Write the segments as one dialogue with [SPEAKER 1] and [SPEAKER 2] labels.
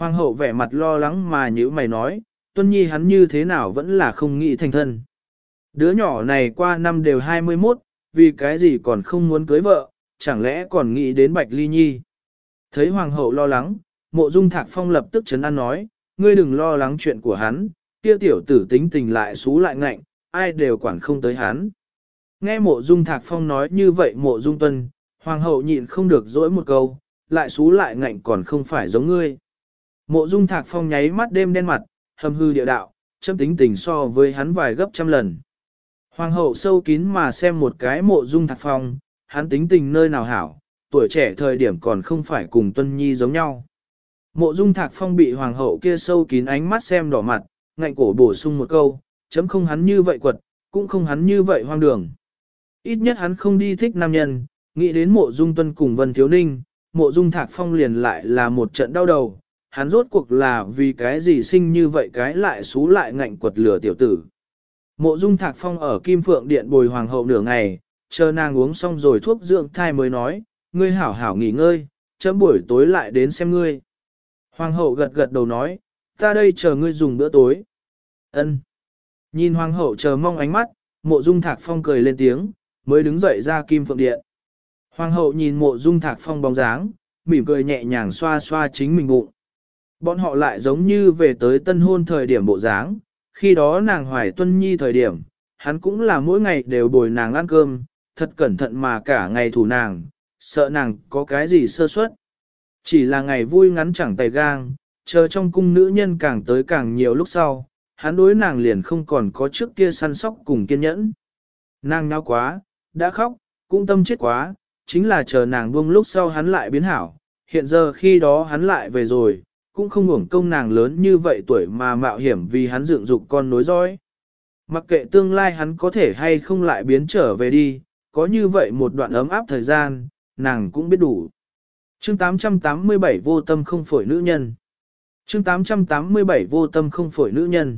[SPEAKER 1] Hoàng hậu vẻ mặt lo lắng mà nhíu mày nói, Tuân Nhi hắn như thế nào vẫn là không nghĩ thành thân. Đứa nhỏ này qua năm đều 21, vì cái gì còn không muốn cưới vợ, chẳng lẽ còn nghĩ đến Bạch Ly Nhi. Thấy Hoàng hậu lo lắng, Mộ Dung Thạc Phong lập tức trấn an nói, ngươi đừng lo lắng chuyện của hắn, kia tiểu tử tính tình lại xú lại ngạnh, ai đều quản không tới hắn. Nghe Mộ Dung Thạc Phong nói như vậy Mộ Dung Tuân, Hoàng hậu nhịn không được dỗi một câu, lại xú lại ngạnh còn không phải giống ngươi. Mộ Dung Thạc Phong nháy mắt đêm đen mặt, hầm hư địa đạo, châm tính tình so với hắn vài gấp trăm lần. Hoàng hậu sâu kín mà xem một cái Mộ Dung Thạc Phong, hắn tính tình nơi nào hảo, tuổi trẻ thời điểm còn không phải cùng Tuân Nhi giống nhau. Mộ Dung Thạc Phong bị hoàng hậu kia sâu kín ánh mắt xem đỏ mặt, ngạnh cổ bổ sung một câu, chấm không hắn như vậy quật, cũng không hắn như vậy hoang đường. Ít nhất hắn không đi thích nam nhân, nghĩ đến Mộ Dung Tuân cùng Vân Thiếu Ninh, Mộ Dung Thạc Phong liền lại là một trận đau đầu, hắn rốt cuộc là vì cái gì sinh như vậy cái lại xú lại ngạnh quật lửa tiểu tử. Mộ Dung Thạc Phong ở Kim Phượng Điện bồi hoàng hậu nửa ngày, chờ nàng uống xong rồi thuốc dưỡng thai mới nói, ngươi hảo hảo nghỉ ngơi, chấm buổi tối lại đến xem ngươi. Hoàng hậu gật gật đầu nói, ta đây chờ ngươi dùng bữa tối. Ân. Nhìn hoàng hậu chờ mong ánh mắt, Mộ Dung Thạc Phong cười lên tiếng, mới đứng dậy ra Kim Phượng Điện. Hoàng hậu nhìn Mộ Dung Thạc Phong bóng dáng, mỉm cười nhẹ nhàng xoa xoa chính mình bụng. Bọn họ lại giống như về tới tân hôn thời điểm bộ dáng, khi đó nàng hoài Tuân Nhi thời điểm, hắn cũng là mỗi ngày đều bồi nàng ăn cơm, thật cẩn thận mà cả ngày thủ nàng, sợ nàng có cái gì sơ suất. Chỉ là ngày vui ngắn chẳng tay gang, chờ trong cung nữ nhân càng tới càng nhiều lúc sau, hắn đối nàng liền không còn có trước kia săn sóc cùng kiên nhẫn. Nàng nháo quá, đã khóc, cũng tâm chết quá, chính là chờ nàng buông lúc sau hắn lại biến hảo, hiện giờ khi đó hắn lại về rồi, cũng không uổng công nàng lớn như vậy tuổi mà mạo hiểm vì hắn dựng dục con nối dõi. Mặc kệ tương lai hắn có thể hay không lại biến trở về đi, có như vậy một đoạn ấm áp thời gian, nàng cũng biết đủ. Chương 887 vô tâm không phổi nữ nhân. Chương 887 vô tâm không phổi nữ nhân.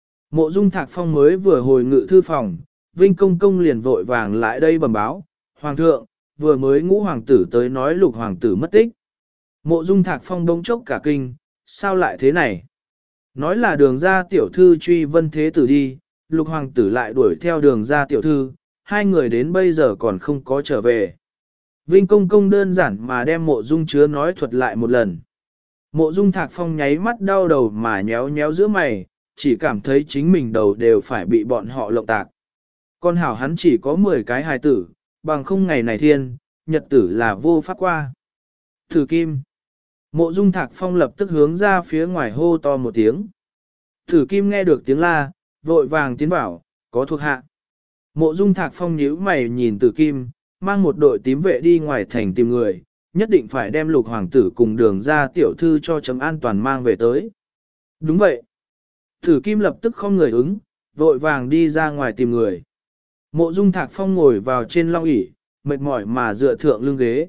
[SPEAKER 1] Mộ Dung Thạc Phong mới vừa hồi ngự thư phòng, Vinh Công Công liền vội vàng lại đây bẩm báo, Hoàng thượng, vừa mới ngũ hoàng tử tới nói lục hoàng tử mất tích. Mộ Dung Thạc Phong bỗng chốc cả kinh, sao lại thế này? Nói là đường ra tiểu thư truy Vân Thế Tử đi, lục hoàng tử lại đuổi theo đường ra tiểu thư, hai người đến bây giờ còn không có trở về. Vinh Công Công đơn giản mà đem Mộ Dung chứa nói thuật lại một lần. Mộ Dung Thạc Phong nháy mắt đau đầu mà nhéo nhéo giữa mày, chỉ cảm thấy chính mình đầu đều phải bị bọn họ lộng tạc. Con hảo hắn chỉ có 10 cái hài tử, bằng không ngày này thiên, nhật tử là vô pháp qua. Thử Kim. Mộ Dung Thạc Phong lập tức hướng ra phía ngoài hô to một tiếng. Thử Kim nghe được tiếng la, vội vàng tiến vào, có thuộc hạ. Mộ Dung Thạc Phong nhíu mày nhìn Tử Kim, mang một đội tím vệ đi ngoài thành tìm người, nhất định phải đem lục hoàng tử cùng đường ra tiểu thư cho chấm an toàn mang về tới. Đúng vậy. Tử Kim lập tức không người ứng, vội vàng đi ra ngoài tìm người. Mộ Dung Thạc Phong ngồi vào trên long ỷ, mệt mỏi mà dựa thượng lưng ghế.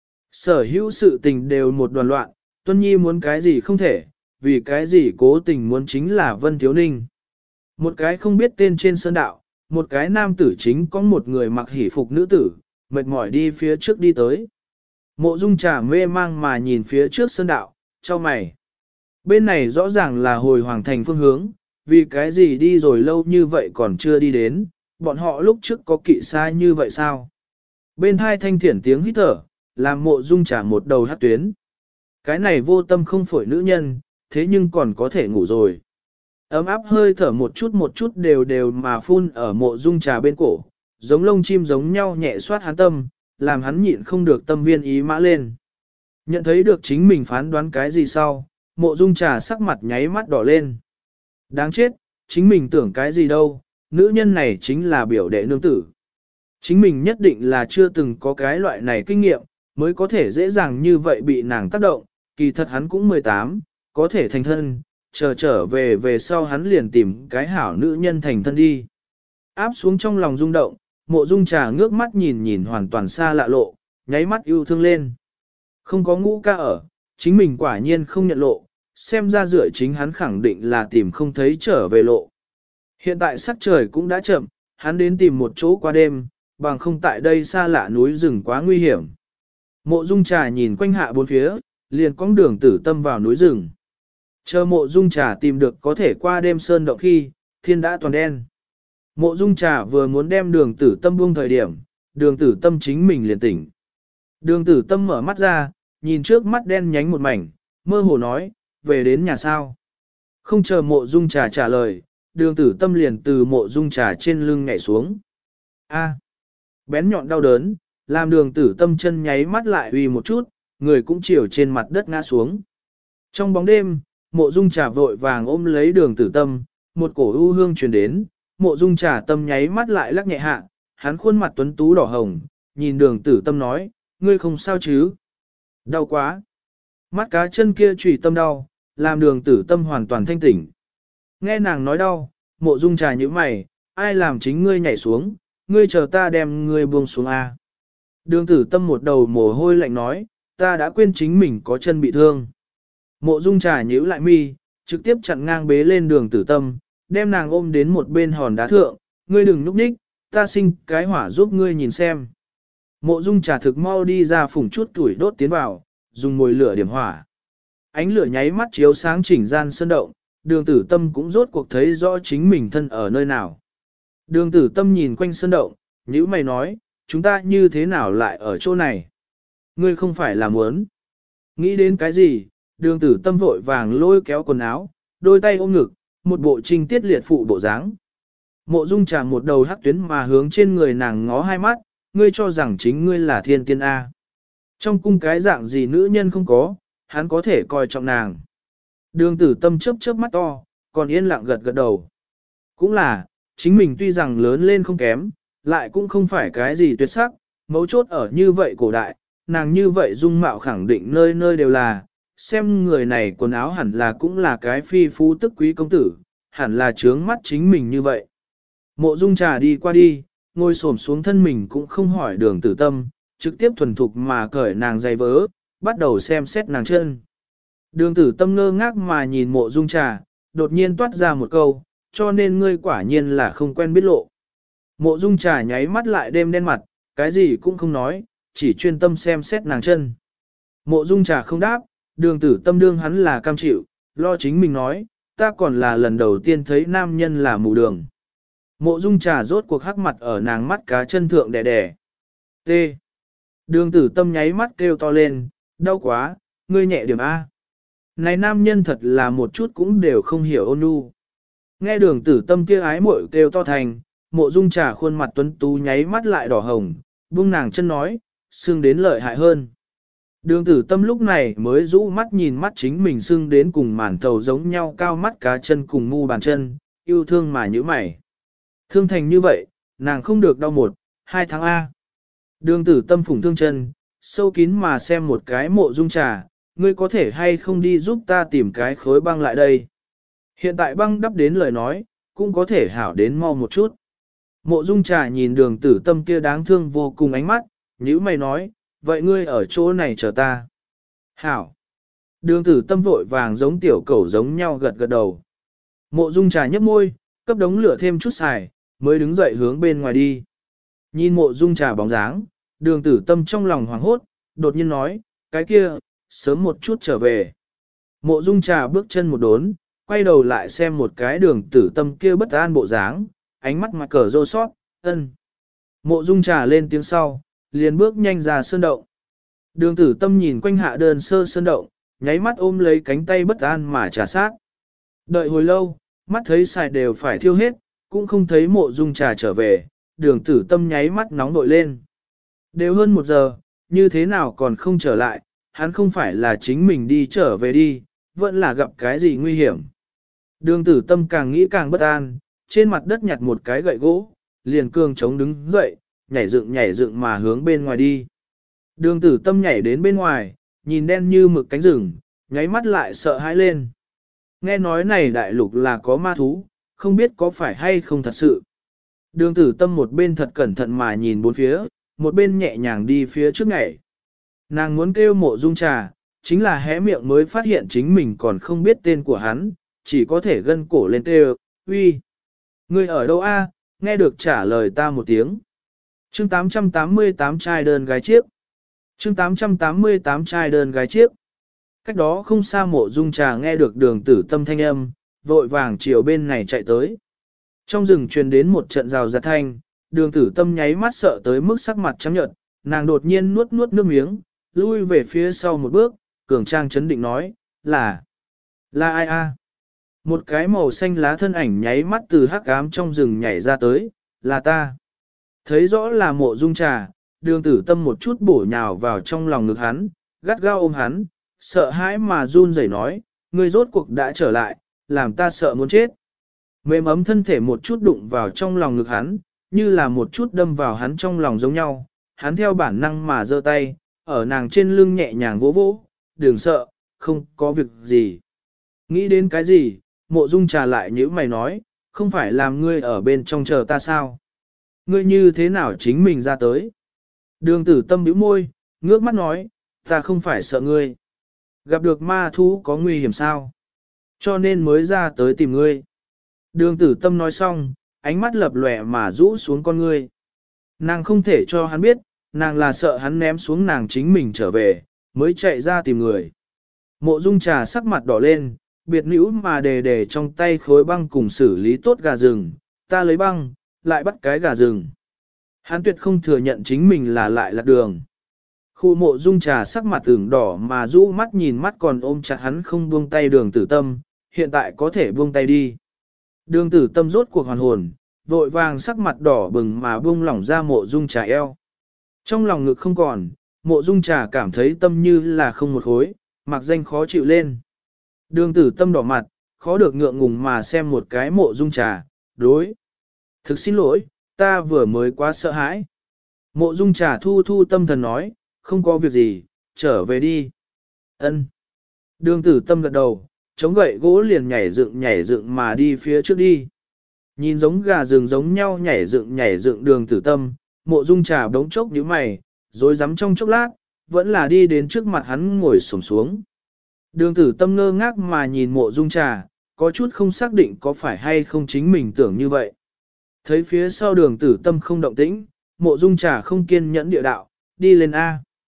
[SPEAKER 1] Sở hữu sự tình đều một đoàn loạn, Tuân Nhi muốn cái gì không thể, vì cái gì cố tình muốn chính là Vân Thiếu Ninh. Một cái không biết tên trên sơn đạo, một cái nam tử chính có một người mặc hỷ phục nữ tử, mệt mỏi đi phía trước đi tới. Mộ Dung Trà mê mang mà nhìn phía trước sơn đạo, cho mày. Bên này rõ ràng là hồi hoàng thành phương hướng, vì cái gì đi rồi lâu như vậy còn chưa đi đến, bọn họ lúc trước có kỵ sai như vậy sao? Bên hai thanh thiển tiếng hít thở, làm Mộ Dung Trà một đầu hát tuyến. Cái này vô tâm không phổi nữ nhân, thế nhưng còn có thể ngủ rồi. Ấm áp hơi thở một chút đều đều mà phun ở Mộ Dung Trà bên cổ, giống lông chim giống nhau nhẹ soát hắn tâm, làm hắn nhịn không được tâm viên ý mã lên. Nhận thấy được chính mình phán đoán cái gì sau, Mộ Dung Trà sắc mặt nháy mắt đỏ lên. Đáng chết, chính mình tưởng cái gì đâu, nữ nhân này chính là biểu đệ nương tử. Chính mình nhất định là chưa từng có cái loại này kinh nghiệm, mới có thể dễ dàng như vậy bị nàng tác động, kỳ thật hắn cũng 18, có thể thành thân, trở về sau hắn liền tìm cái hảo nữ nhân thành thân đi. Áp xuống trong lòng rung động, Mộ Dung Trà ngước mắt nhìn nhìn hoàn toàn xa lạ lộ, nháy mắt yêu thương lên. Không có Ngũ ca ở, chính mình quả nhiên không nhận lộ, xem ra dựa chính hắn khẳng định là tìm không thấy trở về lộ. Hiện tại sắc trời cũng đã chậm, hắn đến tìm một chỗ qua đêm, bằng không tại đây xa lạ núi rừng quá nguy hiểm. Mộ Dung Trà nhìn quanh hạ bốn phía, liền cong đường tử tâm vào núi rừng. Chờ mộ dung trà tìm được có thể qua đêm sơn động khi, thiên đã toàn đen. Mộ dung trà vừa muốn đem đường tử tâm buông thời điểm, đường tử tâm chính mình liền tỉnh. Đường tử tâm mở mắt ra, nhìn trước mắt đen nhánh một mảnh, mơ hồ nói, về đến nhà sao. Không chờ mộ dung trà trả lời, đường tử tâm liền từ mộ dung trà trên lưng nhảy xuống. A, bén nhọn đau đớn, làm đường tử tâm chân nháy mắt lại uy một chút, người cũng chiều trên mặt đất ngã xuống. Trong bóng đêm, mộ dung trà vội vàng ôm lấy đường tử tâm, một cổ ưu hương truyền đến, mộ dung trà tâm nháy mắt lại lắc nhẹ hạ, hắn khuôn mặt tuấn tú đỏ hồng, nhìn đường tử tâm nói, ngươi không sao chứ? Đau quá. Mắt cá chân kia trùy tâm đau, làm đường tử tâm hoàn toàn thanh tỉnh. Nghe nàng nói đau, mộ dung trà như mày, ai làm chính ngươi nhảy xuống, ngươi chờ ta đem ngươi buông xuống A. Đường tử tâm một đầu mồ hôi lạnh nói, ta đã quên chính mình có chân bị thương. Mộ dung trà nhíu lại mi, trực tiếp chặn ngang bế lên đường tử tâm, đem nàng ôm đến một bên hòn đá thượng, ngươi đừng núp ních, ta sinh cái hỏa giúp ngươi nhìn xem. Mộ dung trà thực mau đi ra phủng chút tuổi đốt tiến vào, dùng mồi lửa điểm hỏa. Ánh lửa nháy mắt chiếu sáng chỉnh gian sơn động, đường tử tâm cũng rốt cuộc thấy rõ chính mình thân ở nơi nào. Đường tử tâm nhìn quanh sơn động, nhíu mày nói, chúng ta như thế nào lại ở chỗ này? Ngươi không phải là muốn. Nghĩ đến cái gì, đường tử tâm vội vàng lôi kéo quần áo, đôi tay ôm ngực, một bộ trinh tiết liệt phụ bộ dáng. Mộ dung trà một đầu hắc tuyến mà hướng trên người nàng ngó hai mắt, ngươi cho rằng chính ngươi là thiên tiên A. Trong cung cái dạng gì nữ nhân không có, hắn có thể coi trọng nàng. Đường tử tâm chớp chớp mắt to, còn yên lặng gật gật đầu. Cũng là, chính mình tuy rằng lớn lên không kém, lại cũng không phải cái gì tuyệt sắc, mấu chốt ở như vậy cổ đại, nàng như vậy dung mạo khẳng định nơi nơi đều là, xem người này quần áo hẳn là cũng là cái phi phú tức quý công tử, hẳn là trướng mắt chính mình như vậy. Mộ dung trà đi qua đi, ngồi xổm xuống thân mình cũng không hỏi đường tử tâm, trực tiếp thuần thục mà cởi nàng giày vớ, bắt đầu xem xét nàng chân. Đường tử tâm ngơ ngác mà nhìn mộ dung trà, đột nhiên toát ra một câu, cho nên ngươi quả nhiên là không quen biết lộ. Mộ dung trà nháy mắt lại đêm đen mặt, cái gì cũng không nói, chỉ chuyên tâm xem xét nàng chân. Mộ dung trà không đáp, đường tử tâm đương hắn là cam chịu, lo chính mình nói, ta còn là lần đầu tiên thấy nam nhân là mù đường. Mộ dung trà rốt cuộc hắc mặt ở nàng mắt cá chân thượng đẻ đẻ. T. Đường tử tâm nháy mắt kêu to lên, đau quá, ngươi nhẹ điểm A. Này nam nhân thật là một chút cũng đều không hiểu ôn nhu. Nghe đường tử tâm kia ái muội kêu to thành, mộ dung trà khuôn mặt tuấn tú nháy mắt lại đỏ hồng, buông nàng chân nói, sưng đến lợi hại hơn. Đường tử tâm lúc này mới rũ mắt nhìn mắt chính mình sưng đến cùng màn thầu giống nhau cao mắt cá chân cùng mu bàn chân, yêu thương mà như mày. Thương thành như vậy, nàng không được đau 1-2 tháng A. Đường tử tâm phủng thương chân, sâu kín mà xem một cái mộ dung trà, ngươi có thể hay không đi giúp ta tìm cái khối băng lại đây. Hiện tại băng đắp đến lời nói, cũng có thể hảo đến mau một chút. Mộ dung trà nhìn đường tử tâm kia đáng thương vô cùng ánh mắt, nhữ mày nói, vậy ngươi ở chỗ này chờ ta. Hảo. Đường tử tâm vội vàng giống tiểu cẩu giống nhau gật gật đầu. Mộ dung trà nhấp môi, cấp đống lửa thêm chút xài, mới đứng dậy hướng bên ngoài đi. Nhìn mộ dung trà bóng dáng, đường tử tâm trong lòng hoảng hốt, đột nhiên nói, cái kia, sớm một chút trở về. Mộ dung trà bước chân một đốn, quay đầu lại xem một cái đường tử tâm kia bất an bộ dáng, ánh mắt mặt cờ rô sót, ân. Mộ dung trà lên tiếng sau, liền bước nhanh ra sơn động. Đường tử tâm nhìn quanh hạ đơn sơ sơn động, nháy mắt ôm lấy cánh tay bất an mà trà sát. Đợi hồi lâu, mắt thấy xài đều phải thiêu hết, cũng không thấy mộ dung trà trở về, đường tử tâm nháy mắt nóng nội lên. Đều hơn 1 giờ, như thế nào còn không trở lại, hắn không phải là chính mình đi trở về đi, vẫn là gặp cái gì nguy hiểm. Đường tử tâm càng nghĩ càng bất an, trên mặt đất nhặt một cái gậy gỗ, liền cương chống đứng dậy, nhảy dựng mà hướng bên ngoài đi. Đường tử tâm nhảy đến bên ngoài, nhìn đen như mực cánh rừng, nháy mắt lại sợ hãi lên. Nghe nói này đại lục là có ma thú, không biết có phải hay không thật sự. Đường tử tâm một bên thật cẩn thận mà nhìn bốn phía, một bên nhẹ nhàng đi phía trước nhảy. Nàng muốn kêu mộ dung trà, chính là hé miệng mới phát hiện chính mình còn không biết tên của hắn, chỉ có thể gân cổ lên kêu, uy. Ngươi ở đâu a? Nghe được trả lời ta một tiếng. Chương 888 trai đơn gái chiếc. Chương 888 trai đơn gái chiếc. Cách đó không xa Mộ Dung Trà nghe được Đường Tử Tâm thanh âm, vội vàng chiều bên này chạy tới. Trong rừng truyền đến một trận rào rạt thanh, Đường Tử Tâm nháy mắt sợ tới mức sắc mặt trắng nhợt, nàng đột nhiên nuốt nuốt nước miếng, lui về phía sau một bước, cường trang chấn định nói, là ai a? Một cái màu xanh lá thân ảnh nháy mắt từ hắc ám trong rừng nhảy ra tới, là ta. Thấy rõ là Mộ Dung Trà, Đường Tử Tâm một chút bổ nhào vào trong lòng ngực hắn, gắt gao ôm hắn, sợ hãi mà run rẩy nói, ngươi rốt cuộc đã trở lại, làm ta sợ muốn chết. Mềm ấm thân thể một chút đụng vào trong lòng ngực hắn, như là một chút đâm vào hắn trong lòng giống nhau, hắn theo bản năng mà giơ tay, ở nàng trên lưng nhẹ nhàng vỗ vỗ, đừng sợ, không có việc gì. Nghĩ đến cái gì, Mộ Dung Trà lại nhíu mày nói, không phải làm ngươi ở bên trong chờ ta sao? Ngươi như thế nào chính mình ra tới? Đường Tử Tâm bĩu môi, ngước mắt nói, ta không phải sợ ngươi. Gặp được ma thú có nguy hiểm sao? Cho nên mới ra tới tìm ngươi. Đường Tử Tâm nói xong, ánh mắt lập lòe mà rũ xuống con ngươi. Nàng không thể cho hắn biết, nàng là sợ hắn ném xuống nàng chính mình trở về, mới chạy ra tìm người. Mộ Dung Trà sắc mặt đỏ lên, biệt nữ mà đề trong tay khối băng cùng xử lý tốt gà rừng, ta lấy băng, lại bắt cái gà rừng. Hắn tuyệt không thừa nhận chính mình là lại lạc đường. Khu Mộ Dung Trà sắc mặt ửng đỏ mà rũ mắt nhìn mắt còn ôm chặt hắn không buông tay Đường Tử Tâm, hiện tại có thể buông tay đi. Đường Tử Tâm rốt cuộc hoàn hồn, vội vàng sắc mặt đỏ bừng mà buông lỏng ra Mộ Dung Trà eo. Trong lòng ngực không còn, Mộ Dung Trà cảm thấy tâm như là không một khối, mặc danh khó chịu lên. Đường Tử Tâm đỏ mặt, khó được ngượng ngùng mà xem một cái Mộ Dung Trà, đối. Thực xin lỗi, ta vừa mới quá sợ hãi. Mộ Dung Trà thu thu tâm thần nói, không có việc gì, trở về đi. Ân. Đường Tử Tâm gật đầu, chống gậy gỗ liền nhảy dựng mà đi phía trước đi. Nhìn giống gà rừng giống nhau nhảy dựng Đường Tử Tâm, Mộ Dung Trà đống chốc nhíu mày, rồi rắm trong chốc lát, vẫn là đi đến trước mặt hắn ngồi xổm xuống. Đường Tử Tâm ngơ ngác mà nhìn Mộ Dung Trà, có chút không xác định có phải hay không chính mình tưởng như vậy. Thấy phía sau Đường Tử Tâm không động tĩnh, Mộ Dung Trà không kiên nhẫn địa đạo, đi lên A.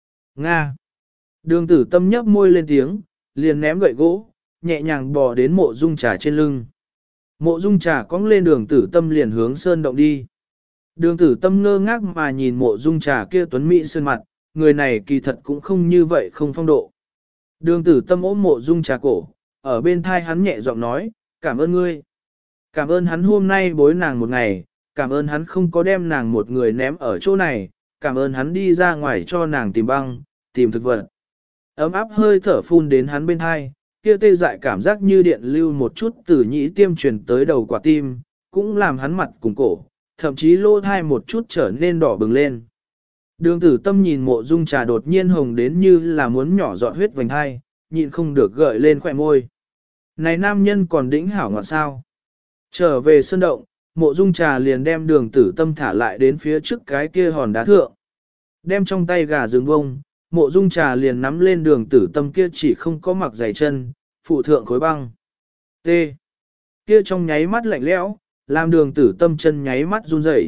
[SPEAKER 1] Nga. Đường Tử Tâm nhấp môi lên tiếng, liền ném gậy gỗ, nhẹ nhàng bò đến Mộ Dung Trà trên lưng. Mộ Dung Trà cong lên Đường Tử Tâm liền hướng sơn động đi. Đường Tử Tâm ngơ ngác mà nhìn Mộ Dung Trà kia tuấn mỹ sơn mặt, người này kỳ thật cũng không như vậy không phong độ. Đường Tử Tâm ôm Mộ Dung Trà cổ, ở bên thai hắn nhẹ giọng nói, cảm ơn ngươi. Cảm ơn hắn hôm nay bối nàng một ngày, cảm ơn hắn không có đem nàng một người ném ở chỗ này, cảm ơn hắn đi ra ngoài cho nàng tìm băng, tìm thực vật. Ấm áp hơi thở phun đến hắn bên thai, kia tê dại cảm giác như điện lưu một chút từ nhĩ tiêm truyền tới đầu quả tim, cũng làm hắn mặt cùng cổ, thậm chí lỗ thai một chút trở nên đỏ bừng lên. Đường Tử Tâm nhìn Mộ Dung Trà đột nhiên hồng đến như là muốn nhỏ giọt huyết vành hai, nhịn không được gợi lên khỏe môi. Này nam nhân còn đĩnh hảo ngọt sao? Trở về sơn động, Mộ Dung Trà liền đem Đường Tử Tâm thả lại đến phía trước cái kia hòn đá thượng. Đem trong tay gà rừng bông, Mộ Dung Trà liền nắm lên Đường Tử Tâm kia chỉ không có mặc giày chân, phụ thượng khối băng. T. Kia trong nháy mắt lạnh lẽo, làm Đường Tử Tâm chân nháy mắt run rẩy.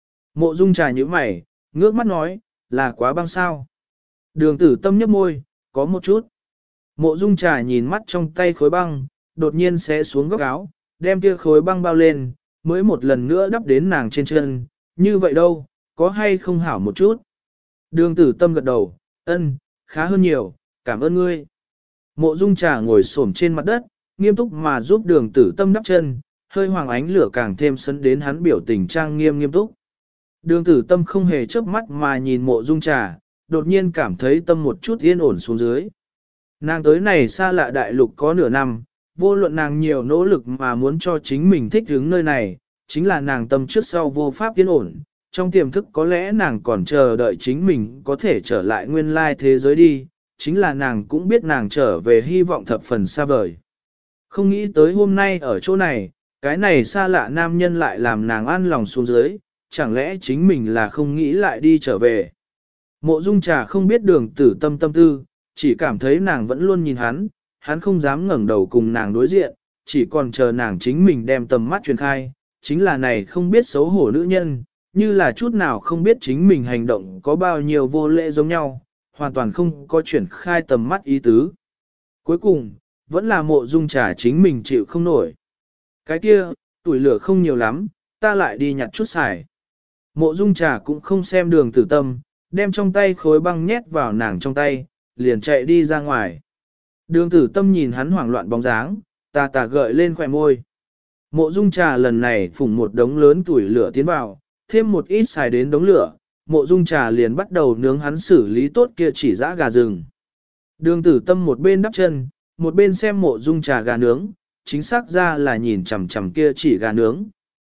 [SPEAKER 1] Mộ Dung Trà nhíu mày, ngước mắt nói, là quá băng sao? Đường Tử Tâm nhấp môi, có một chút. Mộ Dung Trà nhìn mắt trong tay khối băng, đột nhiên sẽ xuống góc áo, đem kia khối băng bao lên, mới một lần nữa đắp đến nàng trên chân, như vậy đâu, có hay không hảo một chút. Đường Tử Tâm gật đầu, ân, khá hơn nhiều, cảm ơn ngươi. Mộ Dung Trà ngồi xổm trên mặt đất, nghiêm túc mà giúp Đường Tử Tâm đắp chân, hơi hoàng ánh lửa càng thêm sấn đến hắn biểu tình trang nghiêm túc. Đường Tử Tâm không hề chớp mắt mà nhìn Mộ Dung Trà, đột nhiên cảm thấy tâm một chút yên ổn xuống dưới. Nàng tới này xa lạ đại lục có nửa năm, vô luận nàng nhiều nỗ lực mà muốn cho chính mình thích ứng nơi này, chính là nàng tâm trước sau vô pháp yên ổn, trong tiềm thức có lẽ nàng còn chờ đợi chính mình có thể trở lại nguyên lai thế giới đi, chính là nàng cũng biết nàng trở về hy vọng thập phần xa vời. Không nghĩ tới hôm nay ở chỗ này, cái này xa lạ nam nhân lại làm nàng an lòng xuống dưới, chẳng lẽ chính mình là không nghĩ lại đi trở về. Mộ Dung Trà không biết Đường Tử Tâm tâm tư, chỉ cảm thấy nàng vẫn luôn nhìn hắn không dám ngẩng đầu cùng nàng đối diện, chỉ còn chờ nàng chính mình đem tầm mắt truyền khai, chính là này không biết xấu hổ nữ nhân, như là chút nào không biết chính mình hành động có bao nhiêu vô lễ giống nhau, hoàn toàn không có chuyển khai tầm mắt ý tứ. Cuối cùng, vẫn là mộ dung trà chính mình chịu không nổi. Cái kia, tuổi lửa không nhiều lắm, ta lại đi nhặt chút xài. Mộ dung trà cũng không xem đường tử tâm, đem trong tay khối băng nhét vào nàng trong tay, liền chạy đi ra ngoài. Đường tử tâm nhìn hắn hoảng loạn bóng dáng, tà tà gợi lên khỏe môi. Mộ dung trà lần này phủng một đống lớn tuổi lửa tiến vào, thêm một ít xài đến đống lửa, mộ dung trà liền bắt đầu nướng hắn xử lý tốt kia chỉ dã gà rừng. Đường tử tâm một bên đắp chân, một bên xem mộ dung trà gà nướng, chính xác ra là nhìn chằm chằm kia chỉ gà nướng.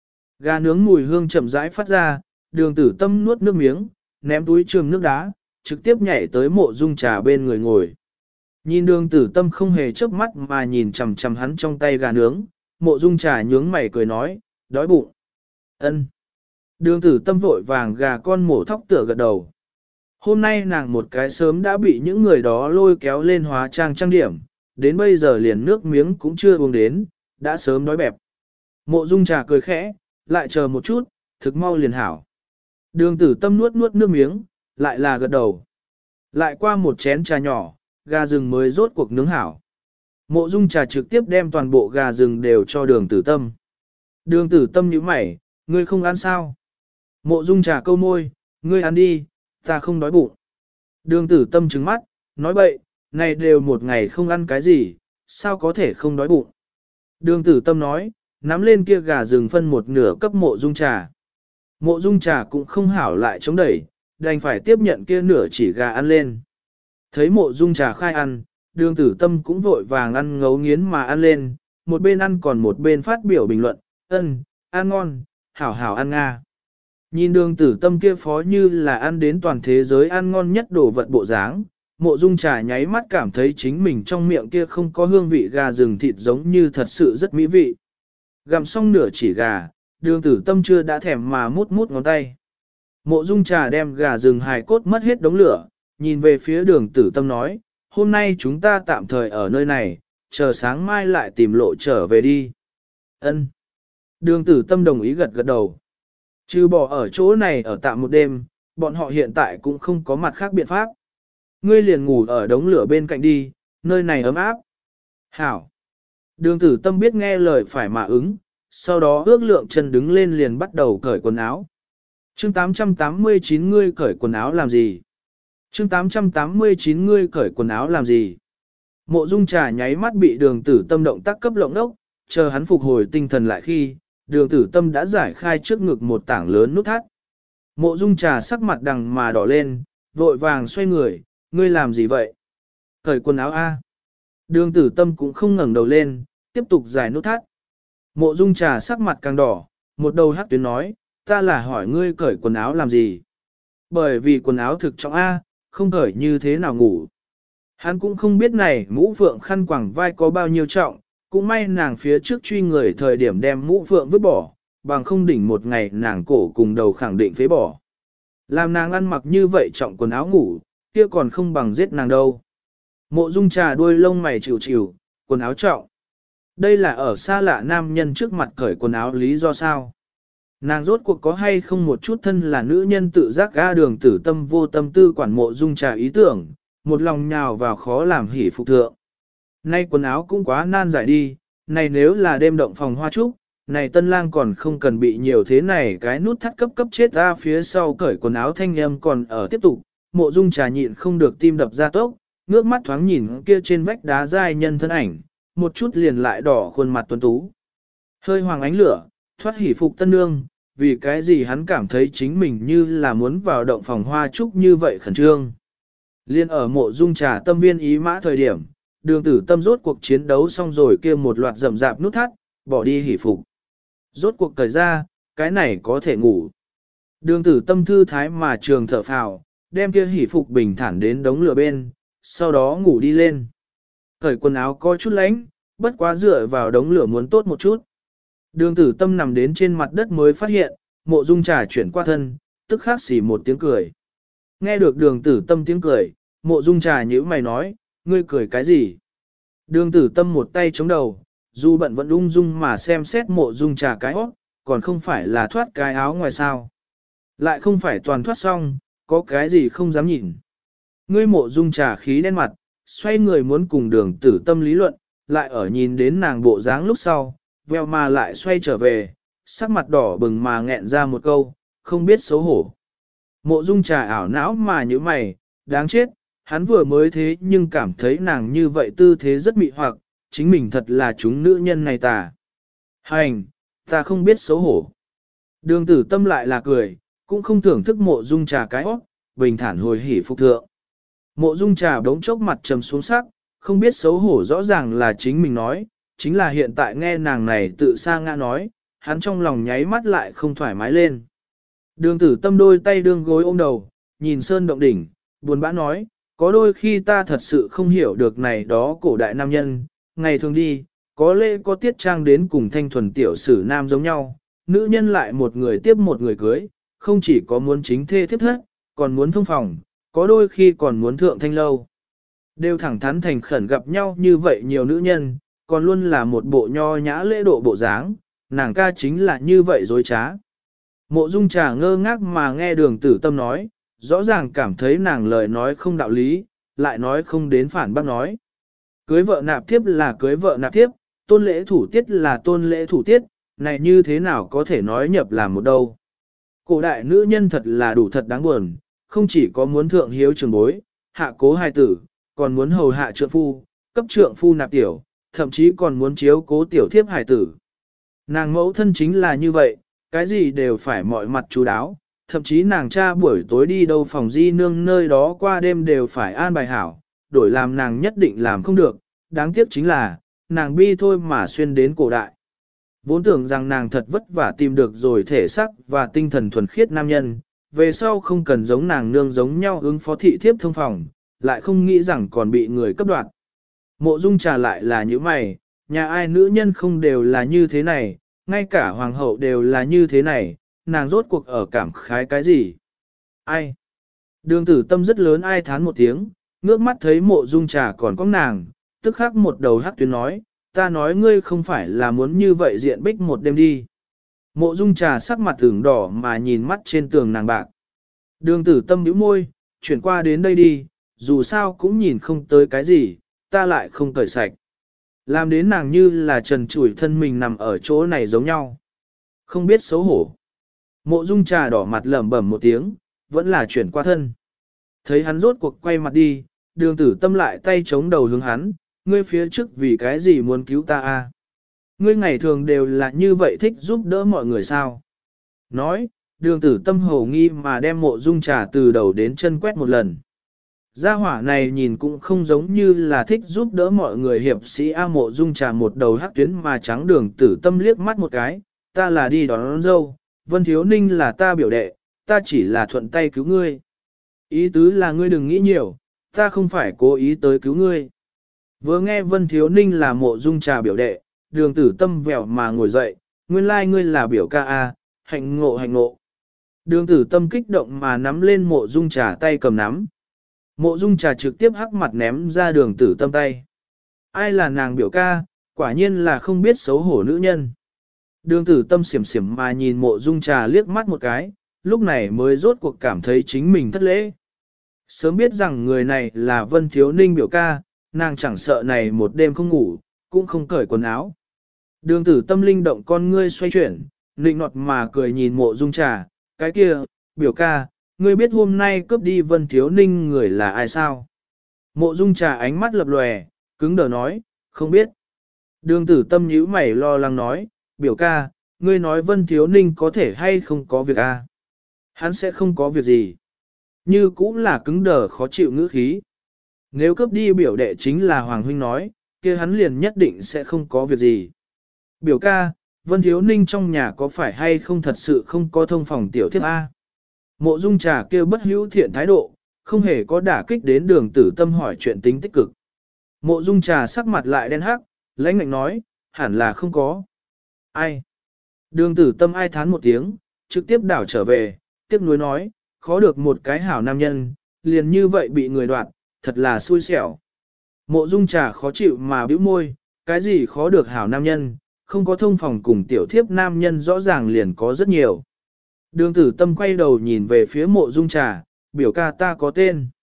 [SPEAKER 1] Gà nướng mùi hương chậm rãi phát ra, đường tử tâm nuốt nước miếng, ném túi trường nước đá, trực tiếp nhảy tới mộ dung trà bên người ngồi. Nhìn đường tử tâm không hề chớp mắt mà nhìn chằm chằm hắn trong tay gà nướng, mộ dung trà nhướng mày cười nói, đói bụng. Ân. Đường tử tâm vội vàng gà con mổ thóc tựa gật đầu. Hôm nay nàng một cái sớm đã bị những người đó lôi kéo lên hóa trang trang điểm, đến bây giờ liền nước miếng cũng chưa uống đến, đã sớm đói bẹp. Mộ dung trà cười khẽ, lại chờ một chút, thực mau liền hảo. Đường tử tâm nuốt nuốt nước miếng, lại là gật đầu. Lại qua một chén trà nhỏ, gà rừng mới rốt cuộc nướng hảo. Mộ dung trà trực tiếp đem toàn bộ gà rừng đều cho đường tử tâm. Đường tử tâm nhíu mày, ngươi không ăn sao? Mộ dung trà câu môi, ngươi ăn đi, ta không đói bụng. Đường tử tâm trừng mắt, nói bậy, này đều một ngày không ăn cái gì, sao có thể không đói bụng. Đường tử tâm nói, nắm lên kia gà rừng phân một nửa cấp mộ dung trà. Mộ dung trà cũng không hảo lại chống đẩy, đành phải tiếp nhận kia nửa chỉ gà ăn lên. Thấy mộ dung trà khai ăn, đường tử tâm cũng vội vàng ăn ngấu nghiến mà ăn lên, một bên ăn còn một bên phát biểu bình luận, ăn ngon, hảo hảo ăn nga. Nhìn đường tử tâm kia phó như là ăn đến toàn thế giới ăn ngon nhất đồ vật bộ dáng, mộ dung trà nháy mắt cảm thấy chính mình trong miệng kia không có hương vị gà rừng thịt giống như thật sự rất mỹ vị. Gặm xong nửa chỉ gà, đường tử tâm chưa đã thèm mà mút mút ngón tay. Mộ dung trà đem gà rừng hài cốt mất hết đống lửa, nhìn về phía đường tử tâm nói, hôm nay chúng ta tạm thời ở nơi này, chờ sáng mai lại tìm lộ trở về đi. Ân. Đường tử tâm đồng ý gật gật đầu. Trừ bỏ ở chỗ này ở tạm một đêm, bọn họ hiện tại cũng không có mặt khác biện pháp. Ngươi liền ngủ ở đống lửa bên cạnh đi, nơi này ấm áp. Hảo. Đường tử tâm biết nghe lời phải mà ứng, sau đó ước lượng chân đứng lên liền bắt đầu cởi quần áo. Chương 889 ngươi cởi quần áo làm gì? Chương 889 ngươi cởi quần áo làm gì? Mộ dung trà nháy mắt bị đường tử tâm động tác cấp lộng đốc, chờ hắn phục hồi tinh thần lại khi, đường tử tâm đã giải khai trước ngực một tảng lớn nút thắt. Mộ dung trà sắc mặt đằng mà đỏ lên, vội vàng xoay người, ngươi làm gì vậy? Cởi quần áo A. Đường tử tâm cũng không ngẩng đầu lên, tiếp tục giải nút thắt. Mộ dung trà sắc mặt càng đỏ, một đầu hắc tuyến nói, ta là hỏi ngươi cởi quần áo làm gì? Bởi vì quần áo thực trọng A, không cởi như thế nào ngủ. Hắn cũng không biết này mũ phượng khăn quàng vai có bao nhiêu trọng, cũng may nàng phía trước truy người thời điểm đem mũ phượng vứt bỏ, bằng không đỉnh một ngày nàng cổ cùng đầu khẳng định phế bỏ. Làm nàng ăn mặc như vậy trọng quần áo ngủ, kia còn không bằng giết nàng đâu. Mộ dung trà đuôi lông mày chịu chịu, quần áo trọng. Đây là ở xa lạ nam nhân trước mặt cởi quần áo lý do sao? Nàng rốt cuộc có hay không một chút thân là nữ nhân tự giác ga đường tử tâm vô tâm tư quản mộ dung trà ý tưởng, một lòng nhào vào khó làm hỉ phục thượng. Nay quần áo cũng quá nan giải đi, này nếu là đêm động phòng hoa trúc, này tân lang còn không cần bị nhiều thế này cái nút thắt cấp cấp chết ra phía sau cởi quần áo thanh âm còn ở tiếp tục, mộ dung trà nhịn không được tim đập ra tốc, ngước mắt thoáng nhìn kia trên vách đá dai nhân thân ảnh, một chút liền lại đỏ khuôn mặt tuấn tú. Hơi hoàng ánh lửa, thoát hỉ phục tân nương, vì cái gì hắn cảm thấy chính mình như là muốn vào động phòng hoa trúc như vậy khẩn trương. Liên ở mộ dung trà tâm viên ý mã thời điểm, đường tử tâm rốt cuộc chiến đấu xong rồi kia một loạt rậm rạp nút thắt, bỏ đi hỉ phục. Rốt cuộc cởi ra, cái này có thể ngủ. Đường tử tâm thư thái mà trường thở phào, đem kia hỉ phục bình thản đến đống lửa bên, sau đó ngủ đi lên. Cởi quần áo có chút lánh, bất quá dựa vào đống lửa muốn tốt một chút. Đường tử tâm nằm đến trên mặt đất mới phát hiện, mộ dung trà chuyển qua thân, tức khắc xỉ một tiếng cười. Nghe được đường tử tâm tiếng cười, mộ dung trà nhíu mày nói, ngươi cười cái gì? Đường tử tâm một tay chống đầu, dù bận vẫn ung dung mà xem xét mộ dung trà cái hót, còn không phải là thoát cái áo ngoài sao. Lại không phải toàn thoát xong, có cái gì không dám nhìn. Ngươi mộ dung trà khí đen mặt, xoay người muốn cùng đường tử tâm lý luận, lại ở nhìn đến nàng bộ dáng lúc sau, veo mà lại xoay trở về, sắc mặt đỏ bừng mà nghẹn ra một câu, không biết xấu hổ. Mộ Dung Trà ảo não mà như mày, đáng chết, hắn vừa mới thế nhưng cảm thấy nàng như vậy tư thế rất mị hoặc, chính mình thật là chúng nữ nhân này tà. Hành, ta không biết xấu hổ. Đường tử tâm lại là cười, cũng không thưởng thức Mộ Dung Trà cái óc, bình thản hồi hỉ phục thượng. Mộ Dung Trà đống chốc mặt trầm xuống sắc, không biết xấu hổ rõ ràng là chính mình nói, chính là hiện tại nghe nàng này tự sa ngã nói, hắn trong lòng nháy mắt lại không thoải mái lên. Đường tử tâm đôi tay đương gối ôm đầu, nhìn sơn động đỉnh, buồn bã nói, có đôi khi ta thật sự không hiểu được này đó cổ đại nam nhân, ngày thường đi, có lẽ có tiết trang đến cùng thanh thuần tiểu sử nam giống nhau, nữ nhân lại một người tiếp một người cưới, không chỉ có muốn chính thê thiếp thất, còn muốn thông phòng, có đôi khi còn muốn thượng thanh lâu. Đều thẳng thắn thành khẩn gặp nhau như vậy nhiều nữ nhân, còn luôn là một bộ nho nhã lễ độ bộ dáng, nàng ca chính là như vậy dối trá. Mộ Dung Trà ngơ ngác mà nghe đường tử tâm nói, rõ ràng cảm thấy nàng lời nói không đạo lý, lại nói không đến phản bác nói. Cưới vợ nạp thiếp là cưới vợ nạp thiếp, tôn lễ thủ tiết là tôn lễ thủ tiết, này như thế nào có thể nói nhập làm một đâu. Cổ đại nữ nhân thật là đủ thật đáng buồn, không chỉ có muốn thượng hiếu trường bối, hạ cố hài tử, còn muốn hầu hạ trượng phu, cấp trượng phu nạp tiểu, thậm chí còn muốn chiếu cố tiểu thiếp hài tử. Nàng mẫu thân chính là như vậy, cái gì đều phải mọi mặt chú đáo, thậm chí nàng cha buổi tối đi đâu phòng di nương nơi đó qua đêm đều phải an bài hảo, đổi làm nàng nhất định làm không được, đáng tiếc chính là, nàng bi thôi mà xuyên đến cổ đại. Vốn tưởng rằng nàng thật vất vả tìm được rồi thể xác và tinh thần thuần khiết nam nhân, về sau không cần giống nàng nương giống nhau ứng phó thị thiếp thông phòng, lại không nghĩ rằng còn bị người cấp đoạt. Mộ Dung Trà lại là như mày, nhà ai nữ nhân không đều là như thế này, ngay cả hoàng hậu đều là như thế này, nàng rốt cuộc ở cảm khái cái gì? Ai? Đường tử tâm rất lớn ai thán một tiếng, ngước mắt thấy Mộ Dung Trà còn có nàng, tức khắc một đầu hắc tuyến nói, ta nói ngươi không phải là muốn như vậy diện bích một đêm đi. Mộ Dung Trà sắc mặt ửng đỏ mà nhìn mắt trên tường nàng bạc. Đường tử tâm nhíu môi, chuyển qua đến đây đi, dù sao cũng nhìn không tới cái gì, ta lại không cởi sạch. Làm đến nàng như là trần trụi thân mình nằm ở chỗ này giống nhau. Không biết xấu hổ. Mộ Dung Trà đỏ mặt lẩm bẩm một tiếng, vẫn là chuyển qua thân. Thấy hắn rốt cuộc quay mặt đi, đường tử tâm lại tay chống đầu hướng hắn, ngươi phía trước vì cái gì muốn cứu ta a? Ngươi ngày thường đều là như vậy thích giúp đỡ mọi người sao? Nói, đường tử tâm hầu nghi mà đem Mộ Dung Trà từ đầu đến chân quét một lần. Gia hỏa này nhìn cũng không giống như là thích giúp đỡ mọi người hiệp sĩ A. Mộ Dung Trà một đầu hắc tuyến mà trắng đường tử tâm liếc mắt một cái, ta là đi đón dâu, Vân Thiếu Ninh là ta biểu đệ, ta chỉ là thuận tay cứu ngươi. Ý tứ là ngươi đừng nghĩ nhiều, ta không phải cố ý tới cứu ngươi. Vừa nghe Vân Thiếu Ninh là Mộ Dung Trà biểu đệ, đường tử tâm vẹo mà ngồi dậy, nguyên lai ngươi là biểu ca A, hạnh ngộ hạnh ngộ. Đường tử tâm kích động mà nắm lên Mộ Dung Trà tay cầm nắm. Mộ Dung Trà trực tiếp hắc mặt ném ra đường tử tâm tay. Ai là nàng biểu ca, quả nhiên là không biết xấu hổ nữ nhân. Đường tử tâm xiểm xiểm mà nhìn Mộ Dung Trà liếc mắt một cái, lúc này mới rốt cuộc cảm thấy chính mình thất lễ. Sớm biết rằng người này là Vân Thiếu Ninh biểu ca, nàng chẳng sợ này một đêm không ngủ, cũng không cởi quần áo. Đường tử tâm linh động con ngươi xoay chuyển, nịnh nọt mà cười nhìn Mộ Dung Trà, cái kia, biểu ca, ngươi biết hôm nay cướp đi Vân Thiếu Ninh người là ai sao? Mộ Dung Trà ánh mắt lập lòe, cứng đờ nói, không biết. Đường tử tâm nhíu mày lo lắng nói, biểu ca, ngươi nói Vân Thiếu Ninh có thể hay không có việc a? Hắn sẽ không có việc gì. Như cũng là cứng đờ khó chịu ngữ khí. Nếu cướp đi biểu đệ chính là Hoàng Huynh nói, kia hắn liền nhất định sẽ không có việc gì. Biểu ca, Vân Thiếu Ninh trong nhà có phải hay không thật sự không có thông phòng tiểu thiếp a? Mộ Dung Trà kêu bất hữu thiện thái độ, không hề có đả kích đến đường tử tâm hỏi chuyện tính tích cực. Mộ Dung Trà sắc mặt lại đen hắc, lãnh ngạnh nói, hẳn là không có. Ai? Đường tử tâm ai thán một tiếng, trực tiếp đảo trở về, tiếc nuối nói, khó được một cái hảo nam nhân, liền như vậy bị người đoạt, thật là xui xẻo. Mộ Dung Trà khó chịu mà bĩu môi, cái gì khó được hảo nam nhân, không có thông phòng cùng tiểu thiếp nam nhân rõ ràng liền có rất nhiều. Đường tử tâm quay đầu nhìn về phía Mộ Dung Trà, biểu ca ta có tên.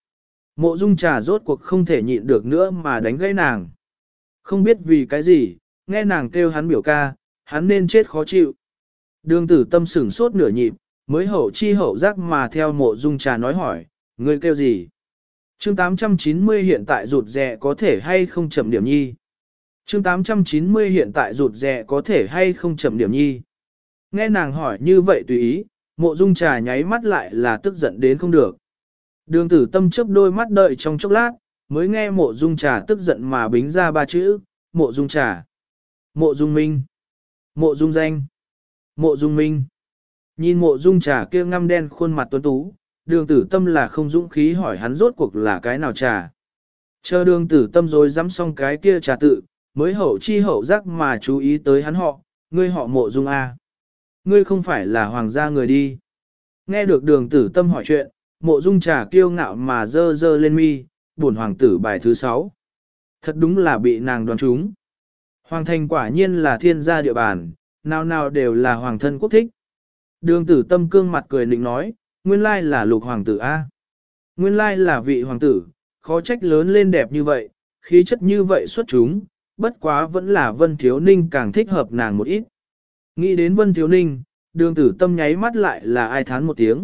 [SPEAKER 1] Mộ Dung Trà rốt cuộc không thể nhịn được nữa mà đánh gãy nàng. Không biết vì cái gì, nghe nàng kêu hắn biểu ca, hắn nên chết khó chịu. Đường Tử Tâm sửng sốt nửa nhịp, mới hậu chi hậu giác mà theo Mộ Dung Trà nói hỏi, ngươi kêu gì? Chương 890 hiện tại rụt rè có thể hay không chậm điểm nhi? Chương 890 hiện tại rụt rè có thể hay không chậm điểm nhi? Nghe nàng hỏi như vậy tùy ý, Mộ Dung Trà nháy mắt lại là tức giận đến không được. Đường Tử Tâm chớp đôi mắt đợi trong chốc lát, mới nghe Mộ Dung Trà tức giận mà bính ra ba chữ, Mộ Dung Trà, Mộ Dung Minh, Mộ Dung Danh, Mộ Dung Minh. Nhìn Mộ Dung Trà kia ngăm đen khuôn mặt tuấn tú, Đường Tử Tâm là không dũng khí hỏi hắn rốt cuộc là cái nào trà. Chờ Đường Tử Tâm rồi dám xong cái kia trà tự, mới hậu chi hậu giác mà chú ý tới hắn họ, ngươi họ Mộ Dung A. Ngươi không phải là hoàng gia người đi. Nghe được Đường Tử Tâm hỏi chuyện, Mộ Dung Trà kiêu ngạo mà dơ dơ lên mi, bổn hoàng tử bài thứ 6. Thật đúng là bị nàng đoán trúng. Hoàng thành quả nhiên là thiên gia địa bàn, nào nào đều là hoàng thân quốc thích. Đường Tử Tâm cương mặt cười nịnh nói, nguyên lai là lục hoàng tử A. Nguyên lai là vị hoàng tử, khó trách lớn lên đẹp như vậy, khí chất như vậy xuất chúng, bất quá vẫn là Vân Thiếu Ninh càng thích hợp nàng một ít. Nghĩ đến Vân Thiếu Ninh, Đường Tử Tâm nháy mắt lại là ai thán một tiếng.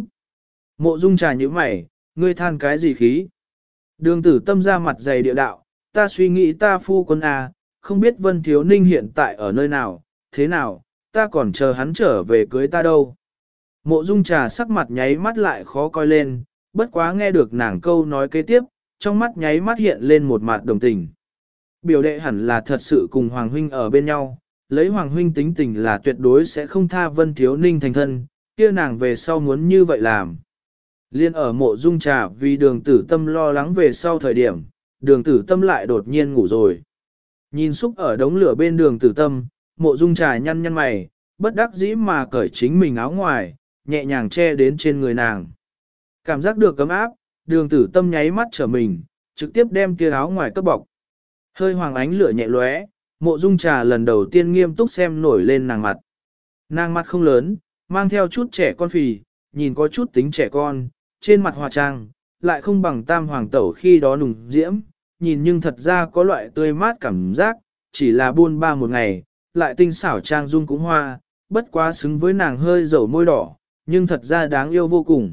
[SPEAKER 1] Mộ Dung Trà như mày, ngươi than cái gì khí? Đường Tử Tâm ra mặt dày địa đạo, ta suy nghĩ ta phu quân A, không biết Vân Thiếu Ninh hiện tại ở nơi nào, thế nào, ta còn chờ hắn trở về cưới ta đâu. Mộ Dung Trà sắc mặt nháy mắt lại khó coi lên, bất quá nghe được nàng câu nói kế tiếp, trong mắt nháy mắt hiện lên một mặt đồng tình. Biểu đệ hẳn là thật sự cùng Hoàng Huynh ở bên nhau, lấy Hoàng Huynh tính tình là tuyệt đối sẽ không tha Vân Thiếu Ninh thành thân, kia nàng về sau muốn như vậy làm. Liên ở Mộ Dung Trà vì Đường Tử Tâm lo lắng về sau thời điểm, Đường Tử Tâm lại đột nhiên ngủ rồi. Nhìn xúc ở đống lửa bên Đường Tử Tâm, Mộ Dung Trà nhăn nhăn mày, bất đắc dĩ mà cởi chính mình áo ngoài, nhẹ nhàng che đến trên người nàng. Cảm giác được cấm áp, Đường Tử Tâm nháy mắt trở mình, trực tiếp đem kia áo ngoài cấp bọc. Hơi hoàng ánh lửa nhẹ lóe, Mộ Dung Trà lần đầu tiên nghiêm túc xem nổi lên nàng mặt. Nàng mặt không lớn, mang theo chút trẻ con phì, nhìn có chút tính trẻ con, trên mặt hòa trang, lại không bằng tam hoàng tẩu khi đó nùng diễm, nhìn nhưng thật ra có loại tươi mát cảm giác, chỉ là buôn ba một ngày, lại tinh xảo trang dung cũng hoa, bất quá xứng với nàng hơi dầu môi đỏ, nhưng thật ra đáng yêu vô cùng.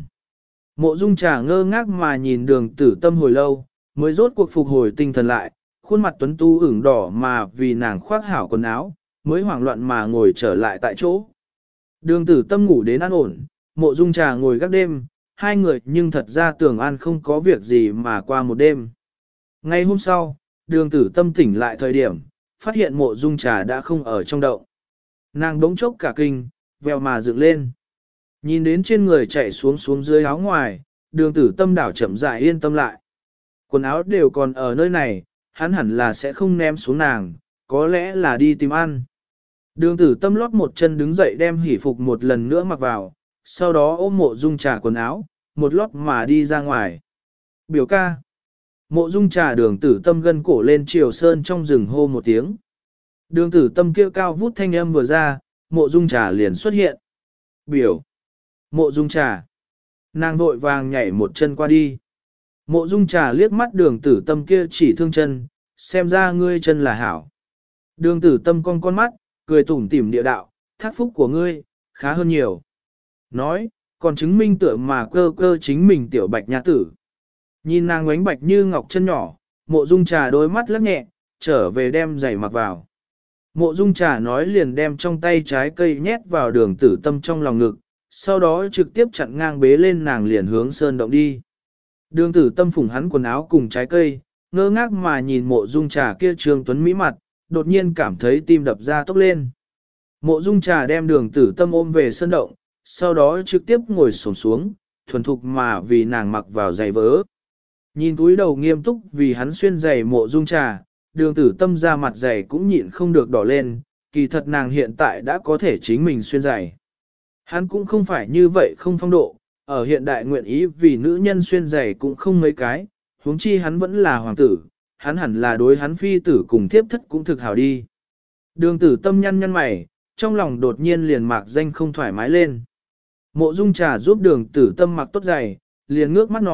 [SPEAKER 1] Mộ Dung Trà ngơ ngác mà nhìn Đường Tử Tâm hồi lâu, mới rốt cuộc phục hồi tinh thần lại, khuôn mặt tuấn tu ửng đỏ mà vì nàng khoác hảo quần áo, mới hoảng loạn mà ngồi trở lại tại chỗ. Đường Tử Tâm ngủ đến an ổn, Mộ Dung Trà ngồi gác đêm, hai người nhưng thật ra tưởng an không có việc gì mà qua một đêm. Ngay hôm sau, Đường Tử Tâm tỉnh lại thời điểm, phát hiện Mộ Dung Trà đã không ở trong động. Nàng đống chốc cả kinh, vèo mà dựng lên. Nhìn đến trên người chạy xuống dưới áo ngoài, Đường Tử Tâm đảo chậm rãi yên tâm lại. Quần áo đều còn ở nơi này, hắn hẳn là sẽ không ném xuống nàng, có lẽ là đi tìm ăn. Đường Tử Tâm lót một chân đứng dậy đem hỉ phục một lần nữa mặc vào, sau đó ôm Mộ Dung Trà quần áo, một lót mà đi ra ngoài. Biểu ca. Mộ Dung Trà Đường Tử Tâm gân cổ lên Triều Sơn trong rừng hô một tiếng. Đường Tử Tâm kia cao vút thanh âm vừa ra, Mộ Dung Trà liền xuất hiện. Biểu. Mộ Dung Trà. Nàng vội vàng nhảy một chân qua đi. Mộ Dung Trà liếc mắt Đường Tử Tâm kia chỉ thương chân, xem ra ngươi chân là hảo. Đường Tử Tâm cong con mắt, cười tủm tỉm địa đạo, thác phúc của ngươi, khá hơn nhiều. Nói, còn chứng minh tựa mà cơ cơ chính mình tiểu bạch nha tử. Nhìn nàng ngoánh bạch như ngọc chân nhỏ, Mộ Dung Trà đôi mắt lắc nhẹ, trở về đem giày mặc vào. Mộ Dung Trà nói liền đem trong tay trái cây nhét vào Đường Tử Tâm trong lòng ngực, sau đó trực tiếp chặn ngang bế lên nàng liền hướng sơn động đi. Đường Tử Tâm phủng hắn quần áo cùng trái cây, ngơ ngác mà nhìn Mộ Dung Trà kia trương tuấn mỹ mặt, đột nhiên cảm thấy tim đập ra tốc lên. Mộ Dung Trà đem Đường Tử Tâm ôm về sơn động, sau đó trực tiếp ngồi xổm xuống, thuần thục mà vì nàng mặc vào giày vớ. Nhìn túi đầu nghiêm túc vì hắn xuyên giày Mộ Dung Trà, Đường Tử Tâm ra mặt giày cũng nhịn không được đỏ lên, kỳ thật nàng hiện tại đã có thể chính mình xuyên giày. Hắn cũng không phải như vậy không phong độ, ở hiện đại nguyện ý vì nữ nhân xuyên giày cũng không mấy cái, huống chi hắn vẫn là hoàng tử, hắn hẳn là đối hắn phi tử cùng thiếp thất cũng thực hảo đi. Đường Tử Tâm nhăn nhăn mày, trong lòng đột nhiên liền mạc danh không thoải mái lên. Mộ Dung Trà giúp Đường Tử Tâm mặc tốt giày, liền ngước mắt nói,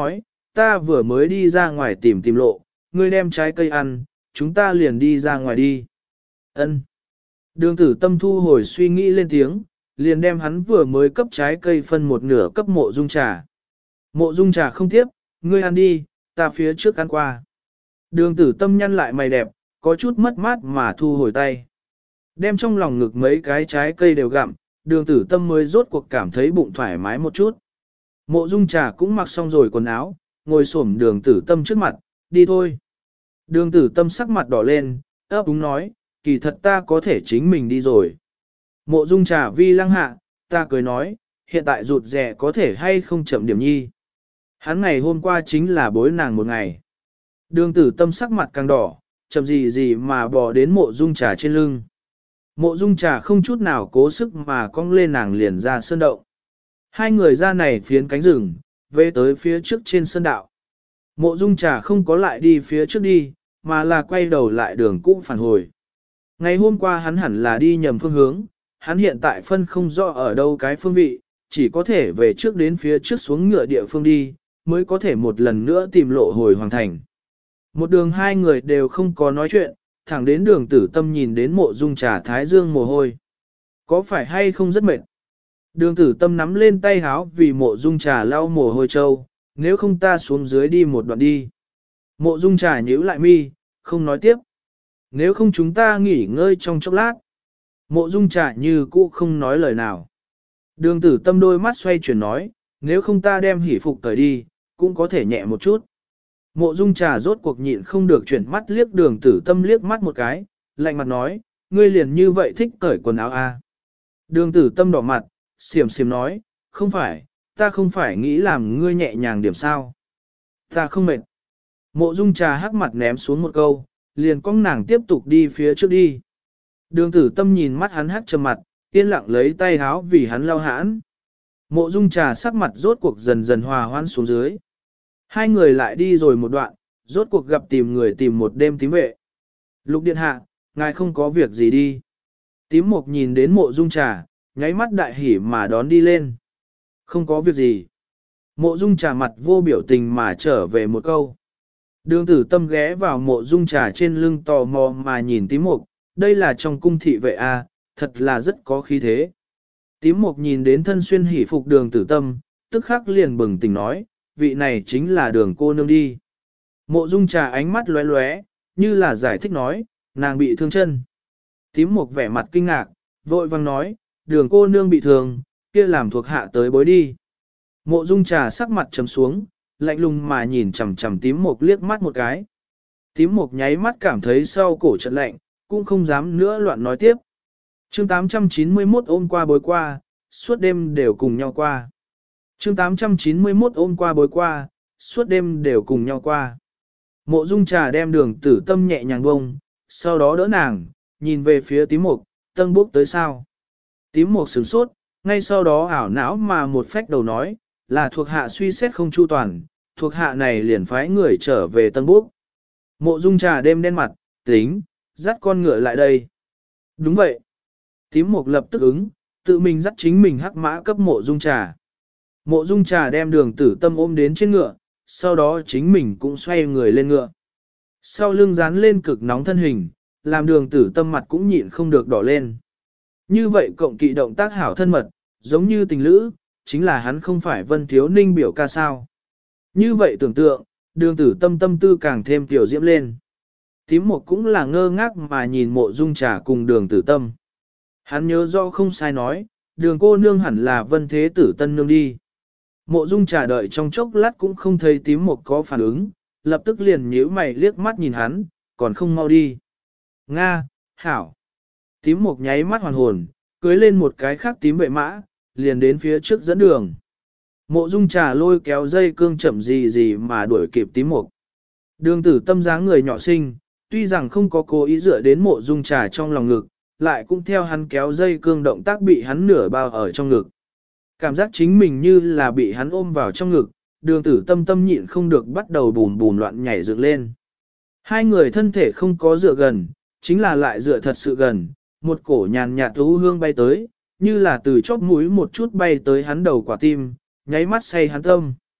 [SPEAKER 1] ta vừa mới đi ra ngoài tìm tìm lộ, ngươi đem trái cây ăn, chúng ta liền đi ra ngoài đi. Ân. Đường tử tâm thu hồi suy nghĩ lên tiếng, liền đem hắn vừa mới cấp trái cây phân một nửa cấp mộ dung trà. Mộ dung trà không tiếp, ngươi ăn đi, ta phía trước ăn qua. Đường tử tâm nhăn lại mày đẹp, có chút mất mát mà thu hồi tay. Đem trong lòng ngực mấy cái trái cây đều gặm, đường tử tâm mới rốt cuộc cảm thấy bụng thoải mái một chút. Mộ dung trà cũng mặc xong rồi quần áo, ngồi xổm đường tử tâm trước mặt, đi thôi. Đường tử tâm sắc mặt đỏ lên, ấp úng nói, kỳ thật ta có thể chính mình đi rồi. Mộ dung trà vi lăng hạ, ta cười nói, hiện tại rụt rẻ có thể hay không chậm điểm nhi. Hắn ngày hôm qua chính là bối nàng một ngày. Đường tử tâm sắc mặt càng đỏ, chậm gì gì mà bò đến mộ dung trà trên lưng. Mộ dung trà không chút nào cố sức mà cong lên nàng liền ra sơn động. Hai người ra này phiến cánh rừng, về tới phía trước trên sơn đạo. Mộ dung trà không có lại đi phía trước đi, mà là quay đầu lại đường cũ phản hồi. Ngày hôm qua hắn hẳn là đi nhầm phương hướng, hắn hiện tại phân không rõ ở đâu cái phương vị, chỉ có thể về trước đến phía trước xuống ngựa địa phương đi, mới có thể một lần nữa tìm lộ hồi hoàng thành. Một đường hai người đều không có nói chuyện, thẳng đến đường tử tâm nhìn đến mộ dung trà thái dương mồ hôi. Có phải hay không rất mệt? Đường tử tâm nắm lên tay háo vì mộ dung trà lau mồ hôi trâu, nếu không ta xuống dưới đi một đoạn đi. Mộ dung trà nhíu lại mi, không nói tiếp. Nếu không chúng ta nghỉ ngơi trong chốc lát. Mộ dung trà như cũ không nói lời nào. Đường tử tâm đôi mắt xoay chuyển nói, nếu không ta đem hỷ phục cởi đi, cũng có thể nhẹ một chút. Mộ dung trà rốt cuộc nhịn không được chuyển mắt liếc đường tử tâm liếc mắt một cái, lạnh mặt nói, ngươi liền như vậy thích cởi quần áo à. Đường tử tâm đỏ mặt, xiểm xiểm nói, không phải, ta không phải nghĩ làm ngươi nhẹ nhàng điểm sao. Ta không mệt. Mộ dung trà hắc mặt ném xuống một câu, liền cong nàng tiếp tục đi phía trước đi. Đường tử tâm nhìn mắt hắn hắc trầm mặt, yên lặng lấy tay háo vì hắn lau hãn. Mộ dung trà sắc mặt rốt cuộc dần dần hòa hoãn xuống dưới. Hai người lại đi rồi một đoạn, rốt cuộc gặp tìm người tìm một đêm tím vệ. Lục điện hạ, ngài không có việc gì đi. Tím mục nhìn đến mộ dung trà, nháy mắt đại hỉ mà đón đi lên. Không có việc gì. Mộ dung trà mặt vô biểu tình mà trở về một câu. Đường tử tâm ghé vào mộ dung trà trên lưng tò mò mà nhìn tím mục, đây là trong cung thị vệ a, thật là rất có khí thế. Tím mục nhìn đến thân xuyên hỉ phục đường tử tâm, tức khắc liền bừng tỉnh nói, vị này chính là đường cô nương đi. Mộ dung trà ánh mắt lóe lóe, như là giải thích nói, nàng bị thương chân. Tím mục vẻ mặt kinh ngạc, vội vang nói, đường cô nương bị thương, kia làm thuộc hạ tới bối đi. Mộ dung trà sắc mặt trầm xuống, lạnh lùng mà nhìn chằm chằm tím mục liếc mắt một cái. Tím mục nháy mắt cảm thấy sau cổ chợt lạnh, cũng không dám nữa loạn nói tiếp. Chương 891 ôm qua bối qua, suốt đêm đều cùng nhau qua. Chương 891 ôm qua bối qua, suốt đêm đều cùng nhau qua. Mộ dung trà đem đường tử tâm nhẹ nhàng bông, sau đó đỡ nàng, nhìn về phía tím mục, tân bốc tới sao. Tím mục sửng sốt, ngay sau đó ảo não mà một phách đầu nói, là thuộc hạ suy xét không chu toàn, thuộc hạ này liền phái người trở về tân bốc. Mộ dung trà đêm đen mặt, tính, dắt con ngựa lại đây. Đúng vậy. Tím mục lập tức ứng, tự mình dắt chính mình hắc mã cấp mộ dung trà. Mộ dung trà đem đường tử tâm ôm đến trên ngựa, sau đó chính mình cũng xoay người lên ngựa. Sau lưng dán lên cực nóng thân hình, làm đường tử tâm mặt cũng nhịn không được đỏ lên. Như vậy cộng kỵ động tác hảo thân mật, giống như tình lữ, chính là hắn không phải Vân Thiếu Ninh biểu ca sao. Như vậy tưởng tượng, đường tử tâm tâm tư càng thêm tiểu diễm lên. Tím một cũng là ngơ ngác mà nhìn mộ dung trà cùng đường tử tâm. Hắn nhớ rõ không sai nói, đường cô nương hẳn là Vân Thế Tử tân nương đi. Mộ dung trà đợi trong chốc lát cũng không thấy tím một có phản ứng, lập tức liền nhíu mày liếc mắt nhìn hắn, còn không mau đi. Nga, hảo. Tím một nháy mắt hoàn hồn, cưới lên một cái khác tím vệ mã, liền đến phía trước dẫn đường. Mộ dung trà lôi kéo dây cương chậm gì gì mà đuổi kịp tím một. Đường tử tâm dáng người nhỏ xinh, tuy rằng không có cố ý dựa đến mộ dung trà trong lòng ngực, lại cũng theo hắn kéo dây cương động tác bị hắn nửa bao ở trong ngực. Cảm giác chính mình như là bị hắn ôm vào trong ngực, đường tử tâm tâm nhịn không được bắt đầu bùn bùn loạn nhảy dựng lên. Hai người thân thể không có dựa gần, chính là lại dựa thật sự gần, một cổ nhàn nhạt thú hương bay tới, như là từ chóp mũi một chút bay tới hắn đầu quả tim, nháy mắt say hắn tâm.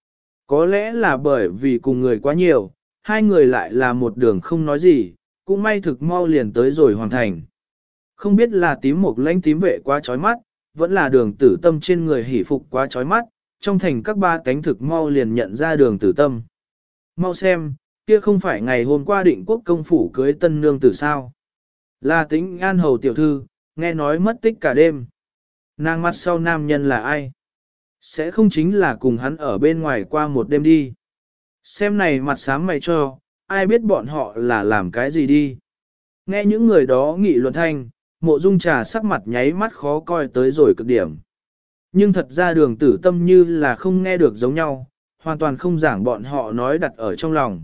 [SPEAKER 1] Có lẽ là bởi vì cùng người quá nhiều, hai người lại là một đường không nói gì, cũng may thực mau liền tới rồi hoàn thành. Không biết là tím một lãnh tím vệ quá chói mắt, vẫn là đường tử tâm trên người hỉ phục quá chói mắt, trong thành các ba cánh thực mau liền nhận ra đường tử tâm. Mau xem, kia không phải ngày hôm qua định quốc công phủ cưới tân nương tử sao. Là Tĩnh An hầu tiểu thư, nghe nói mất tích cả đêm. Nàng mặt sau nam nhân là ai? Sẽ không chính là cùng hắn ở bên ngoài qua một đêm đi. Xem này mặt xám mày cho, ai biết bọn họ là làm cái gì đi. Nghe những người đó nghị luận thanh, Mộ Dung Trà sắc mặt nháy mắt khó coi tới rồi cực điểm. Nhưng thật ra đường tử tâm như là không nghe được giống nhau, hoàn toàn không giảng bọn họ nói đặt ở trong lòng.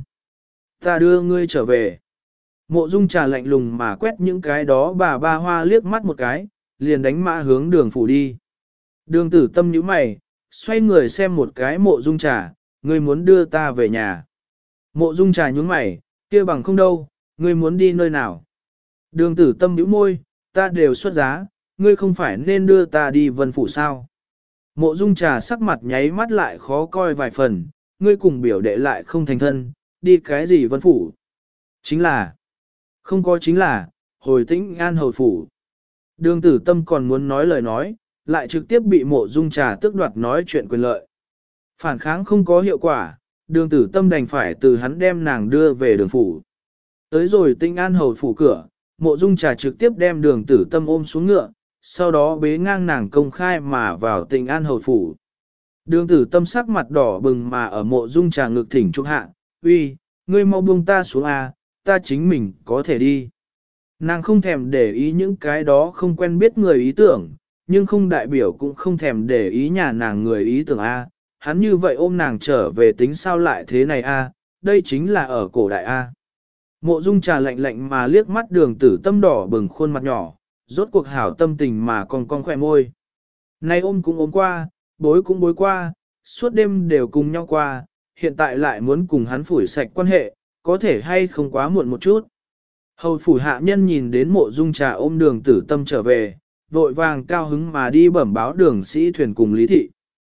[SPEAKER 1] Ta đưa ngươi trở về. Mộ Dung Trà lạnh lùng mà quét những cái đó bà ba hoa liếc mắt một cái, liền đánh mã hướng đường phủ đi. Đường tử tâm nhíu mày, xoay người xem một cái Mộ Dung Trà, ngươi muốn đưa ta về nhà. Mộ Dung Trà nhướng mày, kia bằng không đâu, ngươi muốn đi nơi nào. Đường tử tâm nhíu môi, ta đều xuất giá, ngươi không phải nên đưa ta đi Vân Phủ sao. Mộ Dung Trà sắc mặt nháy mắt lại khó coi vài phần, ngươi cùng biểu đệ lại không thành thân, đi cái gì Vân Phủ. Chính là, không có chính là, hồi Tĩnh An hầu phủ. Đường tử tâm còn muốn nói lời nói, lại trực tiếp bị Mộ Dung Trà tước đoạt nói chuyện quyền lợi. Phản kháng không có hiệu quả, đường tử tâm đành phải từ hắn đem nàng đưa về đường phủ. Tới rồi Tĩnh An hầu phủ cửa, Mộ Dung Trà trực tiếp đem đường tử tâm ôm xuống ngựa, sau đó bế ngang nàng công khai mà vào Tĩnh An hầu phủ. Đường tử tâm sắc mặt đỏ bừng mà ở Mộ Dung Trà ngực thỉnh trục hạ, uy, ngươi mau buông ta xuống à, ta chính mình có thể đi. Nàng không thèm để ý những cái đó không quen biết người ý tưởng, nhưng không đại biểu cũng không thèm để ý nhà nàng người ý tưởng a. Hắn như vậy ôm nàng trở về tính sao lại thế này a, đây chính là ở cổ đại a. Mộ Dung Trà lạnh lạnh mà liếc mắt đường tử tâm đỏ bừng khuôn mặt nhỏ, rốt cuộc hảo tâm tình mà còn con khỏe môi. Nay ôm cũng ôm qua, bối cũng bối qua, suốt đêm đều cùng nhau qua, hiện tại lại muốn cùng hắn phủi sạch quan hệ, có thể hay không quá muộn một chút. Hầu phủ hạ nhân nhìn đến Mộ Dung Trà ôm đường tử tâm trở về, vội vàng cao hứng mà đi bẩm báo đường sĩ thuyền cùng Lý Thị.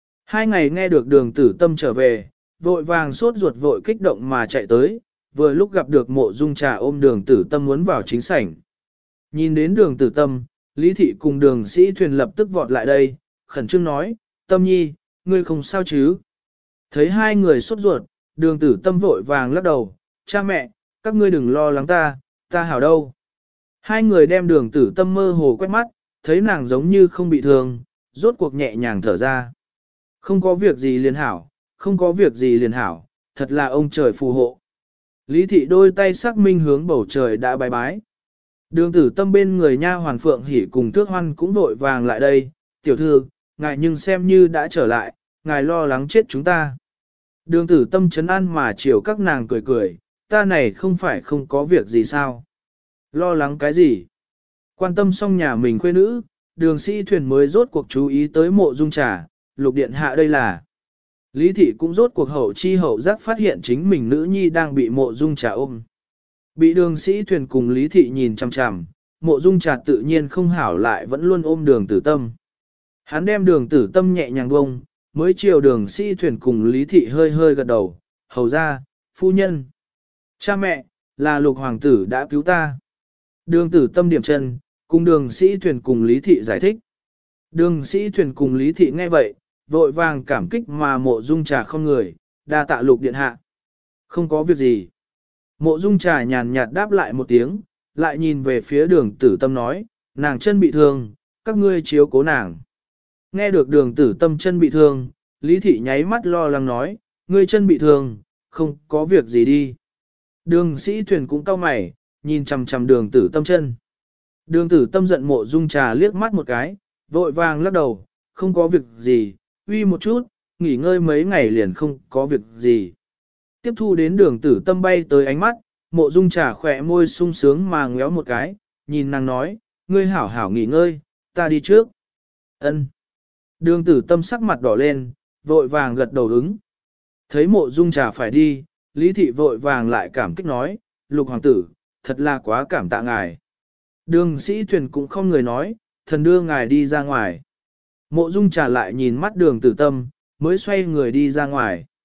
[SPEAKER 1] 2 ngày nghe được đường tử tâm trở về, vội vàng sốt ruột vội kích động mà chạy tới, vừa lúc gặp được Mộ Dung Trà ôm đường tử tâm muốn vào chính sảnh. Nhìn đến đường tử tâm, Lý Thị cùng đường sĩ thuyền lập tức vọt lại đây, khẩn trương nói, tâm nhi, ngươi không sao chứ? Thấy hai người sốt ruột, đường tử tâm vội vàng lắc đầu, cha mẹ, các ngươi đừng lo lắng ta hảo đâu. Hai người đem đường tử tâm mơ hồ quét mắt, thấy nàng giống như không bị thương, rốt cuộc nhẹ nhàng thở ra. Không có việc gì liền hảo, không có việc gì liền hảo, thật là ông trời phù hộ. Lý Thị đôi tay xác minh hướng bầu trời đã bái bái. Đường tử tâm bên người nha hoàn Phượng Hỷ cùng Thước Hoan cũng vội vàng lại đây, tiểu thư, ngài nhưng xem như đã trở lại, ngài lo lắng chết chúng ta. Đường tử tâm trấn an mà chiều các nàng cười cười, ta này không phải không có việc gì sao? Lo lắng cái gì? Quan tâm xong nhà mình khuê nữ, đường sĩ thuyền mới rốt cuộc chú ý tới Mộ Dung Trà, lục điện hạ đây là. Lý Thị cũng rốt cuộc hậu chi hậu giác phát hiện chính mình nữ nhi đang bị Mộ Dung Trà ôm. Bị đường sĩ thuyền cùng Lý Thị nhìn chằm chằm, Mộ Dung Trà tự nhiên không hảo lại vẫn luôn ôm đường tử tâm. Hắn đem đường tử tâm nhẹ nhàng bông, mới chiều đường sĩ thuyền cùng Lý Thị hơi hơi gật đầu, hầu ra, phu nhân. Cha mẹ, là lục hoàng tử đã cứu ta. Đường tử tâm điểm chân, cùng đường sĩ thuyền cùng Lý Thị giải thích. Đường sĩ thuyền cùng Lý Thị nghe vậy, vội vàng cảm kích mà Mộ Dung Trà không người, đa tạ lục điện hạ. Không có việc gì. Mộ Dung Trà nhàn nhạt đáp lại một tiếng, lại nhìn về phía đường tử tâm nói, nàng chân bị thương, các ngươi chiếu cố nàng. Nghe được đường tử tâm chân bị thương, Lý Thị nháy mắt lo lắng nói, ngươi chân bị thương, không có việc gì đi. Đường sĩ thuyền cũng cau mày, nhìn chằm chằm đường tử tâm chân. Đường tử tâm giận Mộ Dung Trà liếc mắt một cái, vội vàng lắc đầu, không có việc gì, uy một chút, nghỉ ngơi mấy ngày liền không có việc gì. Tiếp thu đến đường tử tâm bay tới ánh mắt, Mộ Dung Trà khỏe môi sung sướng mà ngéo một cái, nhìn nàng nói, ngươi hảo hảo nghỉ ngơi, ta đi trước. Ân. Đường tử tâm sắc mặt đỏ lên, vội vàng gật đầu ứng. Thấy Mộ Dung Trà phải đi, Lý Thị vội vàng lại cảm kích nói, lục hoàng tử, thật là quá cảm tạ ngài. Đường sĩ thuyền cũng không người nói, thần đưa ngài đi ra ngoài. Mộ Dung Trà lại nhìn mắt đường tử tâm, mới xoay người đi ra ngoài.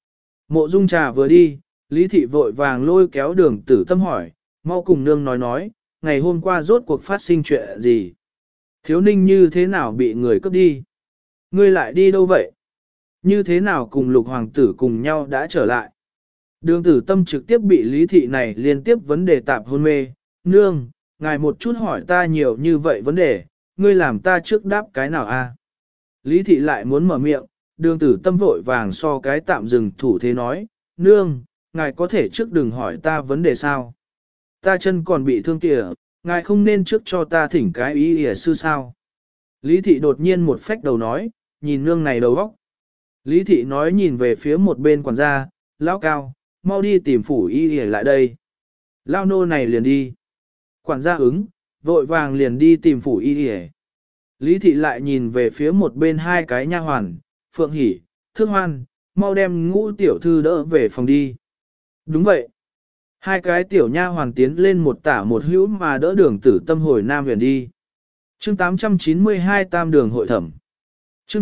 [SPEAKER 1] Mộ Dung Trà vừa đi, Lý Thị vội vàng lôi kéo Đường Tử Tâm hỏi, mau cùng nương nói, ngày hôm qua rốt cuộc phát sinh chuyện gì? Thiếu ninh như thế nào bị người cướp đi? Ngươi lại đi đâu vậy? Như thế nào cùng Lục Hoàng tử cùng nhau đã trở lại? Đường Tử Tâm trực tiếp bị Lý Thị này liên tiếp vấn đề tạp hôn mê. Nương, ngài một chút hỏi ta nhiều như vậy vấn đề, ngươi làm ta trước đáp cái nào a? Lý Thị lại muốn mở miệng, Đường Tử Tâm vội vàng so cái tạm dừng thủ thế nói, nương, ngài có thể trước đừng hỏi ta vấn đề sao? Ta chân còn bị thương kìa, ngài không nên trước cho ta thỉnh cái ý ỉa sư sao? Lý Thị đột nhiên một phách đầu nói, nhìn nương này đầu óc. Lý Thị nói nhìn về phía một bên quản gia, lão cao, mau đi tìm phủ y ỉa lại đây. Lao nô này liền đi. Quản gia ứng, vội vàng liền đi tìm phủ y ỉa. Lý Thị lại nhìn về phía một bên hai cái nha hoàn, Phượng Hỷ, Thước Hoan, mau đem Ngũ tiểu thư đỡ về phòng đi. Đúng vậy. Hai cái tiểu nha hoàn tiến lên một tả một hữu mà đỡ Đường Tử Tâm hồi Nam Huyền đi. Chương 892 Tam Đường hội thẩm. Chương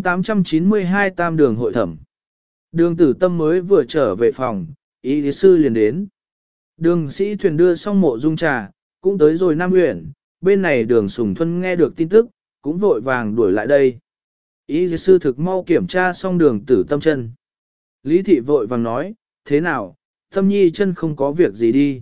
[SPEAKER 1] 892 Tam Đường hội thẩm. Đường Tử Tâm mới vừa trở về phòng, y lý sư liền đến. Đường Sĩ Thuyền đưa xong Mộ Dung Trà, cũng tới rồi Nam Huyền, bên này Đường Sùng Thuân nghe được tin tức, cũng vội vàng đuổi lại đây. Y lý sư thực mau kiểm tra xong Đường Tử Tâm chân. Lý Thị vội vàng nói, thế nào, Tâm Nhi chân không có việc gì đi.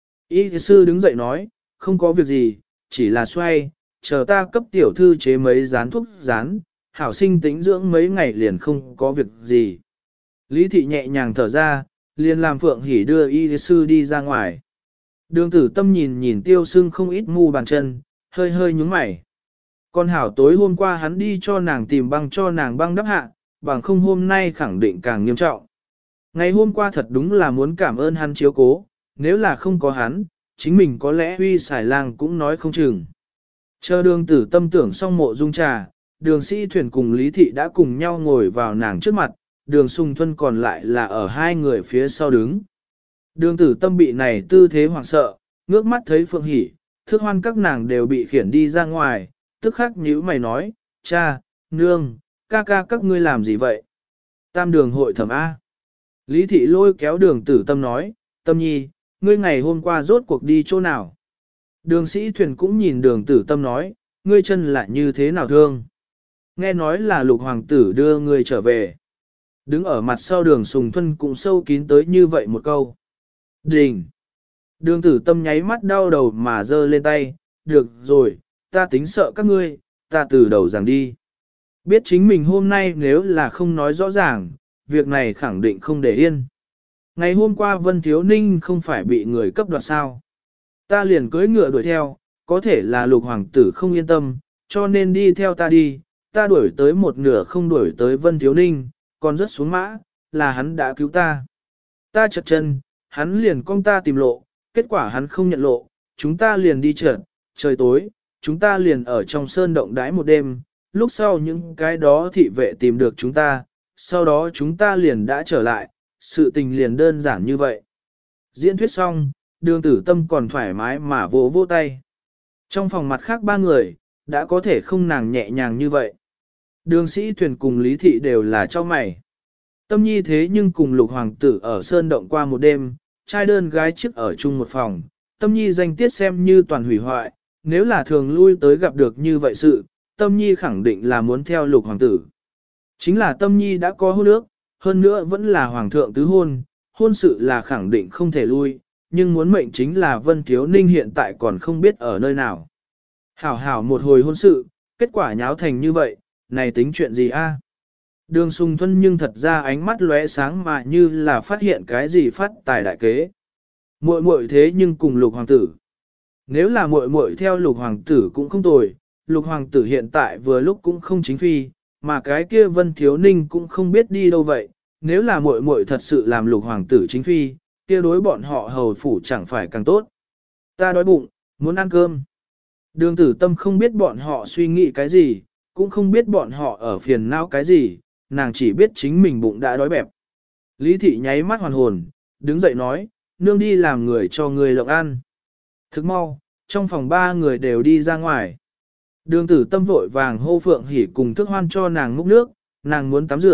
[SPEAKER 1] Y lý sư đứng dậy nói, không có việc gì, chỉ là xoay, chờ ta cấp tiểu thư chế mấy dán thuốc dán, hảo sinh tĩnh dưỡng mấy ngày liền không có việc gì. Lý Thị nhẹ nhàng thở ra, liền làm Phượng Hỷ đưa y sư đi ra ngoài. Đường Tử Tâm nhìn Tiêu Sưng không ít mu bàn chân, hơi hơi nhúng mày. Con hảo tối hôm qua hắn đi cho nàng tìm băng cho nàng băng đắp hạ, bằng không hôm nay khẳng định càng nghiêm trọng. Ngày hôm qua thật đúng là muốn cảm ơn hắn chiếu cố, nếu là không có hắn, chính mình có lẽ Huy Sải Lang cũng nói không chừng. Chờ Đường Tử Tâm tưởng xong Mộ Dung Trà, Đường Sĩ Thuyền cùng Lý Thị đã cùng nhau ngồi vào nàng trước mặt, Đường Sùng Thuân còn lại là ở hai người phía sau đứng. Đường Tử Tâm bị này tư thế hoảng sợ, ngước mắt thấy Phượng Hỷ, Thước Hoan các nàng đều bị khiển đi ra ngoài, tức khắc nhíu mày nói, cha, nương, ca ca các ngươi làm gì vậy? Tam Đường hội thẩm A. Lý Thị lôi kéo Đường Tử Tâm nói, Tâm Nhi, ngươi ngày hôm qua rốt cuộc đi chỗ nào? Đường Sĩ Thuyền cũng nhìn Đường Tử Tâm nói, ngươi chân lại như thế nào thương? Nghe nói là Lục Hoàng tử đưa ngươi trở về. Đứng ở mặt sau Đường Sùng Thuân cũng sâu kín tới như vậy một câu. Đình! Đường Tử Tâm nháy mắt đau đầu mà giơ lên tay, được rồi, ta tính sợ các ngươi, ta từ đầu giảng đi. Biết chính mình hôm nay nếu là không nói rõ ràng, việc này khẳng định không để yên. Ngày hôm qua Vân Thiếu Ninh không phải bị người cấp đoạt sao. Ta liền cưỡi ngựa đuổi theo, có thể là Lục Hoàng tử không yên tâm, cho nên đi theo ta đi, ta đuổi tới một nửa không đuổi tới Vân Thiếu Ninh, còn rất xuống mã, là hắn đã cứu ta. Ta chật chân, hắn liền cong ta tìm lộ, kết quả hắn không nhận lộ, chúng ta liền đi trượt, trời tối, chúng ta liền ở trong sơn động đái một đêm, lúc sau những cái đó thị vệ tìm được chúng ta, sau đó chúng ta liền đã trở lại, sự tình liền đơn giản như vậy. Diễn thuyết xong, Đường Tử Tâm còn thoải mái mà vỗ vỗ tay. Trong phòng mặt khác ba người, đã có thể không nàng nhẹ nhàng như vậy. Đường Sĩ Thuyền cùng Lý Thị đều là cho mày. Tâm Nhi thế nhưng cùng Lục Hoàng tử ở sơn động qua một đêm, trai đơn gái chiếc ở chung một phòng. Tâm Nhi danh tiết xem như toàn hủy hoại, nếu là thường lui tới gặp được như vậy sự, Tâm Nhi khẳng định là muốn theo Lục Hoàng tử. Chính là Tâm Nhi đã có hôn ước, hơn nữa vẫn là Hoàng thượng tứ hôn, hôn sự là khẳng định không thể lui, nhưng muốn mệnh chính là Vân Thiếu Ninh hiện tại còn không biết ở nơi nào. Hảo hảo một hồi hôn sự, kết quả nháo thành như vậy, này tính chuyện gì a? Đường Sùng Thuân nhưng thật ra ánh mắt lóe sáng mà như là phát hiện cái gì phát tài đại kế. Muội muội thế nhưng cùng Lục Hoàng tử. Nếu là muội muội theo Lục Hoàng tử cũng không tồi, Lục Hoàng tử hiện tại vừa lúc cũng không chính phi, mà cái kia Vân Thiếu Ninh cũng không biết đi đâu vậy. Nếu là muội muội thật sự làm Lục Hoàng tử chính phi, kia đối bọn họ hầu phủ chẳng phải càng tốt. Ta đói bụng, muốn ăn cơm. Đường Tử Tâm không biết bọn họ suy nghĩ cái gì, cũng không biết bọn họ ở phiền não cái gì, nàng chỉ biết chính mình bụng đã đói bẹp. Lý Thị nháy mắt hoàn hồn, đứng dậy nói, nương đi làm người cho người lộng ăn. Thức mau, trong phòng ba người đều đi ra ngoài. Đường Tử Tâm vội vàng hô Phượng Hỷ cùng Thức Hoan cho nàng múc nước, nàng muốn tắm rửa,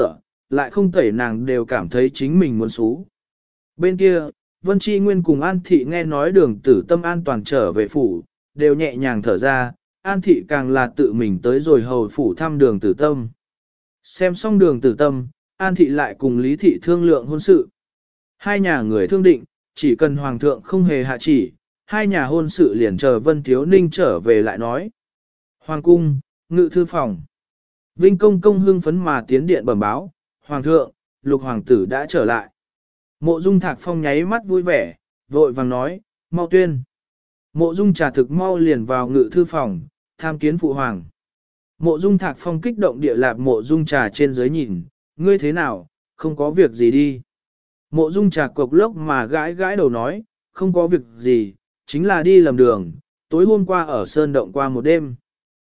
[SPEAKER 1] lại không tẩy nàng đều cảm thấy chính mình muốn xú. Bên kia, Vân Chi Nguyên cùng An Thị nghe nói Đường Tử Tâm an toàn trở về phủ, đều nhẹ nhàng thở ra, An Thị càng là tự mình tới rồi hầu phủ thăm Đường Tử Tâm. Xem xong Đường Tử Tâm, An Thị lại cùng Lý Thị thương lượng hôn sự. Hai nhà người thương định, chỉ cần Hoàng thượng không hề hạ chỉ, hai nhà hôn sự liền chờ Vân Thiếu Ninh trở về lại nói. Hoàng cung, ngự thư phòng. Vinh Công Công hưng phấn mà tiến điện bẩm báo, Hoàng thượng, Lục Hoàng tử đã trở lại. Mộ Dung Thạc Phong nháy mắt vui vẻ, vội vàng nói, mau tuyên. Mộ Dung Trà thực mau liền vào ngự thư phòng, tham kiến phụ hoàng. Mộ Dung Thạc Phong kích động địa lạp Mộ Dung Trà trên dưới nhìn, ngươi thế nào, không có việc gì đi. Mộ Dung Trà cộc lốc mà gãi gãi đầu nói, không có việc gì, chính là đi lầm đường, tối hôm qua ở Sơn Động qua một đêm.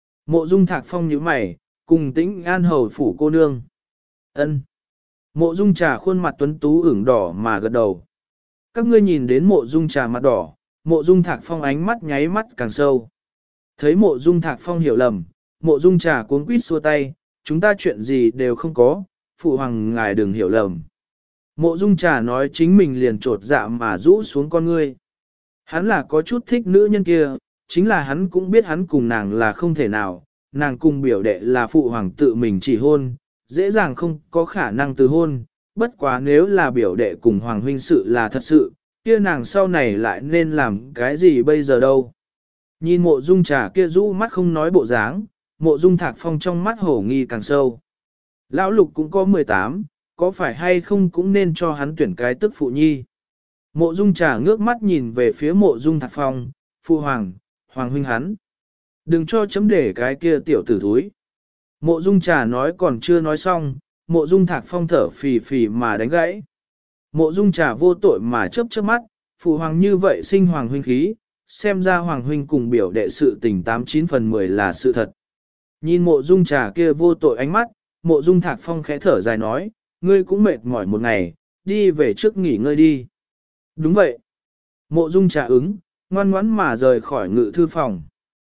[SPEAKER 1] Mộ Dung Thạc Phong nhíu mày, cùng Tĩnh An hầu phủ cô nương. Ân. Mộ Dung Trà khuôn mặt tuấn tú ửng đỏ mà gật đầu. Các ngươi nhìn đến Mộ Dung Trà mặt đỏ, Mộ Dung Thạc Phong ánh mắt nháy mắt càng sâu. Thấy Mộ Dung Thạc Phong hiểu lầm, Mộ Dung Trà cuống quýt xua tay, chúng ta chuyện gì đều không có, phụ hoàng ngài đừng hiểu lầm. Mộ Dung Trà nói chính mình liền trột dạ mà rũ xuống con ngươi. Hắn là có chút thích nữ nhân kia, chính là hắn cũng biết hắn cùng nàng là không thể nào, nàng cùng biểu đệ là phụ hoàng tự mình chỉ hôn, dễ dàng không có khả năng từ hôn, bất quá nếu là biểu đệ cùng hoàng huynh sự là thật sự, kia nàng sau này lại nên làm cái gì bây giờ đâu. Nhìn Mộ Dung Trà kia rũ mắt không nói bộ dáng, Mộ Dung Thạc Phong trong mắt hổ nghi càng sâu. Lão Lục cũng có 18, có phải hay không cũng nên cho hắn tuyển cái tức phụ nhi. Mộ Dung Trà ngước mắt nhìn về phía Mộ Dung Thạc Phong, phụ hoàng, hoàng huynh hắn. Đừng cho chấm để cái kia tiểu tử thúi. Mộ Dung Trà nói còn chưa nói xong, Mộ Dung Thạc Phong thở phì phì mà đánh gãy. Mộ Dung Trà vô tội mà chớp chớp mắt, phụ hoàng như vậy sinh hoàng huynh khí, xem ra hoàng huynh cùng biểu đệ sự tình 89 phần 10 là sự thật. Nhìn Mộ Dung Trà kia vô tội ánh mắt, Mộ Dung Thạc Phong khẽ thở dài nói, ngươi cũng mệt mỏi một ngày, đi về trước nghỉ ngơi đi. Đúng vậy. Mộ Dung Trà ứng, ngoan ngoãn mà rời khỏi ngự thư phòng.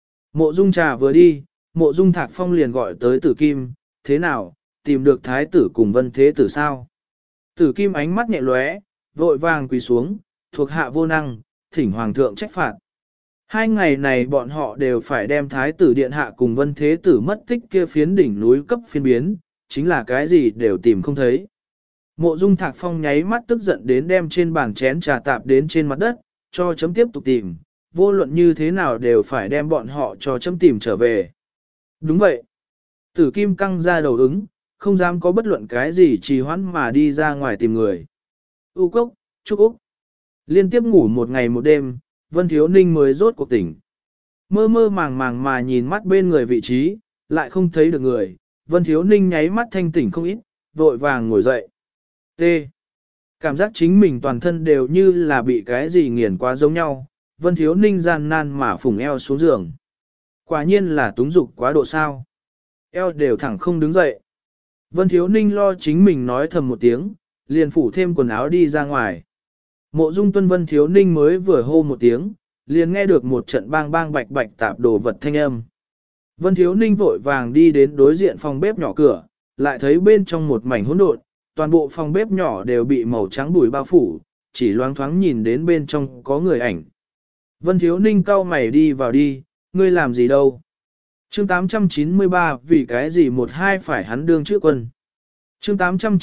[SPEAKER 1] Mộ Dung Trà vừa đi, Mộ Dung Thạc Phong liền gọi tới Tử Kim, thế nào, tìm được thái tử cùng Vân Thế tử sao? Tử Kim ánh mắt nhẹ lóe, vội vàng quỳ xuống, thuộc hạ vô năng, thỉnh hoàng thượng trách phạt. Hai ngày này bọn họ đều phải đem thái tử điện hạ cùng Vân Thế tử mất tích kia phiến đỉnh núi cấp phiên biến, chính là cái gì đều tìm không thấy. Mộ Dung Thạc Phong nháy mắt tức giận đến đem trên bàn chén trà tạp đến trên mặt đất, cho chấm tiếp tục tìm, vô luận như thế nào đều phải đem bọn họ cho chấm tìm trở về. Đúng vậy. Tử Kim căng ra đầu ứng, không dám có bất luận cái gì trì hoãn mà đi ra ngoài tìm người. U Cốc, Trúc Úc. Liên tiếp ngủ một ngày một đêm, Vân Thiếu Ninh mới rốt cuộc tỉnh. Mơ mơ màng màng mà nhìn mắt bên người vị trí, lại không thấy được người. Vân Thiếu Ninh nháy mắt thanh tỉnh không ít, vội vàng ngồi dậy. T. Cảm giác chính mình toàn thân đều như là bị cái gì nghiền quá giống nhau. Vân Thiếu Ninh gian nan mà phủng eo xuống giường. Quả nhiên là túng dục quá độ sao. Eo đều thẳng không đứng dậy. Vân Thiếu Ninh lo chính mình nói thầm một tiếng, liền phủ thêm quần áo đi ra ngoài. Mộ Dung Tuân Vân Thiếu Ninh mới vừa hô một tiếng, liền nghe được một trận bang bang bạch bạch tạp đồ vật thanh âm. Vân Thiếu Ninh vội vàng đi đến đối diện phòng bếp nhỏ cửa, lại thấy bên trong một mảnh hỗn độn, toàn bộ phòng bếp nhỏ đều bị màu trắng bụi bao phủ, chỉ loáng thoáng nhìn đến bên trong có người ảnh. Vân Thiếu Ninh cau mày đi vào đi, ngươi làm gì đâu? Chương 893 vì cái gì một hai phải hắn đương trước quân? Chương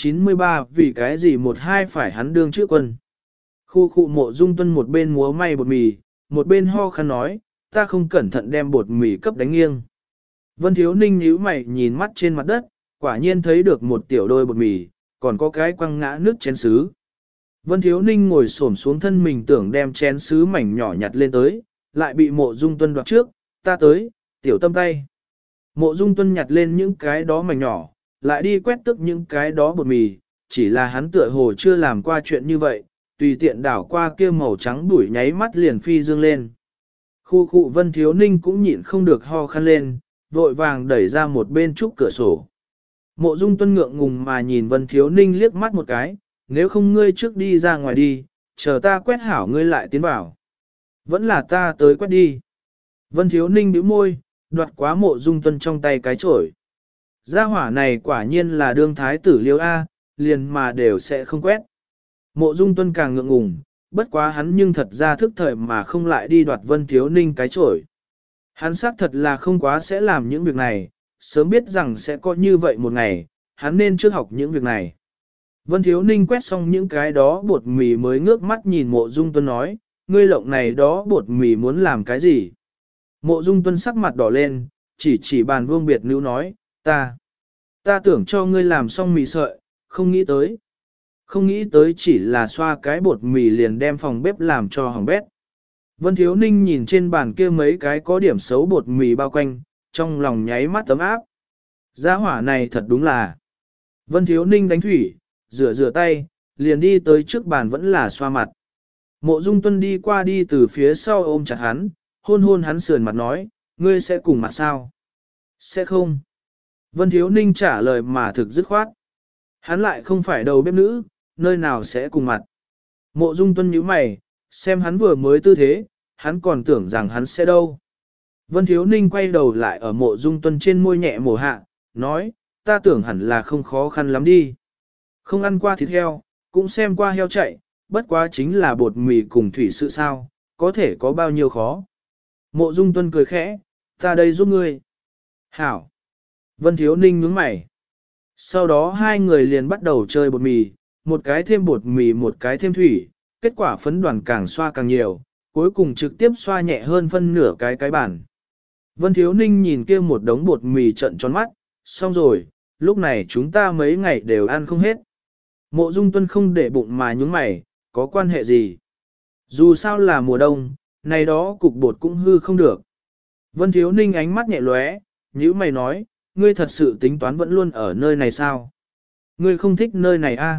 [SPEAKER 1] 893 vì cái gì một hai phải hắn đương trước quân? Khu khu Mộ Dung Tuân một bên múa may bột mì, một bên ho khăn nói, ta không cẩn thận đem bột mì cấp đánh nghiêng. Vân Thiếu Ninh nhíu mày nhìn mắt trên mặt đất, quả nhiên thấy được một tiểu đôi bột mì, còn có cái quăng ngã nước chén sứ. Vân Thiếu Ninh ngồi xổm xuống thân mình tưởng đem chén sứ mảnh nhỏ nhặt lên tới, lại bị Mộ Dung Tuân đoạt trước, ta tới, tiểu tâm tay. Mộ Dung Tuân nhặt lên những cái đó mảnh nhỏ, lại đi quét tức những cái đó bột mì, chỉ là hắn tựa hồ chưa làm qua chuyện như vậy, tùy tiện đảo qua kia màu trắng bụi nháy mắt liền phi dương lên. Khu khu Vân Thiếu Ninh cũng nhịn không được ho khăn lên, vội vàng đẩy ra một bên trúc cửa sổ. Mộ Dung Tuân ngượng ngùng mà nhìn Vân Thiếu Ninh liếc mắt một cái, nếu không ngươi trước đi ra ngoài đi, chờ ta quét hảo ngươi lại tiến vào. Vẫn là ta tới quét đi. Vân Thiếu Ninh bĩu môi, đoạt quá Mộ Dung Tuân trong tay cái chổi. Gia hỏa này quả nhiên là đương thái tử Liêu A, liền mà đều sẽ không quét. Mộ Dung Tuân càng ngượng ngùng, bất quá hắn nhưng thật ra thức thời mà không lại đi đoạt Vân Thiếu Ninh cái chổi. Hắn xác thật là không quá sẽ làm những việc này, sớm biết rằng sẽ có như vậy một ngày, hắn nên trước học những việc này. Vân Thiếu Ninh quét xong những cái đó bột mì mới ngước mắt nhìn Mộ Dung Tuân nói, ngươi lộng này đó bột mì muốn làm cái gì? Mộ Dung Tuân sắc mặt đỏ lên, chỉ bàn vương biệt nữ nói, ta tưởng cho ngươi làm xong mì sợi, không nghĩ tới. Không nghĩ tới chỉ là xoa cái bột mì liền đem phòng bếp làm cho hỏng bét. Vân Thiếu Ninh nhìn trên bàn kia mấy cái có điểm xấu bột mì bao quanh, trong lòng nháy mắt tấm áp. Gia hỏa này thật đúng là. Vân Thiếu Ninh đánh thủy, rửa tay, liền đi tới trước bàn vẫn là xoa mặt. Mộ Dung Tuân đi qua đi từ phía sau ôm chặt hắn, hôn hắn sườn mặt nói, ngươi sẽ cùng mặt sao? Sẽ không. Vân Thiếu Ninh trả lời mà thực dứt khoát. Hắn lại không phải đầu bếp nữ, nơi nào sẽ cùng mặt. Mộ Dung Tuân nhíu mày, xem hắn vừa mới tư thế, hắn còn tưởng rằng hắn sẽ đâu. Vân Thiếu Ninh quay đầu lại ở Mộ Dung Tuân trên môi nhẹ mổ hạ, nói, ta tưởng hẳn là không khó khăn lắm đi. Không ăn qua thịt heo, cũng xem qua heo chạy, bất quá chính là bột mì cùng thủy sự sao, có thể có bao nhiêu khó. Mộ Dung Tuân cười khẽ, ta đây giúp ngươi. Hảo. Vân Thiếu Ninh nhướng mày. Sau đó hai người liền bắt đầu chơi bột mì, một cái thêm bột mì một cái thêm thủy, kết quả phấn đoàn càng xoa càng nhiều, cuối cùng trực tiếp xoa nhẹ hơn phân nửa cái bản. Vân Thiếu Ninh nhìn kia một đống bột mì trận tròn mắt, xong rồi, lúc này chúng ta mấy ngày đều ăn không hết. Mộ Dung Tuân không để bụng mà nhướng mày, có quan hệ gì? Dù sao là mùa đông, này đó cục bột cũng hư không được. Vân Thiếu Ninh ánh mắt nhẹ lóe, nhíu mày nói, ngươi thật sự tính toán vẫn luôn ở nơi này sao? Ngươi không thích nơi này a?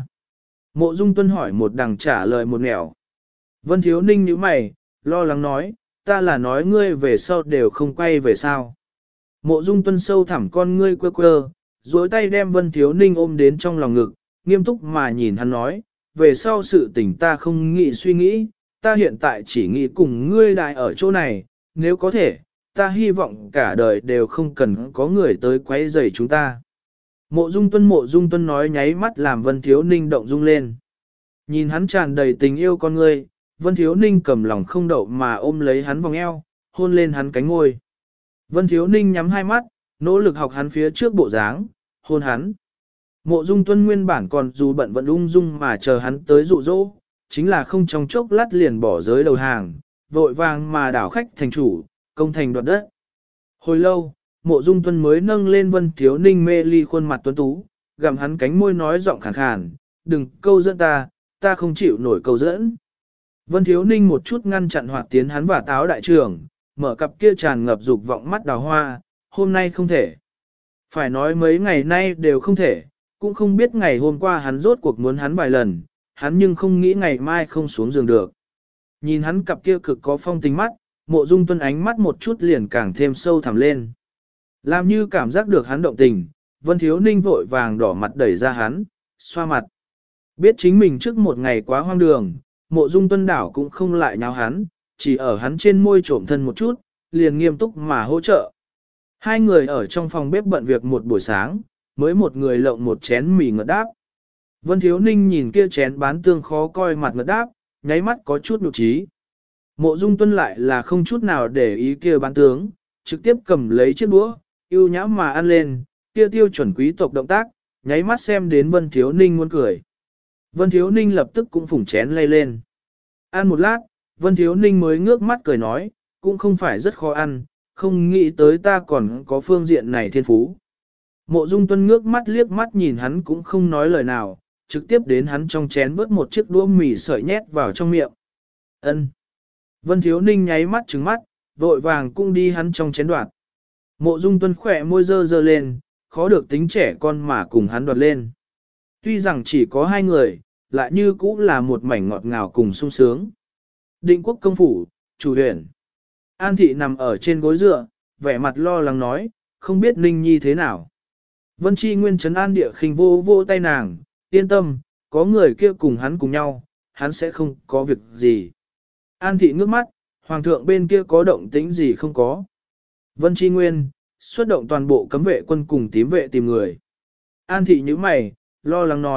[SPEAKER 1] Mộ Dung Tuân hỏi một đằng trả lời một nẻo. Vân Thiếu Ninh nhíu mày, lo lắng nói, ta là nói ngươi về sau đều không quay về sao? Mộ Dung Tuân sâu thẳm con ngươi quơ, duỗi tay đem Vân Thiếu Ninh ôm đến trong lòng ngực, nghiêm túc mà nhìn hắn nói, về sau sự tình ta không nghĩ suy nghĩ, ta hiện tại chỉ nghĩ cùng ngươi đại ở chỗ này, nếu có thể, ta hy vọng cả đời đều không cần có người tới quấy rầy chúng ta. Mộ Dung Tuân nói nháy mắt làm Vân Thiếu Ninh động dung lên. Nhìn hắn tràn đầy tình yêu con ngươi, Vân Thiếu Ninh cầm lòng không đậu mà ôm lấy hắn vòng eo, hôn lên hắn cánh ngôi. Vân Thiếu Ninh nhắm hai mắt, nỗ lực học hắn phía trước bộ dáng, hôn hắn. Mộ Dung Tuân nguyên bản còn dù bận vẫn ung dung mà chờ hắn tới dụ dỗ, chính là không trong chốc lát liền bỏ giới đầu hàng, vội vàng mà đảo khách thành chủ, công thành đoạt đất. Hồi lâu, Mộ Dung Tuân mới nâng lên Vân Thiếu Ninh mê ly khuôn mặt tuấn tú, gặm hắn cánh môi nói giọng khàn khàn, đừng câu dẫn ta không chịu nổi câu dẫn. Vân Thiếu Ninh một chút ngăn chặn hoạt tiến hắn và táo đại trưởng, mở cặp kia tràn ngập dục vọng mắt đào hoa, hôm nay không thể. Phải nói mấy ngày nay đều không thể, cũng không biết ngày hôm qua hắn rốt cuộc muốn hắn vài lần, hắn nhưng không nghĩ ngày mai không xuống giường được. Nhìn hắn cặp kia cực có phong tình mắt, Mộ Dung Tuân ánh mắt một chút liền càng thêm sâu thẳm lên. Làm như cảm giác được hắn động tình, Vân Thiếu Ninh vội vàng đỏ mặt đẩy ra hắn, xoa mặt. Biết chính mình trước một ngày quá hoang đường, Mộ Dung Tuân đảo cũng không lại nháo hắn, chỉ ở hắn trên môi trộm thân một chút, liền nghiêm túc mà hỗ trợ. Hai người ở trong phòng bếp bận việc một buổi sáng, mới một người lộng một chén mì ngọt đáp. Vân Thiếu Ninh nhìn kia chén bán tương khó coi mặt ngọt đáp, nháy mắt có chút nhục trí. Mộ Dung Tuân lại là không chút nào để ý kia bán tướng, trực tiếp cầm lấy chiếc đũa, yêu nhã mà ăn lên, kia tiêu chuẩn quý tộc động tác, nháy mắt xem đến Vân Thiếu Ninh muốn cười. Vân Thiếu Ninh lập tức cũng phủng chén lay lên. Ăn một lát, Vân Thiếu Ninh mới ngước mắt cười nói, cũng không phải rất khó ăn, không nghĩ tới ta còn có phương diện này thiên phú. Mộ Dung Tuân ngước mắt liếc mắt nhìn hắn cũng không nói lời nào, trực tiếp đến hắn trong chén vớt một chiếc đũa mì sợi nhét vào trong miệng. Ân. Vân Thiếu Ninh nháy mắt trừng mắt, vội vàng cũng đi hắn trong chén đoạt. Mộ Dung Tuân khỏe môi dơ dơ lên, khó được tính trẻ con mà cùng hắn đoạt lên. Tuy rằng chỉ có hai người, lại như cũng là một mảnh ngọt ngào cùng sung sướng. Định Quốc công phủ, chủ huyện. An thị nằm ở trên gối dựa, vẻ mặt lo lắng nói, không biết Ninh Nhi thế nào. Vân Chi Nguyên trấn an địa khinh vô vô tay nàng, yên tâm, có người kia cùng hắn cùng nhau, hắn sẽ không có việc gì. An thị ngước mắt, hoàng thượng bên kia có động tĩnh gì không có. Vân Chi Nguyên, xuất động toàn bộ cấm vệ quân cùng tím vệ tìm người. An thị như mày, lo lắng nói,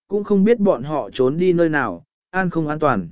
[SPEAKER 1] cũng không biết bọn họ trốn đi nơi nào, an không an toàn.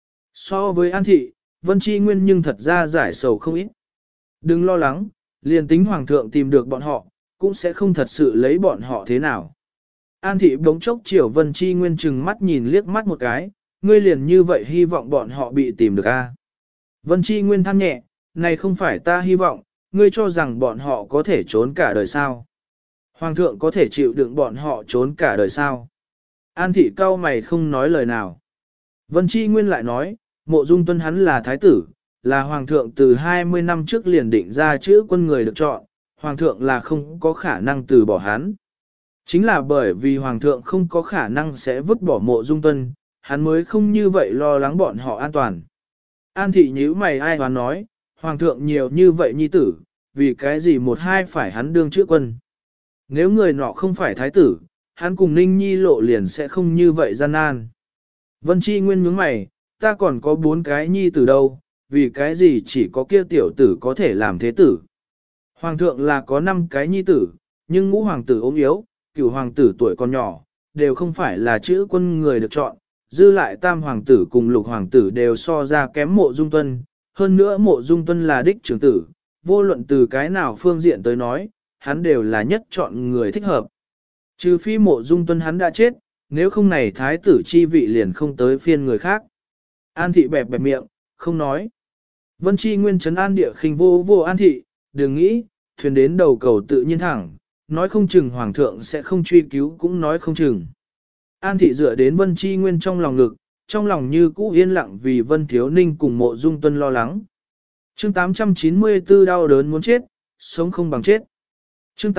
[SPEAKER 1] So với An Thị, Vân Chi Nguyên nhưng thật ra giải sầu không ít. Đừng lo lắng, liền tính Hoàng thượng tìm được bọn họ, cũng sẽ không thật sự lấy bọn họ thế nào. An Thị bỗng chốc chiều Vân Chi Nguyên chừng mắt nhìn liếc mắt một cái, ngươi liền như vậy hy vọng bọn họ bị tìm được a? Vân Chi Nguyên than nhẹ, này không phải ta hy vọng, ngươi cho rằng bọn họ có thể trốn cả đời sao? Hoàng thượng có thể chịu đựng bọn họ trốn cả đời sao? An Thị cau mày không nói lời nào. Vân Chi Nguyên lại nói, Mộ Dung Tuân hắn là thái tử, là hoàng thượng từ 20 năm trước liền định ra chữ quân người được chọn, hoàng thượng là không có khả năng từ bỏ hắn. Chính là bởi vì hoàng thượng không có khả năng sẽ vứt bỏ Mộ Dung Tuân, hắn mới không như vậy lo lắng bọn họ an toàn. An Thị nhíu mày ai hoán nói, hoàng thượng nhiều như vậy nhi tử, vì cái gì một hai phải hắn đương chữ quân. Nếu người nọ không phải thái tử, hắn cùng Ninh Nhi lộ liền sẽ không như vậy gian nan. Vân Chi Nguyên nhướng mày, ta còn có 4 cái nhi tử đâu, vì cái gì chỉ có kia tiểu tử có thể làm thế tử. Hoàng thượng là có 5 cái nhi tử, nhưng ngũ hoàng tử ốm yếu, cửu hoàng tử tuổi còn nhỏ, đều không phải là chữ quân người được chọn, dư lại tam hoàng tử cùng lục hoàng tử đều so ra kém Mộ Dung Tuân, hơn nữa Mộ Dung Tuân là đích trưởng tử, vô luận từ cái nào phương diện tới nói, hắn đều là nhất chọn người thích hợp. Trừ phi Mộ Dung Tuân hắn đã chết, nếu không này thái tử chi vị liền không tới phiên người khác. An Thị bẹp bẹp miệng, không nói. Vân Chi Nguyên trấn an địa khinh vô vô An Thị, đừng nghĩ, thuyền đến đầu cầu tự nhiên thẳng, nói không chừng hoàng thượng sẽ không truy cứu cũng nói không chừng. An Thị dựa đến Vân Chi Nguyên trong lòng ngực, trong lòng như cũ yên lặng vì Vân Thiếu Ninh cùng Mộ Dung Tuân lo lắng. Chương 894 đau đớn muốn chết, sống không bằng chết. Chương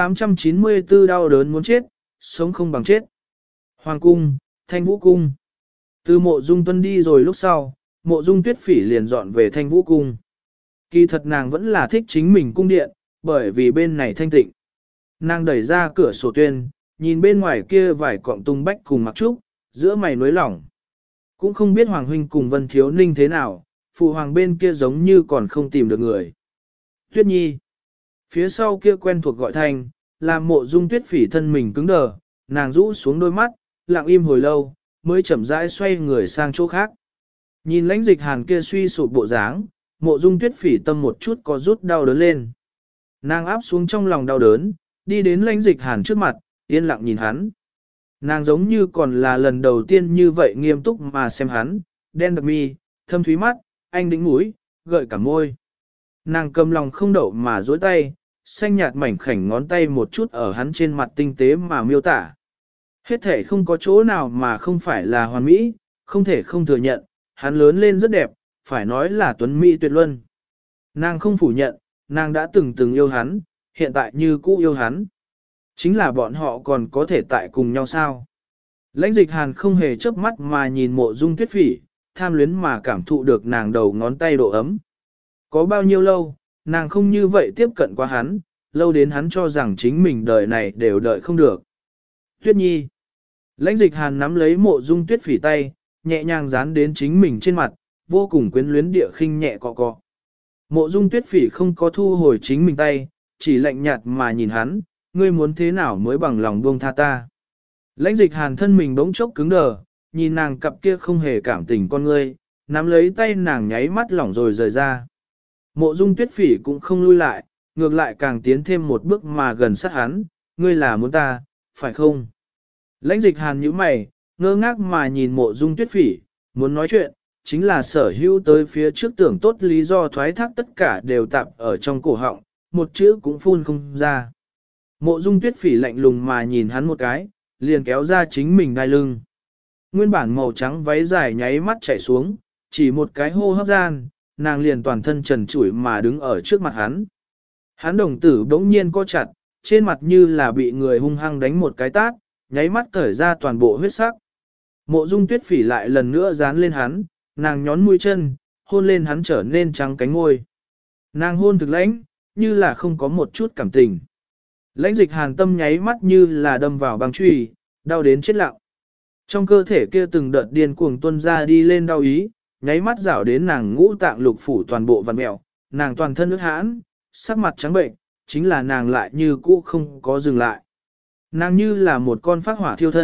[SPEAKER 1] 894 đau đớn muốn chết, sống không bằng chết. Hoàng cung, Thanh Vũ cung. Từ Mộ Dung Tuân đi rồi lúc sau, Mộ Dung Tuyết Phỉ liền dọn về Thanh Vũ cung. Kỳ thật nàng vẫn là thích chính mình cung điện, bởi vì bên này thanh tịnh. Nàng đẩy ra cửa sổ tuyên, nhìn bên ngoài kia vài cọng tung bách cùng mặc trúc, giữa mày nối lỏng. Cũng không biết Hoàng huynh cùng Vân Thiếu Ninh thế nào, phụ hoàng bên kia giống như còn không tìm được người. Tuyết Nhi. Phía sau kia quen thuộc gọi thanh, làm Mộ Dung Tuyết Phỉ thân mình cứng đờ, nàng rũ xuống đôi mắt, lặng im hồi lâu, mới chậm rãi xoay người sang chỗ khác. Nhìn Lãnh Dịch Hàn kia suy sụp bộ dáng, Mộ Dung Tuyết Phỉ tâm một chút có rút đau đớn lên. Nàng áp xuống trong lòng đau đớn, đi đến Lãnh Dịch Hàn trước mặt, yên lặng nhìn hắn. Nàng giống như còn là lần đầu tiên như vậy nghiêm túc mà xem hắn, đen đặc mi, thâm thúy mắt, anh đĩnh mũi, gợi cả môi. Nàng cầm lòng không đậu mà duỗi tay, xanh nhạt mảnh khảnh ngón tay một chút ở hắn trên mặt tinh tế mà miêu tả. Hết thể không có chỗ nào mà không phải là hoàn mỹ, không thể không thừa nhận, hắn lớn lên rất đẹp, phải nói là tuấn mỹ tuyệt luân. Nàng không phủ nhận, nàng đã từng yêu hắn, hiện tại như cũ yêu hắn. Chính là bọn họ còn có thể tại cùng nhau sao? Lãnh Dịch Hàn không hề chớp mắt mà nhìn Mộ Dung Tuyết Phỉ, tham luyến mà cảm thụ được nàng đầu ngón tay độ ấm. Có bao nhiêu lâu, nàng không như vậy tiếp cận qua hắn, lâu đến hắn cho rằng chính mình đời này đều đợi không được. Tuyết Nhi. Lãnh Dịch Hàn nắm lấy Mộ Dung Tuyết Phỉ tay, nhẹ nhàng dán đến chính mình trên mặt, vô cùng quyến luyến địa khinh nhẹ cọ cọ. Mộ Dung Tuyết Phỉ không có thu hồi chính mình tay, chỉ lạnh nhạt mà nhìn hắn, ngươi muốn thế nào mới bằng lòng buông tha ta. Lãnh Dịch Hàn thân mình bỗng chốc cứng đờ, nhìn nàng cặp kia không hề cảm tình con ngươi, nắm lấy tay nàng nháy mắt lỏng rồi rời ra. Mộ Dung Tuyết Phỉ cũng không lui lại, ngược lại càng tiến thêm một bước mà gần sát hắn, ngươi là muốn ta, phải không? Lãnh Dịch Hàn nhíu mày, ngơ ngác mà nhìn Mộ Dung Tuyết Phỉ, muốn nói chuyện, chính là sở hữu tới phía trước tưởng tốt lý do thoái thác tất cả đều tạp ở trong cổ họng, một chữ cũng phun không ra. Mộ Dung Tuyết Phỉ lạnh lùng mà nhìn hắn một cái, liền kéo ra chính mình đai lưng. Nguyên bản màu trắng váy dài nháy mắt chảy xuống, chỉ một cái hô hấp gian, nàng liền toàn thân trần trụi mà đứng ở trước mặt hắn. Hắn đồng tử bỗng nhiên co chặt, trên mặt như là bị người hung hăng đánh một cái tát, nháy mắt cởi ra toàn bộ huyết sắc. Mộ Dung Tuyết Phỉ lại lần nữa dán lên hắn, nàng nhón mũi chân, hôn lên hắn trở nên trắng cánh ngôi. Nàng hôn thực lãnh, như là không có một chút cảm tình. Lãnh Dịch Hàn tâm nháy mắt như là đâm vào băng chùy, đau đến chết lặng. Trong cơ thể kia từng đợt điên cuồng tuôn ra đi lên đau ý, nháy mắt rảo đến nàng ngũ tạng lục phủ toàn bộ vằn mẹo, nàng toàn thân ướt hãn, sắc mặt trắng bệnh, chính là nàng lại như cũ không có dừng lại. Nàng như là một con phát hỏa thiêu thân,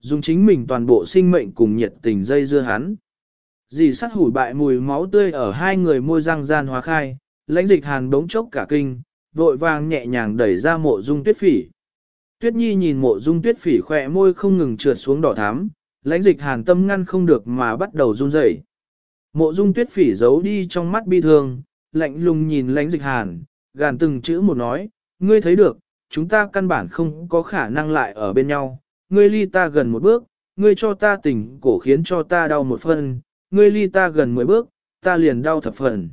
[SPEAKER 1] dùng chính mình toàn bộ sinh mệnh cùng nhiệt tình dây dưa hắn. Dì sắt hủi bại mùi máu tươi ở hai người môi răng gian hóa khai, Lãnh Dịch Hàn bỗng chốc cả kinh, vội vàng nhẹ nhàng đẩy ra Mộ Dung Tuyết Phỉ. Tuyết Nhi nhìn Mộ Dung Tuyết Phỉ khỏe môi không ngừng trượt xuống đỏ thắm, Lãnh Dịch Hàn tâm ngăn không được mà bắt đầu run rẩy. Mộ Dung Tuyết Phỉ giấu đi trong mắt bi thương, lạnh lùng nhìn Lãnh Dịch Hàn, gàn từng chữ một nói, ngươi thấy được, chúng ta căn bản không có khả năng lại ở bên nhau, ngươi ly ta gần một bước, ngươi cho ta tình cổ khiến cho ta đau một phần, ngươi ly ta gần 10 bước, ta liền đau thập phần.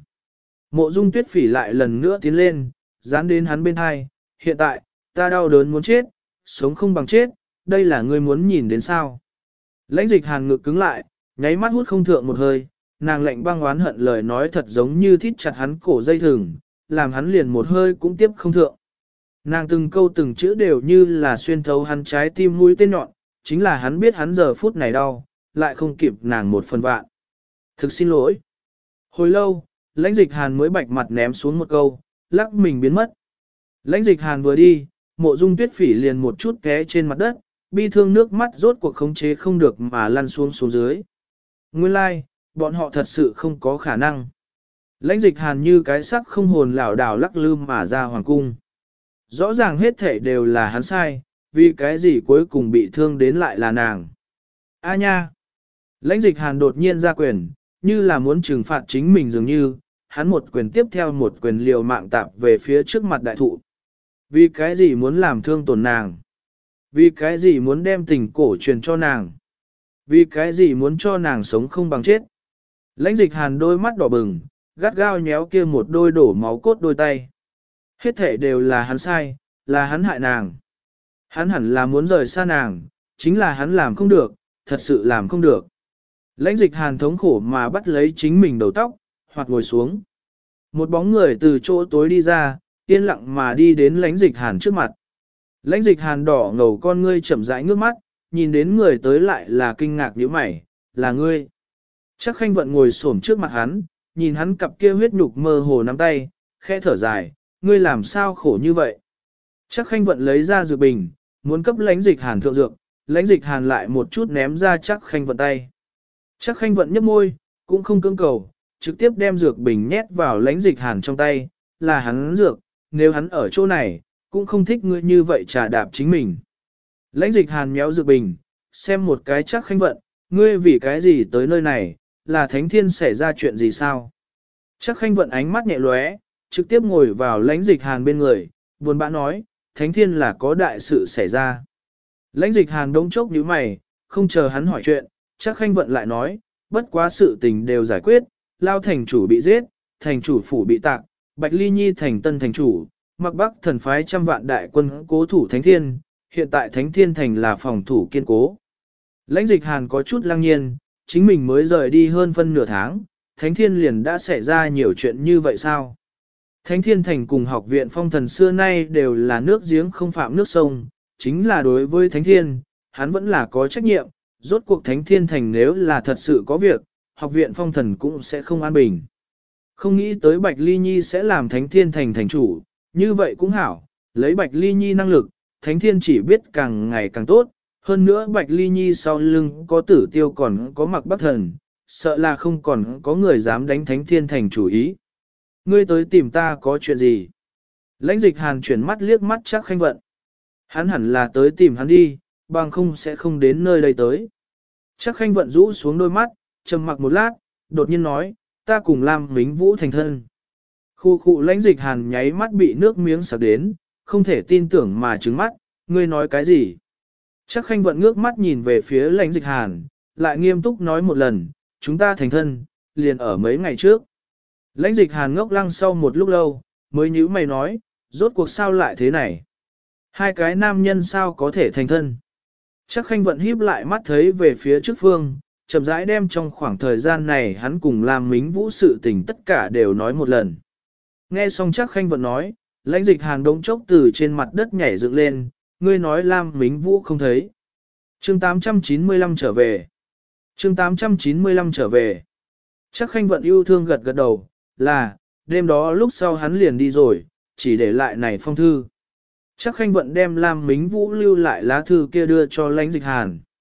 [SPEAKER 1] Mộ Dung Tuyết Phỉ lại lần nữa tiến lên, dán đến hắn bên hai, hiện tại, ta đau đớn muốn chết, sống không bằng chết, đây là ngươi muốn nhìn đến sao. Lãnh Dịch Hàn ngực cứng lại, nháy mắt hút không thượng một hơi, nàng lạnh băng oán hận lời nói thật giống như thít chặt hắn cổ dây thừng, làm hắn liền một hơi cũng tiếp không thượng. Nàng từng câu từng chữ đều như là xuyên thấu hắn trái tim mũi tên nhọn, chính là hắn biết hắn giờ phút này đau, lại không kịp nàng một phần vạn. Thực xin lỗi. Hồi lâu, Lãnh Dịch Hàn mới bạch mặt ném xuống một câu, lắc mình biến mất. Lãnh Dịch Hàn vừa đi, Mộ Dung Tuyết Phỉ liền một chút té trên mặt đất, bi thương nước mắt rốt cuộc khống chế không được mà lăn xuống dưới. Nguyên lai, like, bọn họ thật sự không có khả năng. Lãnh Dịch Hàn như cái sắc không hồn lảo đảo lắc lư mà ra hoàng cung. Rõ ràng hết thể đều là hắn sai, vì cái gì cuối cùng bị thương đến lại là nàng. A nha! Lãnh Dịch Hàn đột nhiên ra quyền, như là muốn trừng phạt chính mình dường như, hắn một quyền tiếp theo một quyền liều mạng tạp về phía trước mặt đại thụ. Vì cái gì muốn làm thương tổn nàng? Vì cái gì muốn đem tình cổ truyền cho nàng? Vì cái gì muốn cho nàng sống không bằng chết? Lãnh Dịch Hàn đôi mắt đỏ bừng, gắt gao nhéo kia một đôi đổ máu cốt đôi tay. Hết thể đều là hắn sai, là hắn hại nàng. Hắn hẳn là muốn rời xa nàng, chính là hắn làm không được, thật sự làm không được. Lãnh Dịch Hàn thống khổ mà bắt lấy chính mình đầu tóc, hoặc ngồi xuống. Một bóng người từ chỗ tối đi ra, yên lặng mà đi đến Lãnh Dịch Hàn trước mặt. Lãnh Dịch Hàn đỏ ngầu con ngươi chậm rãi ngước mắt, nhìn đến người tới lại là kinh ngạc nhíu mày, là ngươi. Chắc Khanh Vận ngồi xổm trước mặt hắn, nhìn hắn cặp kia huyết nhục mơ hồ nắm tay, khẽ thở dài, ngươi làm sao khổ như vậy. Chắc Khanh Vận lấy ra dược bình, muốn cấp Lãnh Dịch Hàn thượng dược, Lãnh Dịch Hàn lại một chút ném ra Chắc Khanh Vận tay. Chắc Khanh Vận nhấp môi, cũng không cưỡng cầu, trực tiếp đem dược bình nhét vào Lãnh Dịch Hàn trong tay, là hắn dược, nếu hắn ở chỗ này, cũng không thích ngươi như vậy trà đạp chính mình. Lãnh Dịch Hàn méo dược bình, xem một cái Chắc Khanh Vận, ngươi vì cái gì tới nơi này, là Thánh Thiên xảy ra chuyện gì sao? Chắc Khanh Vận ánh mắt nhẹ lóe, trực tiếp ngồi vào Lãnh Dịch Hàn bên người, buồn bã nói, Thánh Thiên là có đại sự xảy ra. Lãnh Dịch Hàn đống chốc nhíu mày, không chờ hắn hỏi chuyện, Chắc Khanh Vận lại nói, bất quá sự tình đều giải quyết, Lao thành chủ bị giết, thành chủ phủ bị tạc, Bạch Ly Nhi thành tân thành chủ, Mặc Bắc thần phái trăm vạn đại quân cố thủ Thánh Thiên, hiện tại Thánh Thiên thành là phòng thủ kiên cố. Lãnh Dịch Hàn có chút lăng nhiên, chính mình mới rời đi hơn phân nửa tháng, Thánh Thiên liền đã xảy ra nhiều chuyện như vậy sao? Thánh Thiên thành cùng học viện phong thần xưa nay đều là nước giếng không phạm nước sông, chính là đối với Thánh Thiên, hắn vẫn là có trách nhiệm, rốt cuộc Thánh Thiên thành nếu là thật sự có việc, học viện phong thần cũng sẽ không an bình. Không nghĩ tới Bạch Ly Nhi sẽ làm Thánh Thiên thành thành chủ, như vậy cũng hảo, lấy Bạch Ly Nhi năng lực, Thánh Thiên chỉ biết càng ngày càng tốt, hơn nữa Bạch Ly Nhi sau lưng có Tử Tiêu còn có Mặc Bắc thần, sợ là không còn có người dám đánh Thánh Thiên thành chủ ý. Ngươi tới tìm ta có chuyện gì? Lãnh Dịch Hàn chuyển mắt liếc mắt Chắc Khanh Vận. Hắn hẳn là tới tìm hắn đi, bằng không sẽ không đến nơi đây tới. Chắc Khanh Vận rũ xuống đôi mắt, trầm mặc một lát, đột nhiên nói, ta cùng Lam Mính Vũ thành thân. Khu khu Lãnh Dịch Hàn nháy mắt bị nước miếng sặc đến, không thể tin tưởng mà trừng mắt, ngươi nói cái gì? Chắc Khanh Vận ngước mắt nhìn về phía Lãnh Dịch Hàn, lại nghiêm túc nói một lần, chúng ta thành thân, liền ở mấy ngày trước. Lãnh Dịch Hàn ngốc lăng sau một lúc lâu, mới nhíu mày nói, rốt cuộc sao lại thế này? Hai cái nam nhân sao có thể thành thân? Chắc Khanh Vận híp lại mắt thấy về phía trước phương, chậm rãi đem trong khoảng thời gian này hắn cùng Lam Mính Vũ sự tình tất cả đều nói một lần. Nghe xong Chắc Khanh Vận nói, Lãnh Dịch Hàn đống chốc từ trên mặt đất nhảy dựng lên, ngươi nói Lam Mính Vũ không thấy. Chương 895 trở về. Chương 895 trở về. Chắc Khanh Vận yêu thương gật gật đầu, là, đêm đó lúc sau hắn liền đi rồi, chỉ để lại này phong thư. Chắc Khanh Vận đem Lam Mính Vũ lưu lại lá thư kia đưa cho Lãnh Dịch Hàn.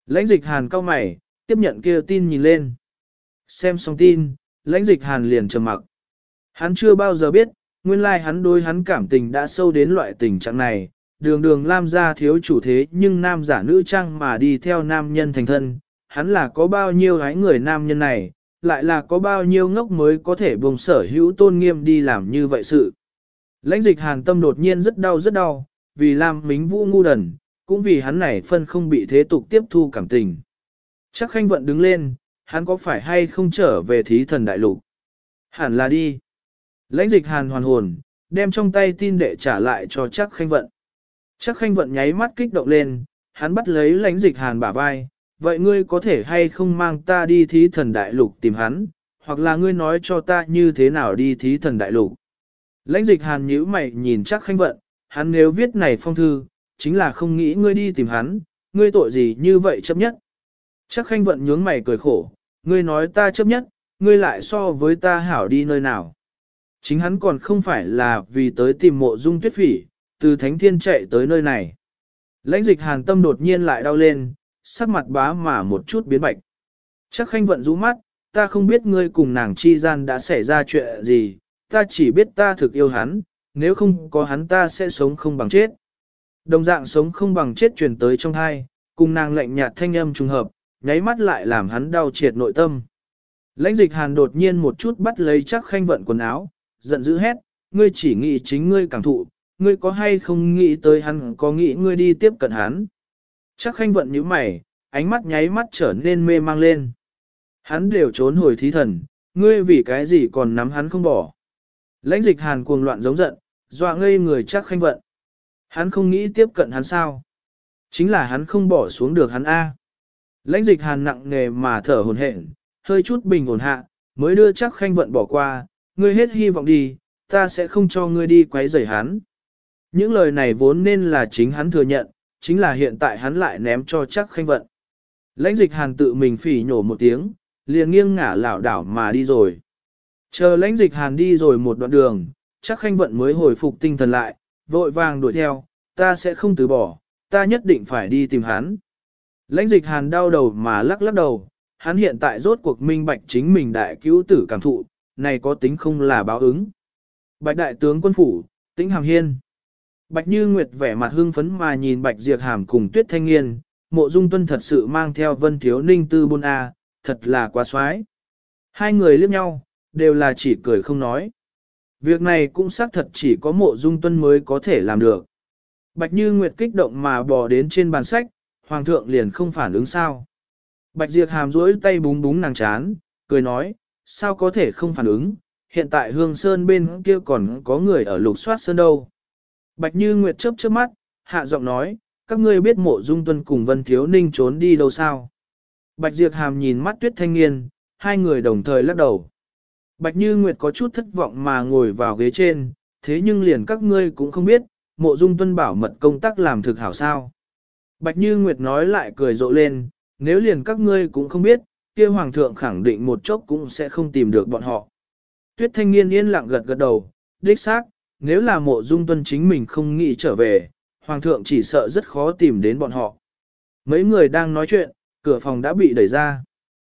[SPEAKER 1] Lãnh dịch hàn cau mày, tiếp nhận kia tin nhìn lên. Xem xong tin, lãnh dịch hàn liền trầm mặc. Hắn chưa bao giờ biết, nguyên lai hắn đối hắn cảm tình đã sâu đến loại tình trạng này, đường đường Lam gia thiếu chủ thế nhưng nam giả nữ trang mà đi theo nam nhân thành thân, hắn là có bao nhiêu gái người nam nhân này, lại là có bao nhiêu ngốc mới có thể buông sở hữu tôn nghiêm đi làm như vậy sự. Lãnh dịch hàn tâm đột nhiên rất đau, vì Lam Mính Vũ ngu đần, cũng vì hắn này phân không bị thế tục tiếp thu cảm tình. Chắc Khanh Vận đứng lên, hắn có phải hay không trở về thí thần đại lục? Hẳn là đi. Lãnh dịch hàn hoàn hồn, đem trong tay tin đệ trả lại cho Chắc Khanh Vận. Chắc Khanh Vận nháy mắt kích động lên, hắn bắt lấy lãnh dịch hàn bả vai, vậy ngươi có thể hay không mang ta đi thí thần đại lục tìm hắn, hoặc là ngươi nói cho ta như thế nào đi thí thần đại lục. Lãnh dịch hàn nhíu mày nhìn Chắc Khanh Vận, hắn nếu viết này phong thư, chính là không nghĩ ngươi đi tìm hắn, ngươi tội gì như vậy chấp nhất. Chắc Khanh Vận nhướng mày cười khổ, ngươi nói ta chấp nhất, ngươi lại so với ta hảo đi nơi nào. Chính hắn còn không phải là vì tới tìm Mộ Dung Tuyết Phỉ, từ Thánh Thiên chạy tới nơi này. Lãnh dịch hàn tâm đột nhiên lại đau lên, sắc mặt bá mà một chút biến bạch. Chắc Khanh Vận rũ mắt, ta không biết ngươi cùng nàng chi gian đã xảy ra chuyện gì, ta chỉ biết ta thực yêu hắn, nếu không có hắn ta sẽ sống không bằng chết. Đồng dạng sống không bằng chết truyền tới trong thai, cùng nàng lạnh nhạt thanh âm trùng hợp, nháy mắt lại làm hắn đau triệt nội tâm. Lãnh dịch hàn đột nhiên một chút bắt lấy Chắc Khanh Vận quần áo, giận dữ hét, ngươi chỉ nghĩ chính ngươi cảm thụ, ngươi có hay không nghĩ tới hắn có nghĩ ngươi đi tiếp cận hắn. Chắc Khanh Vận nhíu mày, ánh mắt nháy mắt trở nên mê mang lên. Hắn đều trốn hồi thí thần, ngươi vì cái gì còn nắm hắn không bỏ. Lãnh dịch hàn cuồng loạn giống giận, dọa ngây người Chắc Khanh Vận. Hắn không nghĩ tiếp cận hắn sao? Chính là hắn không bỏ xuống được hắn A. Lãnh dịch hàn nặng nề mà thở hổn hển, hơi chút bình ổn hạ, mới đưa Chắc Khanh Vận bỏ qua, ngươi hết hy vọng đi, ta sẽ không cho ngươi đi quấy rầy hắn. Những lời này vốn nên là chính hắn thừa nhận, chính là hiện tại hắn lại ném cho Chắc Khanh Vận. Lãnh dịch hàn tự mình phỉ nhổ một tiếng, liền nghiêng ngả lảo đảo mà đi rồi. Chờ lãnh dịch hàn đi rồi một đoạn đường, Chắc Khanh Vận mới hồi phục tinh thần lại, vội vàng đuổi theo, ta sẽ không từ bỏ, ta nhất định phải đi tìm hắn. Lãnh dịch hàn đau đầu mà lắc lắc đầu, hắn hiện tại rốt cuộc minh bạch chính mình đại cứu tử cảm thụ, này có tính không là báo ứng. Bạch đại tướng quân phủ, Tĩnh Hàm Hiên. Bạch Như Nguyệt vẻ mặt hưng phấn mà nhìn Bạch Diệp Hàm cùng Tuyết Thanh Nghiên, Mộ Dung Tuân thật sự mang theo Vân Thiếu Ninh tư bôn A, thật là quá xoái. Hai người liếc nhau, đều là chỉ cười không nói. Việc này cũng xác thật chỉ có Mộ Dung Tuân mới có thể làm được. Bạch Như Nguyệt kích động mà bò đến trên bàn sách, Hoàng thượng liền không phản ứng sao. Bạch Diệp Hàm duỗi tay búng búng nàng chán, cười nói, sao có thể không phản ứng, hiện tại Hương Sơn bên kia còn có người ở lục soát sơn đâu. Bạch Như Nguyệt chớp chớp mắt, hạ giọng nói, các ngươi biết Mộ Dung Tuân cùng Vân Thiếu Ninh trốn đi đâu sao? Bạch Diệp Hàm nhìn mắt Tuyết Thanh Nghiên, hai người đồng thời lắc đầu. Bạch Như Nguyệt có chút thất vọng mà ngồi vào ghế trên, thế nhưng liền các ngươi cũng không biết, Mộ Dung Tuân bảo mật công tác làm thực hảo sao. Bạch Như Nguyệt nói lại cười rộ lên, nếu liền các ngươi cũng không biết, kia Hoàng thượng khẳng định một chốc cũng sẽ không tìm được bọn họ. Tuyết Thanh Nghiên yên lặng gật gật đầu, đích xác, nếu là Mộ Dung Tuân chính mình không nghĩ trở về, Hoàng thượng chỉ sợ rất khó tìm đến bọn họ. Mấy người đang nói chuyện, cửa phòng đã bị đẩy ra.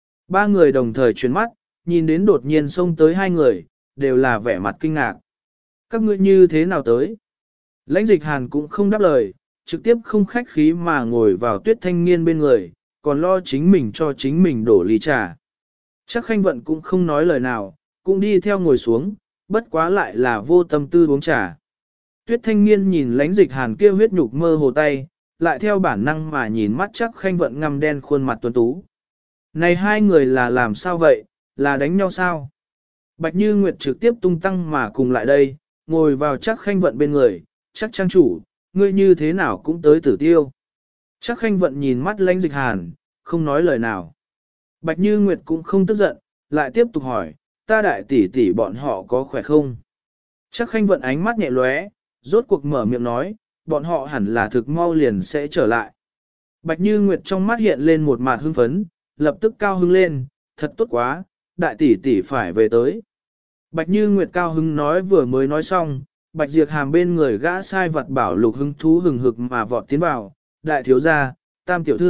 [SPEAKER 1] Ba người đồng thời chuyển mắt, nhìn đến đột nhiên xông tới hai người, đều là vẻ mặt kinh ngạc. Các ngươi như thế nào tới? Lãnh dịch hàn cũng không đáp lời, trực tiếp không khách khí mà ngồi vào Tuyết Thanh Nghiên bên người, còn lo chính mình cho chính mình đổ ly trà. Chắc Khanh Vận cũng không nói lời nào, cũng đi theo ngồi xuống, bất quá lại là vô tâm tư uống trà. Tuyết Thanh Nghiên nhìn lãnh dịch hàn kia huyết nhục mơ hồ tay, lại theo bản năng mà nhìn mắt Chắc Khanh Vận ngăm đen khuôn mặt tuấn tú. Này hai người là làm sao vậy, là đánh nhau sao? Bạch Như Nguyệt trực tiếp tung tăng mà cùng lại đây, ngồi vào Chắc Khanh Vận bên người, Chắc trang chủ, ngươi như thế nào cũng tới Tử Tiêu. Chắc Khanh Vận nhìn mắt lãnh dịch hàn, không nói lời nào. Bạch Như Nguyệt cũng không tức giận, lại tiếp tục hỏi, ta đại tỷ tỷ bọn họ có khỏe không? Chắc Khanh Vận ánh mắt nhẹ lóe, rốt cuộc mở miệng nói, bọn họ hẳn là thực mau liền sẽ trở lại. Bạch Như Nguyệt trong mắt hiện lên một mạt hưng phấn, lập tức cao hứng lên, thật tốt quá, đại tỷ tỷ phải về tới. Bạch Như Nguyệt cao hứng nói vừa mới nói xong, Bạch Diệp Hàm bên người gã sai vật bảo lục hứng thú hừng hực mà vọt tiến vào, đại thiếu gia, tam tiểu thư,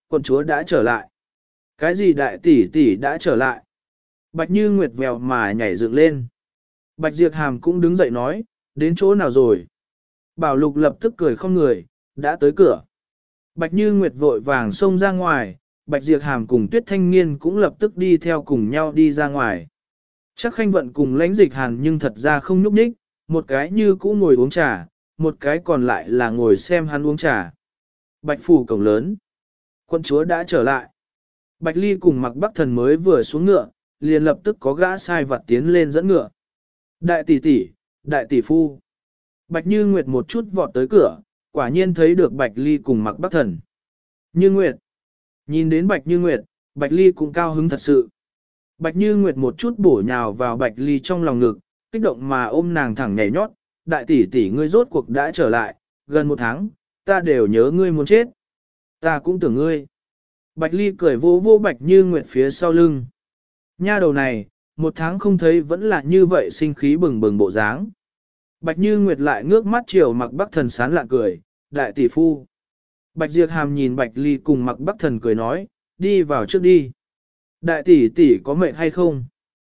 [SPEAKER 1] quận chúa đã trở lại. Cái gì đại tỷ tỷ đã trở lại? Bạch Như Nguyệt vèo mà nhảy dựng lên. Bạch Diệp Hàm cũng đứng dậy nói, đến chỗ nào rồi? Bảo Lục lập tức cười không người, đã tới cửa. Bạch Như Nguyệt vội vàng xông ra ngoài, Bạch Diệp Hàm cùng Tuyết Thanh Niên cũng lập tức đi theo cùng nhau đi ra ngoài. Chắc Khanh Vận cùng Lãnh Dịch Hàn nhưng thật ra không nhúc nhích, một cái như cũ ngồi uống trà, một cái còn lại là ngồi xem hắn uống trà. Bạch phủ cổng lớn. Quận chúa đã trở lại. Bạch Ly cùng Mặc Bắc Thần mới vừa xuống ngựa, liền lập tức có gã sai vặt tiến lên dẫn ngựa. Đại tỷ tỷ, đại tỷ phu. Bạch Như Nguyệt một chút vọt tới cửa, quả nhiên thấy được Bạch Ly cùng Mặc Bắc Thần. Như Nguyệt. Nhìn đến Bạch Như Nguyệt, Bạch Ly cũng cao hứng thật sự. Bạch Như Nguyệt một chút bổ nhào vào Bạch Ly trong lòng ngực, kích động mà ôm nàng thẳng nhảy nhót. Đại tỷ tỷ ngươi rốt cuộc đã trở lại, gần 1 tháng, ta đều nhớ ngươi muốn chết. Ta cũng tưởng ngươi. Bạch Ly cười vô vô Bạch Như Nguyệt phía sau lưng. Nha đầu này, 1 tháng không thấy vẫn là như vậy sinh khí bừng bừng bộ dáng. Bạch Như Nguyệt lại ngước mắt chiều Mặc Bắc Thần sán lạ cười, đại tỷ phu. Bạch Diệp Hàm nhìn Bạch Ly cùng Mặc Bắc Thần cười nói, đi vào trước đi. Đại tỷ tỷ có mệt hay không?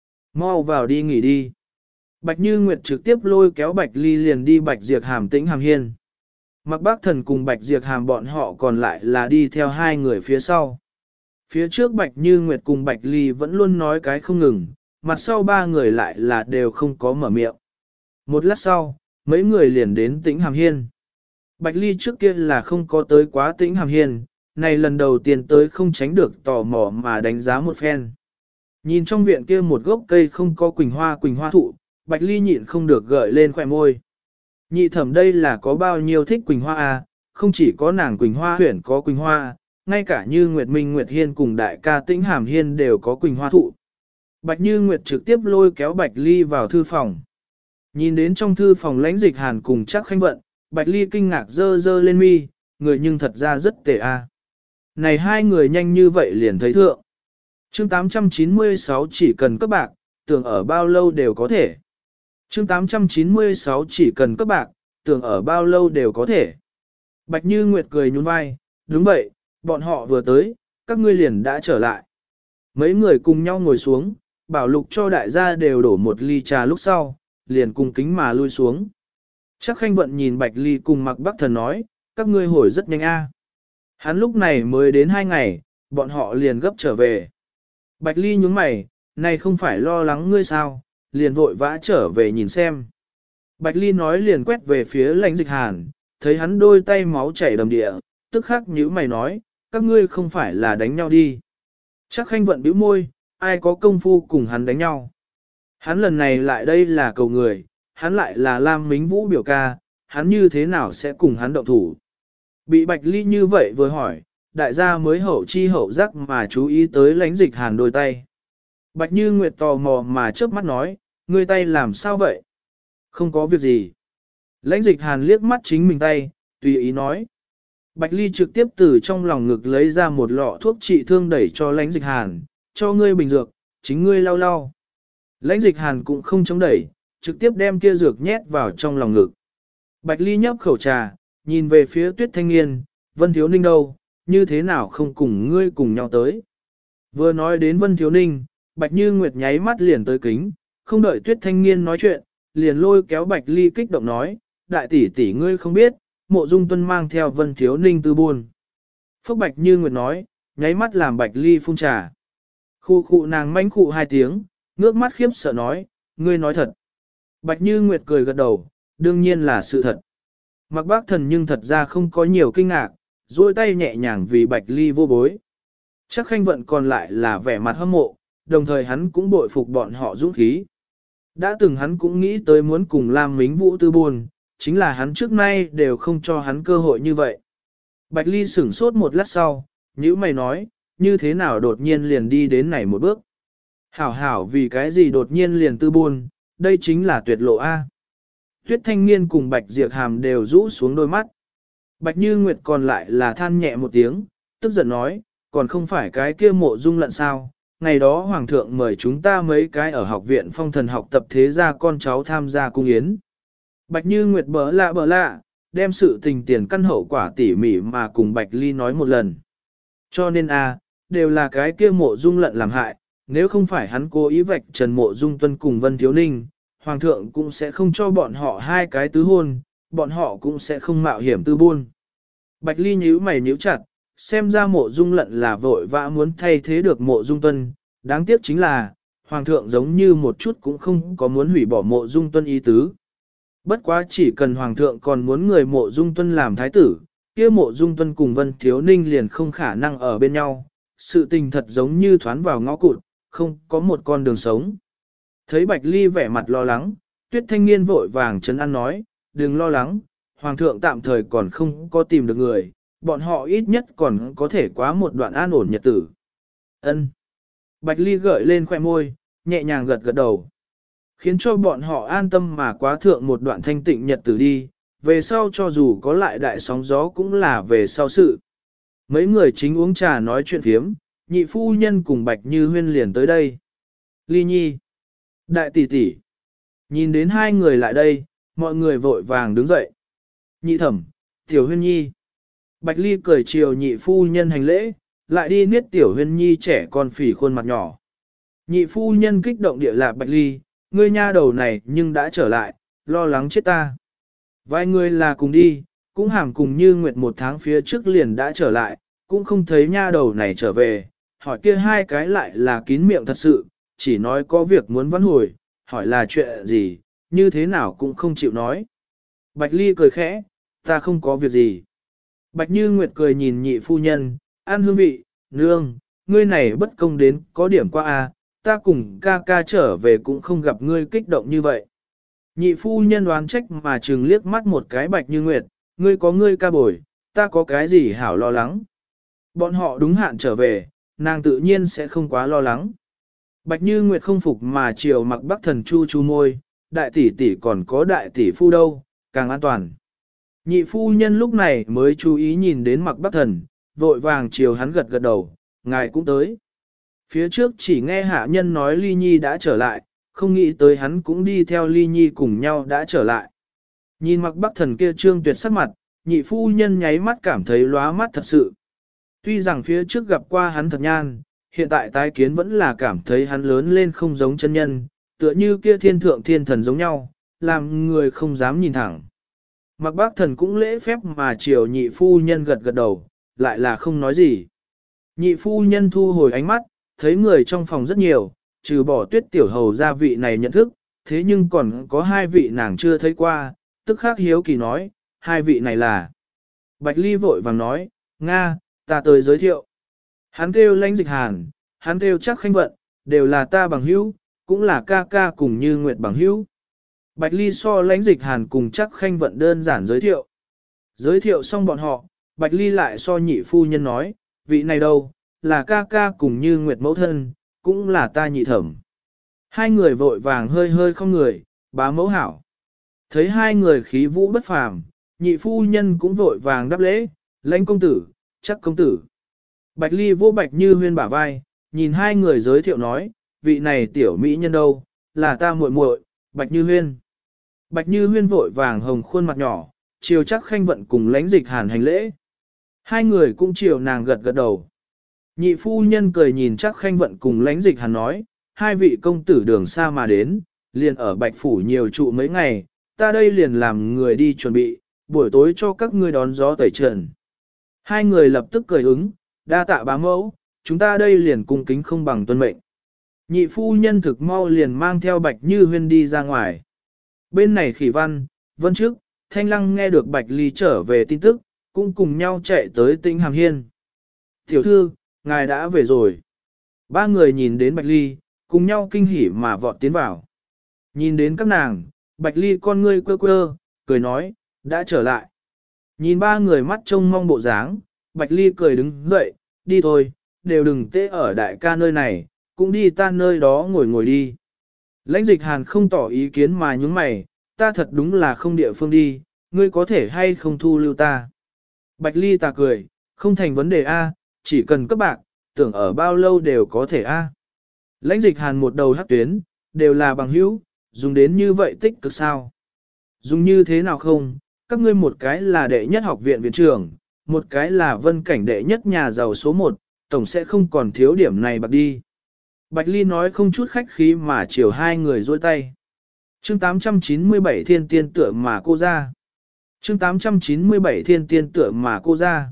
[SPEAKER 1] Mau vào đi nghỉ đi. Bạch Như Nguyệt trực tiếp lôi kéo Bạch Ly liền đi Bạch Diệp Hàm tĩnh hàm hiên. Mặc Bắc Thần cùng Bạch Diệp Hàm bọn họ còn lại là đi theo 2 người phía sau. Phía trước Bạch Như Nguyệt cùng Bạch Ly vẫn luôn nói cái không ngừng, mặt sau 3 người lại là đều không có mở miệng. Một lát sau, mấy người liền đến tĩnh hàm hiên. Bạch Ly trước kia là không có tới quá tĩnh hàm hiên, này lần đầu tiên tới không tránh được tò mò mà đánh giá một phen. Nhìn trong viện kia một gốc cây không có quỳnh hoa thụ, Bạch Ly nhịn không được gợi lên khỏe môi. Nhị thẩm đây là có bao nhiêu thích quỳnh hoa à, không chỉ có nàng quỳnh hoa huyển có quỳnh hoa, ngay cả như Nguyệt Minh Nguyệt Hiên cùng đại ca tĩnh hàm hiên đều có quỳnh hoa thụ. Bạch Như Nguyệt trực tiếp lôi kéo Bạch Ly vào thư phòng. Nhìn đến trong thư phòng Lãnh Dịch Hàn cùng Trác Khanh Vận, Bạch Ly kinh ngạc dơ dơ lên mi, người nhưng thật ra rất tệ a. Này 2 người nhanh như vậy liền thấy thượng. Chương 896 chỉ cần cấp bạc, tưởng ở bao lâu đều có thể. Chương 896 chỉ cần cấp bạc, tưởng ở bao lâu đều có thể. Bạch Như Nguyệt cười nhún vai, đúng vậy, bọn họ vừa tới, các ngươi liền đã trở lại. Mấy người cùng nhau ngồi xuống, Bảo Lục cho đại gia đều đổ một ly trà lúc sau, liền cùng kính mà lui xuống. Chắc Khanh Vận nhìn Bạch Ly cùng Mặc Bắc Thần nói, các ngươi hồi rất nhanh a. Hắn lúc này mới đến 2 ngày, bọn họ liền gấp trở về. Bạch Ly nhướng mày, này không phải lo lắng ngươi sao, liền vội vã trở về nhìn xem. Bạch Ly nói liền quét về phía Lãnh Dịch Hàn, thấy hắn đôi tay máu chảy đầm địa, tức khắc nhíu mày nói, các ngươi không phải là đánh nhau đi. Chắc Khanh Vận bĩu môi, ai có công phu cùng hắn đánh nhau. Hắn lần này lại đây là cầu người, hắn lại là Lam Mính Vũ biểu ca, hắn như thế nào sẽ cùng hắn động thủ. Bị Bạch Ly như vậy vừa hỏi, đại gia mới hậu chi hậu giác mà chú ý tới Lãnh Dịch Hàn đôi tay. Bạch Như Nguyệt tò mò mà chớp mắt nói, ngươi tay làm sao vậy? Không có việc gì. Lãnh Dịch Hàn liếc mắt chính mình tay, tùy ý nói. Bạch Ly trực tiếp từ trong lòng ngực lấy ra một lọ thuốc trị thương đẩy cho Lãnh Dịch Hàn, cho ngươi bình dược, chính ngươi lau lau. Lãnh Dịch Hàn cũng không chống đẩy, trực tiếp đem kia dược nhét vào trong lòng ngực. Bạch Ly nhấp khẩu trà, nhìn về phía Tuyết Thanh Niên, Vân Thiếu Ninh đâu, như thế nào không cùng ngươi cùng nhau tới. Vừa nói đến Vân Thiếu Ninh, Bạch Như Nguyệt nháy mắt liền tới kính, không đợi Tuyết Thanh Niên nói chuyện, liền lôi kéo Bạch Ly kích động nói, đại tỷ tỷ ngươi không biết, Mộ Dung Tuân mang theo Vân Thiếu Ninh tư buôn. Phúc Bạch Như Nguyệt nói, nháy mắt làm Bạch Ly phun trà. Khu khụ nàng manh khụ 2 tiếng, ngước mắt khiếp sợ nói, ngươi nói thật. Bạch Như Nguyệt cười gật đầu, đương nhiên là sự thật. Mặc Bác Thần nhưng thật ra không có nhiều kinh ngạc, duỗi tay nhẹ nhàng vì Bạch Ly vô bối. Chắc Khanh Vận còn lại là vẻ mặt hâm mộ, đồng thời hắn cũng bội phục bọn họ dũng khí. Đã từng hắn cũng nghĩ tới muốn cùng Lam Mính Vũ tư buôn, chính là hắn trước nay đều không cho hắn cơ hội như vậy. Bạch Ly sửng sốt một lát sau, nhữ mày nói, như thế nào đột nhiên liền đi đến này một bước. Hảo hảo vì cái gì đột nhiên liền tư buôn, đây chính là tuyệt lộ A. Tuyết Thanh Niên cùng Bạch Diệp Hàm đều rũ xuống đôi mắt. Bạch Như Nguyệt còn lại là than nhẹ một tiếng, tức giận nói, còn không phải cái kia Mộ Dung lận sao, ngày đó Hoàng thượng mời chúng ta mấy cái ở học viện phong thần học tập thế gia con cháu tham gia cung yến. Bạch Như Nguyệt bỡ lạ, đem sự tình tiền căn hậu quả tỉ mỉ mà cùng Bạch Ly nói một lần. Cho nên đều là cái kia Mộ Dung Lận làm hại, nếu không phải hắn cố ý vạch trần Mộ Dung Tuân cùng Vân Thiếu Ninh, Hoàng thượng cũng sẽ không cho bọn họ hai cái tứ hôn, bọn họ cũng sẽ không mạo hiểm tư buôn. Bạch Ly nhíu mày nhíu chặt, xem ra Mộ Dung Lận là vội vã muốn thay thế được Mộ Dung Tuân, đáng tiếc chính là, Hoàng thượng giống như một chút cũng không có muốn hủy bỏ Mộ Dung Tuân ý tứ. Bất quá chỉ cần Hoàng thượng còn muốn người Mộ Dung Tuân làm thái tử, kia Mộ Dung Tuân cùng Vân Thiếu Ninh liền không khả năng ở bên nhau, sự tình thật giống như thoán vào ngõ cụt, không có một con đường sống. Thấy Bạch Ly vẻ mặt lo lắng, Tuyết Thanh Niên vội vàng trấn an nói, đừng lo lắng, Hoàng thượng tạm thời còn không có tìm được người, bọn họ ít nhất còn có thể quá một đoạn an ổn nhật tử. Ân. Bạch Ly gợi lên khoẻ môi, nhẹ nhàng gật gật đầu. Khiến cho bọn họ an tâm mà quá thượng một đoạn thanh tịnh nhật tử đi, về sau cho dù có lại đại sóng gió cũng là về sau sự. Mấy người chính uống trà nói chuyện phiếm, nhị phu nhân cùng Bạch Như Huyên liền tới đây. Ly Nhi. Đại tỷ tỷ. Nhìn đến hai người lại đây, mọi người vội vàng đứng dậy. Nhị thẩm, Tiểu Huyên Nhi. Bạch Ly cười chiều nhị phu nhân hành lễ, lại đi niết Tiểu Huyên Nhi trẻ con phỉ khuôn mặt nhỏ. Nhị phu nhân kích động địa lạc Bạch Ly, ngươi nha đầu này nhưng đã trở lại, lo lắng chết ta. Vài người là cùng đi, cũng hàm cùng Như Nguyệt một tháng phía trước liền đã trở lại, cũng không thấy nha đầu này trở về, hỏi kia hai cái lại là kín miệng thật sự, chỉ nói có việc muốn vãn hồi, hỏi là chuyện gì, như thế nào cũng không chịu nói. Bạch Ly cười khẽ, ta không có việc gì. Bạch Như Nguyệt cười nhìn nhị phu nhân, ăn hương vị, nương, ngươi này bất công đến có điểm qua ta cùng ca ca trở về cũng không gặp ngươi kích động như vậy. Nhị phu nhân đoán trách mà trừng liếc mắt một cái Bạch Như Nguyệt, ngươi có ngươi ca bồi, ta có cái gì hảo lo lắng. Bọn họ đúng hạn trở về, nàng tự nhiên sẽ không quá lo lắng. Bạch Như Nguyệt không phục mà chiều Mặc Bắc Thần chu chu môi, đại tỷ tỷ còn có đại tỷ phu đâu, càng an toàn. Nhị phu nhân lúc này mới chú ý nhìn đến Mặc Bắc Thần, vội vàng chiều hắn gật gật đầu, ngài cũng tới. Phía trước chỉ nghe hạ nhân nói Ly Nhi đã trở lại, không nghĩ tới hắn cũng đi theo Ly Nhi cùng nhau đã trở lại. Nhìn Mặc Bắc Thần kia trương tuyệt sắc mặt, nhị phu nhân nháy mắt cảm thấy lóa mắt thật sự. Tuy rằng phía trước gặp qua hắn thật nhan, hiện tại tái kiến vẫn là cảm thấy hắn lớn lên không giống chân nhân, tựa như kia thiên thượng thiên thần giống nhau, làm người không dám nhìn thẳng. Mặc Bác Thần cũng lễ phép mà chiều nhị phu nhân gật gật đầu, lại là không nói gì. Nhị phu nhân thu hồi ánh mắt, thấy người trong phòng rất nhiều, trừ bỏ Tuyết tiểu hầu gia vị này nhận thức, thế nhưng còn có hai vị nàng chưa thấy qua, tức khắc hiếu kỳ nói, hai vị này là. Bạch Ly vội vàng nói, Nga, ta tới giới thiệu. Hắn kêu Lãnh Dịch Hàn, hắn kêu Trác Khanh Vận, đều là ta bằng hữu, cũng là ca ca cùng Như Nguyệt bằng hữu. Bạch Ly so Lãnh Dịch Hàn cùng Trác Khanh Vận đơn giản giới thiệu. Giới thiệu xong bọn họ, Bạch Ly lại so nhị phu nhân nói, vị này đâu, là ca ca cùng Như Nguyệt mẫu thân, cũng là ta nhị thẩm. Hai người vội vàng hơi hơi không người, bá mẫu hảo. Thấy hai người khí vũ bất phàm, nhị phu nhân cũng vội vàng đáp lễ, Lãnh công tử, Trác công tử. Bạch Ly vô Bạch Như Huyên bả vai, nhìn hai người giới thiệu nói, vị này tiểu mỹ nhân đâu, là ta muội muội, Bạch Như Huyên. Bạch Như Huyên vội vàng hồng khuôn mặt nhỏ, chiều Trác Khanh Vận cùng Lãnh Dịch Hàn hành lễ. Hai người cũng chiều nàng gật gật đầu. Nhị phu nhân cười nhìn Trác Khanh Vận cùng Lãnh Dịch Hàn nói, hai vị công tử đường xa mà đến, liền ở Bạch Phủ nhiều trụ mấy ngày, ta đây liền làm người đi chuẩn bị, buổi tối cho các ngươi đón gió tẩy trần. Hai người lập tức cười ứng, đa tạ bá mẫu, chúng ta đây liền cung kính không bằng tuân mệnh. Nhị phu nhân thực mau liền mang theo Bạch Như Huyên đi ra ngoài. Bên này Khỉ Văn, Vân Trước, Thanh Lăng nghe được Bạch Ly trở về tin tức, cũng cùng nhau chạy tới Tĩnh Hàm Hiên. Tiểu thư, ngài đã về rồi. Ba người nhìn đến Bạch Ly, cùng nhau kinh hỉ mà vọt tiến vào. Nhìn đến các nàng, Bạch Ly con ngươi quơ quơ, cười nói, đã trở lại. Nhìn ba người mắt trông mong bộ dáng, Bạch Ly cười đứng dậy, đi thôi, đều đừng tê ở đại ca nơi này, cũng đi ta nơi đó ngồi ngồi đi. Lãnh Dịch Hàn không tỏ ý kiến mà nhúng mày, ta thật đúng là không địa phương đi, ngươi có thể hay không thu lưu ta. Bạch Ly ta cười, không thành vấn đề A, chỉ cần cấp bạc, tưởng ở bao lâu đều có thể A. Lãnh Dịch Hàn một đầu hắc tuyến, đều là bằng hữu, dùng đến như vậy tích cực sao. Dùng như thế nào không, các ngươi một cái là đệ nhất học viện viện trưởng, một cái là vân cảnh đệ nhất nhà giàu số 1, tổng sẽ không còn thiếu điểm này bạc đi. Bạch Ly nói không chút khách khí mà chiều hai người dôi tay. Chương 897 thiên tiên tựa mà cô ra. Chương 897 thiên tiên tựa mà cô ra.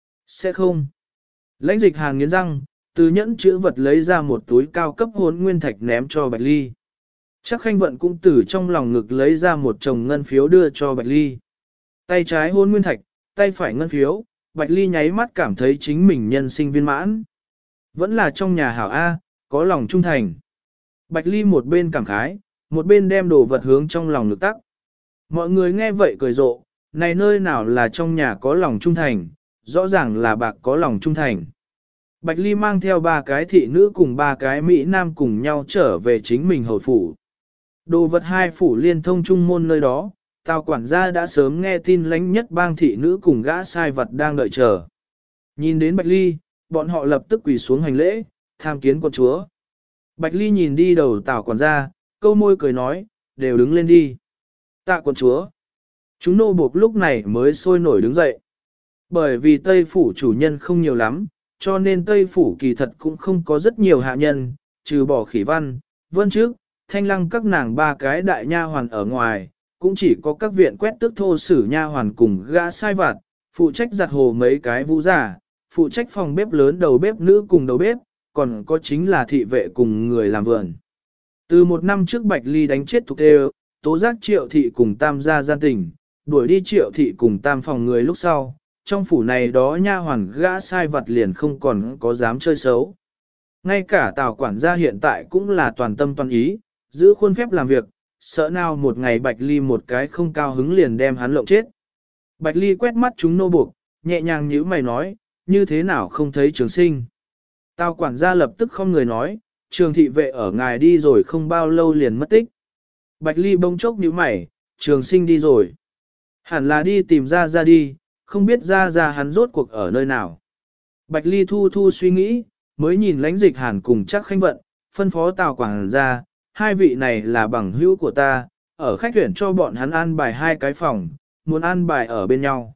[SPEAKER 1] Sẽ không. Lãnh Dịch Hàn nghiến răng, từ nhẫn chữ vật lấy ra một túi cao cấp hồn nguyên thạch ném cho Bạch Ly. Chắc Khanh Vận cũng từ trong lòng ngực lấy ra một chồng ngân phiếu đưa cho Bạch Ly. Tay trái hồn nguyên thạch, tay phải ngân phiếu, Bạch Ly nháy mắt cảm thấy chính mình nhân sinh viên mãn. Vẫn là trong nhà hảo A, có lòng trung thành. Bạch Ly một bên cảm khái, một bên đem đồ vật hướng trong lòng ngực tắc. Mọi người nghe vậy cười rộ, này nơi nào là trong nhà có lòng trung thành, rõ ràng là bạc có lòng trung thành. Bạch Ly mang theo 3 cái thị nữ cùng 3 cái Mỹ Nam cùng nhau trở về chính mình hồi phủ. Đồ vật 2 phủ liên thông trung môn nơi đó, Tào quản gia đã sớm nghe tin lãnh nhất bang thị nữ cùng gã sai vật đang đợi chờ. Nhìn đến Bạch Ly, bọn họ lập tức quỳ xuống hành lễ, tham kiến quận chúa. Bạch Ly nhìn đi đầu Tào quản gia, câu môi cười nói, đều đứng lên đi. Tạ quận chúa. Chúng nô buộc lúc này mới sôi nổi đứng dậy. Bởi vì Tây Phủ chủ nhân không nhiều lắm, cho nên Tây Phủ kỳ thật cũng không có rất nhiều hạ nhân, trừ bỏ Khỉ Văn, Vân Trước, Thanh Lăng các nàng 3 cái đại nha hoàn ở ngoài, cũng chỉ có các viện quét tước thô sử nha hoàn cùng gã sai vặt, phụ trách giặt hồ mấy cái vũ giả, phụ trách phòng bếp lớn đầu bếp nữ cùng đầu bếp, còn có chính là thị vệ cùng người làm vườn. Từ 1 năm trước Bạch Ly đánh chết Thục Tê, tố giác Triệu thị cùng Tam gia gian tình, đuổi đi Triệu thị cùng Tam phòng người lúc sau, trong phủ này đó nha hoàn gã sai vặt liền không còn có dám chơi xấu. Ngay cả Tào quản gia hiện tại cũng là toàn tâm toàn ý, giữ khuôn phép làm việc, sợ nào một ngày Bạch Ly một cái không cao hứng liền đem hắn lộng chết. Bạch Ly quét mắt chúng nô buộc, nhẹ nhàng nhíu mày nói, như thế nào không thấy Trường Sinh. Tào quản gia lập tức không người nói, Trường thị vệ ở ngài đi rồi không bao lâu liền mất tích. Bạch Ly bỗng chốc nhíu mày, Trường Sinh đi rồi. Hẳn là đi tìm ra đi, không biết ra hắn rốt cuộc ở nơi nào. Bạch Ly thu suy nghĩ, mới nhìn Lãnh Dịch Hàn cùng Chắc Khanh Vận, phân phó Tào quản gia, 2 vị này là bằng hữu của ta, ở khách tuyển cho bọn hắn an bài 2 cái phòng, muốn an bài ở bên nhau.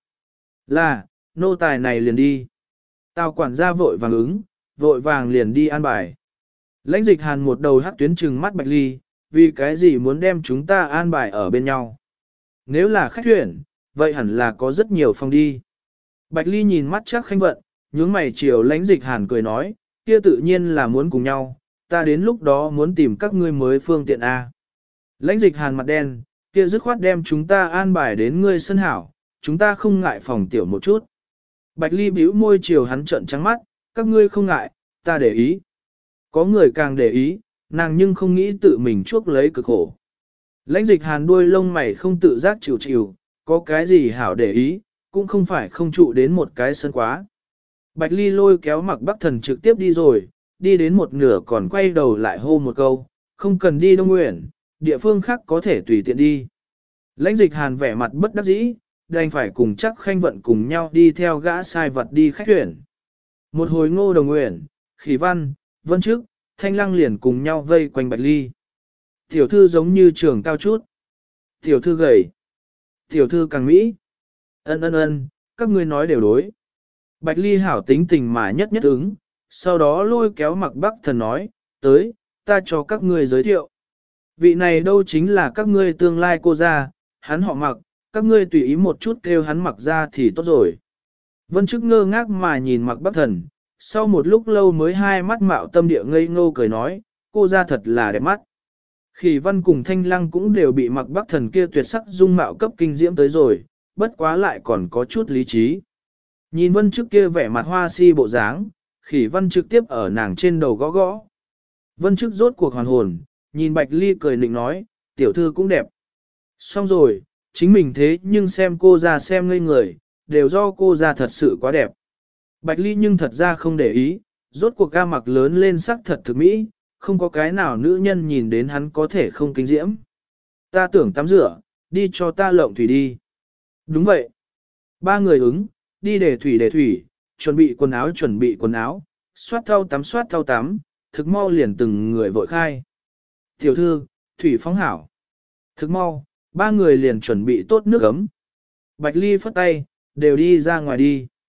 [SPEAKER 1] Là, nô tài này liền đi. Tào quản gia vội vàng ứng, vội vàng liền đi an bài. Lãnh Dịch Hàn một đầu hắc tuyến trừng mắt Bạch Ly, vì cái gì muốn đem chúng ta an bài ở bên nhau. Nếu là khách tuyển, vậy hẳn là có rất nhiều phòng đi. Bạch Ly nhìn mắt Chắc Khanh Vận, nhướng mày chiều Lãnh Dịch Hàn cười nói, kia tự nhiên là muốn cùng nhau, ta đến lúc đó muốn tìm các ngươi mới phương tiện A. Lãnh Dịch Hàn mặt đen, kia dứt khoát đem chúng ta an bài đến ngươi sân hảo, chúng ta không ngại phòng tiểu một chút. Bạch Ly bĩu môi chiều hắn trợn trắng mắt, các ngươi không ngại, ta để ý. Có người càng để ý, nàng nhưng không nghĩ tự mình chuốc lấy cực khổ. Lãnh Dịch Hàn đuôi lông mày không tự giác chịu, có cái gì hảo để ý, cũng không phải không trụ đến một cái sân quá. Bạch Ly lôi kéo Mặc Bắc Thần trực tiếp đi rồi, đi đến một nửa còn quay đầu lại hô một câu, không cần đi Đông Nguyện, địa phương khác có thể tùy tiện đi. Lãnh Dịch Hàn vẻ mặt bất đắc dĩ, đành phải cùng Chắc Khanh Vận cùng nhau đi theo gã sai vật đi khách tuyển. Một hồi Ngô Đồng Nguyện, Khỉ Văn, Vân Trước, Thanh Lăng liền cùng nhau vây quanh Bạch Ly. Tiểu thư giống như trường cao chút. Tiểu thư gầy. Tiểu thư càng mỹ. Ân, các ngươi nói đều đối. Bạch Ly hảo tính tình mà nhất ứng, sau đó lôi kéo Mặc Bắc Thần nói, tới, ta cho các ngươi giới thiệu. Vị này đâu chính là các ngươi tương lai cô gia, hắn họ Mặc, các ngươi tùy ý một chút kêu hắn Mặc ra thì tốt rồi. Vân Chức ngơ ngác mà nhìn Mặc Bắc Thần, sau một lúc lâu mới hai mắt mạo tâm địa ngây ngô cười nói, cô gia thật là đẹp mắt. Khỉ Văn cùng Thanh Lăng cũng đều bị Mặc Bắc Thần kia tuyệt sắc dung mạo cấp kinh diễm tới rồi, bất quá lại còn có chút lý trí. Nhìn Vân Chức kia vẻ mặt hoa si bộ dáng, Khỉ Văn trực tiếp ở nàng trên đầu gõ gõ. Vân Chức rốt cuộc hoàn hồn, nhìn Bạch Ly cười nịnh nói, tiểu thư cũng đẹp. Xong rồi, chính mình thế nhưng xem cô ra xem ngây người, đều do cô ra thật sự quá đẹp. Bạch Ly nhưng thật ra không để ý, rốt cuộc ga mặc lớn lên sắc thật thực mỹ, không có cái nào nữ nhân nhìn đến hắn có thể không kinh diễm. Ta tưởng tắm rửa, đi cho ta lộng thủy đi. Đúng vậy. 3 người ứng, đi để thủy, chuẩn bị quần áo, soát thau tắm, thực mau liền từng người vội khai. Tiểu thư, thủy phóng hảo. Thực mau, 3 người liền chuẩn bị tốt nước ấm. Bạch Ly phất tay, đều đi ra ngoài đi.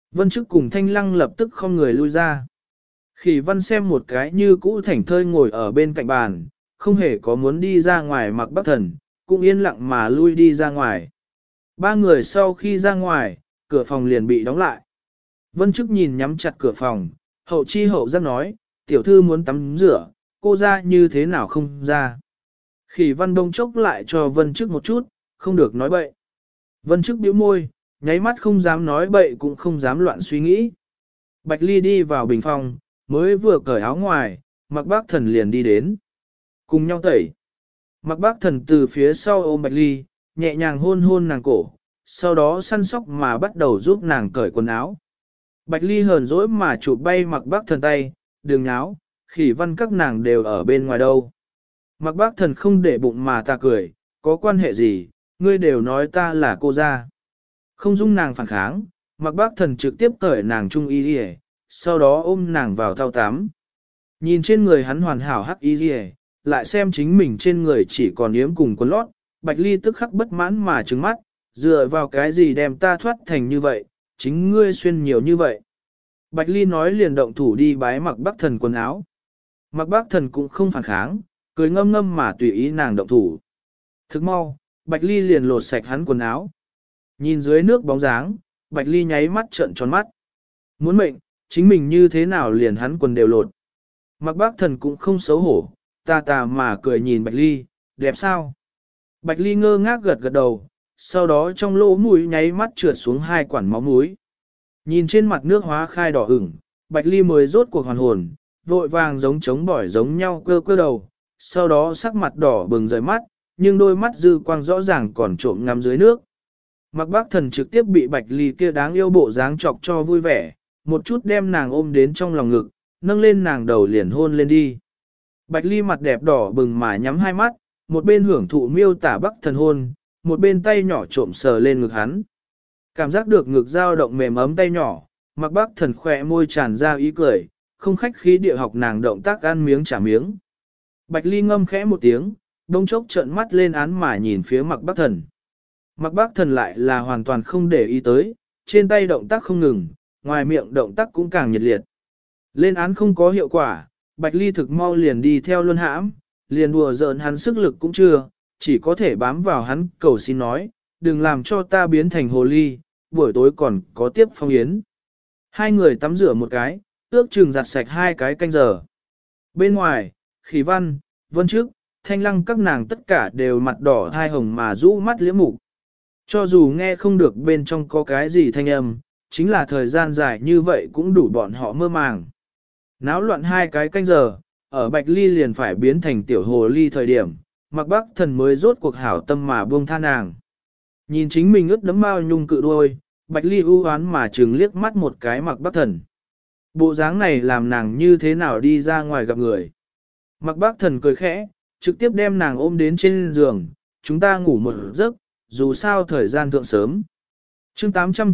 [SPEAKER 1] Vân Chức cùng Thanh Lăng lập tức không người lui ra. Khỉ Văn xem một cái như cũ thảnh thơi ngồi ở bên cạnh bàn, không hề có muốn đi ra ngoài Mặc Bắc Thần, cũng yên lặng mà lui đi ra ngoài. Ba người sau khi ra ngoài, cửa phòng liền bị đóng lại. Vân Chức nhìn nhắm chặt cửa phòng, hậu chi hậu giác nói, tiểu thư muốn tắm rửa, cô ra như thế nào không ra. Khỉ Văn đông chốc lại cho Vân Chức một chút, không được nói bậy. Vân Chức bĩu môi, nháy mắt không dám nói bậy cũng không dám loạn suy nghĩ. Bạch Ly đi vào bình phòng, mới vừa cởi áo ngoài, Mặc Bác Thần liền đi đến. Cùng nhau tẩy. Mặc Bác Thần từ phía sau ôm Bạch Ly, nhẹ nhàng hôn hôn nàng cổ, sau đó săn sóc mà bắt đầu giúp nàng cởi quần áo. Bạch Ly hờn dỗi mà chụp bay Mặc Bác Thần tay, đừng náo, Khỉ Văn các nàng đều ở bên ngoài đâu. Mặc Bác Thần không để bụng mà ta cười, có quan hệ gì, ngươi đều nói ta là cô gia. Không dung nàng phản kháng, Mặc Bác Thần trực tiếp cởi nàng trung y đi, sau đó ôm nàng vào thao tắm. Nhìn trên người hắn hoàn hảo hắc y đi, lại xem chính mình trên người chỉ còn yếm cùng quần lót, Bạch Ly tức khắc bất mãn mà trừng mắt, dựa vào cái gì đem ta thoát thành như vậy, chính ngươi xuyên nhiều như vậy. Bạch Ly nói liền động thủ đi bái Mặc Bác Thần quần áo. Mặc Bác Thần cũng không phản kháng, cười ngâm ngâm mà tùy ý nàng động thủ. Thức mau, Bạch Ly liền lột sạch hắn quần áo. Nhìn dưới nước bóng dáng, Bạch Ly nháy mắt trợn tròn mắt. Muốn mệnh, chính mình như thế nào liền hắn quần đều lột. Mặc Bác Thần cũng không xấu hổ, tà mà cười nhìn Bạch Ly, đẹp sao? Bạch Ly ngơ ngác gật gật đầu, sau đó trong lỗ mũi nháy mắt trượt xuống 2 quản máu mũi. Nhìn trên mặt nước hóa khai đỏ ửng, Bạch Ly mới rốt cuộc hoàn hồn, vội vàng giống trống bỏi giống nhau cơ đầu, sau đó sắc mặt đỏ bừng rời mắt, nhưng đôi mắt dư quang rõ ràng còn trộm ngắm dưới nước. Mặc Bác Thần trực tiếp bị Bạch Ly kia đáng yêu bộ dáng chọc cho vui vẻ, một chút đem nàng ôm đến trong lòng ngực, nâng lên nàng đầu liền hôn lên đi. Bạch Ly mặt đẹp đỏ bừng mà nhắm hai mắt, một bên hưởng thụ miêu tả Bắc Thần hôn, một bên tay nhỏ trộm sờ lên ngực hắn. Cảm giác được ngực dao động mềm ấm tay nhỏ, Mặc Bác Thần khỏe môi tràn ra ý cười, không khách khí địa học nàng động tác ăn miếng trả miếng. Bạch Ly ngâm khẽ một tiếng, đông chốc trợn mắt lên án mà nhìn phía Mặc Bác Thần. Mặc Bác Thần lại là hoàn toàn không để ý tới, trên tay động tác không ngừng, ngoài miệng động tác cũng càng nhiệt liệt. Lên án không có hiệu quả, Bạch Ly thực mau liền đi theo luân hãm, liền đùa giỡn hắn sức lực cũng chưa, chỉ có thể bám vào hắn cầu xin nói, đừng làm cho ta biến thành hồ ly, buổi tối còn có tiếp phong yến. Hai người tắm rửa một cái, ước chừng giặt sạch 2 cái canh giờ. Bên ngoài, Khỉ Văn, Vân Chức, Thanh Lăng các nàng tất cả đều mặt đỏ thai hồng mà rũ mắt liễm mục. Cho dù nghe không được bên trong có cái gì thanh âm, chính là thời gian dài như vậy cũng đủ bọn họ mơ màng. Náo loạn 2 cái canh giờ, ở Bạch Ly liền phải biến thành tiểu hồ ly thời điểm, Mặc Bác Thần mới rốt cuộc hảo tâm mà buông tha nàng. Nhìn chính mình ướt đấm bao nhung cự đuôi, Bạch Ly ưu oán mà trừng liếc mắt một cái Mặc Bác Thần. Bộ dáng này làm nàng như thế nào đi ra ngoài gặp người. Mặc Bác Thần cười khẽ, trực tiếp đem nàng ôm đến trên giường, chúng ta ngủ một giấc, dù sao thời gian thượng sớm. Chương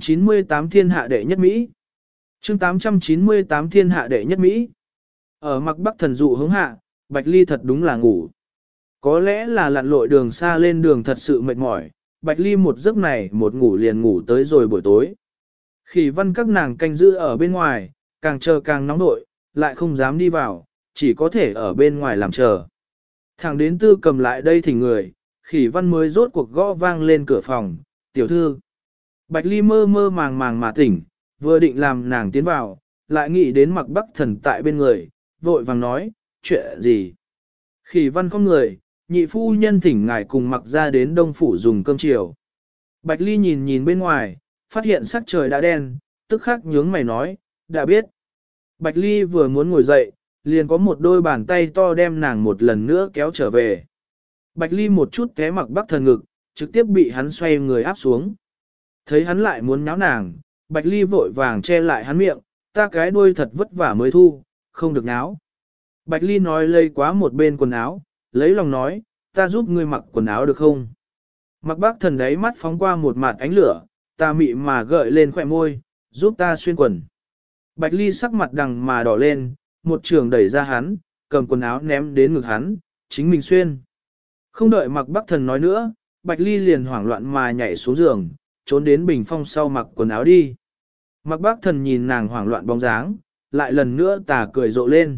[SPEAKER 1] 898 Thiên Hạ Đệ Nhất Mỹ. Chương 898 Thiên Hạ Đệ Nhất Mỹ. Ở Mặc Bắc Thần dụ hướng hạ, Bạch Ly thật đúng là ngủ. Có lẽ là lặn lội đường xa lên đường thật sự mệt mỏi, Bạch Ly một giấc này một ngủ liền ngủ tới rồi buổi tối. Khỉ Văn các nàng canh giữ ở bên ngoài, càng chờ càng nóng nội, lại không dám đi vào, chỉ có thể ở bên ngoài làm chờ. Thẳng đến Tư Cầm lại đây thỉnh người, Khỉ Văn mới rốt cuộc gõ vang lên cửa phòng, tiểu thư. Bạch Ly mơ mơ màng màng mà tỉnh, vừa định làm nàng tiến vào, lại nghĩ đến Mặc Bắc Thần tại bên người, vội vàng nói, chuyện gì? Khỉ Văn không người, nhị phu nhân thỉnh ngài cùng Mặc ra đến Đông Phủ dùng cơm chiều. Bạch Ly nhìn nhìn bên ngoài, phát hiện sắc trời đã đen, tức khắc nhướng mày nói, đã biết. Bạch Ly vừa muốn ngồi dậy, liền có một đôi bàn tay to đem nàng một lần nữa kéo trở về. Bạch Ly một chút té Mặc Bắc Thần ngực, trực tiếp bị hắn xoay người áp xuống. Thấy hắn lại muốn nháo nàng, Bạch Ly vội vàng che lại hắn miệng, ta cái đuôi thật vất vả mới thu, không được náo. Bạch Ly nói lây quá một bên quần áo, lấy lòng nói, ta giúp ngươi mặc quần áo được không? Mặc Bác Thần đấy mắt phóng qua một mặt ánh lửa, ta mị mà gợi lên khỏe môi, giúp ta xuyên quần. Bạch Ly sắc mặt đằng mà đỏ lên, một trường đẩy ra hắn, cầm quần áo ném đến ngực hắn, chính mình xuyên. Không đợi Mặc Bác Thần nói nữa, Bạch Ly liền hoảng loạn mà nhảy xuống giường, trốn đến bình phong sau mặc quần áo đi. Mạc Bác Thần nhìn nàng hoảng loạn bóng dáng, lại lần nữa tà cười rộ lên.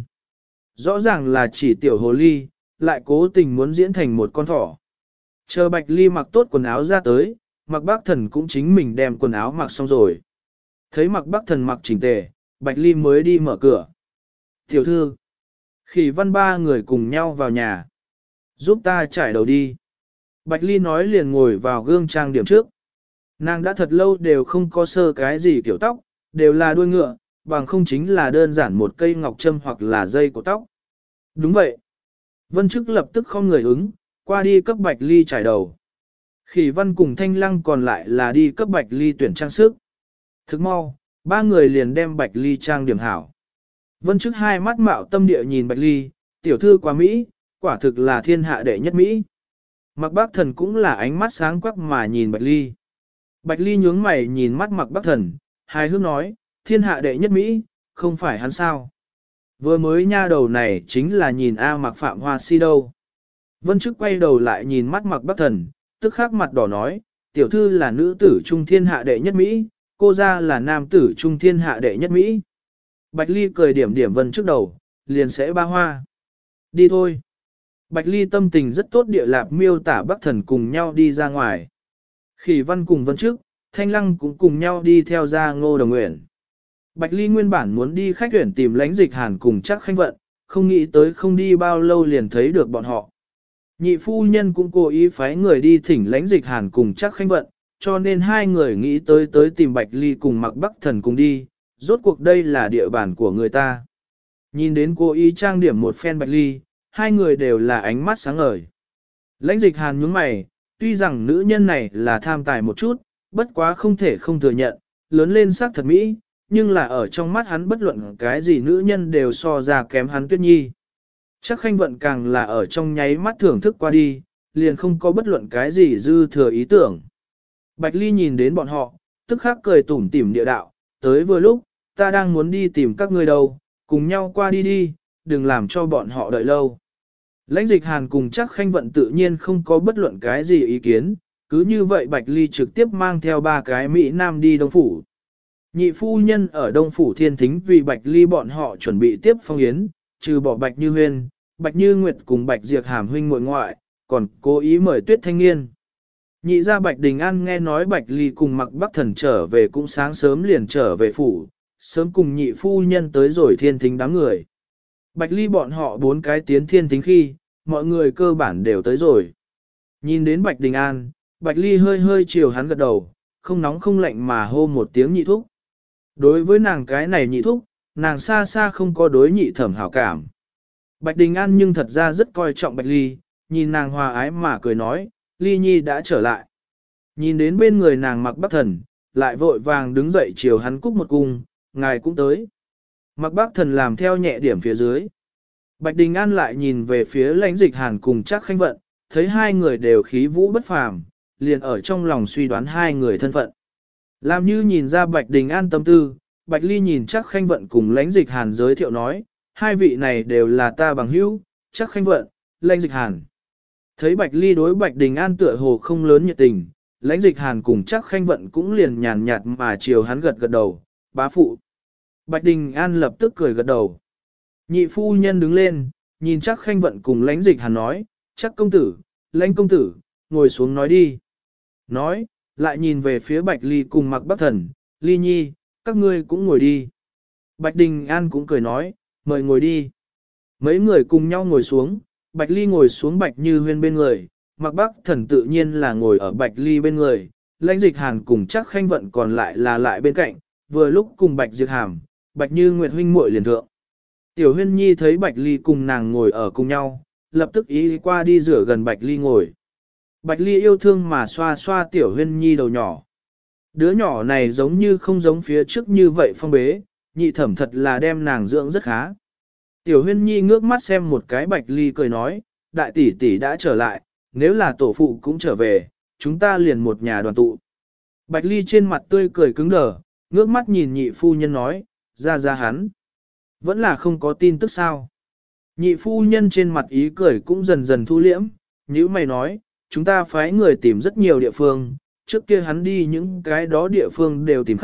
[SPEAKER 1] Rõ ràng là chỉ tiểu hồ ly, lại cố tình muốn diễn thành một con thỏ. Chờ Bạch Ly mặc tốt quần áo ra tới, Mạc Bác Thần cũng chính mình đem quần áo mặc xong rồi. Thấy Mạc Bác Thần mặc chỉnh tề, Bạch Ly mới đi mở cửa. Tiểu thư, Khỉ Văn ba người cùng nhau vào nhà. Giúp ta trải đầu đi. Bạch Ly nói liền ngồi vào gương trang điểm trước. Nàng đã thật lâu đều không có sơ cái gì kiểu tóc, đều là đuôi ngựa, bằng không chính là đơn giản một cây ngọc châm hoặc là dây của tóc. Đúng vậy. Vân Chức lập tức không người ứng, qua đi cấp Bạch Ly trải đầu. Khỉ Văn cùng Thanh Lăng còn lại là đi cấp Bạch Ly tuyển trang sức. Thức mau, ba người liền đem Bạch Ly trang điểm hảo. Vân Chức hai mắt mạo tâm địa nhìn Bạch Ly, tiểu thư quá Mỹ, quả thực là thiên hạ đệ nhất Mỹ. Mạc Bác Thần cũng là ánh mắt sáng quắc mà nhìn Bạch Ly. Bạch Ly nhướng mày nhìn mắt Mạc Bác Thần, hài hước nói, thiên hạ đệ nhất Mỹ, không phải hắn sao. Vừa mới nha đầu này chính là nhìn A Mạc Phạm Hoa Si đâu. Vân Chức quay đầu lại nhìn mắt Mạc Bác Thần, tức khắc mặt đỏ nói, tiểu thư là nữ tử trung thiên hạ đệ nhất Mỹ, cô ra là nam tử trung thiên hạ đệ nhất Mỹ. Bạch Ly cười điểm điểm Vân Chức đầu, liền sẽ ba hoa. Đi thôi. Bạch Ly tâm tình rất tốt địa lạp miêu tả Bắc Thần cùng nhau đi ra ngoài. Khỉ Văn cùng Vân Chức, Thanh Lăng cũng cùng nhau đi theo ra Ngô Đồng Uyển. Bạch Ly nguyên bản muốn đi khách tuyển tìm Lãnh Dịch Hàn cùng Trác Khanh Vận, không nghĩ tới không đi bao lâu liền thấy được bọn họ. Nhị phu nhân cũng cố ý phái người đi thỉnh Lãnh Dịch Hàn cùng Trác Khanh Vận, cho nên hai người nghĩ tới tìm Bạch Ly cùng Mạc Bắc Thần cùng đi, rốt cuộc đây là địa bàn của người ta. Nhìn đến cố ý trang điểm một phen Bạch Ly, hai người đều là ánh mắt sáng ngời. Lãnh Dịch Hàn nhướng mày, tuy rằng nữ nhân này là tham tài một chút, bất quá không thể không thừa nhận, lớn lên sắc thật mỹ, nhưng là ở trong mắt hắn bất luận cái gì nữ nhân đều so ra kém hắn Tuyết Nhi. Chắc Khanh Vận càng là ở trong nháy mắt thưởng thức qua đi, liền không có bất luận cái gì dư thừa ý tưởng. Bạch Ly nhìn đến bọn họ, tức khắc cười tủm tỉm địa đạo, tới vừa lúc, ta đang muốn đi tìm các ngươi đâu, cùng nhau qua đi đi, đừng làm cho bọn họ đợi lâu. Lãnh Dịch Hàn cùng Trác Khanh Vận tự nhiên không có bất luận cái gì ý kiến, cứ như vậy Bạch Ly trực tiếp mang theo ba cái Mỹ Nam đi Đông Phủ. Nhị phu nhân ở Đông Phủ Thiên Thính vì Bạch Ly bọn họ chuẩn bị tiếp phong yến, trừ bỏ Bạch Như Huyên, Bạch Như Nguyệt cùng Bạch Diệp Hàm huynh muội ngoại, còn cố ý mời Tuyết Thanh Niên. Nhị gia Bạch Đình An nghe nói Bạch Ly cùng Mạc Bắc Thần trở về cũng sáng sớm liền trở về phủ, sớm cùng nhị phu nhân tới rồi Thiên Thính đám người. Bạch Ly bọn họ bốn cái tiến Thiên Thính khi, mọi người cơ bản đều tới rồi. Nhìn đến Bạch Đình An, Bạch Ly hơi hơi chiều hắn gật đầu, không nóng không lạnh mà hô một tiếng nhị thúc. Đối với nàng cái này nhị thúc, nàng xa xa không có đối nhị thẩm hảo cảm. Bạch Đình An nhưng thật ra rất coi trọng Bạch Ly, nhìn nàng hòa ái mà cười nói, Ly Nhi đã trở lại. Nhìn đến bên người nàng Mạc Bắc Thần, lại vội vàng đứng dậy chiều hắn cúc một cung, ngài cũng tới. Mạc Bắc Thần làm theo nhẹ điểm phía dưới. Bạch Đình An lại nhìn về phía Lãnh Dịch Hàn cùng Trác Khanh Vận, thấy hai người đều khí vũ bất phàm, liền ở trong lòng suy đoán hai người thân phận. Làm như nhìn ra Bạch Đình An tâm tư, Bạch Ly nhìn Trác Khanh Vận cùng Lãnh Dịch Hàn giới thiệu nói, hai vị này đều là ta bằng hữu, Trác Khanh Vận, Lãnh Dịch Hàn. Thấy Bạch Ly đối Bạch Đình An tựa hồ không lớn nhiệt tình, Lãnh Dịch Hàn cùng Trác Khanh Vận cũng liền nhàn nhạt mà chiều hắn gật gật đầu, bá phụ. Bạch Đình An lập tức cười gật đầu. Nhị phu nhân đứng lên, nhìn Trác Khanh Vận cùng Lãnh Dịch Hàn nói, Trác công tử, Lãnh công tử, ngồi xuống nói đi. Nói, lại nhìn về phía Bạch Ly cùng Mạc Bắc Thần, Ly Nhi, các ngươi cũng ngồi đi. Bạch Đình An cũng cười nói, mời ngồi đi. Mấy người cùng nhau ngồi xuống, Bạch Ly ngồi xuống Bạch Như Huyên bên người, Mạc Bắc Thần tự nhiên là ngồi ở Bạch Ly bên người, Lãnh Dịch Hàn cùng Trác Khanh Vận còn lại là lại bên cạnh, vừa lúc cùng Bạch Diệp Hàm, Bạch Như Nguyệt huynh muội liền thượng. Tiểu Huyên Nhi thấy Bạch Ly cùng nàng ngồi ở cùng nhau, lập tức ý qua đi rửa gần Bạch Ly ngồi. Bạch Ly yêu thương mà xoa xoa Tiểu Huyên Nhi đầu nhỏ. Đứa nhỏ này giống như không giống phía trước như vậy phong bế, nhị thẩm thật là đem nàng dưỡng rất khá. Tiểu Huyên Nhi ngước mắt xem một cái Bạch Ly cười nói, đại tỷ tỷ đã trở lại, nếu là tổ phụ cũng trở về, chúng ta liền một nhà đoàn tụ. Bạch Ly trên mặt tươi cười cứng đờ, ngước mắt nhìn nhị phu nhân nói, ra hắn. Vẫn là không có tin tức sao. Nhị phu nhân trên mặt ý cười cũng dần dần thu liễm, như mày nói, chúng ta phái người tìm rất nhiều địa phương, trước kia hắn đi những cái đó địa phương đều tìm khắp,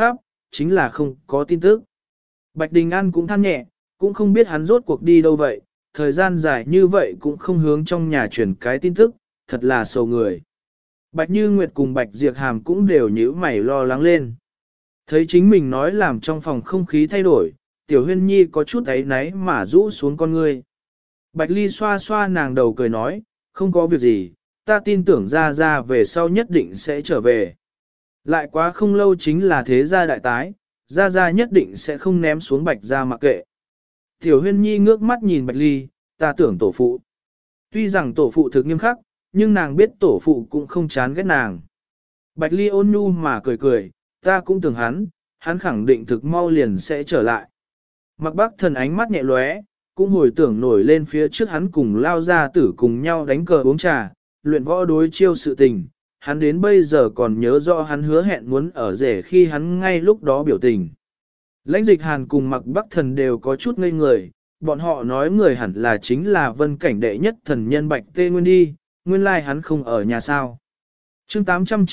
[SPEAKER 1] chính là không có tin tức. Bạch Đình An cũng than nhẹ, cũng không biết hắn rốt cuộc đi đâu vậy, thời gian dài như vậy cũng không hướng trong nhà chuyển cái tin tức, thật là sầu người. Bạch Như Nguyệt cùng Bạch Diệp Hàm cũng đều nhíu mày lo lắng lên. Thấy chính mình nói làm trong phòng không khí thay đổi, Tiểu Huyên Nhi có chút áy náy mà rũ xuống con ngươi. Bạch Ly xoa xoa nàng đầu cười nói, không có việc gì, ta tin tưởng ra ra về sau nhất định sẽ trở về. Lại quá không lâu chính là thế gia đại tái, ra ra nhất định sẽ không ném xuống Bạch ra mặc kệ. Tiểu Huyên Nhi ngước mắt nhìn Bạch Ly, ta tưởng tổ phụ. Tuy rằng tổ phụ thực nghiêm khắc, nhưng nàng biết tổ phụ cũng không chán ghét nàng. Bạch Ly ôn nhu mà cười cười, ta cũng tưởng hắn khẳng định thực mau liền sẽ trở lại. Mặc Bắc Thần ánh mắt nhẹ lóe, cũng hồi tưởng nổi lên phía trước hắn cùng Lao Gia Tử cùng nhau đánh cờ uống trà, luyện võ đối chiêu sự tình. Hắn đến bây giờ còn nhớ rõ hắn hứa hẹn muốn ở rể khi hắn ngay lúc đó biểu tình. Lãnh Dịch Hàn cùng Mặc Bắc Thần đều có chút ngây người, bọn họ nói người hẳn là chính là vân cảnh đệ nhất thần nhân Bạch Tê Nguyên đi, nguyên lai hắn không ở nhà sao. Chương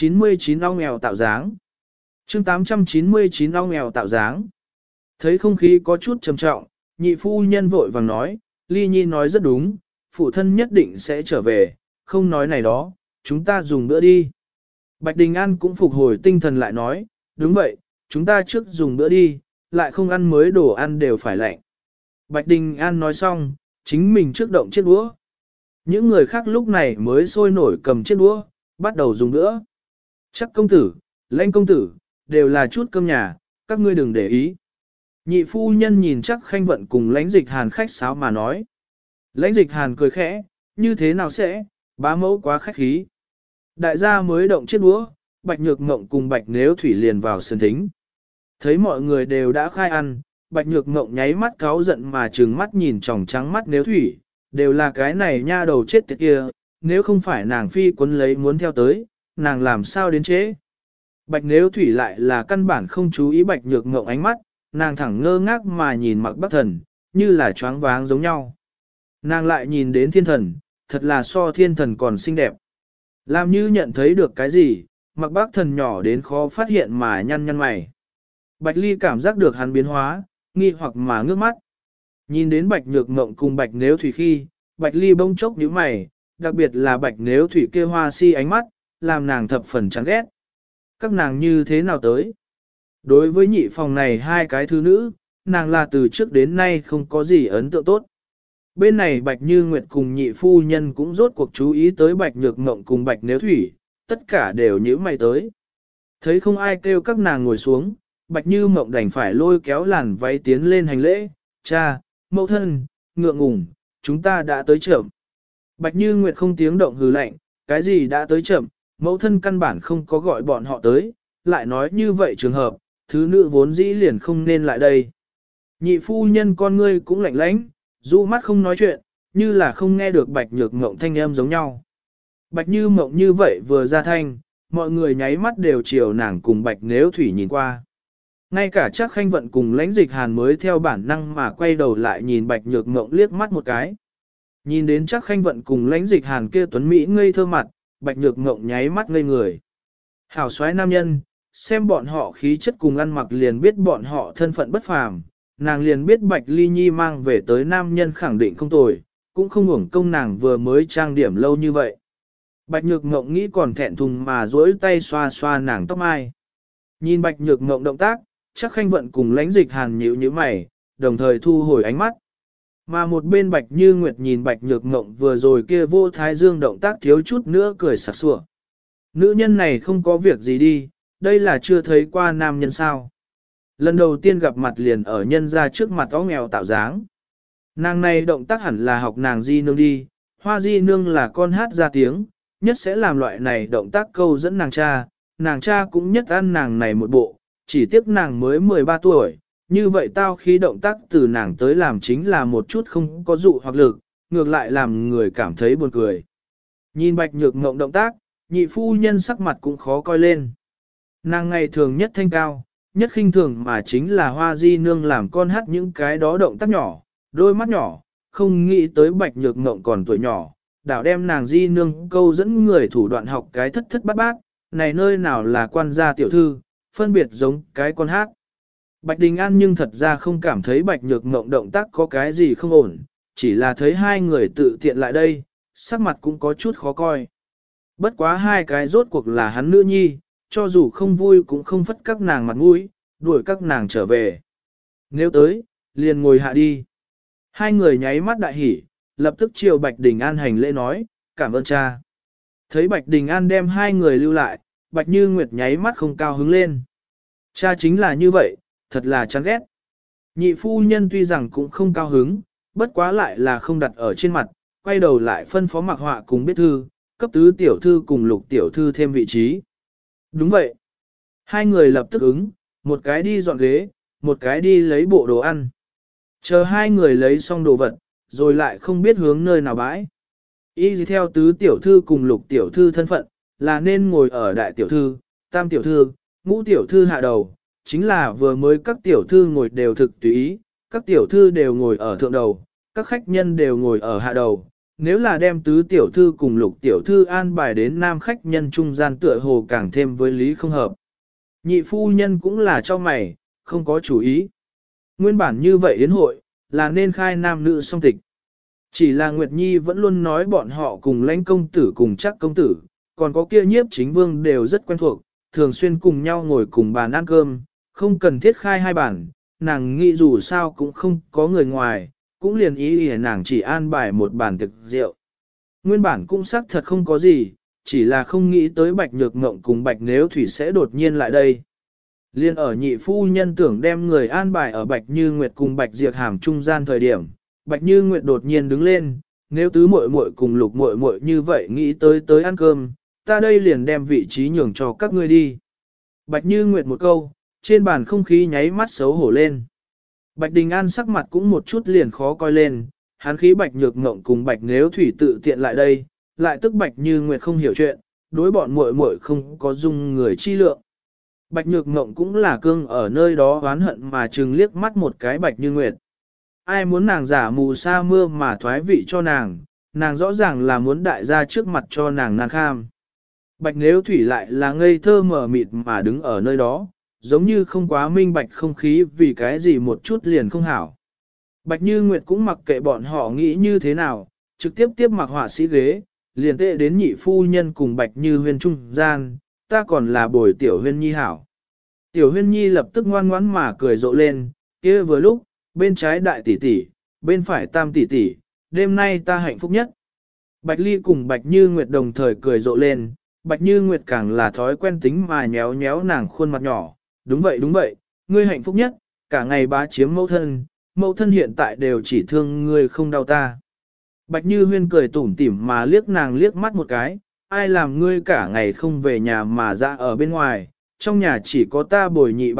[SPEAKER 1] 899 ong mèo tạo dáng. Chương 899 ong mèo tạo dáng. Thấy không khí có chút trầm trọng, nhị phu nhân vội vàng nói, Ly Nhi nói rất đúng, phụ thân nhất định sẽ trở về, không nói này đó, chúng ta dùng bữa đi. Bạch Đình An cũng phục hồi tinh thần lại nói, đúng vậy, chúng ta trước dùng bữa đi, lại không ăn mới đồ ăn đều phải lạnh. Bạch Đình An nói xong, chính mình trước động chiếc đũa. Những người khác lúc này mới sôi nổi cầm chiếc đũa, bắt đầu dùng bữa. Chắc công tử, Lãnh công tử, đều là chút cơm nhà, các ngươi đừng để ý. Nhị phu nhân nhìn chắc Khanh Vận cùng Lãnh Dịch Hàn khách sáo mà nói. Lãnh Dịch Hàn cười khẽ, như thế nào sẽ, bá mẫu quá khách khí. Đại gia mới động chiếc đũa, Bạch Nhược Ngộng cùng Bạch Nếu Thủy liền vào sân thính. Thấy mọi người đều đã khai ăn, Bạch Nhược Ngộng nháy mắt cáu giận mà trừng mắt nhìn tròng trắng mắt Nếu Thủy, đều là cái này nha đầu chết tiệt kia, nếu không phải nàng phi quấn lấy muốn theo tới, nàng làm sao đến chế. Bạch Nếu Thủy lại là căn bản không chú ý Bạch Nhược Ngộng ánh mắt, nàng thẳng ngơ ngác mà nhìn Mặc Bắc Thần, như là choáng váng giống nhau. Nàng lại nhìn đến thiên thần, thật là so thiên thần còn xinh đẹp. Làm như nhận thấy được cái gì, Mặc Bắc Thần nhỏ đến khó phát hiện mà nhăn nhăn mày. Bạch Ly cảm giác được hắn biến hóa, nghi hoặc mà ngước mắt. Nhìn đến Bạch Nhược Ngộng cùng Bạch Nếu Thủy khi, Bạch Ly bỗng chốc nhíu mày, đặc biệt là Bạch Nếu Thủy kia hoa si ánh mắt, làm nàng thập phần chán ghét. Các nàng như thế nào tới? Đối với nhị phòng này hai cái thứ nữ, nàng là từ trước đến nay không có gì ấn tượng tốt. Bên này Bạch Như Nguyệt cùng nhị phu nhân cũng rốt cuộc chú ý tới Bạch Nhược Ngộng cùng Bạch Nếu Thủy, tất cả đều nhíu mày tới. Thấy không ai kêu các nàng ngồi xuống, Bạch Như Ngộng đành phải lôi kéo làn váy tiến lên hành lễ, cha, mẫu thân, ngượng ngùng, chúng ta đã tới chậm. Bạch Như Nguyệt không tiếng động hừ lạnh, cái gì đã tới chậm, mẫu thân căn bản không có gọi bọn họ tới, lại nói như vậy trường hợp, thứ nữ vốn dĩ liền không nên lại đây. Nhị phu nhân con ngươi cũng lạnh lãnh, du mắt không nói chuyện, như là không nghe được Bạch Nhược Ngộng thanh âm giống nhau. Bạch Như Ngộng như vậy vừa ra thanh, mọi người nháy mắt đều chiều nàng cùng Bạch Nếu Thủy nhìn qua. Ngay cả chắc Khanh Vận cùng Lãnh Dịch Hàn mới theo bản năng mà quay đầu lại nhìn Bạch Nhược Ngộng liếc mắt một cái. Nhìn đến chắc Khanh Vận cùng Lãnh Dịch Hàn kia tuấn Mỹ ngây thơ mặt, Bạch Nhược Ngộng nháy mắt ngây người. Hảo soái nam nhân, xem bọn họ khí chất cùng ăn mặc liền biết bọn họ thân phận bất phàm, nàng liền biết Bạch Ly Nhi mang về tới nam nhân khẳng định không tồi, cũng không uổng công nàng vừa mới trang điểm lâu như vậy. Bạch Nhược Ngộng nghĩ còn thẹn thùng mà duỗi tay xoa xoa nàng tóc mai. Nhìn Bạch Nhược Ngộng động tác, chắc Khanh Vận cùng Lãnh Dịch Hàn nhíu nhíu mày, đồng thời thu hồi ánh mắt. Mà một bên Bạch Như Nguyệt nhìn Bạch Nhược Ngộng vừa rồi kia vô thái dương động tác thiếu chút nữa cười sặc sủa. Nữ nhân này không có việc gì đi, đây là chưa thấy qua nam nhân sao. Lần đầu tiên gặp mặt liền ở nhân ra trước mặt ó nghèo tạo dáng. Nàng này động tác hẳn là học nàng di nương đi, hoa di nương là con hát ra tiếng, nhất sẽ làm loại này động tác câu dẫn nàng cha cũng nhất ăn nàng này một bộ, chỉ tiếc nàng mới 13 tuổi, như vậy tao khi động tác từ nàng tới làm chính là một chút không có dụ hoặc lực, ngược lại làm người cảm thấy buồn cười. Nhìn Bạch Nhược Ngộng động tác, nhị phu nhân sắc mặt cũng khó coi lên. Nàng ngày thường nhất thanh cao, nhất khinh thường mà chính là hoa di nương làm con hát những cái đó động tác nhỏ, đôi mắt nhỏ, không nghĩ tới Bạch Nhược Ngộng còn tuổi nhỏ, đảo đem nàng di nương câu dẫn người thủ đoạn học cái thất thất bát bát, này nơi nào là quan gia tiểu thư, phân biệt giống cái con hát. Bạch Đình An nhưng thật ra không cảm thấy Bạch Nhược Ngộng động tác có cái gì không ổn, chỉ là thấy hai người tự tiện lại đây, sắc mặt cũng có chút khó coi. Bất quá hai cái rốt cuộc là hắn nữ nhi, cho dù không vui cũng không phất các nàng mặt mũi, đuổi các nàng trở về. Nếu tới, liền ngồi hạ đi. Hai người nháy mắt đại hỉ, lập tức chiều Bạch Đình An hành lễ nói, cảm ơn cha. Thấy Bạch Đình An đem hai người lưu lại, Bạch Như Nguyệt nháy mắt không cao hứng lên. Cha chính là như vậy, thật là chán ghét. Nhị phu nhân tuy rằng cũng không cao hứng, bất quá lại là không đặt ở trên mặt, quay đầu lại phân phó Mạc Họa cùng biết thư, cấp tứ tiểu thư cùng lục tiểu thư thêm vị trí. Đúng vậy. Hai người lập tức ứng, một cái đi dọn ghế, một cái đi lấy bộ đồ ăn. Chờ hai người lấy xong đồ vật, rồi lại không biết hướng nơi nào bãi. Y theo tứ tiểu thư cùng lục tiểu thư thân phận, là nên ngồi ở đại tiểu thư, tam tiểu thư, ngũ tiểu thư hạ đầu, chính là vừa mới các tiểu thư ngồi đều thực tùy ý, các tiểu thư đều ngồi ở thượng đầu, các khách nhân đều ngồi ở hạ đầu. Nếu là đem tứ tiểu thư cùng lục tiểu thư an bài đến nam khách nhân trung gian tựa hồ càng thêm với lý không hợp. Nhị phu nhân cũng là cho mày, không có chủ ý. Nguyên bản như vậy yến hội, là nên khai nam nữ song tịch. Chỉ là Nguyệt Nhi vẫn luôn nói bọn họ cùng lãnh công tử cùng chắc công tử, còn có kia nhiếp chính vương đều rất quen thuộc, thường xuyên cùng nhau ngồi cùng bàn ăn cơm, không cần thiết khai hai bàn, nàng nghĩ dù sao cũng không có người ngoài, cũng liền ý nàng chỉ an bài một bàn thực rượu. Nguyên bản cũng xác thật không có gì, chỉ là không nghĩ tới Bạch Nhược Ngộng cùng Bạch Nếu Thủy sẽ đột nhiên lại đây. Liên ở nhị phu nhân tưởng đem người an bài ở Bạch Như Nguyệt cùng Bạch Diệp Hàm trung gian thời điểm, Bạch Như Nguyệt đột nhiên đứng lên, nếu tứ muội muội cùng lục muội muội như vậy nghĩ tới ăn cơm, ta đây liền đem vị trí nhường cho các ngươi đi. Bạch Như Nguyệt một câu, trên bàn không khí nháy mắt xấu hổ lên. Bạch Đình An sắc mặt cũng một chút liền khó coi lên, hắn khí Bạch Nhược Ngộng cùng Bạch Nếu Thủy tự tiện lại đây, lại tức Bạch Như Nguyệt không hiểu chuyện, đối bọn muội muội không có dung người chi lượng. Bạch Nhược Ngộng cũng là cương ở nơi đó oán hận mà trừng liếc mắt một cái Bạch Như Nguyệt. Ai muốn nàng giả mù sa mưa mà thoái vị cho nàng rõ ràng là muốn đại gia trước mặt cho nàng nan kham. Bạch Nếu Thủy lại là ngây thơ mở mịt mà đứng ở nơi đó, giống như không quá minh bạch không khí vì cái gì một chút liền không hảo. Bạch Như Nguyệt cũng mặc kệ bọn họ nghĩ như thế nào, trực tiếp tiếp mặc họa sĩ ghế, liền tệ đến nhị phu nhân cùng Bạch Như Huyên trung gian, ta còn là bồi Tiểu Huyên Nhi hảo. Tiểu Huyên Nhi lập tức ngoan ngoãn mà cười rộ lên, kia vừa lúc, bên trái đại tỷ tỷ, bên phải tam tỷ tỷ, đêm nay ta hạnh phúc nhất. Bạch Ly cùng Bạch Như Nguyệt đồng thời cười rộ lên, Bạch Như Nguyệt càng là thói quen tính mà nhéo nhéo nàng khuôn mặt nhỏ, đúng vậy, ngươi hạnh phúc nhất, cả ngày bá chiếm mẫu thân hiện tại đều chỉ thương ngươi không đau ta. Bạch Như Huyên cười tủm tỉm mà liếc nàng liếc mắt một cái, ai làm ngươi cả ngày không về nhà mà ra ở bên ngoài, trong nhà chỉ có ta bồi nhị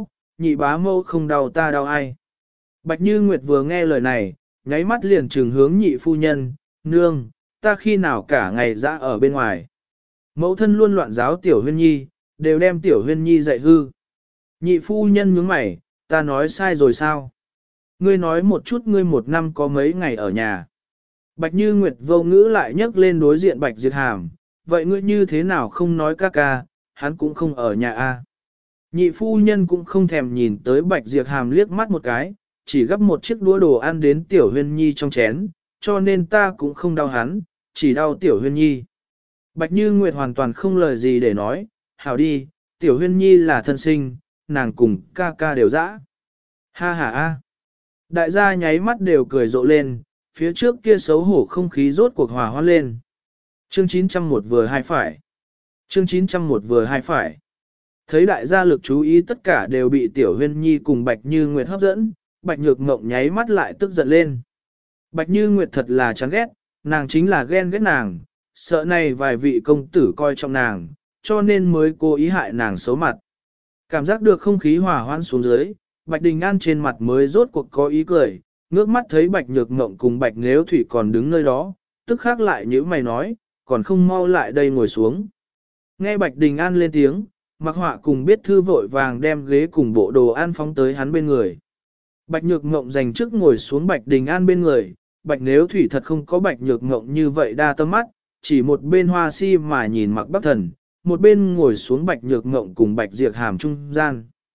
[SPEAKER 1] bá mẫu không đau ta đau ai. Bạch Như Nguyệt vừa nghe lời này, nháy mắt liền trừng hướng nhị phu nhân, nương, ta khi nào cả ngày ra ở bên ngoài. Mẫu thân luôn loạn giáo Tiểu Huyên Nhi, đều đem Tiểu Huyên Nhi dạy hư. Nhị phu nhân nhướng mày, ta nói sai rồi sao? Ngươi nói một chút ngươi một năm có mấy ngày ở nhà. Bạch Như Nguyệt vô ngữ lại nhấc lên đối diện Bạch Diệp Hàm, vậy ngươi như thế nào không nói ca ca, hắn cũng không ở nhà a. Nhị phu nhân cũng không thèm nhìn tới Bạch Diệp Hàm liếc mắt một cái, chỉ gấp một chiếc đũa đồ ăn đến Tiểu Huyên Nhi trong chén, cho nên ta cũng không đau hắn, chỉ đau Tiểu Huyên Nhi. Bạch Như Nguyệt hoàn toàn không lời gì để nói, hảo đi, Tiểu Huyên Nhi là thân sinh, nàng cùng ca ca đều dã. Ha ha a. Đại gia nháy mắt đều cười rộ lên, phía trước kia xấu hổ không khí rốt cuộc hòa hoãn lên. Chương 901 vừa hai phải. Chương 901 vừa hai phải. Thấy đại gia lực chú ý tất cả đều bị Tiểu Huyên Nhi cùng Bạch Như Nguyệt hấp dẫn, Bạch Nhược Ngộng nháy mắt lại tức giận lên. Bạch Như Nguyệt thật là chán ghét, nàng chính là ghen ghét nàng, sợ này vài vị công tử coi trọng nàng, cho nên mới cố ý hại nàng xấu mặt. Cảm giác được không khí hòa hoãn xuống dưới, Bạch Đình An trên mặt mới rốt cuộc có ý cười, ngước mắt thấy Bạch Nhược Ngộng cùng Bạch Nếu Thủy còn đứng nơi đó, tức khắc lại như mày nói, còn không mau lại đây ngồi xuống. Nghe Bạch Đình An lên tiếng, Mạc Họa cùng biết thư vội vàng đem ghế cùng bộ đồ ăn phóng tới hắn bên người. Bạch Nhược Ngộng dành trước ngồi xuống Bạch Đình An bên người, Bạch Nếu Thủy thật không có Bạch Nhược Ngộng như vậy đa tâm mắt, chỉ một bên hoa si mà nhìn Mạc Bắc Thần, một bên ngồi xuống Bạch Nhược Ngộng cùng Bạch Diệp Hàm trung gian.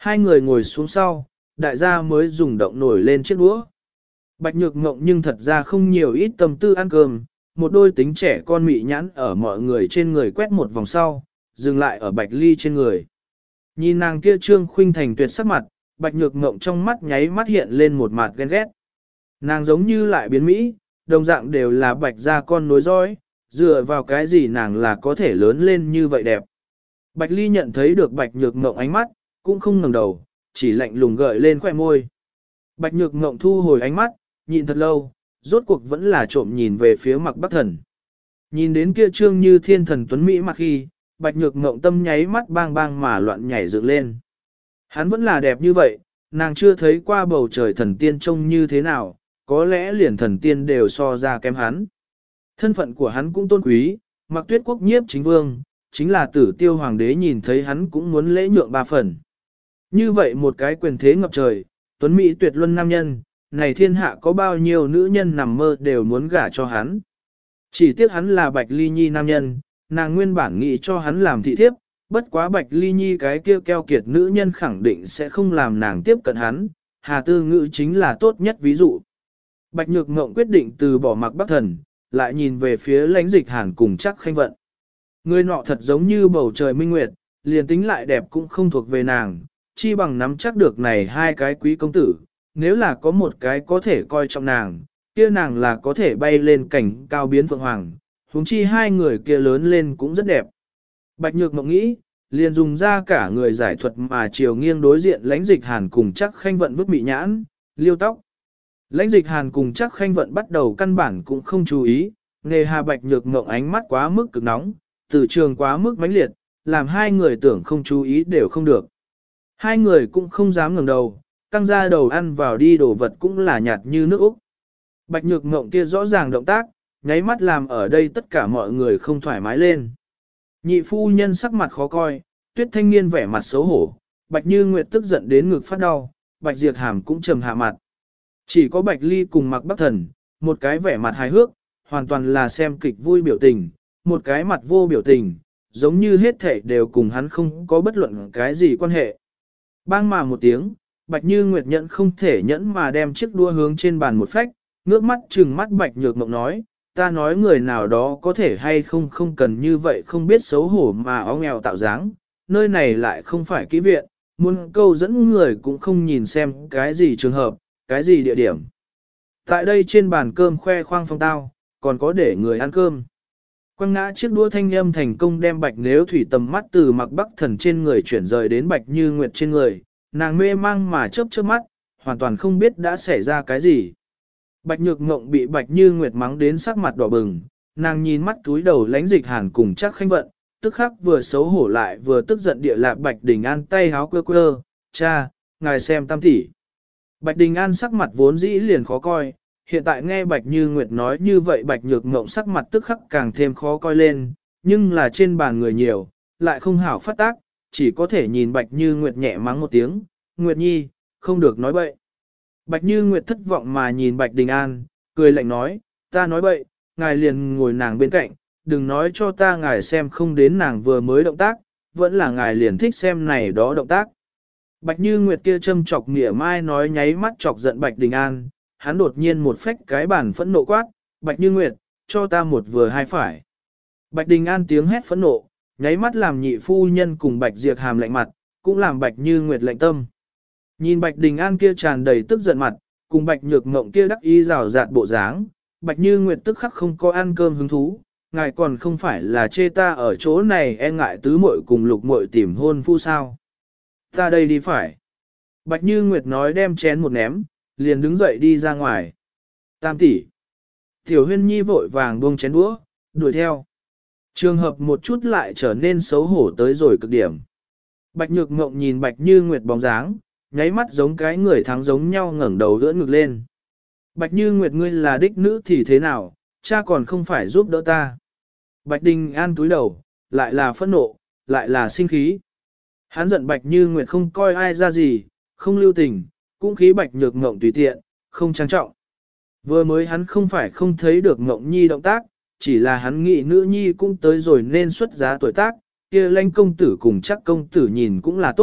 [SPEAKER 1] Hai người ngồi xuống sau, đại gia mới dùng động nổi lên chiếc đũa. Bạch Nhược Ngộng nhưng thật ra không nhiều ít tâm tư ăn cơm, một đôi tính trẻ con mị nhãn ở mọi người trên người quét một vòng sau, dừng lại ở Bạch Ly trên người. Nhìn nàng kia trương khuynh thành tuyệt sắc mặt, Bạch Nhược Ngộng trong mắt nháy mắt hiện lên một mặt ghen ghét. Nàng giống như lại biến Mỹ, đồng dạng đều là Bạch gia con nối dõi, dựa vào cái gì nàng là có thể lớn lên như vậy đẹp. Bạch Ly nhận thấy được Bạch Nhược Ngộng ánh mắt, cũng không ngẩng đầu, chỉ lạnh lùng gợi lên khóe môi. Bạch Nhược Ngộng thu hồi ánh mắt, nhìn thật lâu, rốt cuộc vẫn là trộm nhìn về phía Mạc Bắc Thần. Nhìn đến kia trương như thiên thần tuấn Mỹ mặt khi, Bạch Nhược Ngộng tâm nháy mắt bang bang mà loạn nhảy dựng lên. Hắn vẫn là đẹp như vậy, nàng chưa thấy qua bầu trời thần tiên trông như thế nào, có lẽ liền thần tiên đều so ra kém hắn. Thân phận của hắn cũng tôn quý, Mạc Tuyết Quốc nhiếp chính vương, chính là Tử Tiêu hoàng đế nhìn thấy hắn cũng muốn lễ nhượng ba phần. Như vậy một cái quyền thế ngập trời, tuấn mỹ tuyệt luân nam nhân, này thiên hạ có bao nhiêu nữ nhân nằm mơ đều muốn gả cho hắn. Chỉ tiếc hắn là Bạch Ly Nhi nam nhân, nàng nguyên bản nghĩ cho hắn làm thị thiếp, bất quá Bạch Ly Nhi cái kia keo kiệt nữ nhân khẳng định sẽ không làm nàng tiếp cận hắn, Hà Tư Ngữ chính là tốt nhất ví dụ. Bạch Nhược Ngộng quyết định từ bỏ Mạc Bắc Thần, lại nhìn về phía Lãnh Dịch Hàn cùng Trác Khanh Vận. Người nọ thật giống như bầu trời minh nguyệt, liền tính lại đẹp cũng không thuộc về nàng, chi bằng nắm chắc được này hai cái quý công tử, nếu là có một cái có thể coi trọng nàng, kia nàng là có thể bay lên cảnh cao biến phượng hoàng, huống chi hai người kia lớn lên cũng rất đẹp. Bạch Nhược Mộng nghĩ, liền dùng ra cả người giải thuật mà chiều nghiêng đối diện Lãnh Dịch Hàn cùng Trác Khanh Vận vứt mị nhãn, liêu tóc. Lãnh Dịch Hàn cùng Trác Khanh Vận bắt đầu căn bản cũng không chú ý, nghề hà Bạch Nhược Mộng ánh mắt quá mức cực nóng, từ trường quá mức mãnh liệt, làm hai người tưởng không chú ý đều không được. Hai người cũng không dám ngẩng đầu, căng ra đầu ăn vào đi đồ vật cũng là nhạt như nước Úc. Bạch Nhược Ngộng kia rõ ràng động tác, nháy mắt làm ở đây tất cả mọi người không thoải mái lên. Nhị phu nhân sắc mặt khó coi, Tuyết Thanh Niên vẻ mặt xấu hổ, Bạch Như Nguyệt tức giận đến ngực phát đau, Bạch Diệp Hàm cũng trầm hạ mặt. Chỉ có Bạch Ly cùng Mạc Bắc Thần, một cái vẻ mặt hài hước, hoàn toàn là xem kịch vui biểu tình, một cái mặt vô biểu tình, giống như hết thảy đều cùng hắn không có bất luận cái gì quan hệ. Bang mà một tiếng, Bạch Như Nguyệt nhẫn không thể nhẫn mà đem chiếc đua hướng trên bàn một phách, ngước mắt trừng mắt Bạch Nhược Mộng nói, ta nói người nào đó có thể hay không không cần như vậy không biết xấu hổ mà ó nghèo tạo dáng, nơi này lại không phải kỹ viện, muốn câu dẫn người cũng không nhìn xem cái gì trường hợp, cái gì địa điểm. Tại đây trên bàn cơm khoe khoang phong tao, còn có để người ăn cơm. Quăng ngã chiếc đũa thanh âm thành công đem Bạch Nếu Thủy tầm mắt từ Mạc Bắc Thần trên người chuyển rời đến Bạch Như Nguyệt trên người, nàng mê mang mà chớp chớp mắt, hoàn toàn không biết đã xảy ra cái gì. Bạch Nhược Ngộng bị Bạch Như Nguyệt mắng đến sắc mặt đỏ bừng, nàng nhìn mắt túi đầu Lãnh Dịch Hàn cùng Trác Khanh Vận, tức khắc vừa xấu hổ lại vừa tức giận địa lạc Bạch Đình An tay háo quơ quơ, cha, ngài xem tam tỷ. Bạch Đình An sắc mặt vốn dĩ liền khó coi, hiện tại nghe Bạch Như Nguyệt nói như vậy Bạch Nhược Ngộng sắc mặt tức khắc càng thêm khó coi lên, nhưng là trên bàn người nhiều, lại không hảo phát tác, chỉ có thể nhìn Bạch Như Nguyệt nhẹ mắng một tiếng, Nguyệt Nhi, không được nói bậy. Bạch Như Nguyệt thất vọng mà nhìn Bạch Đình An, cười lạnh nói, ta nói bậy, ngài liền ngồi nàng bên cạnh, đừng nói cho ta ngài xem không đến nàng vừa mới động tác, vẫn là ngài liền thích xem này đó động tác. Bạch Như Nguyệt kia châm chọc nghĩa mai nói nháy mắt chọc giận Bạch Đình An, hắn đột nhiên một phách cái bàn phẫn nộ quát, Bạch Như Nguyệt, cho ta một vừa hai phải. Bạch Đình An tiếng hét phẫn nộ, nháy mắt làm nhị phu nhân cùng Bạch Diệp Hàm lạnh mặt, cũng làm Bạch Như Nguyệt lạnh tâm. Nhìn Bạch Đình An kia tràn đầy tức giận mặt, cùng Bạch Nhược Ngộng kia đắc ý rào rạt bộ dáng, Bạch Như Nguyệt tức khắc không có ăn cơm hứng thú, ngài còn không phải là chê ta ở chỗ này e ngại tứ muội cùng lục muội tìm hôn phu sao. Ta đây đi phải. Bạch Như Nguyệt nói đem chén một ném, liền đứng dậy đi ra ngoài. Tam tỷ. Tiểu Huyên Nhi vội vàng buông chén đũa, đuổi theo. Trường hợp một chút lại trở nên xấu hổ tới rồi cực điểm. Bạch Nhược Ngộng nhìn Bạch Như Nguyệt bóng dáng, nháy mắt giống cái người thắng giống nhau ngẩng đầu ưỡn ngực lên. Bạch Như Nguyệt ngươi là đích nữ thì thế nào, cha còn không phải giúp đỡ ta. Bạch Đình An túi đầu, lại là phẫn nộ, lại là sinh khí. Hắn giận Bạch Như Nguyệt không coi ai ra gì, không lưu tình, cũng khí Bạch Nhược Ngộng tùy tiện, không trang trọng. Vừa mới hắn không phải không thấy được Ngộng Nhi động tác, chỉ là hắn nghĩ nữ nhi cũng tới rồi nên xuất giá tuổi tác, kia Lãnh công tử cùng chắc công tử nhìn cũng là tốt,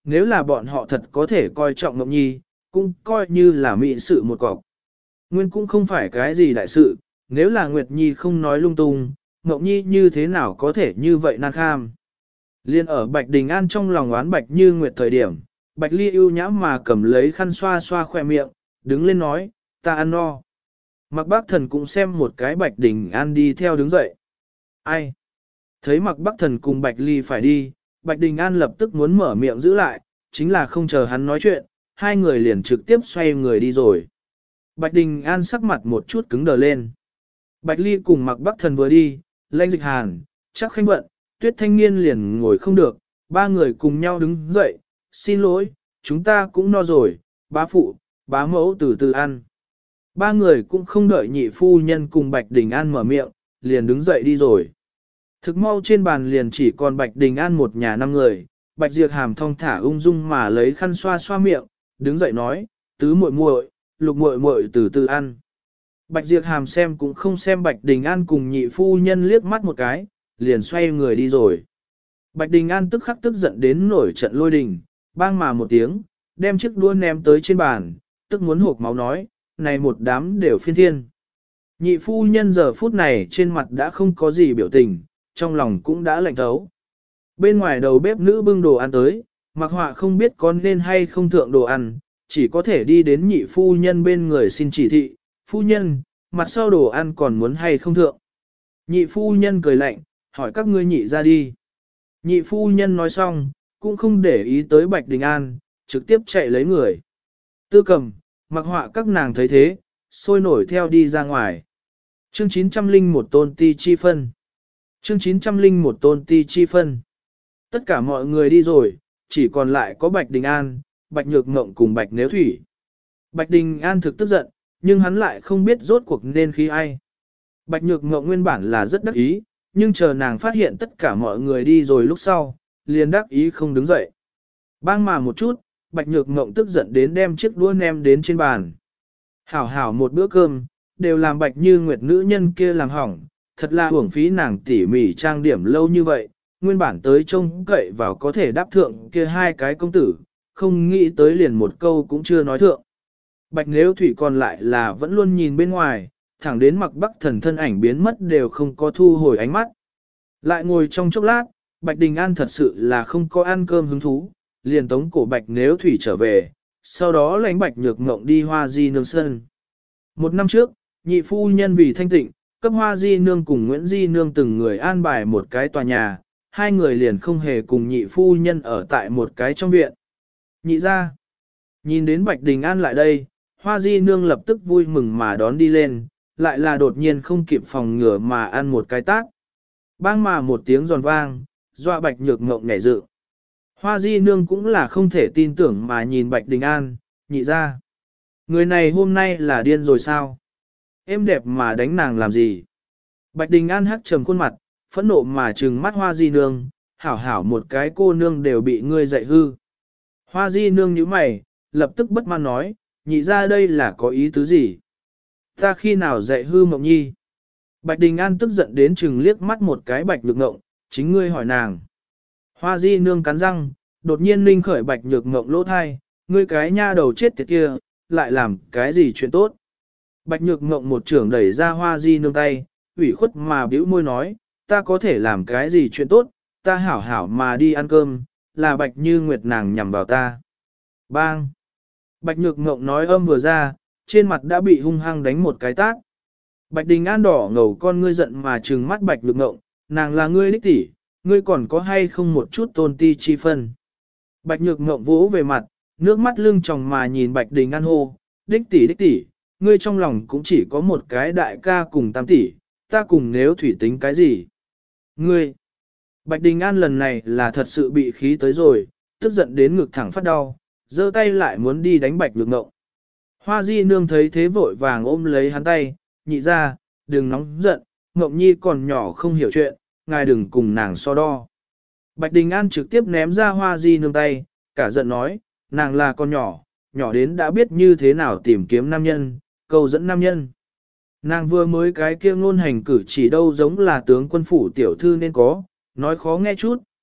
[SPEAKER 1] nếu là bọn họ thật có thể coi trọng Ngọc Nhi, cũng coi như là mỹ sự một cọc. Nguyên cũng không phải cái gì đại sự, nếu là Nguyệt Nhi không nói lung tung, Ngọc Nhi như thế nào có thể như vậy nan kham. Liên ở Bạch Đình An trong lòng oán Bạch Như Nguyệt thời điểm, Bạch Ly ưu nhã mà cầm lấy khăn xoa xoa khỏe miệng, đứng lên nói, ta ăn no. Mạc Bác Thần cũng xem một cái Bạch Đình An đi theo đứng dậy. Ai? Thấy Mạc Bác Thần cùng Bạch Ly phải đi, Bạch Đình An lập tức muốn mở miệng giữ lại, chính là không chờ hắn nói chuyện, hai người liền trực tiếp xoay người đi rồi. Bạch Đình An sắc mặt một chút cứng đờ lên. Bạch Ly cùng Mạc Bác Thần vừa đi, Lãnh Dịch Hàn, Trác Khanh Vận, Tuyết Thanh Niên liền ngồi không được, ba người cùng nhau đứng dậy, xin lỗi, chúng ta cũng no rồi, bá phụ, bá mẫu từ từ ăn. Ba người cũng không đợi nhị phu nhân cùng Bạch Đình An mở miệng, liền đứng dậy đi rồi. Thực mau trên bàn liền chỉ còn Bạch Đình An một nhà năm người, Bạch Diệp Hàm thong thả ung dung mà lấy khăn xoa xoa miệng, đứng dậy nói, tứ muội muội, lục muội muội từ từ ăn. Bạch Diệp Hàm xem cũng không xem Bạch Đình An cùng nhị phu nhân liếc mắt một cái, liền xoay người đi rồi. Bạch Đình An tức khắc tức giận đến nổi trận lôi đình, bang mà một tiếng, đem chiếc đũa ném tới trên bàn, tức muốn hộp máu nói, này một đám đều phiên thiên. Nhị phu nhân giờ phút này trên mặt đã không có gì biểu tình, trong lòng cũng đã lạnh thấu. Bên ngoài đầu bếp nữ bưng đồ ăn tới, Mạc Họa không biết có nên hay không thượng đồ ăn, chỉ có thể đi đến nhị phu nhân bên người xin chỉ thị, phu nhân, mặt sau đồ ăn còn muốn hay không thượng. Nhị phu nhân cười lạnh, hỏi các ngươi nhị ra đi. Nhị phu nhân nói xong, cũng không để ý tới Bạch Đình An, trực tiếp chạy lấy người. Tư Cầm, Mạc Họa các nàng thấy thế, sôi nổi theo đi ra ngoài. Chương 901 tôn ti chi phân. Chương 901 tôn ti chi phân. Tất cả mọi người đi rồi, chỉ còn lại có Bạch Đình An, Bạch Nhược Ngộng cùng Bạch Nếu Thủy. Bạch Đình An thực tức giận, nhưng hắn lại không biết rốt cuộc nên khí ai. Bạch Nhược Ngộng nguyên bản là rất đắc ý, nhưng chờ nàng phát hiện tất cả mọi người đi rồi lúc sau, liền đắc ý không đứng dậy. Bang mà một chút, Bạch Nhược Ngộng tức giận đến đem chiếc đũa ném đến trên bàn. Hảo hảo một bữa cơm, đều làm Bạch Như Nguyệt nữ nhân kia làm hỏng, thật là uổng phí nàng tỉ mỉ trang điểm lâu như vậy, nguyên bản tới trông cậy vào có thể đáp thượng kia hai cái công tử, không nghĩ tới liền một câu cũng chưa nói thượng. Bạch Nếu Thủy còn lại là vẫn luôn nhìn bên ngoài, thẳng đến Mặc Bắc Thần thân ảnh biến mất đều không có thu hồi ánh mắt. Lại ngồi trong chốc lát, Bạch Đình An thật sự là không có ăn cơm hứng thú, liền tống cổ Bạch Nếu Thủy trở về, sau đó lãnh Bạch Nhược Ngộng đi Hoa Di Nương sân. Một năm trước, nhị phu nhân vì thanh tịnh, cấp Hoa Di Nương cùng Nguyễn Di Nương từng người an bài một cái tòa nhà, hai người liền không hề cùng nhị phu nhân ở tại một cái trong viện. Nhị ra, nhìn đến Bạch Đình An lại đây, Hoa Di Nương lập tức vui mừng mà đón đi lên, lại là đột nhiên không kịp phòng ngừa mà ăn một cái tát. Bang mà một tiếng giòn vang, dọa Bạch Nhược Ngộng nhảy dựng. Hoa Di Nương cũng là không thể tin tưởng mà nhìn Bạch Đình An, nhị ra. Người này hôm nay là điên rồi sao? Em đẹp mà đánh nàng làm gì? Bạch Đình An hắt trầm khuôn mặt, phẫn nộ mà trừng mắt Hoa Di Nương, hảo hảo một cái cô nương đều bị ngươi dạy hư. Hoa Di Nương nhíu mày, lập tức bất mãn nói, nhị ra đây là có ý tứ gì? Ta khi nào dạy hư Mộng Nhi? Bạch Đình An tức giận đến chừng liếc mắt một cái Bạch Nhược Ngộng, chính ngươi hỏi nàng. Hoa Di Nương cắn răng, đột nhiên linh khởi Bạch Nhược Ngộng lỗ thai, ngươi cái nha đầu chết tiệt kia, lại làm cái gì chuyện tốt? Bạch Nhược Ngộng một trưởng đẩy ra Hoa Di Nương tay, ủy khuất mà bĩu môi nói, ta có thể làm cái gì chuyện tốt, ta hảo hảo mà đi ăn cơm, là Bạch Như Nguyệt nàng nhằm vào ta. Bang! Bạch Nhược Ngộng nói âm vừa ra, trên mặt đã bị hung hăng đánh một cái tát. Bạch Đình An đỏ ngầu con ngươi giận mà trừng mắt Bạch Nhược Ngộng, nàng là ngươi đích tỷ, ngươi còn có hay không một chút tôn ti chi phân. Bạch Nhược Ngộng vỗ về mặt, nước mắt lưng tròng mà nhìn Bạch Đình An hô, đích tỷ, ngươi trong lòng cũng chỉ có một cái đại ca cùng tam tỷ, ta cùng nếu thủy tính cái gì. Ngươi! Bạch Đình An lần này là thật sự bị khí tới rồi, tức giận đến ngực thẳng phát đau, giơ tay lại muốn đi đánh Bạch Nhược Ngộng. Hoa Di Nương thấy thế vội vàng ôm lấy hắn tay, nhị ra, đừng nóng giận, Ngộng Nhi còn nhỏ không hiểu chuyện, ngài đừng cùng nàng so đo. Bạch Đình An trực tiếp ném ra Hoa Di Nương tay, cả giận nói, nàng là con nhỏ, nhỏ đến đã biết như thế nào tìm kiếm nam nhân, cầu dẫn nam nhân. Nàng vừa mới cái kia ngôn hành cử chỉ đâu giống là tướng quân phủ tiểu thư nên có, nói khó nghe chút,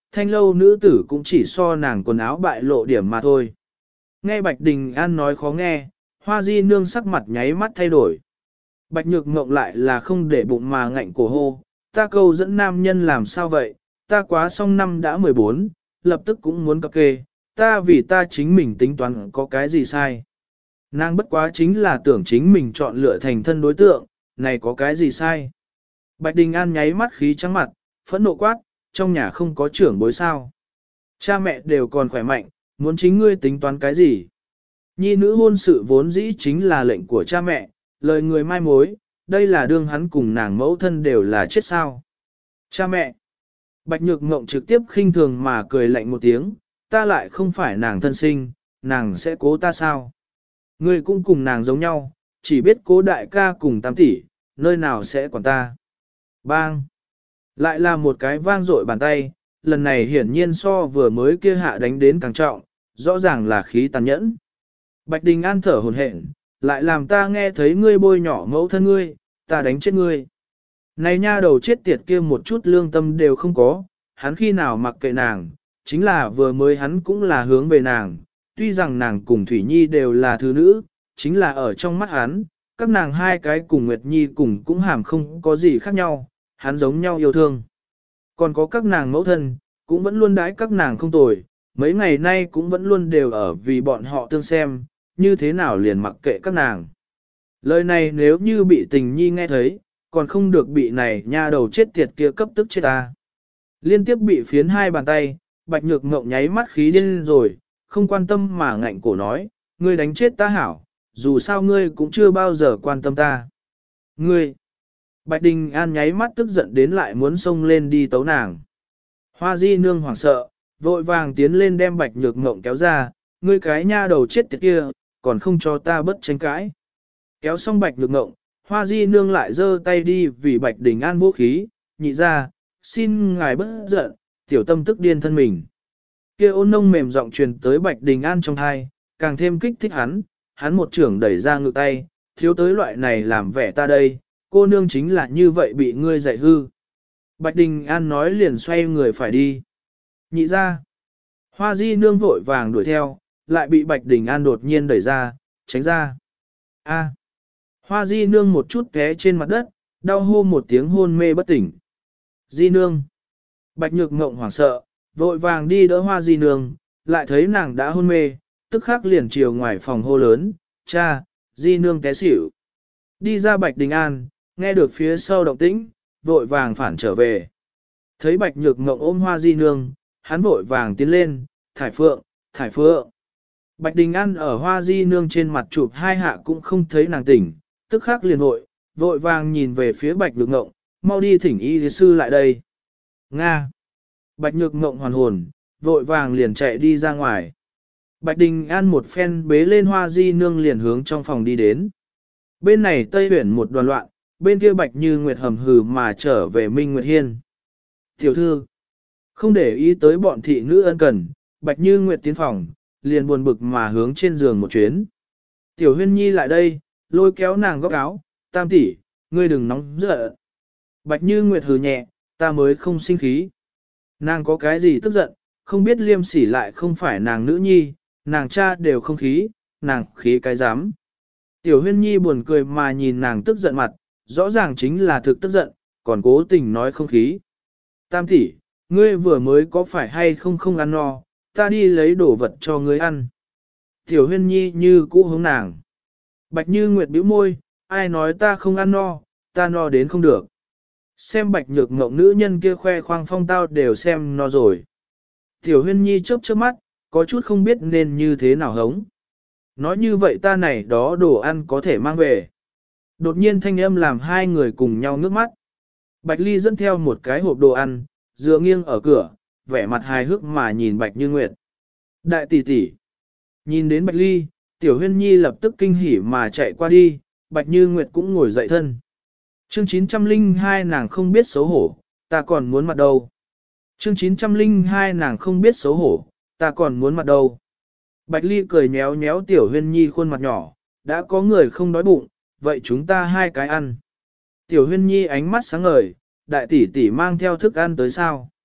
[SPEAKER 1] thanh lâu nữ tử cũng chỉ so nàng quần áo bại lộ điểm mà thôi. Nghe Bạch Đình An nói khó nghe, Hoa Di Nương sắc mặt nháy mắt thay đổi. Bạch Nhược Ngộng lại là không để bụng mà ngạnh cổ hô, ta câu dẫn nam nhân làm sao vậy, ta quá xong năm đã 14, lập tức cũng muốn cập kê, ta vì ta chính mình tính toán có cái gì sai. Nàng bất quá chính là tưởng chính mình chọn lựa thành thân đối tượng, này có cái gì sai. Bạch Đình An nháy mắt khí trắng mặt, phẫn nộ quát, trong nhà không có trưởng bối sao. Cha mẹ đều còn khỏe mạnh, muốn chính ngươi tính toán cái gì. Nhi nữ hôn sự vốn dĩ chính là lệnh của cha mẹ, lời người mai mối, đây là đương hắn cùng nàng mẫu thân đều là chết sao. Cha mẹ. Bạch Nhược Ngộng trực tiếp khinh thường mà cười lạnh một tiếng, ta lại không phải nàng thân sinh, nàng sẽ cố ta sao. Ngươi cũng cùng nàng giống nhau, chỉ biết cố đại ca cùng tam tỷ, nơi nào sẽ quản ta. Bang! Lại là một cái vang dội bàn tay, lần này hiển nhiên so vừa mới kia hạ đánh đến càng trọng, rõ ràng là khí tàn nhẫn. Bạch Đình An thở hổn hển, lại làm ta nghe thấy ngươi bôi nhỏ mẫu thân ngươi, ta đánh chết ngươi. Này nha đầu chết tiệt kia một chút lương tâm đều không có, hắn khi nào mặc kệ nàng, chính là vừa mới hắn cũng là hướng về nàng, tuy rằng nàng cùng Thủy Nhi đều là thứ nữ, chính là ở trong mắt hắn, các nàng hai cái cùng Nguyệt Nhi cùng cũng hàm không có gì khác nhau, hắn giống nhau yêu thương. Còn có các nàng mẫu thân, cũng vẫn luôn đãi các nàng không tồi, mấy ngày nay cũng vẫn luôn đều ở vì bọn họ tương xem, như thế nào liền mặc kệ các nàng. Lời này nếu như bị Tình Nhi nghe thấy, còn không được bị này nha đầu chết tiệt kia cấp tức chết ta. Liên tiếp bị phiến hai bàn tay, Bạch Nhược Ngộng nháy mắt khí điên rồi, không quan tâm mà ngạnh cổ nói, ngươi đánh chết ta hảo, dù sao ngươi cũng chưa bao giờ quan tâm ta. Ngươi! Bạch Đình An nháy mắt tức giận đến lại muốn xông lên đi tấu nàng. Hoa Di Nương hoảng sợ, vội vàng tiến lên đem Bạch Nhược Ngộng kéo ra, ngươi cái nha đầu chết tiệt kia, còn không cho ta bất tranh cãi. Kéo xong Bạch Nhược Ngộng, Hoa Di Nương lại giơ tay đi vì Bạch Đình An vũ khí, nhị ra, xin ngài bất giận, tiểu tâm tức điên thân mình. Kia ôn nông mềm giọng truyền tới Bạch Đình An trong thai, càng thêm kích thích hắn một trưởng đẩy ra ngực tay, thiếu tới loại này làm vẻ ta đây, cô nương chính là như vậy bị ngươi dạy hư. Bạch Đình An nói liền xoay người phải đi. Nhị ra. Hoa Di Nương vội vàng đuổi theo, lại bị Bạch Đình An đột nhiên đẩy ra, tránh ra. A. Hoa Di Nương một chút té trên mặt đất, đau hô một tiếng hôn mê bất tỉnh. Di Nương. Bạch Nhược Ngộng hoảng sợ, vội vàng đi đỡ Hoa Di Nương, lại thấy nàng đã hôn mê, tức khắc liền chiều ngoài phòng hô lớn, cha, Di Nương té xỉu. Đi ra Bạch Đình An, nghe được phía sau động tĩnh, vội vàng phản trở về. Thấy Bạch Nhược Ngộng ôm Hoa Di Nương, hắn vội vàng tiến lên, thải phượng, thải phượng. Bạch Đình An ở Hoa Di Nương trên mặt chụp hai hạ cũng không thấy nàng tỉnh, tức khắc liền vội vàng nhìn về phía Bạch Nhược Ngộng, mau đi thỉnh y sư lại đây. Nga. Bạch Nhược Ngộng hoàn hồn, vội vàng liền chạy đi ra ngoài. Bạch Đình An một phen bế lên Hoa Di Nương liền hướng trong phòng đi đến. Bên này Tây Huyển một đoàn loạn, bên kia Bạch Như Nguyệt hầm hừ mà trở về Minh Nguyệt Hiên. Tiểu thư, không để ý tới bọn thị nữ ân cần, Bạch Như Nguyệt tiến phòng, liền buồn bực mà hướng trên giường một chuyến. Tiểu Huyên Nhi lại đây, lôi kéo nàng góc áo, tam tỷ, ngươi đừng nóng giận. Bạch Như Nguyệt hừ nhẹ, ta mới không sinh khí. Nàng có cái gì tức giận, không biết Liêm Sỉ lại không phải nàng nữ nhi, nàng cha đều không khí, nàng khí cái dám. Tiểu Huyên Nhi buồn cười mà nhìn nàng tức giận mặt, rõ ràng chính là thực tức giận, còn cố tình nói không khí. Tam tỷ, ngươi vừa mới có phải hay không ăn no, ta đi lấy đồ vật cho ngươi ăn. Tiểu Huyên Nhi như cũ hống nàng. Bạch Như Nguyệt bĩu môi, ai nói ta không ăn no, ta no đến không được. Xem Bạch Nhược Ngộng nữ nhân kia khoe khoang phong tao đều xem no rồi. Tiểu Huyên Nhi chớp chớp mắt, có chút không biết nên như thế nào hống. Nói như vậy ta này đó đồ ăn có thể mang về. Đột nhiên thanh âm làm hai người cùng nhau nước mắt. Bạch Ly dẫn theo một cái hộp đồ ăn, dựa nghiêng ở cửa, vẻ mặt hài hước mà nhìn Bạch Như Nguyệt. Đại tỷ tỷ. Nhìn đến Bạch Ly, Tiểu Huyên Nhi lập tức kinh hỉ mà chạy qua đi, Bạch Như Nguyệt cũng ngồi dậy thân. Chương 902 nàng không biết xấu hổ, ta còn muốn mặt đâu. Chương 902 nàng không biết xấu hổ, ta còn muốn mặt đâu. Bạch Ly cười nhéo nhéo Tiểu Huyên Nhi khuôn mặt nhỏ, đã có người không đói bụng, vậy chúng ta hai cái ăn. Tiểu Huyên Nhi ánh mắt sáng ngời, đại tỷ tỷ mang theo thức ăn tới sao.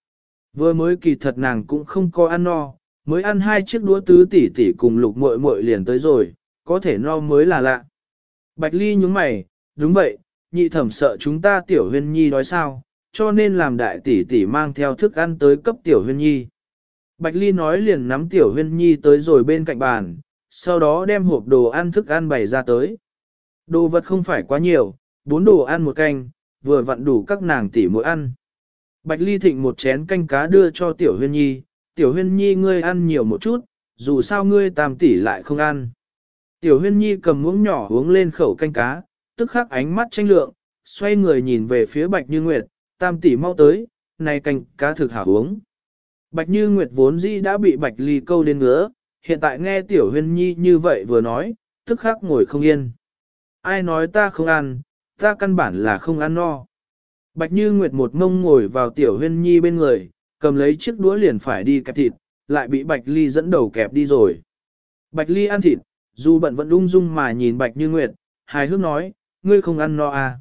[SPEAKER 1] Vừa mới kỳ thật nàng cũng không có ăn no, mới ăn 2 chiếc đũa tứ tỷ tỷ cùng lục muội muội liền tới rồi, có thể no mới là lạ. Bạch Ly nhướng mày, đúng vậy, nhị thẩm sợ chúng ta tiểu huyên nhi đói sao, cho nên làm đại tỷ tỷ mang theo thức ăn tới cấp tiểu huyên nhi. Bạch Ly nói liền nắm tiểu huyên nhi tới rồi bên cạnh bàn, sau đó đem hộp đồ ăn thức ăn bày ra tới. Đồ vật không phải quá nhiều, 4 đồ ăn một canh, vừa vặn đủ các nàng tỷ mỗi ăn. Bạch Ly thịnh một chén canh cá đưa cho tiểu huyên nhi, tiểu huyên nhi ngươi ăn nhiều một chút, dù sao ngươi tam tỷ lại không ăn. Tiểu huyên nhi cầm muỗng nhỏ uống lên khẩu canh cá, tức khắc ánh mắt tranh lượng, xoay người nhìn về phía Bạch Như Nguyệt, tam tỷ mau tới, này canh cá thực hảo uống. Bạch Như Nguyệt vốn dĩ đã bị Bạch Ly câu đến ngứa, hiện tại nghe tiểu huyên nhi như vậy vừa nói, tức khắc ngồi không yên. Ai nói ta không ăn, ta căn bản là không ăn no. Bạch Như Nguyệt một ngông ngồi vào tiểu huyên nhi bên người, cầm lấy chiếc đũa liền phải đi kẹp thịt, lại bị Bạch Ly dẫn đầu kẹp đi rồi. Bạch Ly ăn thịt, dù bận vẫn ung dung mà nhìn Bạch Như Nguyệt, hài hước nói, ngươi không ăn no à.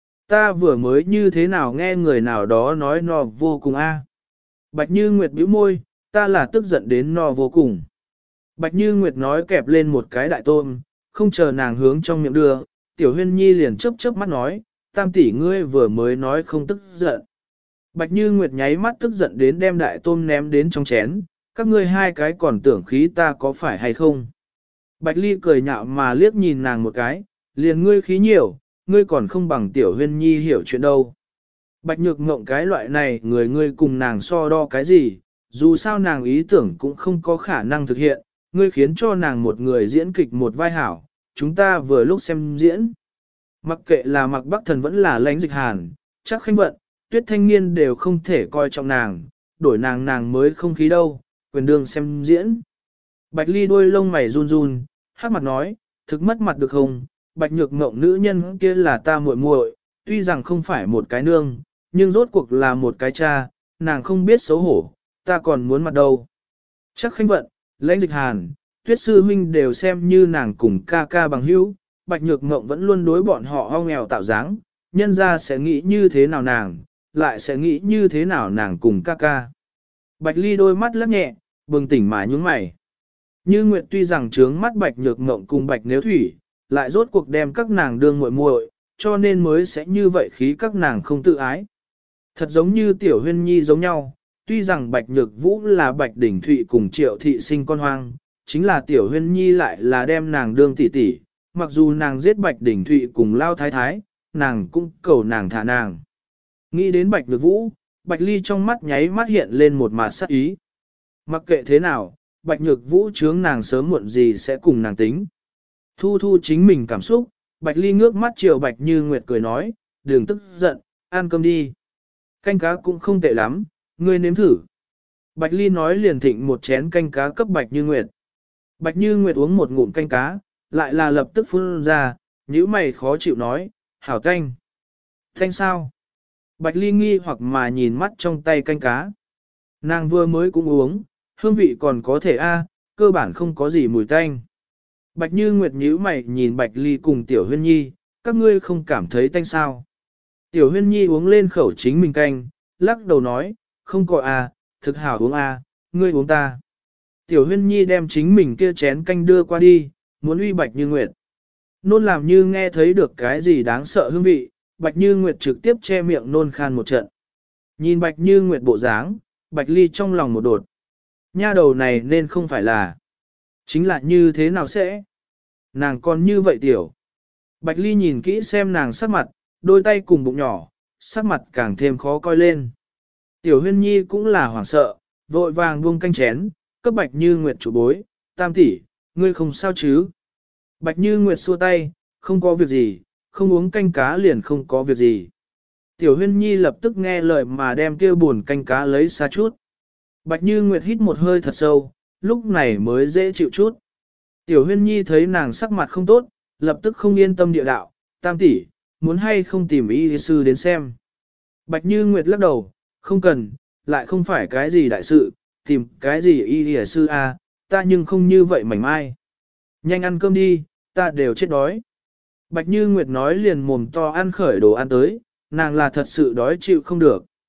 [SPEAKER 1] Ta vừa mới như thế nào nghe người nào đó nói no vô cùng a. Bạch Như Nguyệt bĩu môi, ta là tức giận đến no vô cùng. Bạch Như Nguyệt nói kẹp lên một cái đại tôm, không chờ nàng hướng trong miệng đưa, tiểu huyên nhi liền chớp chớp mắt nói, tam tỷ ngươi vừa mới nói không tức giận. Bạch Như Nguyệt nháy mắt tức giận đến đem đại tôm ném đến trong chén, các ngươi hai cái còn tưởng khí ta có phải hay không. Bạch Ly cười nhạo mà liếc nhìn nàng một cái, liền ngươi khí nhiều, ngươi còn không bằng tiểu huyên nhi hiểu chuyện đâu. Bạch Nhược Ngộng cái loại này người ngươi cùng nàng so đo cái gì, dù sao nàng ý tưởng cũng không có khả năng thực hiện, ngươi khiến cho nàng một người diễn kịch một vai hảo, chúng ta vừa lúc xem diễn. Mặc kệ là Mặc Bắc Thần vẫn là Lãnh Dịch Hàn, chắc Khanh Vận, Tuyết Thanh Niên đều không thể coi trọng nàng, đổi nàng mới không khí đâu, quyền đương xem diễn. Bạch Ly đôi lông mày run run, hát mặt nói, thực mất mặt được không, Bạch Nhược Ngộng nữ nhân kia là ta muội muội, tuy rằng không phải một cái nương, nhưng rốt cuộc là một cái cha, nàng không biết xấu hổ, ta còn muốn mặt đâu. Chắc Khanh Vận, Lãnh Dịch Hàn, Tuyết Sư Huynh đều xem như nàng cùng ca ca bằng hữu, Bạch Nhược Ngộng vẫn luôn đối bọn họ ho nghèo tạo dáng, nhân ra sẽ nghĩ như thế nào nàng, lại sẽ nghĩ như thế nào nàng cùng ca ca. Bạch Ly đôi mắt lắc nhẹ, bừng tỉnh mà nhướng mày. Như Nguyệt tuy rằng trướng mắt Bạch Nhược Ngộng cùng Bạch Nếu Thủy, lại rốt cuộc đem các nàng đương muội muội, cho nên mới sẽ như vậy khí các nàng không tự ái. Thật giống như Tiểu Huyên Nhi giống nhau, tuy rằng Bạch Nhược Vũ là Bạch Đỉnh Thụy cùng Triệu Thị sinh con hoang, chính là Tiểu Huyên Nhi lại là đem nàng đương tỷ tỷ, mặc dù nàng giết Bạch Đỉnh Thụy cùng Lao Thái Thái, nàng cũng cầu nàng thả nàng. Nghĩ đến Bạch Nhược Vũ, Bạch Ly trong mắt nháy mắt hiện lên một mặt sắc ý. Mặc kệ thế nào, Bạch Nhược Vũ chướng nàng sớm muộn gì sẽ cùng nàng tính. Thu thu chính mình cảm xúc, Bạch Ly ngước mắt chiều Bạch Như Nguyệt cười nói, đừng tức giận, ăn cơm đi. Canh cá cũng không tệ lắm, ngươi nếm thử. Bạch Ly nói liền thịnh một chén canh cá cấp Bạch Như Nguyệt. Bạch Như Nguyệt uống một ngụm canh cá, lại là lập tức phun ra, nhíu mày khó chịu nói, hảo canh. Canh sao? Bạch Ly nghi hoặc mà nhìn mắt trong tay canh cá. Nàng vừa mới cũng uống, hương vị còn có thể cơ bản không có gì mùi tanh. Bạch Như Nguyệt nhíu mày nhìn Bạch Ly cùng Tiểu Huyên Nhi, các ngươi không cảm thấy tanh sao? Tiểu Huyên Nhi uống lên khẩu chính mình canh, lắc đầu nói, không có thực hảo uống ngươi uống ta. Tiểu Huyên Nhi đem chính mình kia chén canh đưa qua đi, muốn uy Bạch Như Nguyệt. Nôn làm như nghe thấy được cái gì đáng sợ hương vị, Bạch Như Nguyệt trực tiếp che miệng nôn khan một trận. Nhìn Bạch Như Nguyệt bộ dáng, Bạch Ly trong lòng một đột. Nha đầu này nên không phải là. Chính là như thế nào sẽ? Nàng còn như vậy tiểu. Bạch Ly nhìn kỹ xem nàng sắc mặt, đôi tay cùng bụng nhỏ, sắc mặt càng thêm khó coi lên. Tiểu Huyên Nhi cũng là hoảng sợ, vội vàng buông canh chén, cấp Bạch Như Nguyệt trụ bối, tam tỷ, ngươi không sao chứ? Bạch Như Nguyệt xua tay, không có việc gì, không uống canh cá liền không có việc gì. Tiểu Huyên Nhi lập tức nghe lời mà đem kia buồn canh cá lấy xa chút. Bạch Như Nguyệt hít một hơi thật sâu, lúc này mới dễ chịu chút. Tiểu Huyên Nhi thấy nàng sắc mặt không tốt, lập tức không yên tâm địa đạo, tam tỷ, muốn hay không tìm y sư đến xem. Bạch Như Nguyệt lắc đầu, không cần, lại không phải cái gì đại sự, tìm cái gì y sư ta nhưng không như vậy mảnh mai. Nhanh ăn cơm đi, ta đều chết đói. Bạch Như Nguyệt nói liền mồm to ăn khởi đồ ăn tới, nàng là thật sự đói chịu không được.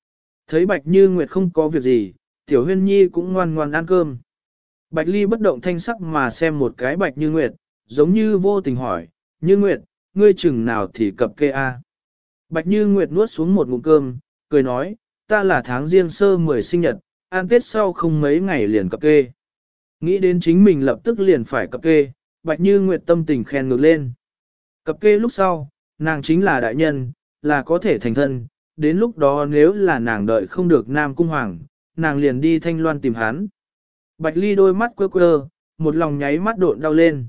[SPEAKER 1] Thấy Bạch Như Nguyệt không có việc gì, Tiểu Huyên Nhi cũng ngoan ngoan ăn cơm. Bạch Ly bất động thanh sắc mà xem một cái Bạch Như Nguyệt, giống như vô tình hỏi, Như Nguyệt, ngươi chừng nào thì cập kê a? Bạch Như Nguyệt nuốt xuống một ngụm cơm, cười nói, ta là tháng riêng sơ 10 sinh nhật, ăn Tết sau không mấy ngày liền cập kê. Nghĩ đến chính mình lập tức liền phải cập kê, Bạch Như Nguyệt tâm tình khen ngược lên. Cập kê lúc sau, nàng chính là đại nhân, là có thể thành thân, đến lúc đó nếu là nàng đợi không được Nam Cung Hoàng, nàng liền đi Thanh Loan tìm hắn. Bạch Ly đôi mắt quơ quơ, một lòng nháy mắt độn đau lên.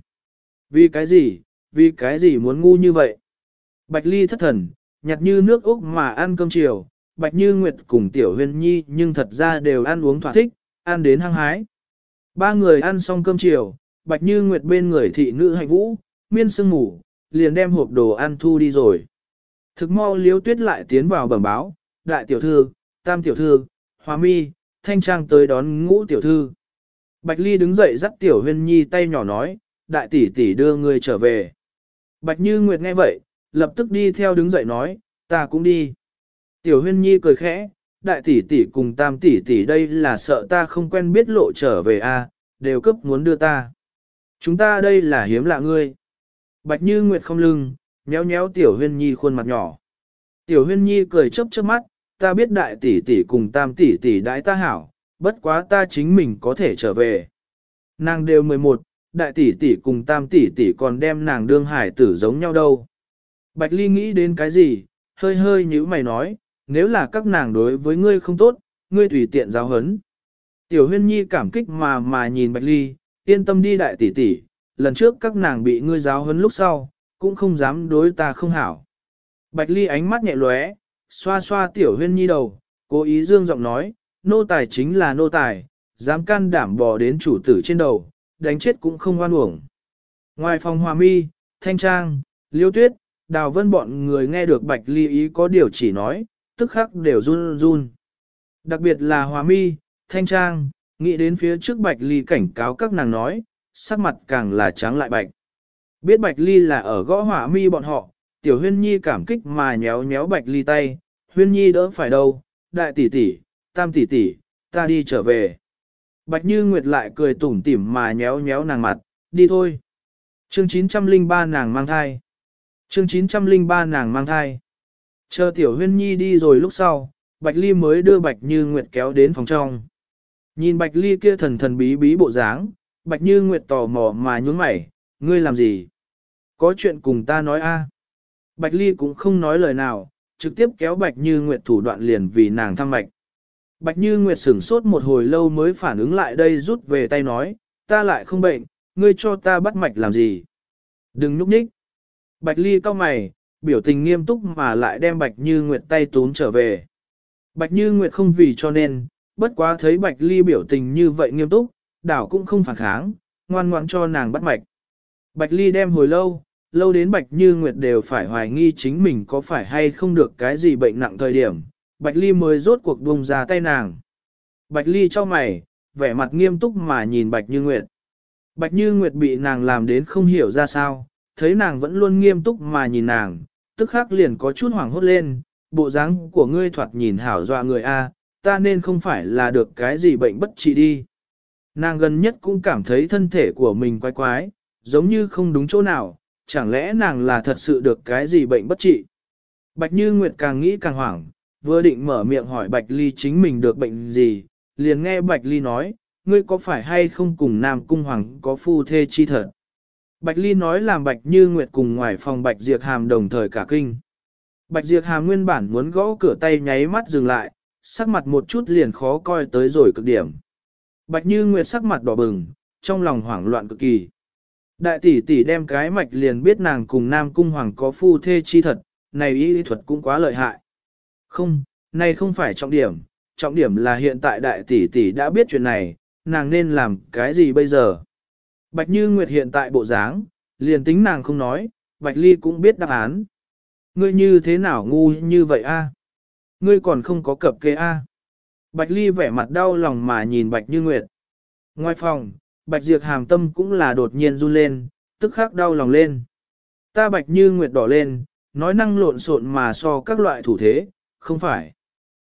[SPEAKER 1] Vì cái gì muốn ngu như vậy? Bạch Ly thất thần, nhặt như nước Úc mà ăn cơm chiều, Bạch Như Nguyệt cùng Tiểu Huyên Nhi nhưng thật ra đều ăn uống thỏa thích, ăn đến hăng hái. Ba người ăn xong cơm chiều, Bạch Như Nguyệt bên người thị nữ Hạnh Vũ, miên sương ngủ, liền đem hộp đồ ăn thu đi rồi. Thực mau Liễu Tuyết lại tiến vào bẩm báo, đại tiểu thư, tam tiểu thư, Hoa Mi, Thanh Trang tới đón Ngũ tiểu thư. Bạch Ly đứng dậy dắt Tiểu Huyên Nhi tay nhỏ nói, đại tỷ tỷ đưa người trở về. Bạch Như Nguyệt nghe vậy, lập tức đi theo đứng dậy nói, ta cũng đi. Tiểu Huyên Nhi cười khẽ, đại tỷ tỷ cùng tam tỷ tỷ đây là sợ ta không quen biết lộ trở về a, đều cấp muốn đưa ta. Chúng ta đây là hiếm lạ ngươi. Bạch Như Nguyệt không lưng, nhéo nhéo Tiểu Huyên Nhi khuôn mặt nhỏ. Tiểu Huyên Nhi cười chớp chớp mắt, ta biết đại tỷ tỷ cùng tam tỷ tỷ đãi ta hảo, bất quá ta chính mình có thể trở về. Nàng đều 11, đại tỷ tỷ cùng tam tỷ tỷ còn đem nàng đương hải tử giống nhau đâu. Bạch Ly nghĩ đến cái gì, hơi hơi nhíu mày nói, nếu là các nàng đối với ngươi không tốt, ngươi tùy tiện giáo hấn. Tiểu Huyên Nhi cảm kích mà nhìn Bạch Ly, yên tâm đi đại tỷ tỷ, lần trước các nàng bị ngươi giáo hấn lúc sau, cũng không dám đối ta không hảo. Bạch Ly ánh mắt nhẹ lóe, xoa xoa Tiểu Huyên Nhi đầu, cố ý dương giọng nói, nô tài chính là nô tài, dám can đảm bò đến chủ tử trên đầu, đánh chết cũng không oan uổng. Ngoài phòng Hòa Mi, Thanh Trang, Liêu Tuyết, Đào Vân bọn người nghe được Bạch Ly ý có điều chỉ nói, tức khắc đều run run. Đặc biệt là Hòa Mi, Thanh Trang, nghĩ đến phía trước Bạch Ly cảnh cáo các nàng nói, sắc mặt càng là trắng lại bạch. Biết Bạch Ly là ở gõ Hòa Mi bọn họ, Tiểu Huyên Nhi cảm kích mà nhéo nhéo Bạch Ly tay, Huyên Nhi đỡ phải đâu, đại tỷ tỷ, tam tỷ tỷ, ta đi trở về. Bạch Như Nguyệt lại cười tủm tỉm mà nhéo nhéo nàng mặt, đi thôi. Chương 903 nàng mang thai. Chương 903 nàng mang thai. Chờ Tiểu Huyên Nhi đi rồi lúc sau, Bạch Ly mới đưa Bạch Như Nguyệt kéo đến phòng trong. Nhìn Bạch Ly kia thần thần bí bí bộ dáng, Bạch Như Nguyệt tò mò mà nhún mày, ngươi làm gì? Có chuyện cùng ta nói a. Bạch Ly cũng không nói lời nào, trực tiếp kéo Bạch Như Nguyệt thủ đoạn liền vì nàng thăm mạch. Bạch Như Nguyệt sửng sốt một hồi lâu mới phản ứng lại đây rút về tay nói, ta lại không bệnh, ngươi cho ta bắt mạch làm gì? Đừng núp nhích. Bạch Ly cau mày, biểu tình nghiêm túc mà lại đem Bạch Như Nguyệt tay túm trở về. Bạch Như Nguyệt không vì cho nên, bất quá thấy Bạch Ly biểu tình như vậy nghiêm túc, đảo cũng không phản kháng, ngoan ngoãn cho nàng bắt mạch. Bạch Ly đem hồi lâu, lâu đến Bạch Như Nguyệt đều phải hoài nghi chính mình có phải hay không được cái gì bệnh nặng thời điểm, Bạch Ly mới rốt cuộc buông ra tay nàng. Bạch Ly cho mày, vẻ mặt nghiêm túc mà nhìn Bạch Như Nguyệt. Bạch Như Nguyệt bị nàng làm đến không hiểu ra sao, thấy nàng vẫn luôn nghiêm túc mà nhìn nàng, tức khắc liền có chút hoảng hốt lên, bộ dáng của ngươi thoạt nhìn hảo dọa người a, ta nên không phải là được cái gì bệnh bất trị đi. Nàng gần nhất cũng cảm thấy thân thể của mình quái quái, giống như không đúng chỗ nào, chẳng lẽ nàng là thật sự được cái gì bệnh bất trị. Bạch Như Nguyệt càng nghĩ càng hoảng, vừa định mở miệng hỏi Bạch Ly chính mình được bệnh gì, liền nghe Bạch Ly nói, ngươi có phải hay không cùng Nam Cung Hoàng có phu thê chi thật. Bạch Ly nói làm Bạch Như Nguyệt cùng ngoài phòng Bạch Diệp Hàm đồng thời cả kinh. Bạch Diệp Hàm nguyên bản muốn gõ cửa tay nháy mắt dừng lại, sắc mặt một chút liền khó coi tới rồi cực điểm. Bạch Như Nguyệt sắc mặt đỏ bừng, trong lòng hoảng loạn cực kỳ. Đại tỷ tỷ đem cái mạch liền biết nàng cùng Nam Cung Hoàng có phu thê chi thật, này y thuật cũng quá lợi hại. Không, này không phải trọng điểm là hiện tại đại tỷ tỷ đã biết chuyện này, nàng nên làm cái gì bây giờ? Bạch Như Nguyệt hiện tại bộ dáng, liền tính nàng không nói, Bạch Ly cũng biết đáp án. Ngươi như thế nào ngu như vậy a? Ngươi còn không có cập kê a? Bạch Ly vẻ mặt đau lòng mà nhìn Bạch Như Nguyệt. Ngoài phòng, Bạch Diệp Hàm tâm cũng là đột nhiên run lên, tức khắc đau lòng lên. Ta Bạch Như Nguyệt đỏ lên, nói năng lộn xộn mà so các loại thủ thế, không phải.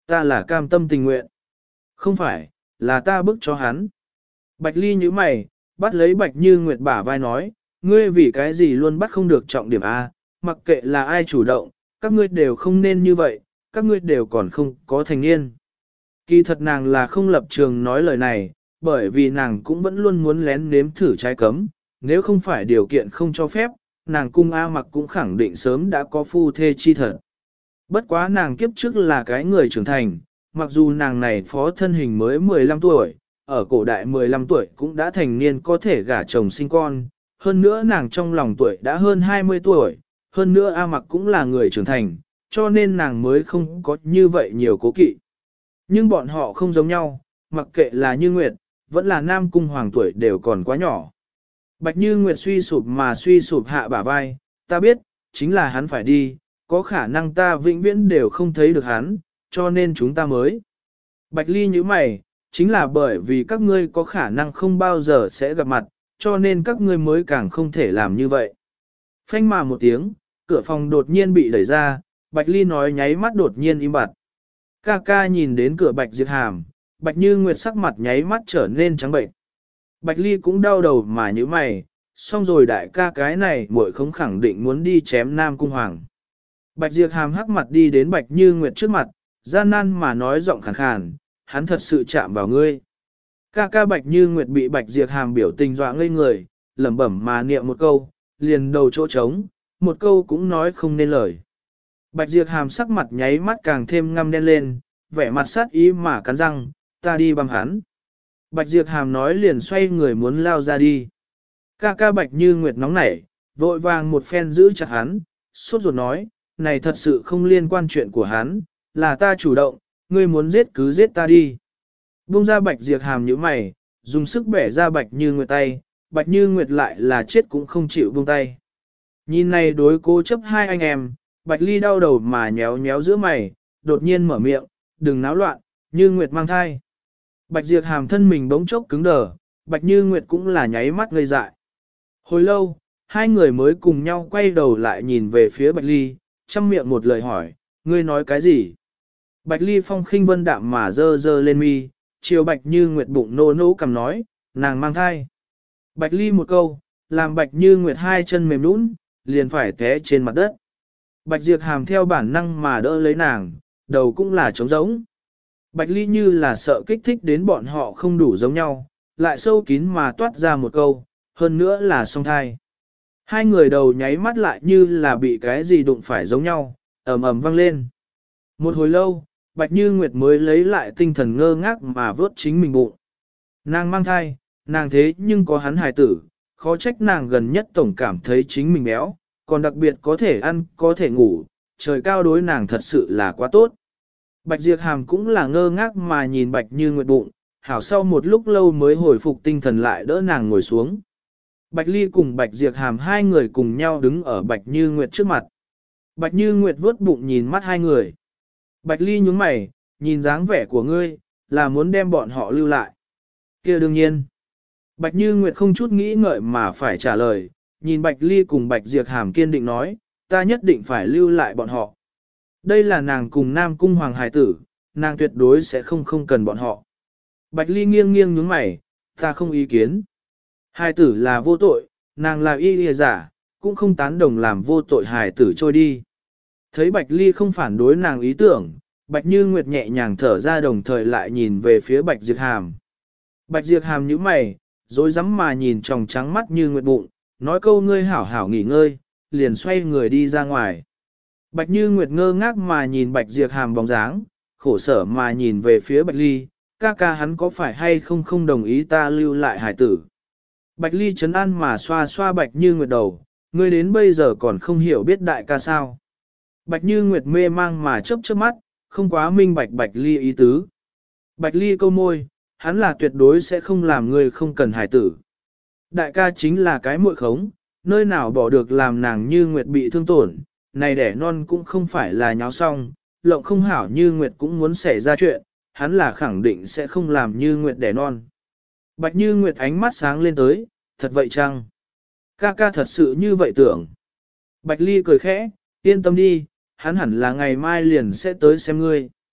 [SPEAKER 1] Ta là cam tâm tình nguyện. Không phải, là ta bức cho hắn. Bạch Ly nhíu mày, bắt lấy Bạch Như Nguyệt bả vai nói, ngươi vì cái gì luôn bắt không được trọng điểm A, mặc kệ là ai chủ động, các ngươi đều không nên như vậy, các ngươi đều còn không có thành niên. Kỳ thật nàng là không lập trường nói lời này, bởi vì nàng cũng vẫn luôn muốn lén nếm thử trái cấm, nếu không phải điều kiện không cho phép, nàng cung A mặc cũng khẳng định sớm đã có phu thê chi thật. Bất quá nàng kiếp trước là cái người trưởng thành, mặc dù nàng này phó thân hình mới 15 tuổi, ở cổ đại 15 tuổi cũng đã thành niên có thể gả chồng sinh con, hơn nữa nàng trong lòng tuổi đã hơn 20 tuổi, hơn nữa A mặc cũng là người trưởng thành, cho nên nàng mới không có như vậy nhiều cố kỵ. Nhưng bọn họ không giống nhau, mặc kệ là Như Nguyệt, vẫn là Nam Cung Hoàng tuổi đều còn quá nhỏ. Bạch Như Nguyệt suy sụp hạ bả vai, ta biết, chính là hắn phải đi, có khả năng ta vĩnh viễn đều không thấy được hắn, cho nên chúng ta mới. Bạch Ly như mày, chính là bởi vì các ngươi có khả năng không bao giờ sẽ gặp mặt, cho nên các ngươi mới càng không thể làm như vậy. Phanh mà một tiếng, cửa phòng đột nhiên bị đẩy ra, Bạch Ly nói nháy mắt đột nhiên im bặt. Ca ca nhìn đến cửa Bạch Diệp Hàm, Bạch Như Nguyệt sắc mặt nháy mắt trở nên trắng bệnh. Bạch Ly cũng đau đầu mà như mày, xong rồi đại ca cái này muội không khẳng định muốn đi chém Nam Cung Hoàng. Bạch Diệp Hàm hắc mặt đi đến Bạch Như Nguyệt trước mặt, gian nan mà nói giọng khàn khàn, hắn thật sự chạm vào ngươi. Ca ca Bạch Như Nguyệt bị Bạch Diệp Hàm biểu tình dọa ngây người, lẩm bẩm mà niệm một câu, liền đầu chỗ trống, một câu cũng nói không nên lời. Bạch Diệp Hàm sắc mặt nháy mắt càng thêm ngăm đen lên, vẻ mặt sát ý mà cắn răng, ta đi băm hắn. Bạch Diệp Hàm nói liền xoay người muốn lao ra đi. Ca ca Bạch Như Nguyệt nóng nảy, vội vàng một phen giữ chặt hắn, sốt ruột nói, này thật sự không liên quan chuyện của hắn, là ta chủ động, ngươi muốn giết cứ giết ta đi. Buông ra Bạch Diệp Hàm nhíu mày, dùng sức bẻ ra Bạch Như Nguyệt tay, Bạch Như Nguyệt lại là chết cũng không chịu buông tay. Nhìn này đối cố chấp hai anh em, Bạch Ly đau đầu mà nhéo nhéo giữa mày, đột nhiên mở miệng, đừng náo loạn, Như Nguyệt mang thai. Bạch Diệp Hàm thân mình bỗng chốc cứng đờ, Bạch Như Nguyệt cũng là nháy mắt ngây dại. Hồi lâu, hai người mới cùng nhau quay đầu lại nhìn về phía Bạch Ly, chăm miệng một lời hỏi, ngươi nói cái gì? Bạch Ly phong khinh vân đạm mà dơ dơ lên mi, chiều Bạch Như Nguyệt bụng nô nỗ cầm nói, nàng mang thai. Bạch Ly một câu, làm Bạch Như Nguyệt hai chân mềm nũng, liền phải té trên mặt đất. Bạch Diệp Hàm theo bản năng mà đỡ lấy nàng, đầu cũng là trống rỗng. Bạch Ly như là sợ kích thích đến bọn họ không đủ giống nhau, lại sâu kín mà toát ra một câu, hơn nữa là song thai. Hai người đầu nháy mắt lại như là bị cái gì đụng phải giống nhau, ầm ầm vang lên. Một hồi lâu, Bạch Như Nguyệt mới lấy lại tinh thần ngơ ngác mà vớt chính mình bụng. Nàng mang thai, nàng thế nhưng có hắn hài tử, khó trách nàng gần nhất tổng cảm thấy chính mình béo, còn đặc biệt có thể ăn, có thể ngủ, trời cao đối nàng thật sự là quá tốt. Bạch Diệp Hàm cũng là ngơ ngác mà nhìn Bạch Như Nguyệt bụng, hảo sau một lúc lâu mới hồi phục tinh thần lại đỡ nàng ngồi xuống. Bạch Ly cùng Bạch Diệp Hàm hai người cùng nhau đứng ở Bạch Như Nguyệt trước mặt. Bạch Như Nguyệt vuốt bụng nhìn mắt hai người. Bạch Ly nhướng mày, nhìn dáng vẻ của ngươi, là muốn đem bọn họ lưu lại. Kia đương nhiên. Bạch Như Nguyệt không chút nghĩ ngợi mà phải trả lời, nhìn Bạch Ly cùng Bạch Diệp Hàm kiên định nói, ta nhất định phải lưu lại bọn họ. Đây là nàng cùng Nam Cung Hoàng hài tử, nàng tuyệt đối sẽ không cần bọn họ. Bạch Ly nghiêng nghiêng nhướng mày, ta không ý kiến. Hài tử là vô tội, nàng là y lìa giả, cũng không tán đồng làm vô tội hài tử trôi đi. Thấy Bạch Ly không phản đối nàng ý tưởng, Bạch Như Nguyệt nhẹ nhàng thở ra đồng thời lại nhìn về phía Bạch Diệp Hàm. Bạch Diệp Hàm nhíu mày, rối rắm mà nhìn tròng trắng mắt Như Nguyệt bụng, nói câu ngươi hảo hảo nghỉ ngơi, liền xoay người đi ra ngoài. Bạch Như Nguyệt ngơ ngác mà nhìn Bạch Diệp Hàm bóng dáng, khổ sở mà nhìn về phía Bạch Ly, ca ca hắn có phải hay không đồng ý ta lưu lại hải tử. Bạch Ly trấn an mà xoa xoa Bạch Như Nguyệt đầu, ngươi đến bây giờ còn không hiểu biết đại ca sao. Bạch Như Nguyệt mê mang mà chớp chớp mắt, không quá minh bạch Bạch Ly ý tứ. Bạch Ly câu môi, hắn là tuyệt đối sẽ không làm ngươi không cần hải tử. Đại ca chính là cái muội khống, nơi nào bỏ được làm nàng Như Nguyệt bị thương tổn, này đẻ non cũng không phải là nháo xong, lộng không hảo Như Nguyệt cũng muốn xảy ra chuyện, hắn là khẳng định sẽ không làm Như Nguyệt đẻ non. Bạch Như Nguyệt ánh mắt sáng lên tới, thật vậy chăng? Ca ca thật sự như vậy tưởng. Bạch Ly cười khẽ, yên tâm đi, hắn hẳn là ngày mai liền sẽ tới xem ngươi.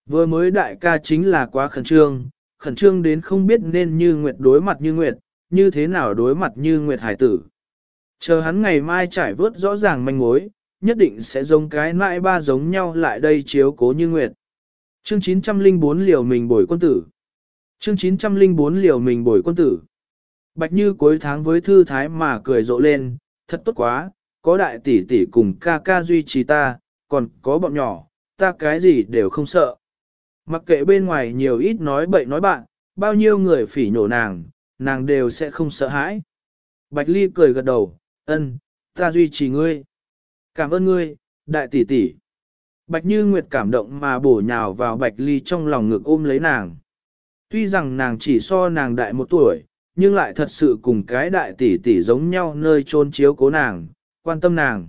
[SPEAKER 1] Vừa mới đại ca chính là quá khẩn trương đến không biết nên Như Nguyệt đối mặt Như Nguyệt, như thế nào đối mặt Như Nguyệt hải tử. Chờ hắn ngày mai trải vớt rõ ràng manh mối, nhất định sẽ giống cái nãi ba giống nhau lại đây chiếu cố Như Nguyệt. Chương 904 liều mình bồi quân tử. Chương 904 liều mình bồi quân tử. Bạch Như cuối tháng với thư thái mà cười rộ lên, thật tốt quá, có đại tỷ tỷ cùng ca ca duy trì ta, còn có bọn nhỏ, ta cái gì đều không sợ. Mặc kệ bên ngoài nhiều ít nói bậy nói bạn, bao nhiêu người phỉ nhổ nàng đều sẽ không sợ hãi. Bạch Ly cười gật đầu, ân, ta duy trì ngươi. Cảm ơn ngươi, đại tỷ tỷ. Bạch Như Nguyệt cảm động mà bổ nhào vào Bạch Ly trong lòng ngực ôm lấy nàng. Tuy rằng nàng chỉ so nàng đại 1 tuổi, nhưng lại thật sự cùng cái đại tỷ tỷ giống nhau nơi chôn chiếu cố nàng, quan tâm nàng.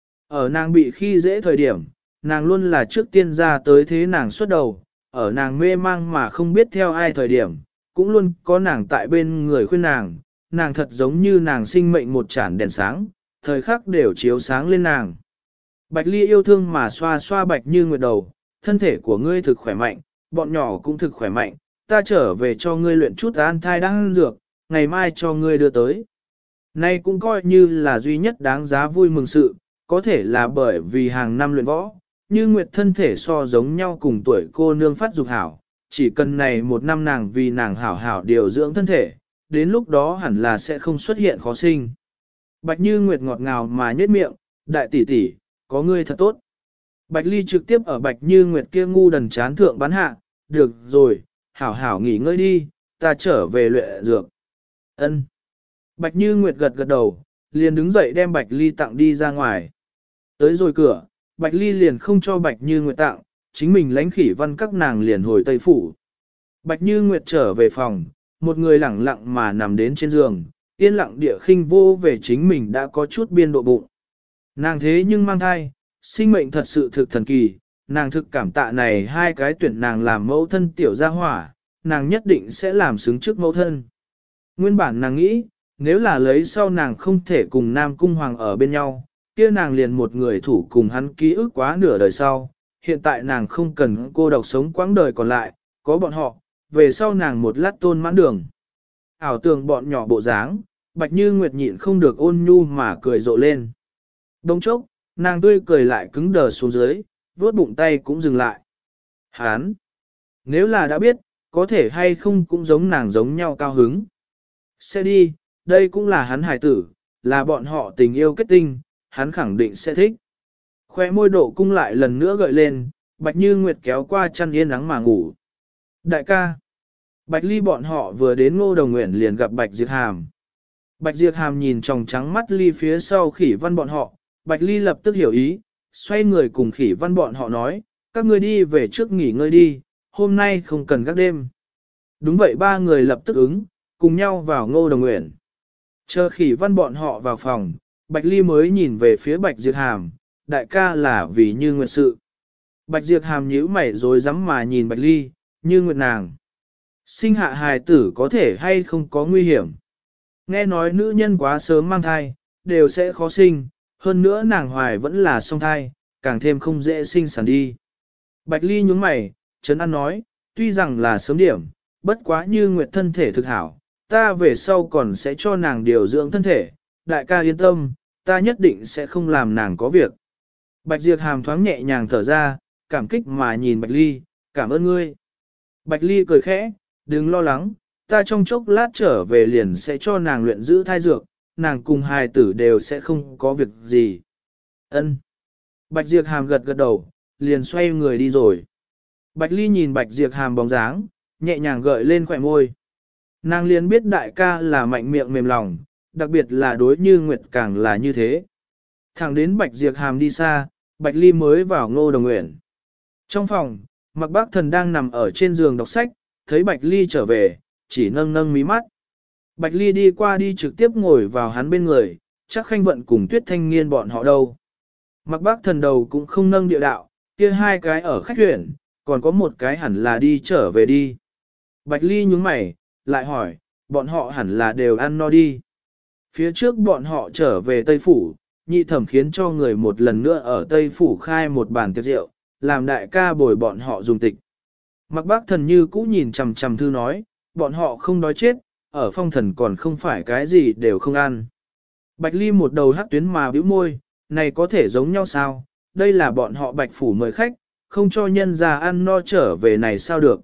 [SPEAKER 1] Ở nàng bị khi dễ thời điểm, nàng luôn là trước tiên ra tới thế nàng xuất đầu, ở nàng mê mang mà không biết theo ai thời điểm, cũng luôn có nàng tại bên người khuyên nàng thật giống như nàng sinh mệnh một chản đèn sáng, thời khắc đều chiếu sáng lên nàng. Bạch Ly yêu thương mà xoa xoa Bạch Như Nguyệt đầu, thân thể của ngươi thực khỏe mạnh, bọn nhỏ cũng thực khỏe mạnh, ta trở về cho ngươi luyện chút an thai đang dược, ngày mai cho ngươi đưa tới. Nay cũng coi như là duy nhất đáng giá vui mừng sự, có thể là bởi vì hàng năm luyện võ, Như Nguyệt thân thể so giống nhau cùng tuổi cô nương phát dục hảo, chỉ cần này 1 năm nàng vì nàng hảo hảo điều dưỡng thân thể, đến lúc đó hẳn là sẽ không xuất hiện khó sinh. Bạch Như Nguyệt ngọt ngào mà nhếch miệng, đại tỷ tỷ, có ngươi thật tốt. Bạch Ly trực tiếp ở Bạch Như Nguyệt kia ngu đần chán thượng bắn hạ, được rồi, hảo hảo nghỉ ngơi đi, ta trở về luyện dược. Ân. Bạch Như Nguyệt gật gật đầu, liền đứng dậy đem Bạch Ly tặng đi ra ngoài. Tới rồi cửa, Bạch Ly liền không cho Bạch Như Nguyệt tặng, chính mình lãnh khỉ văn các nàng liền hồi Tây Phủ. Bạch Như Nguyệt trở về phòng, một người lẳng lặng mà nằm đến trên giường, yên lặng địa khinh vô về chính mình đã có chút biên độ bụng. Nàng thế nhưng mang thai, sinh mệnh thật sự thực thần kỳ, nàng thực cảm tạ này 2 cái tuyển nàng làm mẫu thân tiểu gia hỏa, nàng nhất định sẽ làm xứng trước mẫu thân. Nguyên bản nàng nghĩ, nếu là lấy sau nàng không thể cùng Nam Cung Hoàng ở bên nhau, kia nàng liền một người thủ cùng hắn ký ức quá nửa đời sau, hiện tại nàng không cần cô độc sống quãng đời còn lại, có bọn họ, về sau nàng một lát tôn mãn đường. Ảo tưởng bọn nhỏ bộ dáng, Bạch Như Nguyệt nhịn không được ôn nhu mà cười rộ lên. Đông chốc, nàng tươi cười lại cứng đờ xuống dưới, vuốt bụng tay cũng dừng lại. Hán! Nếu là đã biết, có thể hay không cũng giống nàng giống nhau cao hứng. Sẽ đi, đây cũng là hắn hài tử, là bọn họ tình yêu kết tinh, hắn khẳng định sẽ thích. Khoe môi độ cung lại lần nữa gợi lên, Bạch Như Nguyệt kéo qua chăn yên nắng mà ngủ. Đại ca! Bạch Ly bọn họ vừa đến Ngô Đồng Nguyện liền gặp Bạch Diệp Hàm. Bạch Diệp Hàm nhìn tròng trắng mắt Ly phía sau Khỉ Văn bọn họ, Bạch Ly lập tức hiểu ý, xoay người cùng Khỉ Văn bọn họ nói, các ngươi đi về trước nghỉ ngơi đi, hôm nay không cần gác đêm. Đúng vậy 3 người lập tức ứng, cùng nhau vào Ngô Đồng Nguyện. Chờ Khỉ Văn bọn họ vào phòng, Bạch Ly mới nhìn về phía Bạch Diệp Hàm, đại ca là vì Như Nguyệt sự. Bạch Diệp Hàm nhíu mày rồi dám mà nhìn Bạch Ly, Như Nguyệt nàng. Sinh hạ hài tử có thể hay không có nguy hiểm. Nghe nói nữ nhân quá sớm mang thai, đều sẽ khó sinh, hơn nữa nàng hoài vẫn là song thai, càng thêm không dễ sinh sản đi. Bạch Ly nhướng mày, Trấn An nói, tuy rằng là sớm điểm, bất quá Như Nguyệt thân thể thực hảo, ta về sau còn sẽ cho nàng điều dưỡng thân thể, đại ca yên tâm, ta nhất định sẽ không làm nàng có việc. Bạch Diệp Hàm thoáng nhẹ nhàng thở ra, cảm kích mà nhìn Bạch Ly, cảm ơn ngươi. Bạch Ly cười khẽ, đừng lo lắng, ta trong chốc lát trở về liền sẽ cho nàng luyện giữ thai dược, nàng cùng hài tử đều sẽ không có việc gì. Ân. Bạch Diệp Hàm gật gật đầu, liền xoay người đi rồi. Bạch Ly nhìn Bạch Diệp Hàm bóng dáng, nhẹ nhàng gợi lên khỏe môi. Nàng liền biết đại ca là mạnh miệng mềm lòng, đặc biệt là đối Như Nguyệt càng là như thế. Thẳng đến Bạch Diệp Hàm đi xa, Bạch Ly mới vào Ngô Đồng Nguyện. Trong phòng, Mạc Bác Thần đang nằm ở trên giường đọc sách, thấy Bạch Ly trở về, chỉ nâng nâng mí mắt. Bạch Ly đi qua đi trực tiếp ngồi vào hắn bên người, chắc Khanh Vận cùng Tuyết Thanh Niên bọn họ đâu. Mạc Bác Thần đầu cũng không nâng địa đạo, kia 2 cái ở khách huyện, còn có một cái hẳn là đi trở về đi. Bạch Ly nhướng mày, lại hỏi, bọn họ hẳn là đều ăn no đi. Phía trước bọn họ trở về Tây Phủ, nhị thẩm khiến cho người một lần nữa ở Tây Phủ khai một bàn tiệc rượu, làm đại ca bồi bọn họ dùng tịch. Mặc bác thần như cũ nhìn chằm chằm thư nói, bọn họ không đói chết, ở phong thần còn không phải cái gì đều không ăn. Bạch Ly một đầu hắc tuyến mà bĩu môi, này có thể giống nhau sao, đây là bọn họ Bạch Phủ mời khách, không cho nhân ra ăn no trở về này sao được.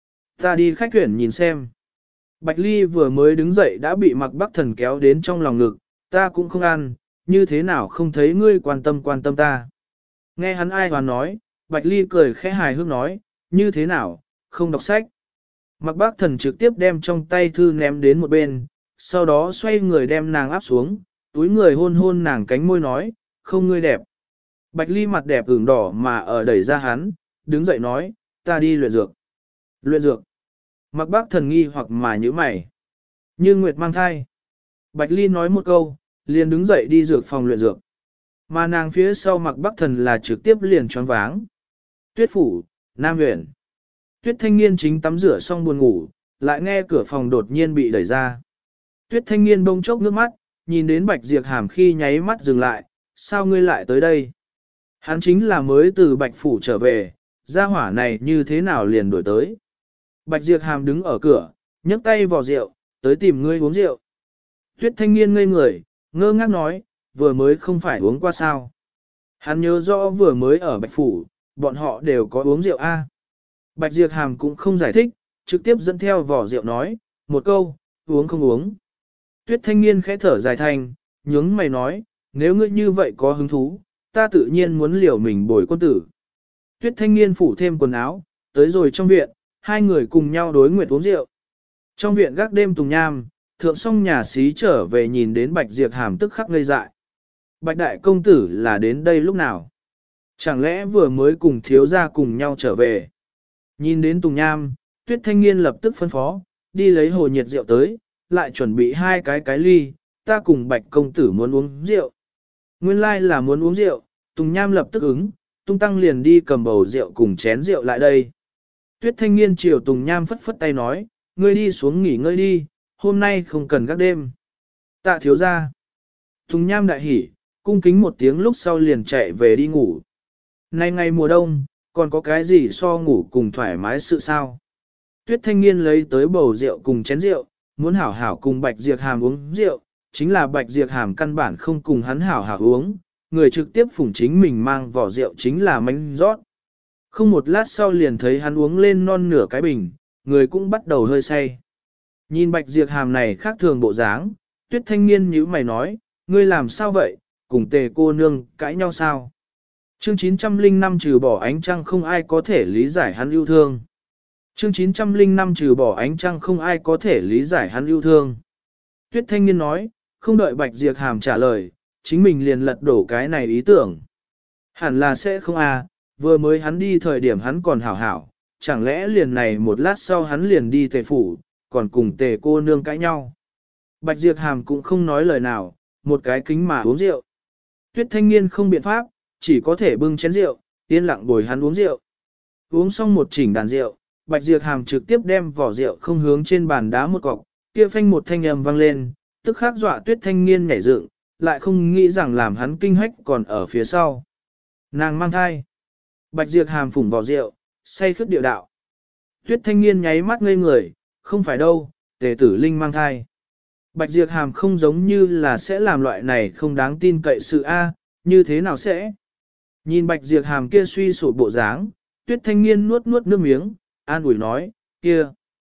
[SPEAKER 1] Ta đi khách tuyển nhìn xem. Bạch Ly vừa mới đứng dậy đã bị Mặc Bắc Thần kéo đến trong lòng ngực, ta cũng không ăn, như thế nào không thấy ngươi quan tâm ta. Nghe hắn ai hoàn nói, Bạch Ly cười khẽ hài hước nói, như thế nào, không đọc sách. Mặc Bác Thần trực tiếp đem trong tay thư ném đến một bên, sau đó xoay người đem nàng áp xuống, túi người hôn hôn nàng cánh môi nói, không ngươi đẹp. Bạch Ly mặt đẹp ửng đỏ mà ở đẩy ra hắn, đứng dậy nói, ta đi luyện dược. Luyện dược. Mặc Bác Thần nghi hoặc mà nhíu mày. Như Nguyệt mang thai. Bạch Ly nói một câu, liền đứng dậy đi dược phòng luyện dược. Mà nàng phía sau Mặc Bác Thần là trực tiếp liền choáng váng. Tuyết phủ, Nam huyện. Tuyết Thanh Niên chính tắm rửa xong buồn ngủ, lại nghe cửa phòng đột nhiên bị đẩy ra. Tuyết Thanh Niên bỗng chốc nước mắt, nhìn đến Bạch Diệp Hàm khi nháy mắt dừng lại, sao ngươi lại tới đây? Hắn chính là mới từ Bạch Phủ trở về, gia hỏa này như thế nào liền đuổi tới? Bạch Diệp Hàm đứng ở cửa, nhấc tay vò rượu, tới tìm ngươi uống rượu. Tuyết Thanh Niên ngây người, ngơ ngác nói, vừa mới không phải uống qua sao? Hắn nhớ rõ vừa mới ở Bạch Phủ, bọn họ đều có uống rượu a. Bạch Diệp Hàm cũng không giải thích, trực tiếp dẫn theo vỏ rượu nói, một câu, uống không uống. Tuyết Thanh Niên khẽ thở dài thanh, nhướng mày nói, nếu ngươi như vậy có hứng thú, ta tự nhiên muốn liều mình bồi quân tử. Tuyết Thanh Niên phủ thêm quần áo, tới rồi trong viện, hai người cùng nhau đối nguyệt uống rượu. Trong viện gác đêm tùng nham, thượng song nhà xí trở về nhìn đến Bạch Diệp Hàm tức khắc ngây dại. Bạch đại công tử là đến đây lúc nào? Chẳng lẽ vừa mới cùng thiếu gia cùng nhau trở về? Nhìn đến Tùng Nham, Tuyết Thanh Niên lập tức phân phó, đi lấy hồ nhiệt rượu tới, lại chuẩn bị hai cái ly, ta cùng Bạch công tử muốn uống rượu. Nguyên lai là muốn uống rượu, Tùng Nham lập tức ứng, Tung Tăng liền đi cầm bầu rượu cùng chén rượu lại đây. Tuyết Thanh Niên chiều Tùng Nham phất phất tay nói, ngươi đi xuống nghỉ ngơi đi, hôm nay không cần gác đêm. Tạ thiếu ra. Tùng Nham đại hỉ, cung kính một tiếng lúc sau liền chạy về đi ngủ. Nay ngày mùa đông, còn có cái gì so ngủ cùng thoải mái sự sao? Tuyết Thanh Niên lấy tới bầu rượu cùng chén rượu, muốn hảo hảo cùng Bạch Diệp Hàm uống rượu, chính là Bạch Diệp Hàm căn bản không cùng hắn hảo hảo uống, người trực tiếp phủng chính mình mang vỏ rượu chính là mánh rót. Không một lát sau liền thấy hắn uống lên non nửa cái bình, người cũng bắt đầu hơi say. Nhìn Bạch Diệp Hàm này khác thường bộ dáng, Tuyết Thanh Niên nhíu mày nói, ngươi làm sao vậy, cùng Tề cô nương cãi nhau sao? Chương 905 trừ bỏ ánh trăng không ai có thể lý giải hắn yêu thương. Chương 905 trừ bỏ ánh trăng không ai có thể lý giải hắn yêu thương. Tuyết Thanh Niên nói, không đợi Bạch Diệp Hàm trả lời, chính mình liền lật đổ cái này ý tưởng. Hẳn là sẽ không vừa mới hắn đi thời điểm hắn còn hảo hảo, chẳng lẽ liền này một lát sau hắn liền đi Tề phủ, còn cùng Tề cô nương cãi nhau. Bạch Diệp Hàm cũng không nói lời nào, một cái kính mà uống rượu. Tuyết Thanh Niên không biện pháp, chỉ có thể bưng chén rượu, yên lặng bồi hắn uống rượu. Uống xong một chỉnh đàn rượu, Bạch Diệp Hàm trực tiếp đem vỏ rượu không hướng trên bàn đá một cọc, kia phanh một thanh âm vang lên, tức khắc dọa Tuyết Thanh Niên nhảy dựng, lại không nghĩ rằng làm hắn kinh hách còn ở phía sau. Nàng mang thai. Bạch Diệp Hàm phủng vỏ rượu, say khướt điệu đạo. Tuyết Thanh Niên nháy mắt ngây người, không phải đâu, Tề Tử Linh mang thai. Bạch Diệp Hàm không giống như là sẽ làm loại này không đáng tin cậy sự như thế nào sẽ? Nhìn Bạch Diệp Hàm kia suy sụp bộ dáng, Tuyết Thanh Niên nuốt nuốt nước miếng, an ủi nói, kia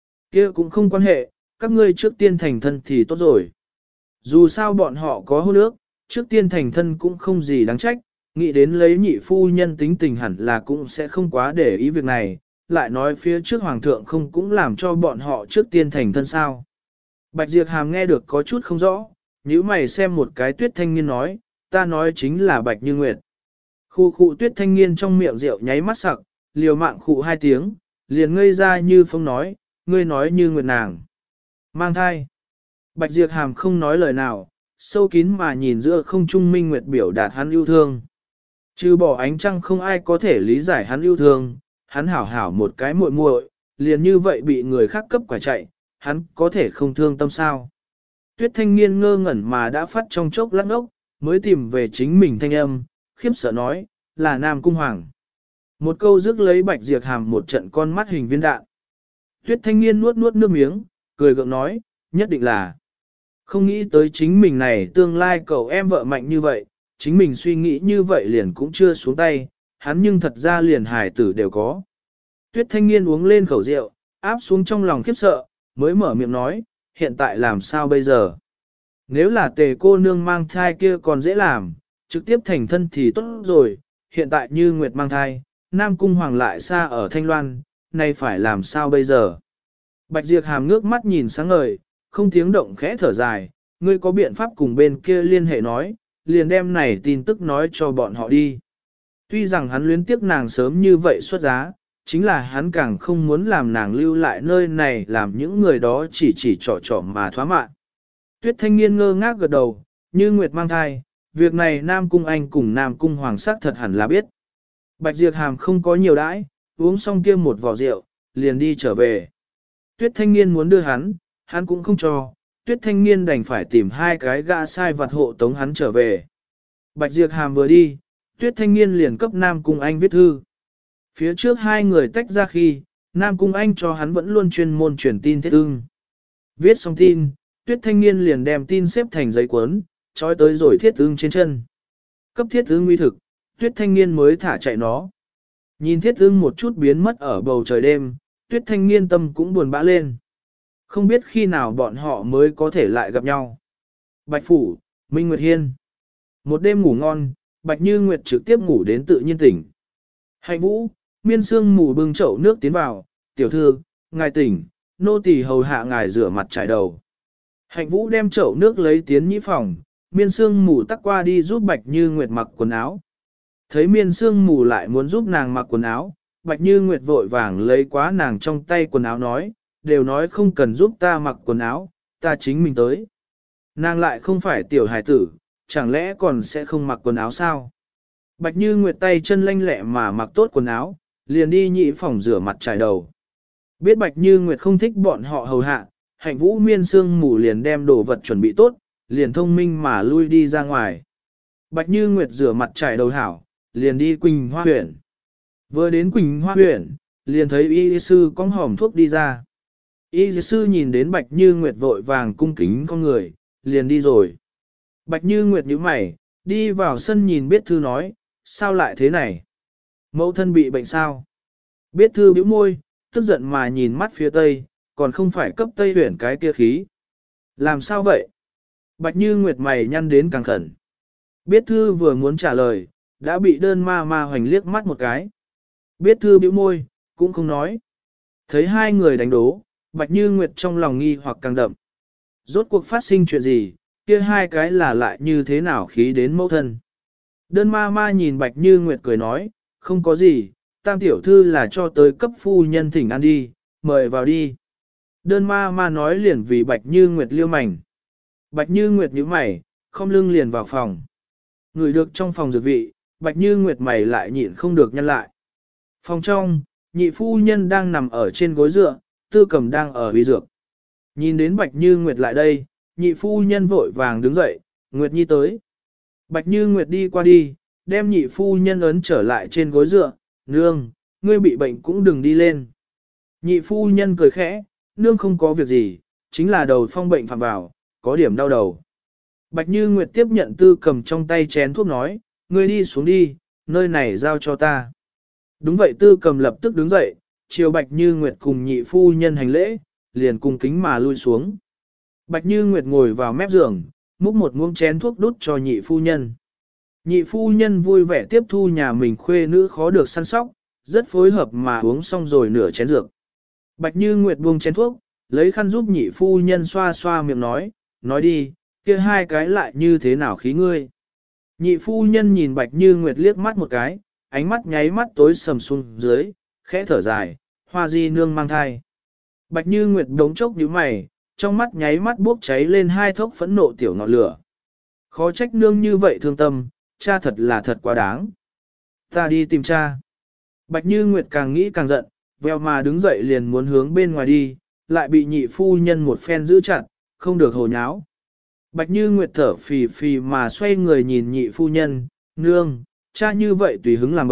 [SPEAKER 1] cũng không quan hệ, các ngươi trước tiên thành thân thì tốt rồi. Dù sao bọn họ có hôn ước, trước tiên thành thân cũng không gì đáng trách, nghĩ đến lấy nhị phu nhân tính tình hẳn là cũng sẽ không quá để ý việc này, lại nói phía trước hoàng thượng không cũng làm cho bọn họ trước tiên thành thân sao. Bạch Diệp Hàm nghe được có chút không rõ, nhíu mày xem một cái Tuyết Thanh Niên nói, ta nói chính là Bạch Như Nguyệt. Khu khụ Tuyết Thanh Niên trong miệng rượu nháy mắt sặc, liều mạng khụ hai tiếng, liền ngây ra như phong nói, ngươi nói Như Nguyệt nàng. Mang thai. Bạch Diệp Hàm không nói lời nào, sâu kín mà nhìn giữa không trung minh nguyệt biểu đạt hắn yêu thương. Trừ bỏ ánh trăng không ai có thể lý giải hắn yêu thương, hắn hảo hảo một cái muội muội, liền như vậy bị người khác cấp quả chạy, hắn có thể không thương tâm sao. Tuyết Thanh Niên ngơ ngẩn mà đã phát trong chốc lát ốc, mới tìm về chính mình thanh âm, khiếp sợ nói, là Nam Cung Hoàng. Một câu rước lấy Bạch Diệp Hàm một trận con mắt hình viên đạn. Tuyết thanh niên nuốt nuốt nước miếng, cười gượng nói, nhất định là. Không nghĩ tới chính mình này tương lai cậu em vợ mạnh như vậy, chính mình suy nghĩ như vậy liền cũng chưa xuống tay, hắn nhưng thật ra liền hài tử đều có. Tuyết thanh niên uống lên khẩu rượu, áp xuống trong lòng khiếp sợ, mới mở miệng nói, hiện tại làm sao bây giờ? Nếu là tề cô nương mang thai kia còn dễ làm, trực tiếp thành thân thì tốt rồi, hiện tại như Nguyệt mang thai, Nam Cung Hoàng lại xa ở Thanh Loan, nay phải làm sao bây giờ? Bạch Diệp Hàm ngước mắt nhìn sáng ngời, không tiếng động khẽ thở dài, ngươi có biện pháp cùng bên kia liên hệ nói, liền đem này tin tức nói cho bọn họ đi. Tuy rằng hắn luyến tiếc nàng sớm như vậy xuất giá, chính là hắn càng không muốn làm nàng lưu lại nơi này làm những người đó chỉ trò mà thoá mạ. Tuyết thanh niên ngơ ngác gật đầu, như Nguyệt mang thai, việc này Nam Cung Anh cùng Nam Cung Hoàng sắc thật hẳn là biết. Bạch Diệp Hàm không có nhiều đãi, uống xong kia một vò rượu, liền đi trở về. Tuyết thanh niên muốn đưa hắn cũng không cho, Tuyết thanh niên đành phải tìm hai cái gã sai vặt hộ tống hắn trở về. Bạch Diệp Hàm vừa đi, Tuyết thanh niên liền cấp Nam Cung Anh viết thư. Phía trước hai người tách ra khi, Nam Cung Anh cho hắn vẫn luôn chuyên môn truyền tin thiết ưng. Viết xong tin, Tuyết thanh niên liền đem tin xếp thành giấy cuốn, trói tới rồi thiết ưng trên chân. Cấp thiết ưng uy thực, Tuyết thanh niên mới thả chạy nó. Nhìn thiết ưng một chút biến mất ở bầu trời đêm, Tuyết thanh niên tâm cũng buồn bã lên. Không biết khi nào bọn họ mới có thể lại gặp nhau. Bạch Phủ, Minh Nguyệt Hiên. Một đêm ngủ ngon, Bạch Như Nguyệt trực tiếp ngủ đến tự nhiên tỉnh. Hạnh Vũ, Miên Sương mù bưng chậu nước tiến vào, tiểu thư, ngài tỉnh, nô tỳ hầu hạ ngài rửa mặt trải đầu. Hạnh Vũ đem chậu nước lấy tiến nhĩ phòng, Miên Sương mù tắc qua đi giúp Bạch Như Nguyệt mặc quần áo. Thấy Miên Sương mù lại muốn giúp nàng mặc quần áo, Bạch Như Nguyệt vội vàng lấy quá nàng trong tay quần áo nói, đều nói không cần giúp ta mặc quần áo, ta chính mình tới. Nàng lại không phải tiểu hài tử, chẳng lẽ còn sẽ không mặc quần áo sao? Bạch Như Nguyệt tay chân lanh lẹ mà mặc tốt quần áo, liền đi nhị phòng rửa mặt trải đầu. Biết Bạch Như Nguyệt không thích bọn họ hầu hạ, Hạnh Vũ Miên Sương mù liền đem đồ vật chuẩn bị tốt, liền thông minh mà lui đi ra ngoài. Bạch Như Nguyệt rửa mặt trải đầu hảo, liền đi Quỳnh Hoa huyện. Vừa đến Quỳnh Hoa huyện, liền thấy y sư cong hòm thuốc đi ra. Y sư nhìn đến Bạch Như Nguyệt vội vàng cung kính con người, liền đi rồi. Bạch Như Nguyệt nhíu mày, đi vào sân nhìn Biết Thư nói, sao lại thế này? Mẫu thân bị bệnh sao? Biết Thư bĩu môi, tức giận mà nhìn mắt phía tây, còn không phải cấp tây huyển cái kia khí. Làm sao vậy? Bạch Như Nguyệt mày nhăn đến càng khẩn. Biết Thư vừa muốn trả lời, đã bị đơn ma ma hoành liếc mắt một cái. Biết Thư bĩu môi, cũng không nói. Thấy hai người đánh đố, Bạch Như Nguyệt trong lòng nghi hoặc càng đậm. Rốt cuộc phát sinh chuyện gì, kia hai cái là lại như thế nào khí đến mẫu thân. Đơn ma ma nhìn Bạch Như Nguyệt cười nói, không có gì, tam tiểu thư là cho tới cấp phu nhân thỉnh ăn đi, mời vào đi. Đơn ma ma nói liền vì Bạch Như Nguyệt liêu mảnh. Bạch Như Nguyệt nhíu mày, không lưng liền vào phòng. Người được trong phòng dược vị, Bạch Như Nguyệt mày lại nhịn không được nhăn lại. Phòng trong, nhị phu nhân đang nằm ở trên gối dựa, Tư Cầm đang ở uy dược. Nhìn đến Bạch Như Nguyệt lại đây, nhị phu nhân vội vàng đứng dậy, Nguyệt Nhi tới. Bạch Như Nguyệt đi qua đi, đem nhị phu nhân ấn trở lại trên gối dựa, nương, ngươi bị bệnh cũng đừng đi lên. Nhị phu nhân cười khẽ, nương không có việc gì, chính là đầu phong bệnh phạm vào, có điểm đau đầu. Bạch Như Nguyệt tiếp nhận Tư Cầm trong tay chén thuốc nói, ngươi đi xuống đi, nơi này giao cho ta. Đúng vậy, Tư Cầm lập tức đứng dậy, chiều Bạch Như Nguyệt cùng nhị phu nhân hành lễ, liền cung kính mà lui xuống. Bạch Như Nguyệt ngồi vào mép giường, múc một muỗng chén thuốc đút cho nhị phu nhân. Nhị phu nhân vui vẻ tiếp thu nhà mình khuê nữ khó được săn sóc, rất phối hợp mà uống xong rồi nửa chén dược. Bạch Như Nguyệt buông chén thuốc, lấy khăn giúp nhị phu nhân xoa xoa miệng nói đi, kia hai cái lại như thế nào khí ngươi. Nhị phu nhân nhìn Bạch Như Nguyệt liếc mắt một cái, ánh mắt nháy mắt tối sầm xuống dưới, khẽ thở dài, Hoa Di nương mang thai. Bạch Như Nguyệt đống chốc nhíu mày, trong mắt nháy mắt bốc cháy lên hai thốc phẫn nộ tiểu ngọn lửa. Khó trách nương như vậy thương tâm, cha thật là thật quá đáng. Ta đi tìm cha. Bạch Như Nguyệt càng nghĩ càng giận, veo mà đứng dậy liền muốn hướng bên ngoài đi, lại bị nhị phu nhân một phen giữ chặt, không được hồ nháo. Bạch Như Nguyệt thở phì phì mà xoay người nhìn nhị phu nhân, nương, cha như vậy tùy hứng làm vậy,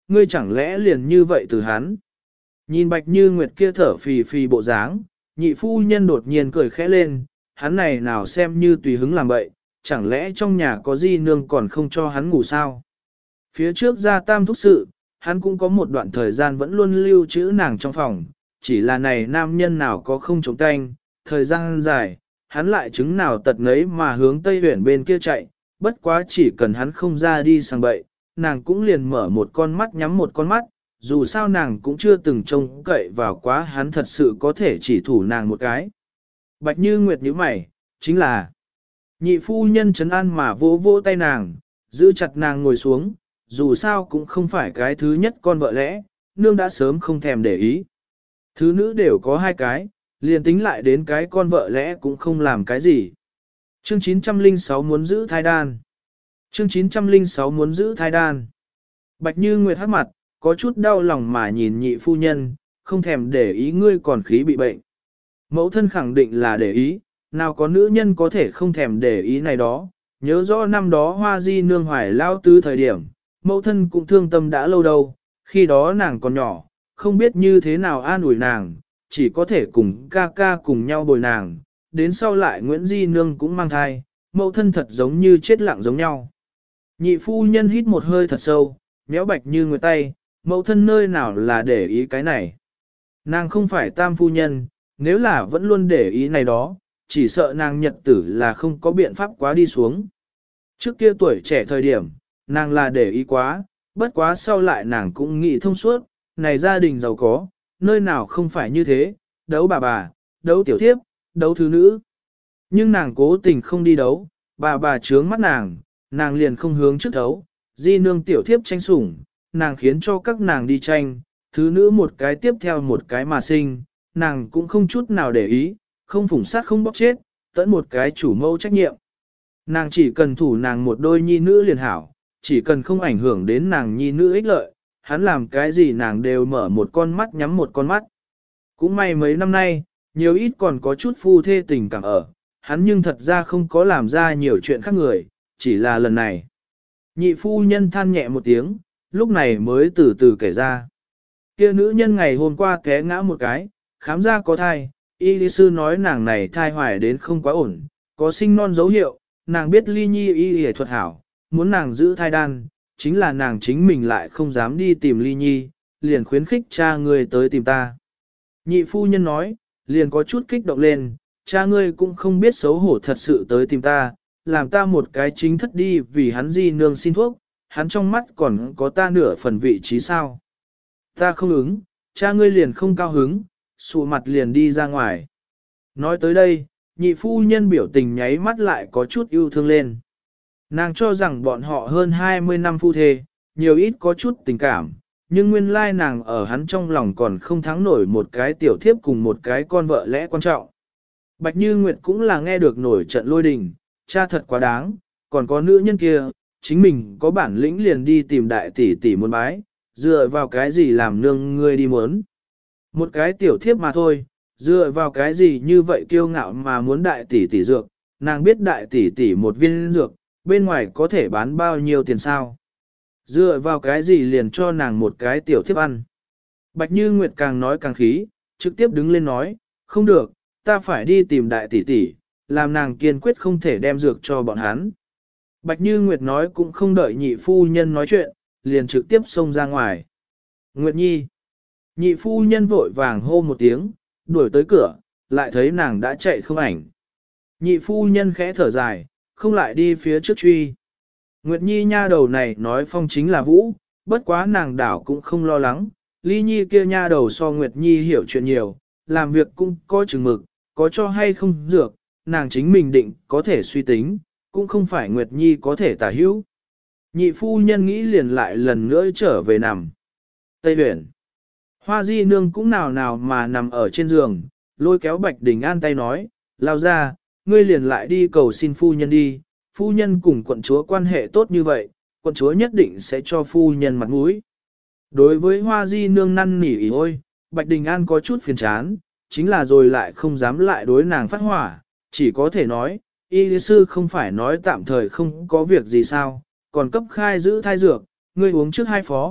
[SPEAKER 1] ngươi chẳng lẽ liền như vậy từ hắn. Nhìn Bạch Như Nguyệt kia thở phì phì bộ dáng, nhị phu nhân đột nhiên cười khẽ lên, hắn này nào xem như tùy hứng làm bậy, chẳng lẽ trong nhà có di nương còn không cho hắn ngủ sao. Phía trước ra tam thúc sự, hắn cũng có một đoạn thời gian vẫn luôn lưu trữ nàng trong phòng, chỉ là này nam nhân nào có không chống canh, thời gian dài, hắn lại chứng nào tật nấy mà hướng Tây Huyển bên kia chạy, bất quá chỉ cần hắn không ra đi sang bậy, nàng cũng liền mở một con mắt nhắm một con mắt, dù sao nàng cũng chưa từng trông cậy vào quá hắn thật sự có thể chỉ thủ nàng một cái. Bạch Như Nguyệt nhíu mày, chính là nhị phu nhân trấn an mà vỗ vỗ tay nàng, giữ chặt nàng ngồi xuống, dù sao cũng không phải cái thứ nhất con vợ lẽ, nương đã sớm không thèm để ý. Thứ nữ đều có hai cái, liền tính lại đến cái con vợ lẽ cũng không làm cái gì. Chương 906 muốn giữ thai đan. Chương 906 muốn giữ thai đan. Bạch Như Nguyệt hắc mặt, có chút đau lòng mà nhìn nhị phu nhân, không thèm để ý ngươi còn khí bị bệnh. Mẫu thân khẳng định là để ý, nào có nữ nhân có thể không thèm để ý này đó. Nhớ rõ năm đó Hoa Di nương hoài lao tứ thời điểm, mẫu thân cũng thương tâm đã lâu đâu, khi đó nàng còn nhỏ, không biết như thế nào an ủi nàng, chỉ có thể cùng ca ca cùng nhau bồi nàng, đến sau lại Nguyễn Di nương cũng mang thai, mẫu thân thật giống như chết lặng giống nhau. Nhị phu nhân hít một hơi thật sâu, méo Bạch Như Nguyệt tay, mẫu thân nơi nào là để ý cái này. Nàng không phải tam phu nhân, nếu là vẫn luôn để ý này đó, chỉ sợ nàng nhật tử là không có biện pháp quá đi xuống. Trước kia tuổi trẻ thời điểm, nàng là để ý quá, bất quá sau lại nàng cũng nghĩ thông suốt, này gia đình giàu có, nơi nào không phải như thế, đấu bà, đấu tiểu thiếp, đấu thứ nữ. Nhưng nàng cố tình không đi đấu, bà trướng mắt nàng liền không hướng trước đấu, di nương tiểu thiếp tranh sủng, nàng khiến cho các nàng đi tranh, thứ nữ một cái tiếp theo một cái mà sinh, nàng cũng không chút nào để ý, không phủng sát không bóc chết, tẫn một cái chủ mâu trách nhiệm. Nàng chỉ cần thủ nàng một đôi nhi nữ liền hảo, chỉ cần không ảnh hưởng đến nàng nhi nữ ích lợi, hắn làm cái gì nàng đều mở một con mắt nhắm một con mắt. Cũng may mấy năm nay, nhiều ít còn có chút phu thê tình cảm ở, hắn nhưng thật ra không có làm ra nhiều chuyện khác người, chỉ là lần này. Nhị phu nhân than nhẹ một tiếng, lúc này mới từ từ kể ra. Kia nữ nhân ngày hôm qua té ngã một cái, khám ra có thai, y lý sư nói nàng này thai hoài đến không quá ổn, có sinh non dấu hiệu, nàng biết ly nhi y y thuật hảo, muốn nàng giữ thai đan, chính là nàng chính mình lại không dám đi tìm ly nhi, liền khuyến khích cha ngươi tới tìm ta. Nhị phu nhân nói, liền có chút kích động lên, cha ngươi cũng không biết xấu hổ thật sự tới tìm ta, làm ta một cái chính thất đi vì hắn di nương xin thuốc, hắn trong mắt còn có ta nửa phần vị trí sao. Ta không ứng, cha ngươi liền không cao hứng, sụ mặt liền đi ra ngoài. Nói tới đây, nhị phu nhân biểu tình nháy mắt lại có chút yêu thương lên. Nàng cho rằng bọn họ hơn 20 năm phu thê, nhiều ít có chút tình cảm, nhưng nguyên lai nàng ở hắn trong lòng còn không thắng nổi một cái tiểu thiếp cùng một cái con vợ lẽ quan trọng. Bạch Như Nguyệt cũng là nghe được nổi trận lôi đình, cha thật quá đáng, còn có nữ nhân kia, chính mình có bản lĩnh liền đi tìm đại tỷ tỷ muốn bái, dựa vào cái gì làm nương ngươi đi muốn. Một cái tiểu thiếp mà thôi, dựa vào cái gì như vậy kiêu ngạo mà muốn đại tỷ tỷ dược, nàng biết đại tỷ tỷ một viên dược, bên ngoài có thể bán bao nhiêu tiền sao. Dựa vào cái gì liền cho nàng một cái tiểu thiếp ăn. Bạch Như Nguyệt càng nói càng khí, trực tiếp đứng lên nói, không được, ta phải đi tìm đại tỷ tỷ, làm nàng kiên quyết không thể đem dược cho bọn hắn. Bạch Như Nguyệt nói cũng không đợi nhị phu nhân nói chuyện, liền trực tiếp xông ra ngoài. Nguyệt Nhi. Nhị phu nhân vội vàng hô một tiếng, đuổi tới cửa, lại thấy nàng đã chạy không ảnh. Nhị phu nhân khẽ thở dài, không lại đi phía trước truy. Nguyệt Nhi nha đầu này nói phong chính là vũ, bất quá nàng đảo cũng không lo lắng. Ly Nhi kia nha đầu so Nguyệt Nhi hiểu chuyện nhiều, làm việc cũng có chừng mực, có cho hay không dược, nàng chính mình định có thể suy tính, cũng không phải Nguyệt Nhi có thể tả hữu. Nhị phu nhân nghĩ liền lại lần nữa trở về nằm. Tây Huyển. Hoa Di nương cũng nào nào mà nằm ở trên giường, lôi kéo Bạch Đình An tay nói, lao ra, ngươi liền lại đi cầu xin phu nhân đi, phu nhân cùng quận chúa quan hệ tốt như vậy, quận chúa nhất định sẽ cho phu nhân mặt mũi. Đối với Hoa Di nương năn nỉ ỉ ôi, Bạch Đình An có chút phiền chán, chính là rồi lại không dám lại đối nàng phát hỏa, chỉ có thể nói, y lý sư không phải nói tạm thời không có việc gì sao, còn cấp khai giữ thai dược, ngươi uống trước hai phó,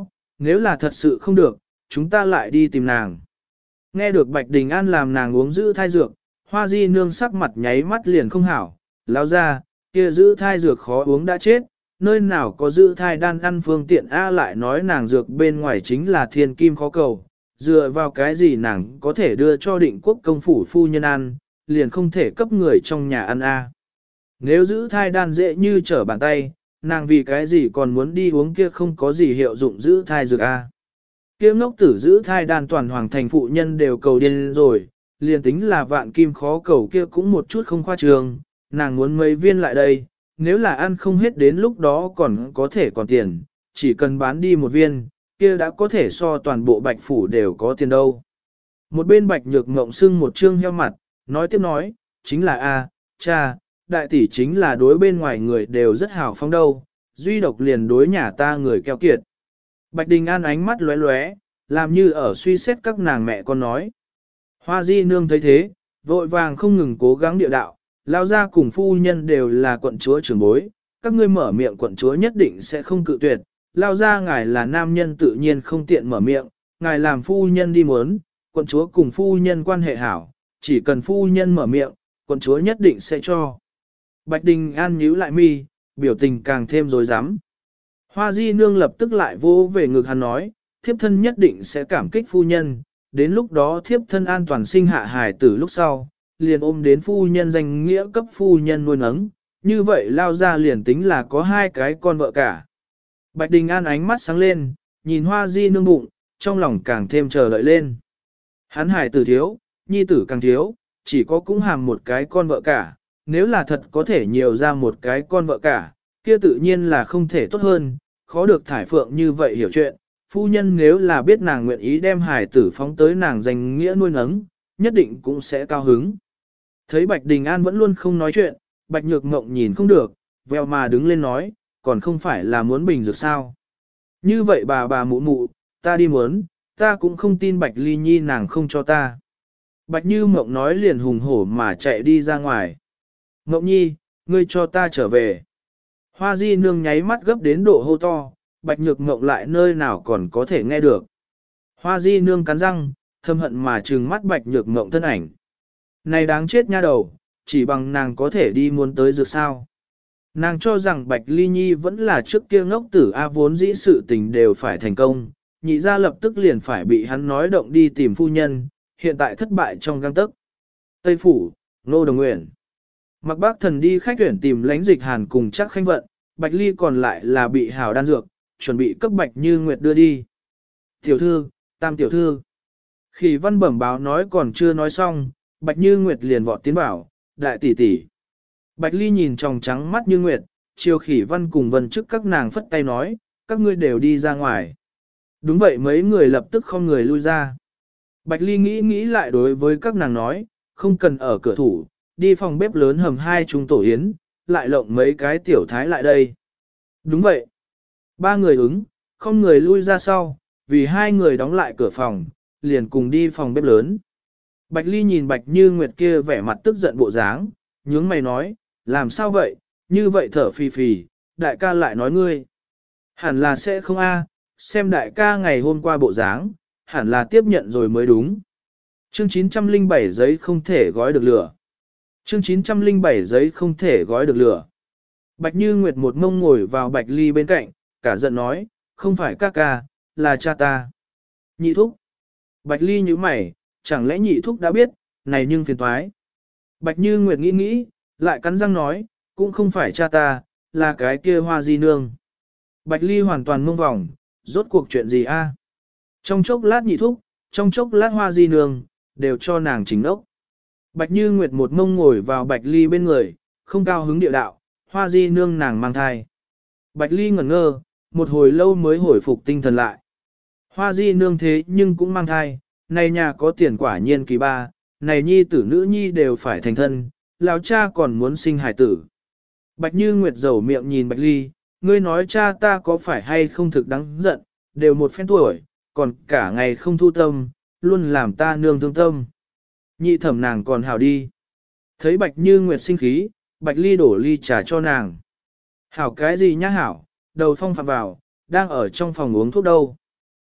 [SPEAKER 1] nếu là thật sự không được, chúng ta lại đi tìm nàng. Nghe được Bạch Đình An làm nàng uống giữ thai dược, Hoa Di nương sắc mặt nháy mắt liền không hảo, lao ra, kia giữ thai dược khó uống đã chết, nơi nào có giữ thai đan ăn phương tiện A lại nói nàng dược bên ngoài chính là thiên kim khó cầu, dựa vào cái gì nàng có thể đưa cho định quốc công phủ phu nhân ăn, liền không thể cấp người trong nhà ăn A. Nếu giữ thai đan dễ như trở bàn tay, nàng vì cái gì còn muốn đi uống kia không có gì hiệu dụng giữ thai dược A. Kia ngốc tử giữ thai đan toàn hoàng thành phụ nhân đều cầu điên rồi, liền tính là vạn kim khó cầu kia cũng một chút không khoa trương, nàng muốn mấy viên lại đây, nếu là ăn không hết đến lúc đó còn có thể còn tiền, chỉ cần bán đi một viên, kia đã có thể so toàn bộ bạch phủ đều có tiền đâu. Một bên bạch nhược ngộng sưng một trương heo mặt, nói tiếp nói, chính là a, cha, đại tỷ chính là đối bên ngoài người đều rất hào phóng đâu, duy độc liền đối nhà ta người keo kiệt. Bạch Đình An ánh mắt lóe lóe, làm như ở suy xét các nàng mẹ con nói. Hoa Di nương thấy thế, vội vàng không ngừng cố gắng địa đạo, lao ra cùng phu nhân đều là quận chúa trưởng bối, các ngươi mở miệng quận chúa nhất định sẽ không cự tuyệt, lao ra ngài là nam nhân tự nhiên không tiện mở miệng, ngài làm phu nhân đi muốn, quận chúa cùng phu nhân quan hệ hảo, chỉ cần phu nhân mở miệng, quận chúa nhất định sẽ cho. Bạch Đình An nhíu lại mi, biểu tình càng thêm rối rắm. Hoa Di nương lập tức lại vô về ngực hắn nói, thiếp thân nhất định sẽ cảm kích phu nhân, đến lúc đó thiếp thân an toàn sinh hạ hài tử lúc sau, liền ôm đến phu nhân danh nghĩa cấp phu nhân nuôi nấng, như vậy lao ra liền tính là có hai cái con vợ cả. Bạch Đình An ánh mắt sáng lên, nhìn Hoa Di nương bụng, trong lòng càng thêm chờ đợi lên. Hắn hài tử thiếu, nhi tử càng thiếu, chỉ có cũng hàm một cái con vợ cả, nếu là thật có thể nhiều ra một cái con vợ cả, kia tự nhiên là không thể tốt hơn, khó được thải phượng như vậy hiểu chuyện. Phu nhân nếu là biết nàng nguyện ý đem hài tử phóng tới nàng danh nghĩa nuôi nấng, nhất định cũng sẽ cao hứng. Thấy Bạch Đình An vẫn luôn không nói chuyện, Bạch Nhược Ngộng nhìn không được, veo mà đứng lên nói, còn không phải là muốn bình dược sao. Như vậy bà mụ mụ, ta đi muốn, ta cũng không tin Bạch Ly Nhi nàng không cho ta. Bạch Như Mộng nói liền hùng hổ mà chạy đi ra ngoài. Mộng Nhi, ngươi cho ta trở về. Hoa Di nương nháy mắt gấp đến độ hô to, Bạch Nhược Ngộng lại nơi nào còn có thể nghe được. Hoa Di nương cắn răng, thâm hận mà trừng mắt Bạch Nhược Ngộng thân ảnh. Này đáng chết nha đầu, chỉ bằng nàng có thể đi muốn tới dược sao. Nàng cho rằng Bạch Ly Nhi vẫn là trước kia ngốc tử A vốn dĩ sự tình đều phải thành công, nhị ra lập tức liền phải bị hắn nói động đi tìm phu nhân, hiện tại thất bại trong gang tấc. Tây Phủ, Nô Đồng Nguyện. Mặc bác thần đi khách tuyển tìm lãnh dịch hàn cùng chắc khanh vận, Bạch Ly còn lại là bị hào đan dược, chuẩn bị cấp Bạch Như Nguyệt đưa đi. Tiểu thư, tam tiểu thư. Khi văn bẩm báo nói còn chưa nói xong, Bạch Như Nguyệt liền vọt tiến bảo, đại tỷ tỷ. Bạch Ly nhìn tròng trắng mắt Như Nguyệt, chiều Khỉ Văn cùng Vân Chức các nàng phất tay nói, các ngươi đều đi ra ngoài. Đúng vậy mấy người lập tức không người lui ra. Bạch Ly nghĩ lại đối với các nàng nói, không cần ở cửa thủ, đi phòng bếp lớn hầm hai chúng tổ yến, lại lộng mấy cái tiểu thái lại đây. Đúng vậy. Ba người ứng, không người lui ra sau, vì hai người đóng lại cửa phòng, liền cùng đi phòng bếp lớn. Bạch Ly nhìn Bạch Như Nguyệt kia vẻ mặt tức giận bộ dáng, nhướng mày nói, làm sao vậy, như vậy thở phì phì, đại ca lại nói ngươi. Hẳn là sẽ không a, xem đại ca ngày hôm qua bộ dáng, hẳn là tiếp nhận rồi mới đúng. Chương 907 giấy không thể gói được lửa. Chương 907 giấy không thể gói được lửa. Bạch Như Nguyệt một mông ngồi vào Bạch Ly bên cạnh, cả giận nói, không phải ca ca, là cha ta. Nhị thúc. Bạch Ly nhíu mày, chẳng lẽ nhị thúc đã biết, này nhưng phiền toái. Bạch Như Nguyệt nghĩ, lại cắn răng nói, cũng không phải cha ta, là cái kia Hoa Di nương. Bạch Ly hoàn toàn mông vòng, rốt cuộc chuyện gì a? Trong chốc lát nhị thúc, trong chốc lát Hoa Di nương, đều cho nàng chính ốc. Bạch Như Nguyệt một mông ngồi vào Bạch Ly bên người, không cao hứng địa đạo, Hoa Di nương nàng mang thai. Bạch Ly ngẩn ngơ, một hồi lâu mới hồi phục tinh thần lại. Hoa Di nương thế nhưng cũng mang thai, này nhà có tiền quả nhiên kỳ ba, này nhi tử nữ nhi đều phải thành thân, lão cha còn muốn sinh hải tử. Bạch Như Nguyệt dầu miệng nhìn Bạch Ly, ngươi nói cha ta có phải hay không thực đáng giận, đều một phen tuổi, còn cả ngày không thu tâm, luôn làm ta nương thương tâm. Nhị thẩm nàng còn hảo đi. Thấy Bạch Như Nguyệt sinh khí, Bạch Ly đổ ly trà cho nàng. Hảo cái gì nhá hảo, đầu phong phạm vào, đang ở trong phòng uống thuốc đâu.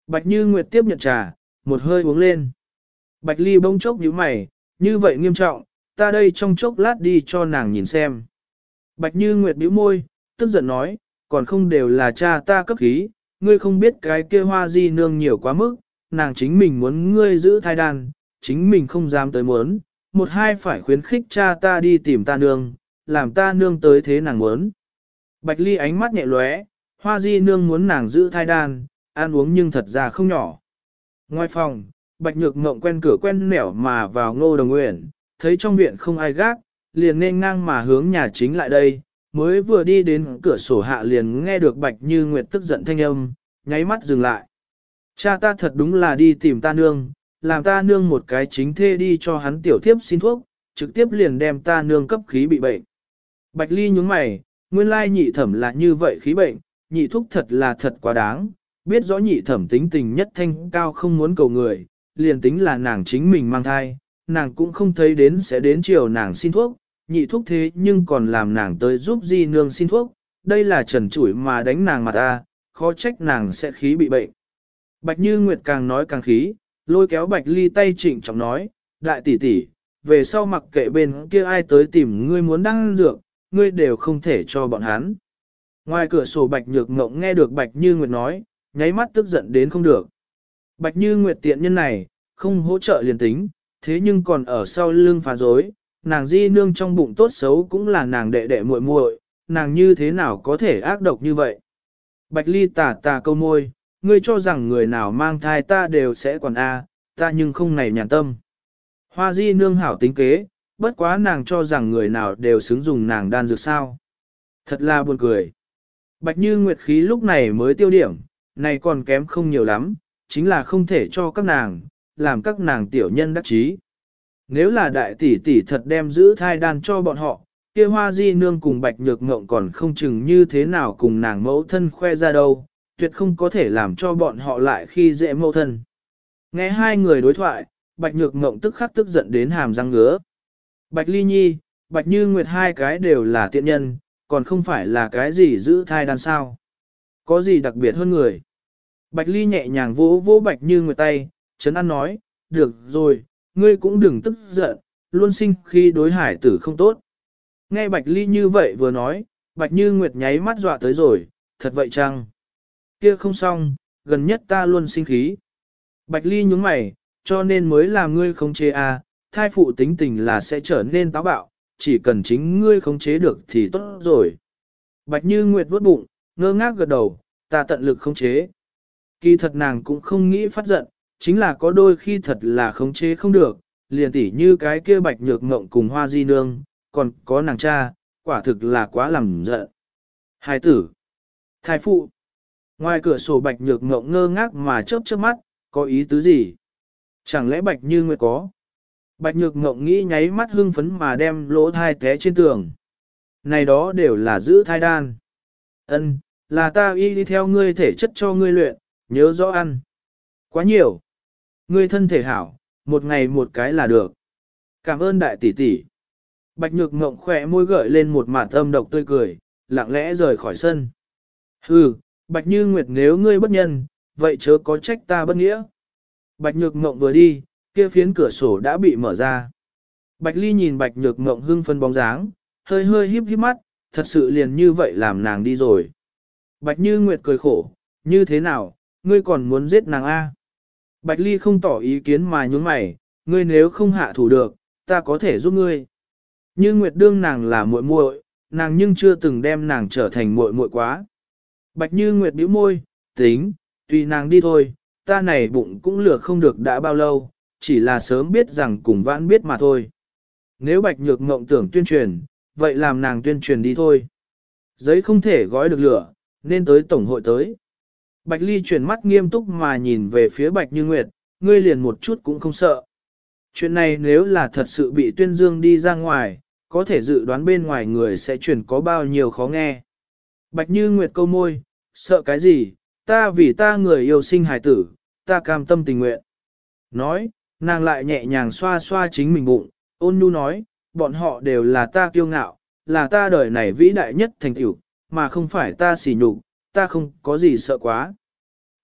[SPEAKER 1] Bạch Như Nguyệt tiếp nhận trà, một hơi uống lên. Bạch Ly bỗng chốc nhíu mày, như vậy nghiêm trọng, ta đây trong chốc lát đi cho nàng nhìn xem. Bạch Như Nguyệt bĩu môi, tức giận nói, còn không đều là cha ta cấp khí, ngươi không biết cái kia Hoa Di nương nhiều quá mức, nàng chính mình muốn ngươi giữ thai đàn, chính mình không dám tới muốn, một hai phải khuyến khích cha ta đi tìm ta nương, làm ta nương tới thế nàng muốn. Bạch Ly ánh mắt nhẹ lóe, Hoa Di nương muốn nàng giữ thai đàn, ăn uống nhưng thật ra không nhỏ. Ngoài phòng, Bạch Nhược Ngộng quen cửa quen nẻo mà vào Ngô Đồng Uyển, thấy trong viện không ai gác, liền nên ngang mà hướng nhà chính lại đây, mới vừa đi đến cửa sổ hạ liền nghe được Bạch Như Nguyệt tức giận thanh âm, nháy mắt dừng lại. Cha ta thật đúng là đi tìm ta nương, làm ta nương một cái chính thê đi cho hắn tiểu thiếp xin thuốc, trực tiếp liền đem ta nương cấp khí bị bệnh. Bạch Ly nhướng mày, nguyên lai nhị thẩm là như vậy khí bệnh, nhị thúc thật là thật quá đáng, biết rõ nhị thẩm tính tình nhất thanh cao không muốn cầu người, liền tính là nàng chính mình mang thai, nàng cũng không thấy đến sẽ đến chiều nàng xin thuốc, nhị thúc thế nhưng còn làm nàng tới giúp di nương xin thuốc, đây là trần chủi mà đánh nàng mà ta, khó trách nàng sẽ khí bị bệnh. Bạch Như Nguyệt càng nói càng khí, lôi kéo Bạch Ly tay trịnh trọng nói, đại tỷ tỷ, về sau mặc kệ bên kia ai tới tìm ngươi muốn đăng dược, ngươi đều không thể cho bọn hắn. Ngoài cửa sổ Bạch Nhược Ngộng nghe được Bạch Như Nguyệt nói, nháy mắt tức giận đến không được. Bạch Như Nguyệt tiện nhân này, không hỗ trợ liền tính, thế nhưng còn ở sau lưng phá dối, nàng di nương trong bụng tốt xấu cũng là nàng đệ đệ muội muội, nàng như thế nào có thể ác độc như vậy. Bạch Ly tà tà câu môi, ngươi cho rằng người nào mang thai ta đều sẽ còn ta nhưng không này nhàn tâm. Hoa di nương hảo tính kế, bất quá nàng cho rằng người nào đều xứng dùng nàng đan dược sao. Thật là buồn cười. Bạch Như Nguyệt khí lúc này mới tiêu điểm, này còn kém không nhiều lắm, chính là không thể cho các nàng, làm các nàng tiểu nhân đắc chí. Nếu là đại tỷ tỷ thật đem giữ thai đan cho bọn họ, kia Hoa Di nương cùng Bạch Nhược Ngộng còn không chừng như thế nào cùng nàng mẫu thân khoe ra đâu, tuyệt không có thể làm cho bọn họ lại khi dễ mẫu thân. Nghe hai người đối thoại, Bạch Nhược Ngộng tức khắc tức giận đến hàm răng ngứa. Bạch Ly Nhi, Bạch Như Nguyệt hai cái đều là tiện nhân, còn không phải là cái gì giữ thai đan sao. Có gì đặc biệt hơn người. Bạch Ly nhẹ nhàng vỗ vỗ Bạch Như Nguyệt tay, Trấn An nói, được rồi, ngươi cũng đừng tức giận, luôn sinh khi đối hải tử không tốt. Nghe Bạch Ly như vậy vừa nói, Bạch Như Nguyệt nháy mắt dọa tới rồi, thật vậy chăng? Kia không xong, gần nhất ta luôn sinh khí. Bạch Ly nhướng mày, cho nên mới làm ngươi khống chế thai phụ tính tình là sẽ trở nên táo bạo, chỉ cần chính ngươi khống chế được thì tốt rồi. Bạch Như Nguyệt vuốt bụng, ngơ ngác gật đầu, ta tận lực khống chế. Kỳ thật nàng cũng không nghĩ phát giận, chính là có đôi khi thật là khống chế không được, liền tỉ như cái kia Bạch Nhược Ngộng cùng Hoa Di nương, còn có nàng cha, quả thực là quá làm giận. Hai tử, thai phụ. Ngoài cửa sổ Bạch Nhược Ngộng ngơ ngác mà chớp chớp mắt, có ý tứ gì? Chẳng lẽ Bạch Như Nguyệt có? Bạch Nhược Ngộng nghĩ nháy mắt hưng phấn mà đem lỗ thai té trên tường. Này đó đều là giữ thai đan. Ân, là ta y đi theo ngươi thể chất cho ngươi luyện, nhớ rõ ăn. Quá nhiều. Ngươi thân thể hảo, một ngày một cái là được. Cảm ơn đại tỷ tỷ. Bạch Nhược Ngộng khỏe môi gợi lên một mạt âm độc tươi cười, lặng lẽ rời khỏi sân. Hừ, Bạch Như Nguyệt nếu ngươi bất nhân, vậy chớ có trách ta bất nghĩa. Bạch Nhược Ngộng vừa đi, kia phiến cửa sổ đã bị mở ra. Bạch Ly nhìn Bạch Nhược Ngộng hưng phân bóng dáng, hơi hơi híp híp mắt, thật sự liền như vậy làm nàng đi rồi. Bạch Như Nguyệt cười khổ, như thế nào, ngươi còn muốn giết nàng A. Bạch Ly không tỏ ý kiến mà nhún mày, ngươi nếu không hạ thủ được, ta có thể giúp ngươi. Như Nguyệt đương nàng là muội muội, nàng nhưng chưa từng đem nàng trở thành muội muội quá. Bạch Như Nguyệt bĩu môi, tính, tùy nàng đi thôi, ta này bụng cũng lừa không được đã bao lâu, chỉ là sớm biết rằng cùng vãn biết mà thôi. Nếu Bạch Nhược Ngộng tưởng tuyên truyền, vậy làm nàng tuyên truyền đi thôi. Giấy không thể gói được lửa, nên tới tổng hội tới. Bạch Ly chuyển mắt nghiêm túc mà nhìn về phía Bạch Như Nguyệt, ngươi liền một chút cũng không sợ. Chuyện này nếu là thật sự bị tuyên dương đi ra ngoài, có thể dự đoán bên ngoài người sẽ truyền có bao nhiêu khó nghe. Bạch Như Nguyệt câu môi, sợ cái gì, ta vì ta người yêu sinh hài tử, ta cam tâm tình nguyện. Nói, nàng lại nhẹ nhàng xoa xoa chính mình bụng, ôn nhu nói, bọn họ đều là ta kiêu ngạo, là ta đời này vĩ đại nhất thành tựu, mà không phải ta xỉ nhục, ta không có gì sợ quá.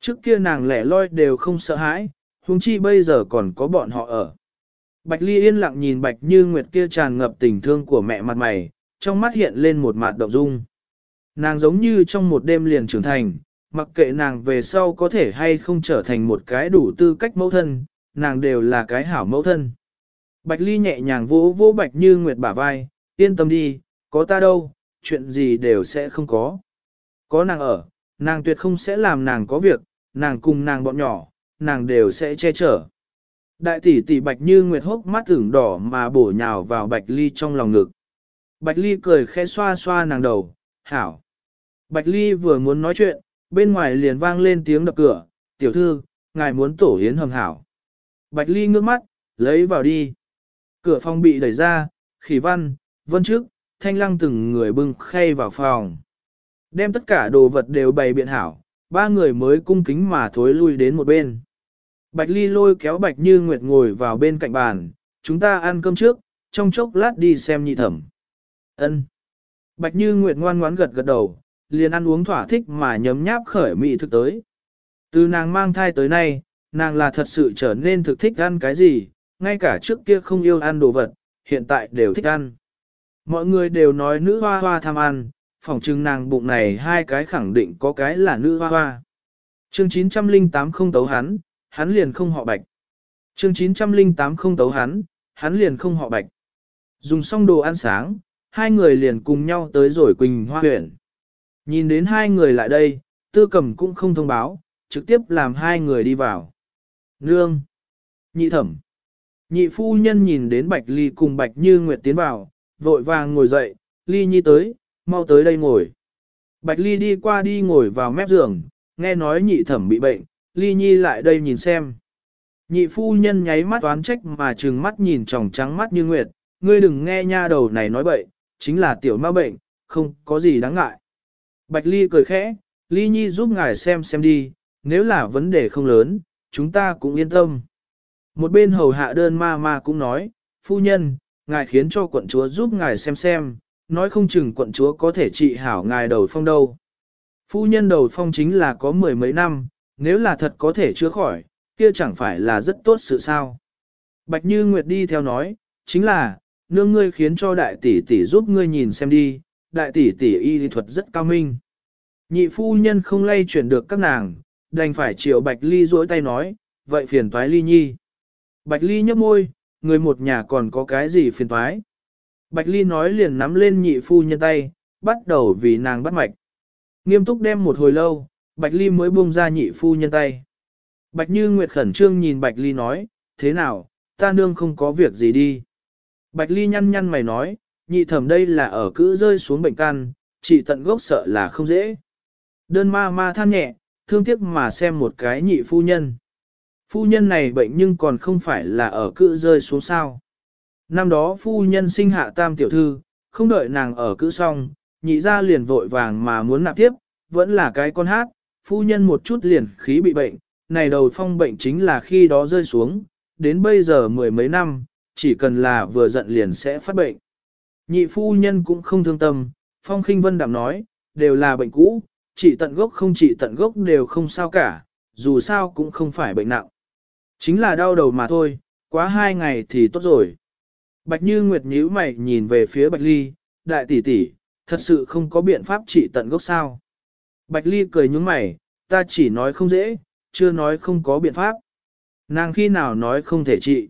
[SPEAKER 1] Trước kia nàng lẻ loi đều không sợ hãi, huống chi bây giờ còn có bọn họ ở. Bạch Ly yên lặng nhìn Bạch Như Nguyệt kia tràn ngập tình thương của mẹ mặt mày, trong mắt hiện lên một mạt động dung. Nàng giống như trong một đêm liền trưởng thành, mặc kệ nàng về sau có thể hay không trở thành một cái đủ tư cách mẫu thân, nàng đều là cái hảo mẫu thân. Bạch Ly nhẹ nhàng vỗ vỗ Bạch Như Nguyệt bả vai, yên tâm đi, có ta đâu, chuyện gì đều sẽ không có. Có nàng ở, nàng tuyệt không sẽ làm nàng có việc, nàng cùng nàng bọn nhỏ, nàng đều sẽ che chở. Đại tỷ tỷ Bạch Như Nguyệt hốc mắt ửng đỏ mà bổ nhào vào Bạch Ly trong lòng ngực. Bạch Ly cười khẽ xoa xoa nàng đầu, hảo. Bạch Ly vừa muốn nói chuyện, bên ngoài liền vang lên tiếng đập cửa, tiểu thư, ngài muốn tổ yến hầm hảo. Bạch Ly ngước mắt, lấy vào đi. Cửa phòng bị đẩy ra, Khỉ Văn, Vân Trức, Thanh Lăng từng người bưng khay vào phòng. Đem tất cả đồ vật đều bày biện hảo, ba người mới cung kính mà thối lui đến một bên. Bạch Ly lôi kéo Bạch Như Nguyệt ngồi vào bên cạnh bàn, chúng ta ăn cơm trước, trong chốc lát đi xem nhị thẩm. Ân. Bạch Như Nguyệt ngoan ngoãn gật gật đầu, liền ăn uống thỏa thích mà nhấm nháp khởi mỹ thực tới. Từ nàng mang thai tới nay, nàng là thật sự trở nên thực thích ăn cái gì, ngay cả trước kia không yêu ăn đồ vật, hiện tại đều thích ăn. Mọi người đều nói nữ hoa hoa tham ăn, phỏng chừng nàng bụng này hai cái khẳng định có cái là nữ hoa hoa. Chương 908 không tấu hắn, hắn liền không họ Bạch. Chương 908 không tấu hắn liền không họ Bạch. Dùng xong đồ ăn sáng, hai người liền cùng nhau tới rồi Quỳnh Hoa huyện. Nhìn đến hai người lại đây, Tư Cầm cũng không thông báo, trực tiếp làm hai người đi vào. Nương! Nhị thẩm! Nhị phu nhân nhìn đến Bạch Ly cùng Bạch Như Nguyệt tiến vào, vội vàng ngồi dậy, Ly Nhi tới, mau tới đây ngồi. Bạch Ly đi qua đi ngồi vào mép giường, nghe nói nhị thẩm bị bệnh, Ly Nhi lại đây nhìn xem. Nhị phu nhân nháy mắt oán trách mà trừng mắt nhìn tròng trắng mắt Như Nguyệt, ngươi đừng nghe nha đầu này nói bậy, chính là tiểu ma bệnh, không có gì đáng ngại. Bạch Ly cười khẽ, Ly Nhi giúp ngài xem đi, nếu là vấn đề không lớn, chúng ta cũng yên tâm. Một bên hầu hạ đơn ma cũng nói, phu nhân, ngài khiến cho quận chúa giúp ngài xem, nói không chừng quận chúa có thể trị hảo ngài đầu phong đâu. Phu nhân đầu phong chính là có mười mấy năm, nếu là thật có thể chữa khỏi, kia chẳng phải là rất tốt sự sao. Bạch Như Nguyệt đi theo nói, chính là, nương ngươi khiến cho đại tỷ tỷ giúp ngươi nhìn xem đi, đại tỷ tỷ y lý thuật rất cao minh. Nhị phu nhân không lay chuyển được các nàng, đành phải chiều Bạch Ly duỗi tay nói, vậy phiền toái Ly Nhi. Bạch Ly nhấp môi, người một nhà còn có cái gì phiền toái. Bạch Ly nói liền nắm lên nhị phu nhân tay, bắt đầu vì nàng bắt mạch. Nghiêm túc đem một hồi lâu, Bạch Ly mới buông ra nhị phu nhân tay. Bạch Như Nguyệt khẩn trương nhìn Bạch Ly nói, thế nào, ta nương không có việc gì đi. Bạch Ly nhăn mày nói, nhị thẩm đây là ở cữ rơi xuống bệnh căn, trị tận gốc sợ là không dễ. Đơn ma than nhẹ, thương tiếc mà xem một cái nhị phu nhân. Phu nhân này bệnh nhưng còn không phải là ở cữ rơi xuống sao. Năm đó phu nhân sinh hạ tam tiểu thư, không đợi nàng ở cữ xong, nhị ra liền vội vàng mà muốn nạp tiếp, vẫn là cái con hát, phu nhân một chút liền khí bị bệnh, này đầu phong bệnh chính là khi đó rơi xuống, đến bây giờ mười mấy năm, chỉ cần là vừa giận liền sẽ phát bệnh. Nhị phu nhân cũng không thương tâm, Phong Khinh Vân đạm nói, đều là bệnh cũ, trị tận gốc không trị tận gốc đều không sao cả, dù sao cũng không phải bệnh nặng. Chính là đau đầu mà thôi, quá 2 ngày thì tốt rồi. Bạch Như Nguyệt nhíu mày nhìn về phía Bạch Ly, đại tỷ tỷ, thật sự không có biện pháp trị tận gốc sao. Bạch Ly cười nhướng mày, ta chỉ nói không dễ, chưa nói không có biện pháp. Nàng khi nào nói không thể trị.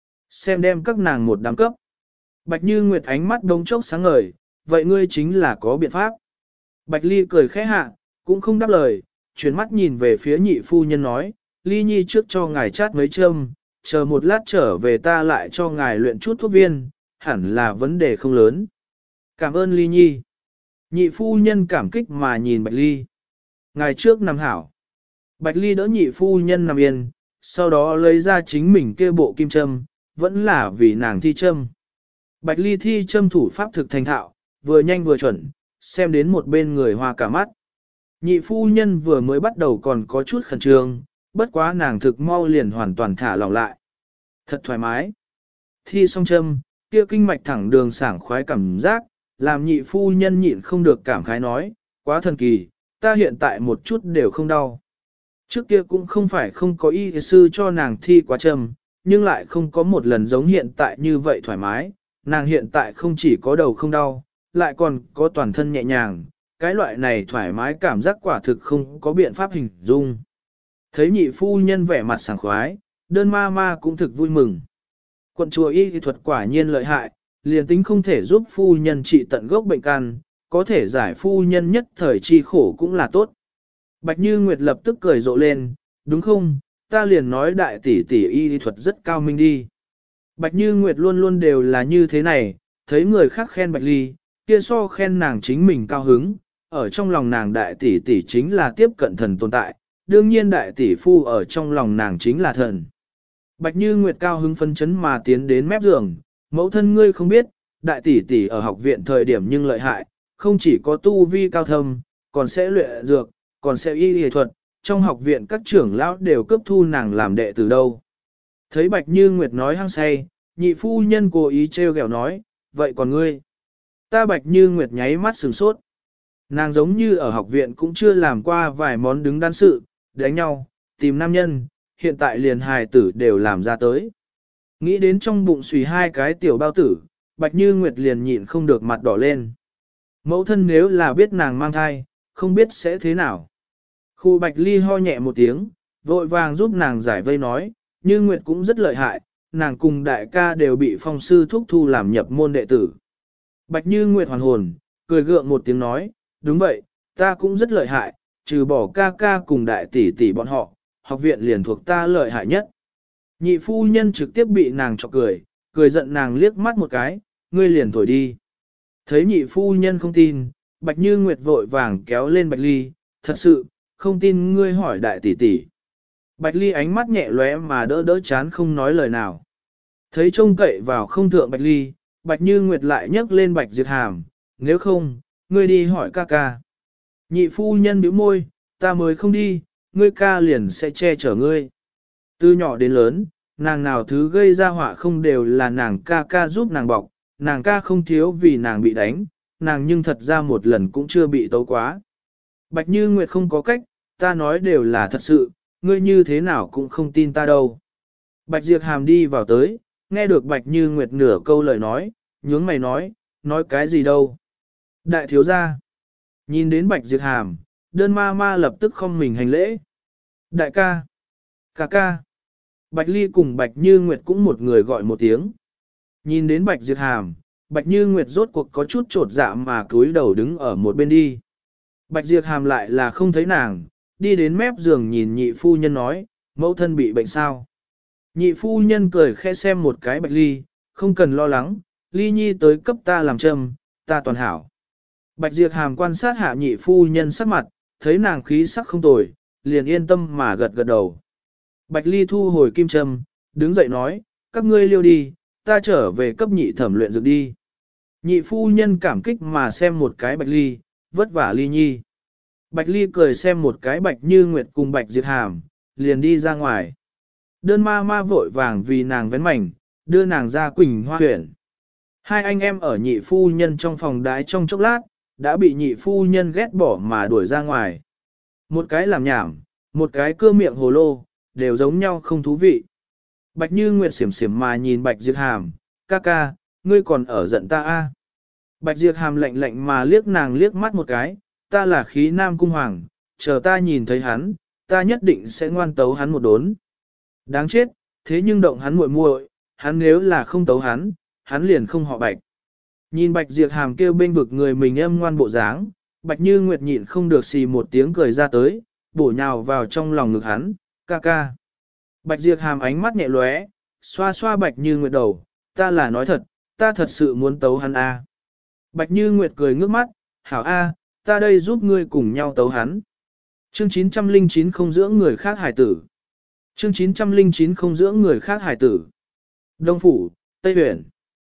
[SPEAKER 1] Xem đem các nàng một đám cấp. Bạch Như Nguyệt ánh mắt đống chốc sáng ngời, vậy ngươi chính là có biện pháp. Bạch Ly cười khẽ hạ, cũng không đáp lời, chuyển mắt nhìn về phía nhị phu nhân nói, Ly Nhi trước cho ngài chát mấy châm, chờ một lát trở về ta lại cho ngài luyện chút thuốc viên, hẳn là vấn đề không lớn. Cảm ơn Ly Nhi. Nhị phu nhân cảm kích mà nhìn Bạch Ly. Ngài trước nằm hảo. Bạch Ly đỡ nhị phu nhân nằm yên, sau đó lấy ra chính mình kia bộ kim châm, vẫn là vì nàng thi châm. Bạch Ly thi châm thủ pháp thực thành thạo, vừa nhanh vừa chuẩn, xem đến một bên người hoa cả mắt. Nhị phu nhân vừa mới bắt đầu còn có chút khẩn trương, bất quá nàng thực mau liền hoàn toàn thả lỏng lại. Thật thoải mái. Thi xong châm, kia kinh mạch thẳng đường sảng khoái cảm giác, làm nhị phu nhân nhịn không được cảm khái nói, quá thần kỳ, ta hiện tại một chút đều không đau. Trước kia cũng không phải không có y sư cho nàng thi quá trầm, nhưng lại không có một lần giống hiện tại như vậy thoải mái. Nàng hiện tại không chỉ có đầu không đau, lại còn có toàn thân nhẹ nhàng, cái loại này thoải mái cảm giác quả thực không có biện pháp hình dung. Thấy nhị phu nhân vẻ mặt sảng khoái, đơn ma ma cũng thực vui mừng. Quận chùa y thuật quả nhiên lợi hại, liền tính không thể giúp phu nhân trị tận gốc bệnh căn, có thể giải phu nhân nhất thời chi khổ cũng là tốt. Bạch Như Nguyệt lập tức cười rộ lên, đúng không, ta liền nói đại tỷ tỷ y thuật rất cao minh đi. Bạch Như Nguyệt luôn luôn đều là như thế này, thấy người khác khen Bạch Ly, kia so khen nàng chính mình cao hứng, ở trong lòng nàng đại tỷ tỷ chính là tiếp cận thần tồn tại, đương nhiên đại tỷ phu ở trong lòng nàng chính là thần. Bạch Như Nguyệt cao hứng phấn chấn mà tiến đến mép giường, mẫu thân ngươi không biết, đại tỷ tỷ ở học viện thời điểm nhưng lợi hại, không chỉ có tu vi cao thâm, còn sẽ luyện dược, còn sẽ y y thuật, trong học viện các trưởng lão đều cấp thu nàng làm đệ từ đâu. Thấy Bạch Như Nguyệt nói hăng say, nhị phu nhân cố ý trêu ghẹo nói, vậy còn ngươi? Ta Bạch Như Nguyệt nháy mắt sửng sốt. Nàng giống như ở học viện cũng chưa làm qua vài món đứng đắn sự, đánh nhau, tìm nam nhân, hiện tại liền hài tử đều làm ra tới. Nghĩ đến trong bụng xùy hai cái tiểu bao tử, Bạch Như Nguyệt liền nhịn không được mặt đỏ lên. Mẫu thân nếu là biết nàng mang thai, không biết sẽ thế nào. Khu Bạch Ly ho nhẹ một tiếng, vội vàng giúp nàng giải vây nói, Như Nguyệt cũng rất lợi hại, nàng cùng đại ca đều bị phong sư thúc thu làm nhập môn đệ tử. Bạch Như Nguyệt hoàn hồn, cười gượng một tiếng nói, đúng vậy, ta cũng rất lợi hại, trừ bỏ ca ca cùng đại tỷ tỷ bọn họ, học viện liền thuộc ta lợi hại nhất. Nhị phu nhân trực tiếp bị nàng chọc cười, cười giận nàng liếc mắt một cái, ngươi liền thổi đi. Thấy nhị phu nhân không tin, Bạch Như Nguyệt vội vàng kéo lên Bạch Ly, thật sự, không tin ngươi hỏi đại tỷ tỷ. Bạch Ly ánh mắt nhẹ lóe mà đỡ đỡ chán không nói lời nào. Thấy trông cậy vào không thượng Bạch Ly, Bạch Như Nguyệt lại nhấc lên Bạch Diệt Hàm, nếu không, ngươi đi hỏi ca ca. Nhị phu nhân bĩu môi, ta mới không đi, ngươi ca liền sẽ che chở ngươi. Từ nhỏ đến lớn, nàng nào thứ gây ra họa không đều là nàng ca ca giúp nàng bọc, nàng ca không thiếu vì nàng bị đánh, nàng nhưng thật ra một lần cũng chưa bị tấu quá. Bạch Như Nguyệt không có cách, ta nói đều là thật sự, ngươi như thế nào cũng không tin ta đâu. Bạch Diệp Hàm đi vào tới, nghe được Bạch Như Nguyệt nửa câu lời nói, nhướng mày nói cái gì đâu. Đại thiếu gia, nhìn đến Bạch Diệp Hàm, đơn ma ma lập tức không mình hành lễ. Đại ca, ca ca, Bạch Ly cùng Bạch Như Nguyệt cũng một người gọi một tiếng. Nhìn đến Bạch Diệp Hàm, Bạch Như Nguyệt rốt cuộc có chút trột dạ mà cúi đầu đứng ở một bên đi. Bạch Diệp Hàm lại là không thấy nàng, đi đến mép giường nhìn nhị phu nhân nói, mẫu thân bị bệnh sao. Nhị phu nhân cười khẽ xem một cái Bạch Ly, không cần lo lắng, Ly Nhi tới cấp ta làm châm, ta toàn hảo. Bạch Diệp Hàm quan sát hạ nhị phu nhân sắc mặt, thấy nàng khí sắc không tồi, liền yên tâm mà gật gật đầu. Bạch Ly thu hồi kim châm, đứng dậy nói, các ngươi liêu đi, ta trở về cấp nhị thẩm luyện dược đi. Nhị phu nhân cảm kích mà xem một cái Bạch Ly, vất vả Ly Nhi. Bạch Ly cười xem một cái Bạch Như Nguyệt cùng Bạch Diệp Hàm, liền đi ra ngoài. Đơn ma ma vội vàng vì nàng vén mảnh, đưa nàng ra Quỳnh Hoa huyện. Hai anh em ở nhị phu nhân trong phòng đái trong chốc lát, đã bị nhị phu nhân ghét bỏ mà đuổi ra ngoài. Một cái làm nhảm, một cái cưa miệng hồ lô, đều giống nhau không thú vị. Bạch Như Nguyệt xiểm xiểm mà nhìn Bạch Diệp Hàm, ca ca, ngươi còn ở giận ta a? Bạch Diệp Hàm lạnh lạnh mà liếc nàng liếc mắt một cái, ta là khí nam cung hoàng, chờ ta nhìn thấy hắn, ta nhất định sẽ ngoan tấu hắn một đốn. Đáng chết, thế nhưng động hắn muội muội, hắn nếu là không tấu hắn, hắn liền không họ Bạch. Nhìn Bạch Diệp Hàm kêu bên vực người mình âm ngoan bộ dáng, Bạch Như Nguyệt nhịn không được xì một tiếng cười ra tới, bổ nhào vào trong lòng ngực hắn, ca ca. Bạch Diệp Hàm ánh mắt nhẹ lóe, xoa xoa Bạch Như Nguyệt đầu, ta là nói thật, ta thật sự muốn tấu hắn a. Bạch Như Nguyệt cười ngước mắt, hảo a, ta đây giúp ngươi cùng nhau tấu hắn. Chương 909 không dưỡng người khác hải tử. Chương 909 không dưỡng người khác hải tử. Đông Phủ, Tây Huyền.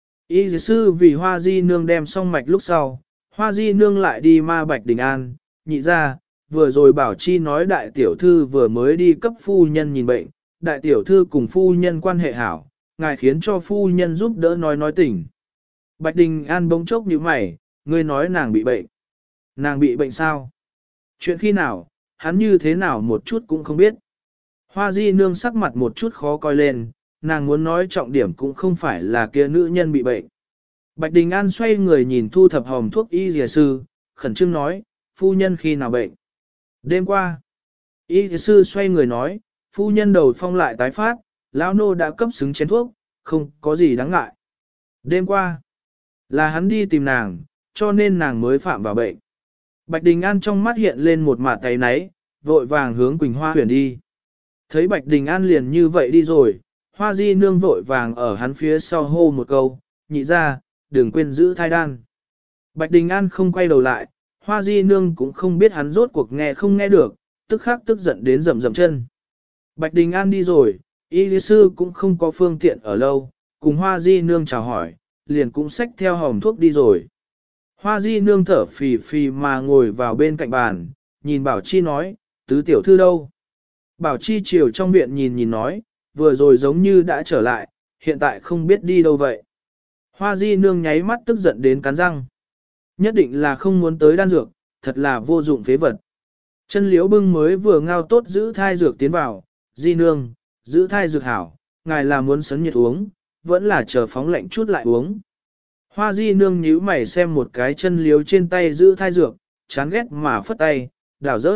[SPEAKER 1] Y sư vì Hoa Di Nương đem xong mạch lúc sau, Hoa Di Nương lại đi ma Bạch Đình An, nhị ra, vừa rồi Bảo Chi nói đại tiểu thư vừa mới đi cấp phu nhân nhìn bệnh, đại tiểu thư cùng phu nhân quan hệ hảo, ngài khiến cho phu nhân giúp đỡ nói tình. Bạch Đình An bỗng chốc như mày, ngươi nói nàng bị bệnh. Nàng bị bệnh sao? Chuyện khi nào, hắn như thế nào một chút cũng không biết. Hoa di nương sắc mặt một chút khó coi lên, nàng muốn nói trọng điểm cũng không phải là kia nữ nhân bị bệnh. Bạch Đình An xoay người nhìn thu thập hòm thuốc y dìa sư, khẩn trương nói, phu nhân khi nào bệnh. Đêm qua, y dìa sư xoay người nói, phu nhân đầu phong lại tái phát, lão nô đã cấp xứng chén thuốc, không có gì đáng ngại. Đêm qua, là hắn đi tìm nàng, cho nên nàng mới phạm vào bệnh. Bạch Đình An trong mắt hiện lên một mạt tay náy, vội vàng hướng Quỳnh Hoa huyền đi. Thấy Bạch Đình An liền như vậy đi rồi, Hoa di nương vội vàng ở hắn phía sau hô một câu, nhị ra, đừng quên giữ thai đan. Bạch Đình An không quay đầu lại, Hoa di nương cũng không biết hắn rốt cuộc nghe không nghe được, tức khắc tức giận đến rầm rầm chân. Bạch Đình An đi rồi, y lý sư cũng không có phương tiện ở lâu, cùng Hoa di nương chào hỏi, liền cũng xách theo hòm thuốc đi rồi. Hoa di nương thở phì phì mà ngồi vào bên cạnh bàn, nhìn Bảo Chi nói, tứ tiểu thư đâu? Bảo Chi chiều trong viện nhìn nhìn nói, vừa rồi giống như đã trở lại, hiện tại không biết đi đâu vậy. Hoa di nương nháy mắt tức giận đến cắn răng. Nhất định là không muốn tới đan dược, thật là vô dụng phế vật. Chân liễu bưng mới vừa ngao tốt giữ thai dược tiến vào, di nương, giữ thai dược hảo, ngài là muốn sấn nhiệt uống, vẫn là chờ phóng lạnh chút lại uống. Hoa di nương nhíu mày xem một cái chân liếu trên tay giữ thai dược, chán ghét mà phất tay, đảo rớt.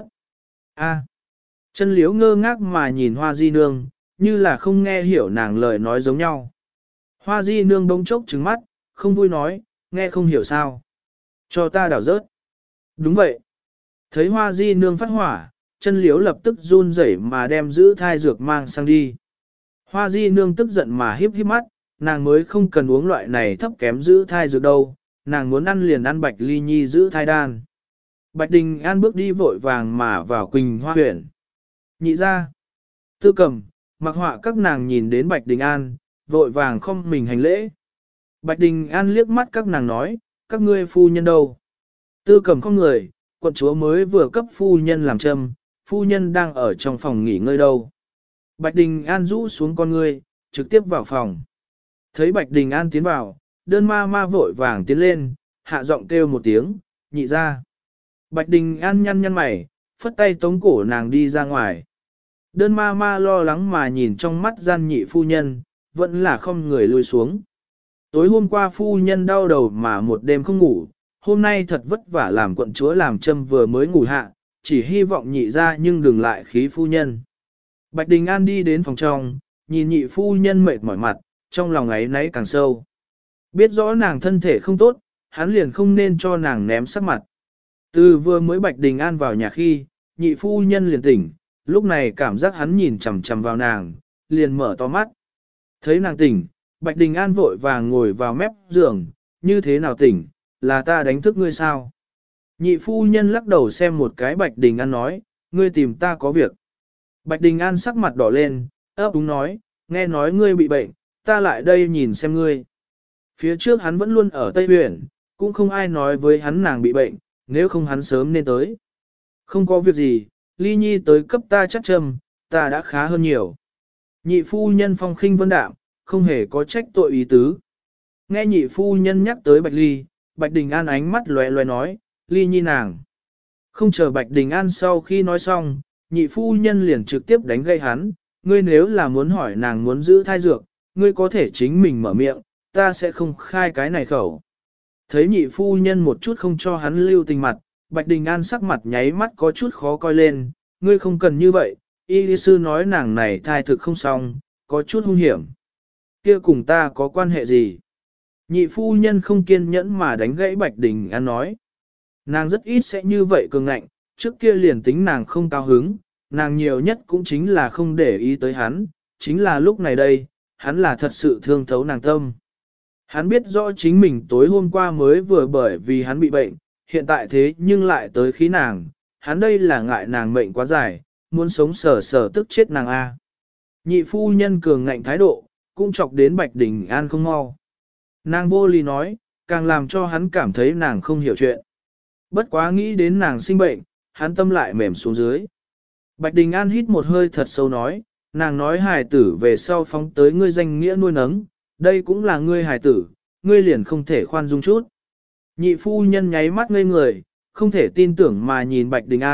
[SPEAKER 1] A. Chân liếu ngơ ngác mà nhìn hoa di nương, như là không nghe hiểu nàng lời nói giống nhau. Hoa di nương bỗng chốc trừng mắt, không vui nói, nghe không hiểu sao. Cho ta đảo rớt. Đúng vậy. Thấy hoa di nương phát hỏa, chân liếu lập tức run rẩy mà đem giữ thai dược mang sang đi. Hoa di nương tức giận mà híp híp mắt, nàng mới không cần uống loại này thấp kém giữ thai dược đâu, nàng muốn ăn liền ăn Bạch Ly Nhi giữ thai đan. Bạch Đình An bước đi vội vàng mà vào Quỳnh Hoa huyện. Nhị ra, Tư Cầm, Mặc Họa các nàng nhìn đến Bạch Đình An, vội vàng không mình hành lễ. Bạch Đình An liếc mắt các nàng nói, các ngươi phu nhân đâu? Tư Cầm không người, quận chúa mới vừa cấp phu nhân làm châm, phu nhân đang ở trong phòng nghỉ ngơi đâu. Bạch Đình An rũ xuống con ngươi, trực tiếp vào phòng. Thấy Bạch Đình An tiến vào, đơn ma ma vội vàng tiến lên, hạ giọng kêu một tiếng, nhị ra. Bạch Đình An nhăn nhăn mày, phất tay tống cổ nàng đi ra ngoài. Đơn ma ma lo lắng mà nhìn trong mắt gian nhị phu nhân, vẫn là không người lùi xuống. Tối hôm qua phu nhân đau đầu mà một đêm không ngủ, hôm nay thật vất vả làm quận chúa làm châm vừa mới ngủ hạ, chỉ hy vọng nhị ra nhưng đừng lại khí phu nhân. Bạch Đình An đi đến phòng trong, nhìn nhị phu nhân mệt mỏi mặt, trong lòng ấy nấy càng sâu. Biết rõ nàng thân thể không tốt, hắn liền không nên cho nàng ném sắc mặt. Từ vừa mới Bạch Đình An vào nhà khi, nhị phu nhân liền tỉnh, lúc này cảm giác hắn nhìn chằm chằm vào nàng, liền mở to mắt. Thấy nàng tỉnh, Bạch Đình An vội vàng ngồi vào mép giường, như thế nào tỉnh, là ta đánh thức ngươi sao? Nhị phu nhân lắc đầu xem một cái Bạch Đình An nói, ngươi tìm ta có việc. Bạch Đình An sắc mặt đỏ lên, ấp úng nói, nghe nói ngươi bị bệnh, ta lại đây nhìn xem ngươi. Phía trước hắn vẫn luôn ở Tây Huyện, cũng không ai nói với hắn nàng bị bệnh, nếu không hắn sớm nên tới. Không có việc gì, Ly Nhi tới cấp ta chắc châm, ta đã khá hơn nhiều. Nhị phu nhân phong khinh vân đạm, không hề có trách tội ý tứ. Nghe nhị phu nhân nhắc tới Bạch Ly, Bạch Đình An ánh mắt lóe lóe nói, Ly Nhi nàng. Không chờ Bạch Đình An sau khi nói xong, nhị phu nhân liền trực tiếp đánh gây hắn, ngươi nếu là muốn hỏi nàng muốn giữ thai dược, ngươi có thể chính mình mở miệng, ta sẽ không khai cái này khẩu. Thấy nhị phu nhân một chút không cho hắn lưu tình mặt, Bạch Đình An sắc mặt nháy mắt có chút khó coi lên, ngươi không cần như vậy, y lý sư nói nàng này thai thực không xong, có chút hung hiểm. Kia cùng ta có quan hệ gì? Nhị phu nhân không kiên nhẫn mà đánh gãy Bạch Đình An nói. Nàng rất ít sẽ như vậy cường ngạnh, trước kia liền tính nàng không cao hứng, nàng nhiều nhất cũng chính là không để ý tới hắn, chính là lúc này đây, hắn là thật sự thương thấu nàng tâm. Hắn biết rõ chính mình tối hôm qua mới vừa bởi vì hắn bị bệnh, hiện tại thế nhưng lại tới khí nàng, hắn đây là ngại nàng mệnh quá dài, muốn sống sờ sờ tức chết nàng A. Nhị phu nhân cường ngạnh thái độ, cũng chọc đến Bạch Đình An không mau. Nàng vô lý nói, càng làm cho hắn cảm thấy nàng không hiểu chuyện. Bất quá nghĩ đến nàng sinh bệnh, hắn tâm lại mềm xuống dưới. Bạch Đình An hít một hơi thật sâu nói, nàng nói hài tử về sau phóng tới ngươi danh nghĩa nuôi nấng, đây cũng là ngươi hài tử, ngươi liền không thể khoan dung chút. Nhị phu nhân nháy mắt ngây người, không thể tin tưởng mà nhìn Bạch Đình An,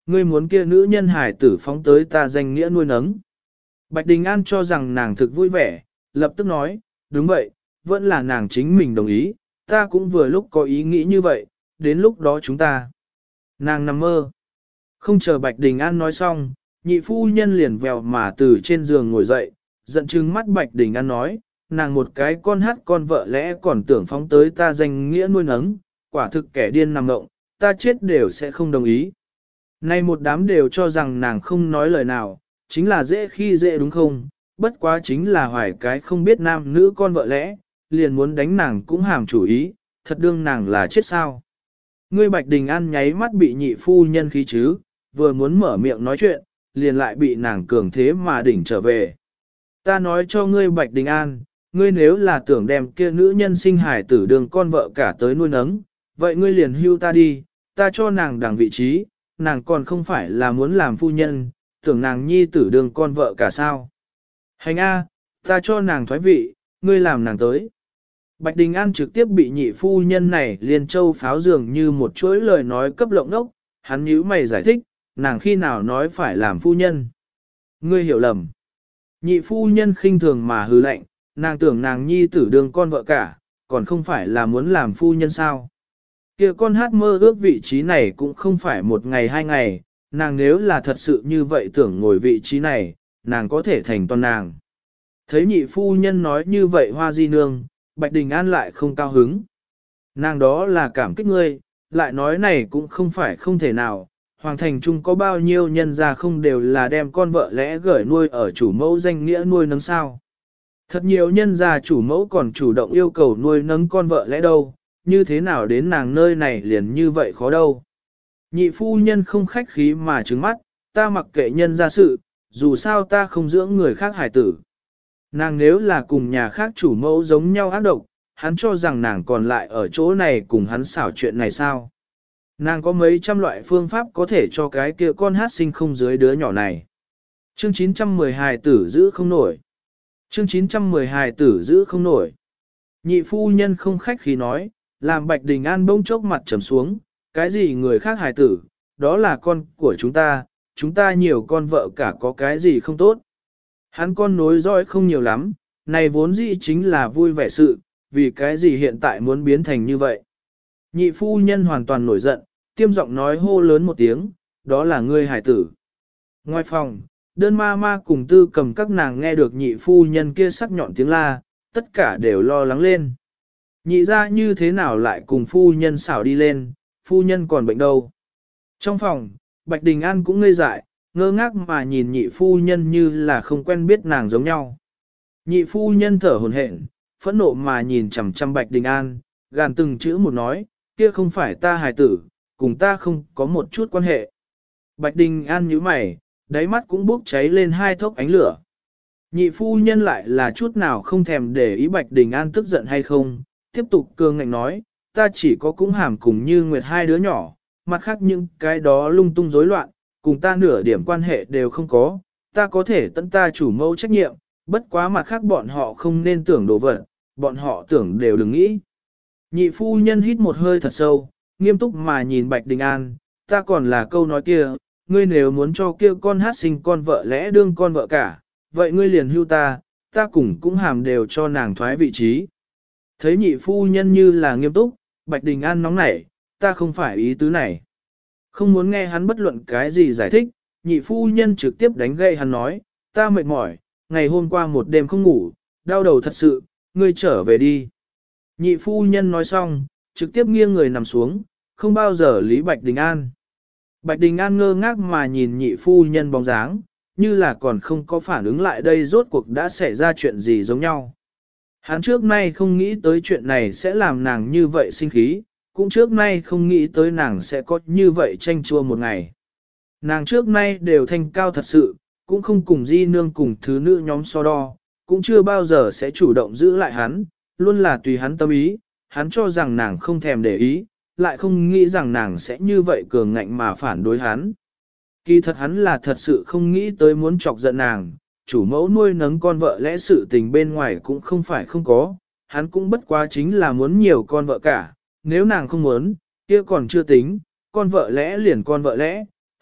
[SPEAKER 1] ngươi muốn kia nữ nhân hải tử phóng tới ta danh nghĩa nuôi nấng. Bạch Đình An cho rằng nàng thực vui vẻ, lập tức nói, đúng vậy, vẫn là nàng chính mình đồng ý, ta cũng vừa lúc có ý nghĩ như vậy, đến lúc đó chúng ta. Nàng nằm mơ. Không chờ Bạch Đình An nói xong, nhị phu nhân liền vèo mà từ trên giường ngồi dậy, giận chừng mắt Bạch Đình An nói, nàng một cái con hát con vợ lẽ còn tưởng phóng tới ta danh nghĩa nuôi nấng, quả thực kẻ điên nằm ngộng, ta chết đều sẽ không đồng ý. Nay một đám đều cho rằng nàng không nói lời nào, chính là dễ khi dễ đúng không, bất quá chính là hoài cái không biết nam nữ con vợ lẽ, liền muốn đánh nàng cũng hàm chủ ý, thật đương nàng là chết sao. Ngươi Bạch Đình An nháy mắt bị nhị phu nhân khí chứ, vừa muốn mở miệng nói chuyện, liền lại bị nàng cường thế mà đỉnh trở về. Ta nói cho ngươi Bạch Đình An, ngươi nếu là tưởng đem kia nữ nhân sinh hải tử đường con vợ cả tới nuôi nấng, vậy ngươi liền hưu ta đi, ta cho nàng đằng vị trí, nàng còn không phải là muốn làm phu nhân, tưởng nàng nhi tử đường con vợ cả sao. Hành A, ta cho nàng thoái vị, ngươi làm nàng tới. Bạch Đình An trực tiếp bị nhị phu nhân này liền châu pháo dường như một chuỗi lời nói cấp lộng đốc, hắn nhíu mày giải thích, nàng khi nào nói phải làm phu nhân. Ngươi hiểu lầm. Nhị phu nhân khinh thường mà hừ lạnh, nàng tưởng nàng nhi tử đường con vợ cả, còn không phải là muốn làm phu nhân sao. Kia con hát mơ ước vị trí này cũng không phải một ngày hai ngày, nàng nếu là thật sự như vậy tưởng ngồi vị trí này, nàng có thể thành toàn nàng. Thấy nhị phu nhân nói như vậy Hoa Di Nương, Bạch Đình An lại không cao hứng. Nàng đó là cảm kích ngươi, lại nói này cũng không phải không thể nào, Hoàng thành trung có bao nhiêu nhân gia không đều là đem con vợ lẽ gửi nuôi ở chủ mẫu danh nghĩa nuôi nấng sao. Thật nhiều nhân gia chủ mẫu còn chủ động yêu cầu nuôi nấng con vợ lẽ đâu, như thế nào đến nàng nơi này liền như vậy khó đâu. Nhị phu nhân không khách khí mà trứng mắt, ta mặc kệ nhân gia sự, dù sao ta không dưỡng người khác hải tử. Nàng nếu là cùng nhà khác chủ mẫu giống nhau ác độc, hắn cho rằng nàng còn lại ở chỗ này cùng hắn xảo chuyện này sao. Nàng có mấy trăm loại phương pháp có thể cho cái kia con hát sinh không dưới đứa nhỏ này. Chương 912 tử giữ không nổi. Chương 912 tử giữ không nổi. Nhị phu nhân không khách khí nói, làm Bạch Đình An bỗng chốc mặt trầm xuống, cái gì người khác hài tử, đó là con của chúng ta nhiều con vợ cả có cái gì không tốt. Hắn con nối dõi không nhiều lắm, này vốn dĩ chính là vui vẻ sự, vì cái gì hiện tại muốn biến thành như vậy. Nhị phu nhân hoàn toàn nổi giận, tiêm giọng nói hô lớn một tiếng, đó là ngươi hải tử. Ngoài phòng, đơn ma ma cùng tư cầm các nàng nghe được nhị phu nhân kia sắc nhọn tiếng la, tất cả đều lo lắng lên. Nhị ra như thế nào lại cùng phu nhân xảo đi lên, phu nhân còn bệnh đâu. Trong phòng, Bạch Đình An cũng ngây dại, ngơ ngác mà nhìn nhị phu nhân như là không quen biết nàng giống nhau. Nhị phu nhân thở hổn hển, phẫn nộ mà nhìn chằm chằm Bạch Đình An, gàn từng chữ một nói, kia không phải ta hài tử, cùng ta không có một chút quan hệ. Bạch Đình An nhíu mày, đáy mắt cũng bốc cháy lên hai thốc ánh lửa. Nhị phu nhân lại là chút nào không thèm để ý Bạch Đình An tức giận hay không, tiếp tục cường ngạnh nói, ta chỉ có cũng hàm cùng như Nguyệt hai đứa nhỏ, mặt khác những cái đó lung tung rối loạn, cùng ta nửa điểm quan hệ đều không có, ta có thể tận ta chủ mẫu trách nhiệm, bất quá mặt khác bọn họ không nên tưởng đồ vật, bọn họ tưởng đều đừng nghĩ. Nhị phu nhân hít một hơi thật sâu, nghiêm túc mà nhìn Bạch Đình An, ta còn là câu nói kia, ngươi nếu muốn cho kia con hát sinh con vợ lẽ đương con vợ cả, vậy ngươi liền hưu ta, ta cũng hàm đều cho nàng thoái vị trí. Thấy nhị phu nhân như là nghiêm túc, Bạch Đình An nóng nảy, ta không phải ý tứ này. Không muốn nghe hắn bất luận cái gì giải thích, nhị phu nhân trực tiếp đánh gậy hắn nói, ta mệt mỏi, ngày hôm qua một đêm không ngủ, đau đầu thật sự, ngươi trở về đi. Nhị phu nhân nói xong, trực tiếp nghiêng người nằm xuống, không bao giờ lý Bạch Đình An. Bạch Đình An ngơ ngác mà nhìn nhị phu nhân bóng dáng, như là còn không có phản ứng lại đây rốt cuộc đã xảy ra chuyện gì giống nhau. Hắn trước nay không nghĩ tới chuyện này sẽ làm nàng như vậy sinh khí, cũng trước nay không nghĩ tới nàng sẽ có như vậy tranh chua một ngày. Nàng trước nay đều thanh cao thật sự, cũng không cùng di nương cùng thứ nữ nhóm so đo, cũng chưa bao giờ sẽ chủ động giữ lại hắn, luôn là tùy hắn tâm ý, hắn cho rằng nàng không thèm để ý, lại không nghĩ rằng nàng sẽ như vậy cường ngạnh mà phản đối hắn. Kỳ thật hắn là thật sự không nghĩ tới muốn chọc giận nàng, chủ mẫu nuôi nấng con vợ lẽ sự tình bên ngoài cũng không phải không có, hắn cũng bất quá chính là muốn nhiều con vợ cả, nếu nàng không muốn, kia còn chưa tính, con vợ lẽ liền con vợ lẽ,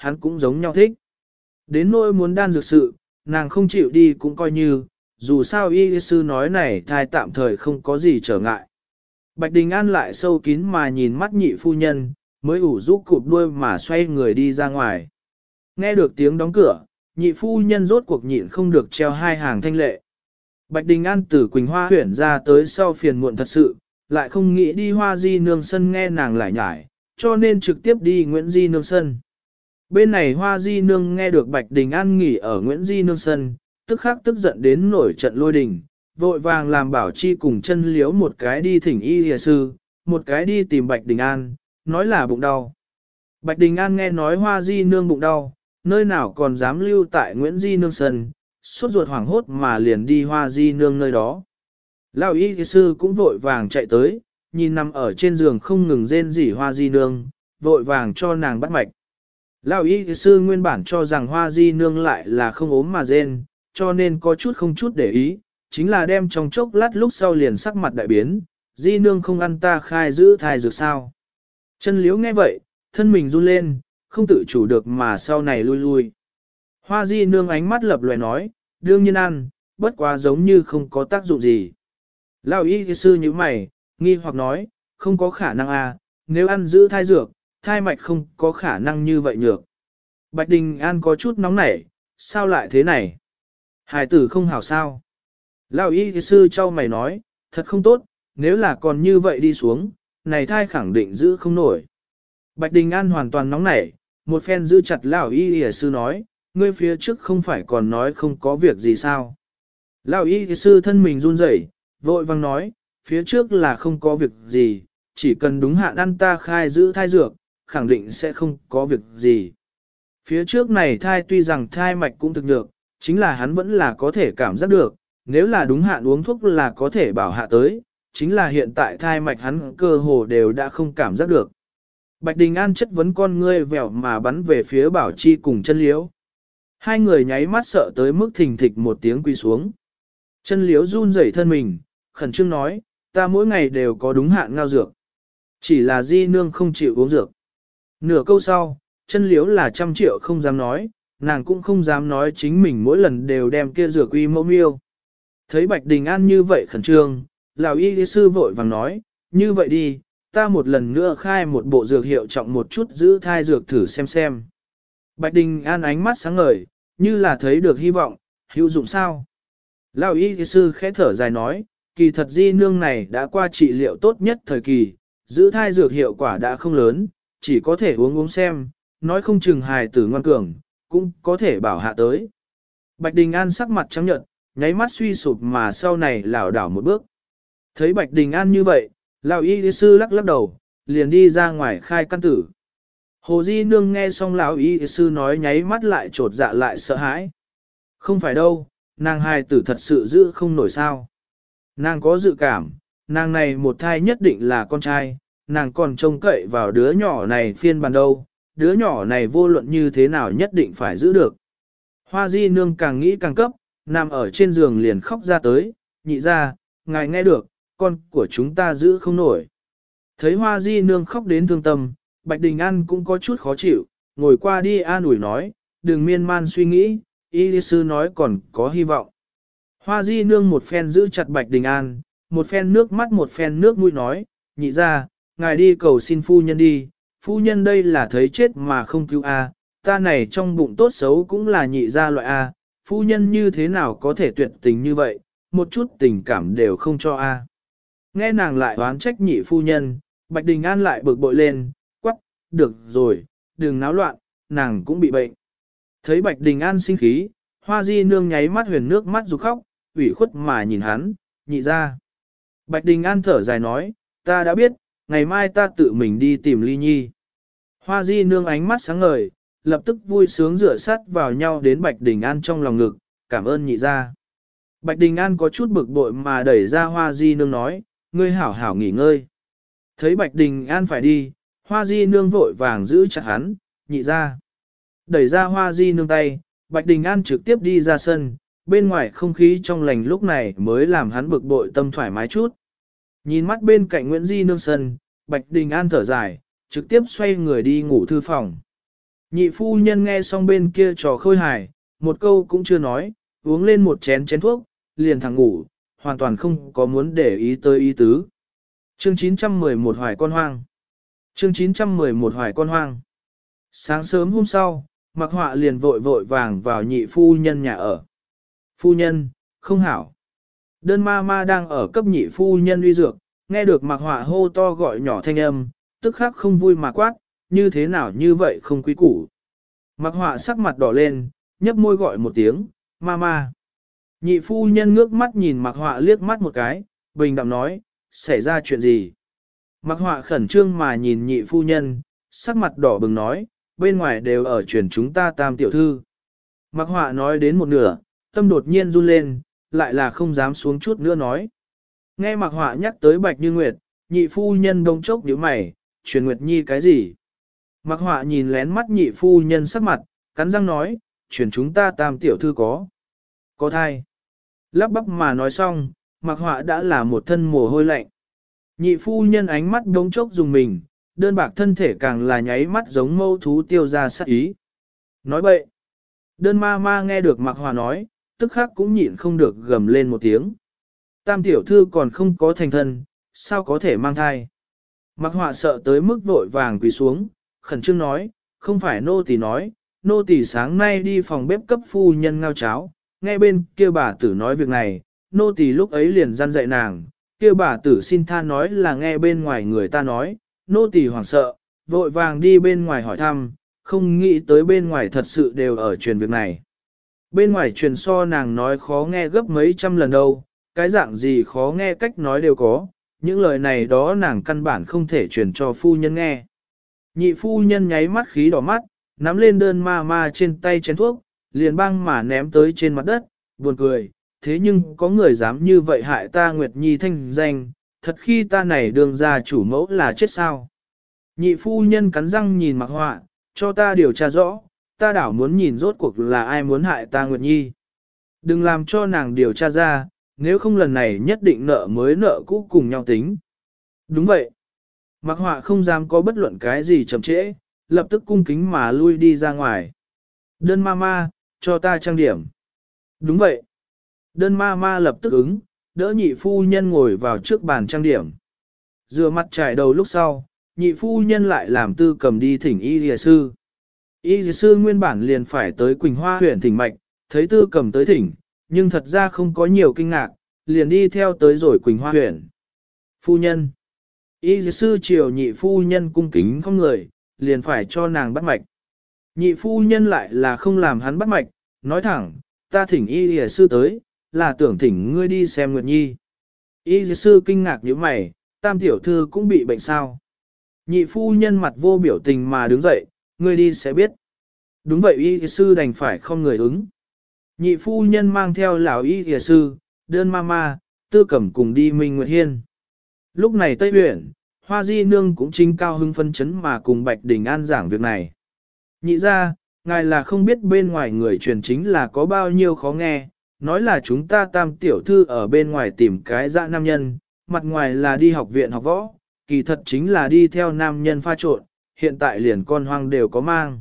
[SPEAKER 1] hắn cũng giống nhau thích. Đến nỗi muốn đan dược sự, nàng không chịu đi cũng coi như, dù sao y sư nói này thai tạm thời không có gì trở ngại. Bạch Đình An lại sâu kín mà nhìn mắt nhị phu nhân, mới ủ rũ cụp đuôi mà xoay người đi ra ngoài. Nghe được tiếng đóng cửa, nhị phu nhân rốt cuộc nhịn không được treo hai hàng thanh lệ. Bạch Đình An từ Quỳnh Hoa huyển ra tới sau phiền muộn thật sự, lại không nghĩ đi Hoa Di Nương sân nghe nàng lại nhải, cho nên trực tiếp đi Nguyễn Di Nương sân. Bên này Hoa Di Nương nghe được Bạch Đình An nghỉ ở Nguyễn Di Nương sân, tức khắc tức giận đến nổi trận lôi đình, vội vàng làm Bảo Chi cùng chân liếu một cái đi thỉnh y y sư, một cái đi tìm Bạch Đình An, nói là bụng đau. Bạch Đình An nghe nói Hoa Di Nương bụng đau, nơi nào còn dám lưu tại Nguyễn Di Nương sân, sốt ruột hoảng hốt mà liền đi Hoa Di Nương nơi đó. Lão y sư cũng vội vàng chạy tới, nhìn nằm ở trên giường không ngừng rên rỉ Hoa Di Nương, vội vàng cho nàng bắt mạch. Lão y sư nguyên bản cho rằng Hoa Di Nương lại là không ốm mà rên, cho nên có chút không chút để ý, chính là đem trong chốc lát lúc sau liền sắc mặt đại biến, Di Nương không ăn ta khai giữ thai dược sao. Chân liếu nghe vậy, thân mình run lên, không tự chủ được mà sau này lui lui. Hoa Di Nương ánh mắt lập lòe nói, đương nhiên ăn, bất quá giống như không có tác dụng gì. Lão y sư như mày, nghi hoặc nói, không có khả năng à, nếu ăn giữ thai dược, thai mạch không có khả năng như vậy nhược. Bạch Đình An có chút nóng nảy, sao lại thế này? Hải tử không hảo sao? Lão y sư trao mày nói, thật không tốt, nếu là còn như vậy đi xuống, này thai khẳng định giữ không nổi. Bạch Đình An hoàn toàn nóng nảy, một phen giữ chặt lão y sư nói, ngươi phía trước không phải còn nói không có việc gì sao? Lão y sư thân mình run rẩy, vội vang nói, phía trước là không có việc gì, chỉ cần đúng hạn ăn ta khai giữ thai dược, khẳng định sẽ không có việc gì. Phía trước này thai tuy rằng thai mạch cũng thực được, chính là hắn vẫn là có thể cảm giác được, nếu là đúng hạn uống thuốc là có thể bảo hạ tới, chính là hiện tại thai mạch hắn cơ hồ đều đã không cảm giác được. Bạch Đình An chất vấn con ngươi vèo mà bắn về phía Bảo Chi cùng chân liếu. Hai người nháy mắt sợ tới mức thình thịch một tiếng quỳ xuống. Chân liếu run rẩy thân mình, khẩn trương nói, ta mỗi ngày đều có đúng hạn ngao dược. Chỉ là Di Nương không chịu uống dược. Nửa câu sau, chân liếu là 100 triệu không dám nói, nàng cũng không dám nói chính mình mỗi lần đều đem kia dược uy mẫu miêu. Thấy Bạch Đình An như vậy khẩn trương, lão y sư vội vàng nói, như vậy đi, ta một lần nữa khai một bộ dược hiệu trọng một chút giữ thai dược thử xem. Bạch Đình An ánh mắt sáng ngời, như là thấy được hy vọng, hữu dụng sao? Lão y sư khẽ thở dài nói, kỳ thật Di Nương này đã qua trị liệu tốt nhất thời kỳ, giữ thai dược hiệu quả đã không lớn, chỉ có thể uống xem, nói không chừng hài tử ngoan cường, cũng có thể bảo hạ tới. Bạch Đình An sắc mặt trắng nhợt, nháy mắt suy sụp mà sau này lảo đảo một bước. Thấy Bạch Đình An như vậy, lão y sư lắc lắc đầu, liền đi ra ngoài khai căn tử. Hồ Di Nương nghe xong lão y sư nói nháy mắt lại trột dạ lại sợ hãi. Không phải đâu, nàng hài tử thật sự giữ không nổi sao. Nàng có dự cảm, nàng này một thai nhất định là con trai, nàng còn trông cậy vào đứa nhỏ này phiên bản đâu, đứa nhỏ này vô luận như thế nào nhất định phải giữ được. Hoa Di Nương càng nghĩ càng cấp, nằm ở trên giường liền khóc ra tới, nhị ra, ngài nghe được, con của chúng ta giữ không nổi. Thấy Hoa Di Nương khóc đến thương tâm, Bạch Đình An cũng có chút khó chịu, ngồi qua đi an ủi nói, đừng miên man suy nghĩ, y sư nói còn có hy vọng. Hoa Di Nương một phen giữ chặt Bạch Đình An, một phen nước mắt một phen nước mũi nói, nhị ra, ngài đi cầu xin phu nhân đi, phu nhân đây là thấy chết mà không cứu a, ta này trong bụng tốt xấu cũng là nhị ra loại a, phu nhân như thế nào có thể tuyệt tình như vậy, một chút tình cảm đều không cho a. Nghe nàng lại oán trách nhị phu nhân, Bạch Đình An lại bực bội lên, quắc, được rồi, đừng náo loạn, nàng cũng bị bệnh. Thấy Bạch Đình An sinh khí, Hoa Di Nương nháy mắt huyền nước mắt rục khóc, ủy khuất mà nhìn hắn, nhị ra. Bạch Đình An thở dài nói, ta đã biết, ngày mai ta tự mình đi tìm Ly Nhi. Hoa Di Nương ánh mắt sáng ngời, lập tức vui sướng rửa sát vào nhau đến Bạch Đình An trong lòng ngực, cảm ơn nhị ra. Bạch Đình An có chút bực bội mà đẩy ra Hoa Di Nương nói, ngươi hảo hảo nghỉ ngơi. Thấy Bạch Đình An phải đi, Hoa Di Nương vội vàng giữ chặt hắn, nhị ra. Đẩy ra Hoa Di Nương tay, Bạch Đình An trực tiếp đi ra sân, bên ngoài không khí trong lành lúc này mới làm hắn bực bội tâm thoải mái chút. Nhìn mắt bên cạnh Nguyễn Di Nương sân, Bạch Đình An thở dài, trực tiếp xoay người đi ngủ thư phòng. Nhị phu nhân nghe xong bên kia trò khôi hài, một câu cũng chưa nói, uống lên một chén thuốc, liền thẳng ngủ, hoàn toàn không có muốn để ý tới ý tứ. Chương 911 Hoài con hoang. Chương 911 Hoài con hoang. Sáng sớm hôm sau, Mạc Họa liền vội vội vàng vào nhị phu nhân nhà ở. Phu nhân, không hảo. Đơn ma ma đang ở cấp nhị phu nhân uy dược, nghe được Mạc Họa hô to gọi nhỏ thanh âm, tức khắc không vui mà quát, như thế nào như vậy không quý củ. Mạc Họa sắc mặt đỏ lên, nhấp môi gọi một tiếng, ma ma. Nhị phu nhân ngước mắt nhìn Mạc Họa liếc mắt một cái, bình đạm nói, xảy ra chuyện gì? Mạc Họa khẩn trương mà nhìn nhị phu nhân, sắc mặt đỏ bừng nói, bên ngoài đều ở truyền chúng ta tam tiểu thư. Mạc Họa nói đến một nửa, tâm đột nhiên run lên, lại là không dám xuống chút nữa nói. Nghe Mạc Họa nhắc tới Bạch Như Nguyệt, nhị phu nhân đông chốc nhíu mày, truyền Nguyệt Nhi cái gì? Mạc Họa nhìn lén mắt nhị phu nhân sắc mặt, cắn răng nói, truyền chúng ta tam tiểu thư có thai. Lắp bắp mà nói xong, Mạc Họa đã là một thân mồ hôi lạnh. Nhị phu nhân ánh mắt đống chốc dùng mình, đơn bạc thân thể càng là nháy mắt giống mâu thú tiêu ra sát ý. Nói bậy. Đơn ma ma nghe được Mạc Họa nói, tức khắc cũng nhịn không được gầm lên một tiếng. Tam tiểu thư còn không có thành thân, sao có thể mang thai? Mạc Họa sợ tới mức vội vàng quỳ xuống, khẩn trương nói, không phải nô tỳ nói, nô tỳ sáng nay đi phòng bếp cấp phu nhân ngao cháo, nghe bên kia bà tử nói việc này, nô tỳ lúc ấy liền răn dạy nàng, kia bà tử xin tha nói là nghe bên ngoài người ta nói, nô tỳ hoảng sợ, vội vàng đi bên ngoài hỏi thăm, không nghĩ tới bên ngoài thật sự đều ở truyền việc này. Bên ngoài truyền so nàng nói khó nghe gấp mấy trăm lần đâu, cái dạng gì khó nghe cách nói đều có, những lời này đó nàng căn bản không thể truyền cho phu nhân nghe. Nhị phu nhân nháy mắt khí đỏ mắt, nắm lên đơn ma ma trên tay chén thuốc, liền băng mà ném tới trên mặt đất, buồn cười, thế nhưng có người dám như vậy hại ta Nguyệt Nhi thanh danh, thật khi ta này đường ra chủ mẫu là chết sao. Nhị phu nhân cắn răng nhìn Mạc Họa, cho ta điều tra rõ, ta đảo muốn nhìn rốt cuộc là ai muốn hại ta Nguyệt Nhi. Đừng làm cho nàng điều tra ra, nếu không lần này nhất định nợ mới nợ cũ cùng nhau tính. Đúng vậy. Mạc Họa không dám có bất luận cái gì chậm trễ, lập tức cung kính mà lui đi ra ngoài. Đơn ma ma, cho ta trang điểm. Đúng vậy. Đơn ma ma lập tức ứng, đỡ nhị phu nhân ngồi vào trước bàn trang điểm. Rửa mặt trải đầu lúc sau, nhị phu nhân lại làm Tư Cầm đi thỉnh y lìa sư. Y lìa sư nguyên bản liền phải tới Quỳnh Hoa huyện thỉnh mạch, thấy Tư Cầm tới thỉnh, nhưng thật ra không có nhiều kinh ngạc, liền đi theo tới rồi Quỳnh Hoa huyện. Phu nhân. Y lìa sư chiều nhị phu nhân cung kính không người, liền phải cho nàng bắt mạch. Nhị phu nhân lại là không làm hắn bắt mạch, nói thẳng, ta thỉnh y lìa sư tới, là tưởng thỉnh ngươi đi xem Nguyệt Nhi. Y lìa sư kinh ngạc như mày, tam tiểu thư cũng bị bệnh sao. Nhị phu nhân mặt vô biểu tình mà đứng dậy, ngươi đi sẽ biết. Đúng vậy y lìa sư đành phải không người ứng. Nhị phu nhân mang theo lão y lìa sư, đơn ma ma, Tư Cẩm cùng đi Minh Nguyệt Hiên. Lúc này Tây Huyện, Hoa Di Nương cũng chính cao hưng phân chấn mà cùng Bạch Đình An giảng việc này. Nhị ra, ngài là không biết bên ngoài người truyền chính là có bao nhiêu khó nghe, nói là chúng ta tam tiểu thư ở bên ngoài tìm cái dã nam nhân, mặt ngoài là đi học viện học võ, kỳ thật chính là đi theo nam nhân pha trộn, hiện tại liền con hoang đều có mang.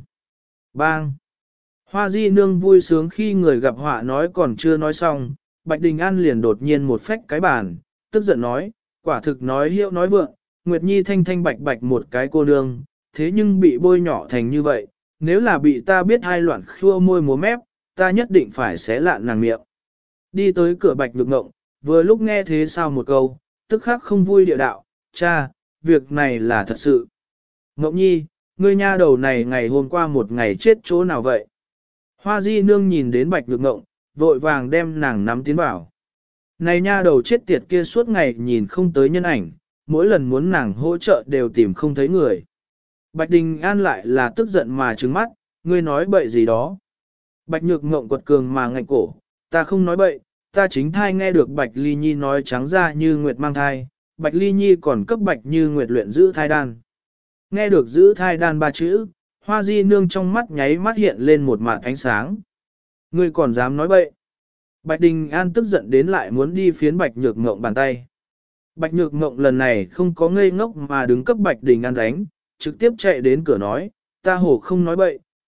[SPEAKER 1] Bang! Hoa Di Nương vui sướng khi người gặp họa nói còn chưa nói xong, Bạch Đình An liền đột nhiên một phách cái bàn, tức giận nói, quả thực nói hiệu nói vượng, Nguyệt Nhi thanh thanh bạch bạch một cái cô nương, thế nhưng bị bôi nhỏ thành như vậy, nếu là bị ta biết hai loạn khua môi múa mép, ta nhất định phải xé lạn nàng miệng. Đi tới cửa Bạch Nhược Ngộng, vừa lúc nghe thế sao một câu, tức khắc không vui địa đạo, cha, việc này là thật sự. Ngộng Nhi, ngươi nha đầu này ngày hôm qua một ngày chết chỗ nào vậy? Hoa Di Nương nhìn đến Bạch Nhược Ngộng, vội vàng đem nàng nắm tiến vào. Này nha đầu chết tiệt kia suốt ngày nhìn không tới nhân ảnh, mỗi lần muốn nàng hỗ trợ đều tìm không thấy người. Bạch Đình An lại là tức giận mà trừng mắt, ngươi nói bậy gì đó. Bạch Nhược Ngộng quật cường mà ngạnh cổ, ta không nói bậy, ta chính thai nghe được Bạch Ly Nhi nói trắng ra như Nguyệt mang thai, Bạch Ly Nhi còn cấp Bạch Như Nguyệt luyện giữ thai đan. Nghe được giữ thai đan ba chữ, Hoa Di Nương trong mắt nháy mắt hiện lên một mạt ánh sáng. Ngươi còn dám nói bậy. Bạch Đình An tức giận đến lại muốn đi phiến Bạch Nhược Ngộng bàn tay. Bạch Nhược Ngộng lần này không có ngây ngốc mà đứng cấp Bạch Đình An đánh, trực tiếp chạy đến cửa nói, ta hổ không nói bậy,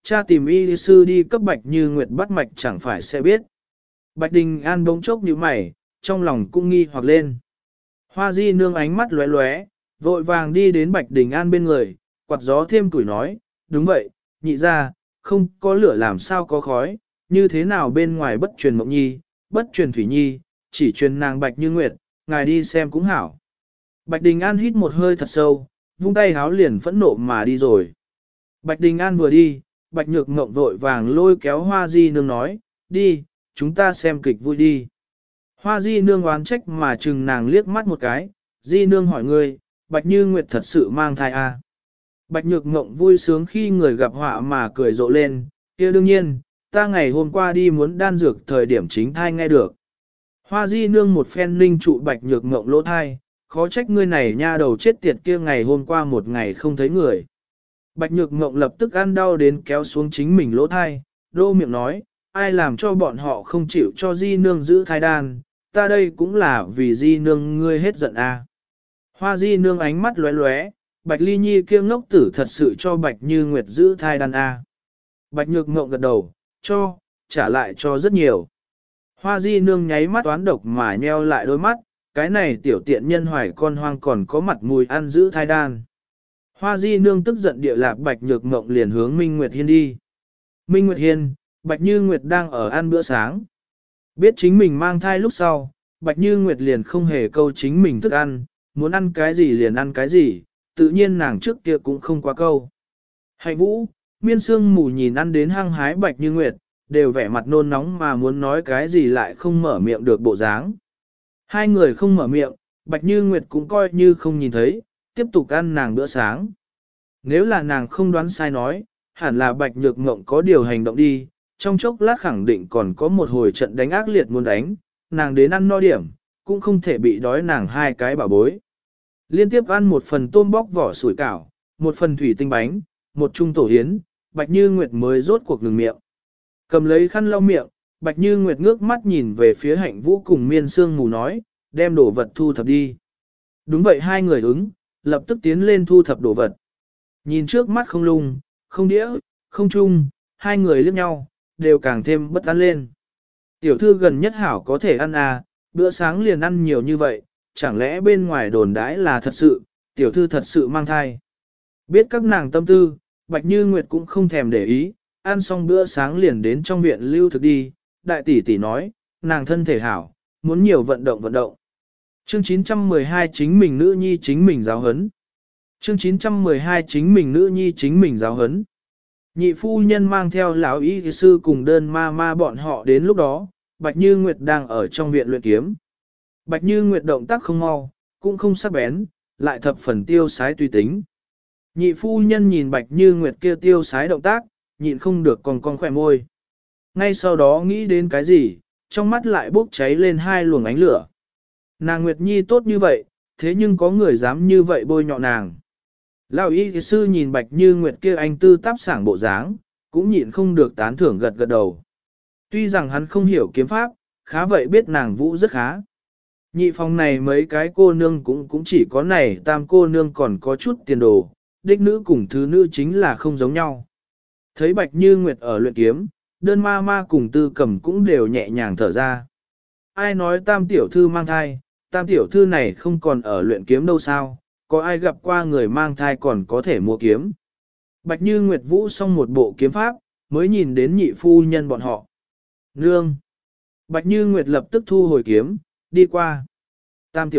[SPEAKER 1] cha tìm y sư đi cấp Bạch Như Nguyệt bắt mạch chẳng phải sẽ biết. Bạch Đình An bỗng chốc như mày, trong lòng cũng nghi hoặc lên. Hoa Di Nương ánh mắt lóe lóe, vội vàng đi đến Bạch Đình An bên người, quạt gió thêm tuổi nói, đúng vậy, nhị ra, không có lửa làm sao có khói, như thế nào bên ngoài bất truyền Mộng Nhi, bất truyền Thủy Nhi, chỉ truyền nàng Bạch Như Nguyệt, ngài đi xem cũng hảo. Bạch Đình An hít một hơi thật sâu, vung tay háo liền phẫn nộ mà đi rồi. Bạch Đình An vừa đi, Bạch Nhược Ngộng vội vàng lôi kéo Hoa Di Nương nói, đi, chúng ta xem kịch vui đi. Hoa Di Nương oán trách mà chừng nàng liếc mắt một cái, Di Nương hỏi ngươi, Bạch Như Nguyệt thật sự mang thai à? Bạch Nhược Ngộng vui sướng khi người gặp họa mà cười rộ lên, kia đương nhiên, ta ngày hôm qua đi muốn đan dược thời điểm chính thai nghe được. Hoa Di Nương một phen linh trụ Bạch Nhược Ngộng lỗ thai, khó trách ngươi này nha đầu chết tiệt kia ngày hôm qua một ngày không thấy người. Bạch Nhược Ngộng lập tức ăn đau đến kéo xuống chính mình lỗ thai, đô miệng nói, ai làm cho bọn họ không chịu cho Di Nương giữ thai đan, ta đây cũng là vì Di Nương ngươi hết giận à. Hoa Di Nương ánh mắt lóe lóe, Bạch Ly Nhi kia ngốc tử thật sự cho Bạch Như Nguyệt giữ thai đan à. Bạch Nhược Ngộng gật đầu, cho, trả lại cho rất nhiều. Hoa Di Nương nháy mắt toán độc mà nheo lại đôi mắt, cái này tiểu tiện nhân hoài con hoang còn có mặt mùi ăn giữ thai đan. Hoa Di Nương tức giận địa lạc Bạch Nhược Ngộng liền hướng Minh Nguyệt Hiên đi. Minh Nguyệt Hiên, Bạch Như Nguyệt đang ở ăn bữa sáng. Biết chính mình mang thai lúc sau, Bạch Như Nguyệt liền không hề câu chính mình thức ăn, muốn ăn cái gì liền ăn cái gì, tự nhiên nàng trước kia cũng không quá câu. Hạnh Vũ, Miên Sương Mù nhìn ăn đến hăng hái Bạch Như Nguyệt, đều vẻ mặt nôn nóng mà muốn nói cái gì lại không mở miệng được bộ dáng. Hai người không mở miệng, Bạch Như Nguyệt cũng coi như không nhìn thấy, tiếp tục ăn nàng bữa sáng. Nếu là nàng không đoán sai nói, hẳn là Bạch Nhược Ngộng có điều hành động đi, trong chốc lát khẳng định còn có một hồi trận đánh ác liệt muốn đánh, nàng đến ăn no điểm, cũng không thể bị đói nàng hai cái bảo bối. Liên tiếp ăn một phần tôm bóc vỏ sủi cảo, một phần thủy tinh bánh, một chung tổ hiến, Bạch Như Nguyệt mới rốt cuộc ngừng miệng. Cầm lấy khăn lau miệng, Bạch Như Nguyệt ngước mắt nhìn về phía Hạnh Vũ cùng Miên Sương Mù nói, đem đồ vật thu thập đi. Đúng vậy hai người ứng, lập tức tiến lên thu thập đồ vật. Nhìn trước mắt không lung, không đĩa, không chung, hai người liếc nhau, đều càng thêm bất an lên. Tiểu thư gần nhất hảo có thể ăn à, bữa sáng liền ăn nhiều như vậy, chẳng lẽ bên ngoài đồn đãi là thật sự, tiểu thư thật sự mang thai. Biết các nàng tâm tư, Bạch Như Nguyệt cũng không thèm để ý, ăn xong bữa sáng liền đến trong viện lưu thực đi, đại tỷ tỷ nói, nàng thân thể hảo, muốn nhiều vận động vận động. Chương 912 chính mình nữ nhi chính mình giáo huấn. Chương 912 chính mình nữ nhi chính mình giáo huấn. Nhị phu nhân mang theo lão y sư cùng đơn ma ma bọn họ đến lúc đó, Bạch Như Nguyệt đang ở trong viện luyện kiếm. Bạch Như Nguyệt động tác không mau, cũng không sắc bén, lại thập phần tiêu sái tùy tính. Nhị phu nhân nhìn Bạch Như Nguyệt kia tiêu sái động tác, nhịn không được còn con khỏe môi. Ngay sau đó nghĩ đến cái gì, trong mắt lại bốc cháy lên hai luồng ánh lửa. Nàng Nguyệt Nhi tốt như vậy, thế nhưng có người dám như vậy bôi nhọ nàng. Lão y sư nhìn Bạch Như Nguyệt kia anh tư táp sảng bộ dáng, cũng nhịn không được tán thưởng gật gật đầu. Tuy rằng hắn không hiểu kiếm pháp, khá vậy biết nàng vũ rất khá. Nhị phòng này mấy cái cô nương cũng chỉ có này tam cô nương còn có chút tiền đồ, đích nữ cùng thứ nữ chính là không giống nhau. Thấy Bạch Như Nguyệt ở luyện kiếm, đơn ma ma cùng tư cầm cũng đều nhẹ nhàng thở ra. Ai nói tam tiểu thư mang thai, tam tiểu thư này không còn ở luyện kiếm đâu sao, có ai gặp qua người mang thai còn có thể mua kiếm. Bạch Như Nguyệt vũ xong một bộ kiếm pháp, mới nhìn đến nhị phu nhân bọn họ. Nương! Bạch Như Nguyệt lập tức thu hồi kiếm, đi qua. Tam tiểu thư!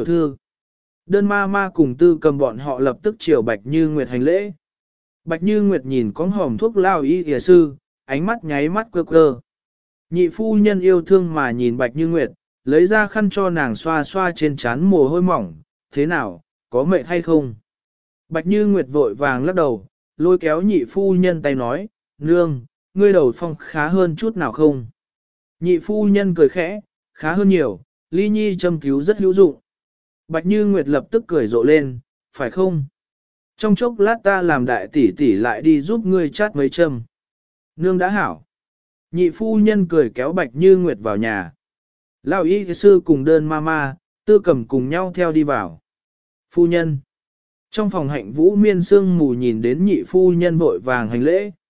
[SPEAKER 1] Đơn ma ma cùng tư cầm bọn họ lập tức chiều Bạch Như Nguyệt hành lễ. Bạch Như Nguyệt nhìn con hòm thuốc lao y y sư, ánh mắt nháy mắt quơ quơ. Nhị phu nhân yêu thương mà nhìn Bạch Như Nguyệt, lấy ra khăn cho nàng xoa xoa trên trán mồ hôi mỏng, thế nào, có mệt hay không? Bạch Như Nguyệt vội vàng lắc đầu, lôi kéo nhị phu nhân tay nói, nương, ngươi đầu phong khá hơn chút nào không? Nhị phu nhân cười khẽ, khá hơn nhiều, ly nhi châm cứu rất hữu dụng. Bạch Như Nguyệt lập tức cười rộ lên, phải không? Trong chốc lát ta làm đại tỷ tỷ lại đi giúp ngươi chát mấy châm. Nương đã hảo. Nhị phu nhân cười kéo Bạch Như Nguyệt vào nhà. Lão y sư cùng đơn ma ma, tư cầm cùng nhau theo đi vào. Phu nhân. Trong phòng Hạnh Vũ Miên Sương Mù nhìn đến nhị phu nhân vội vàng hành lễ,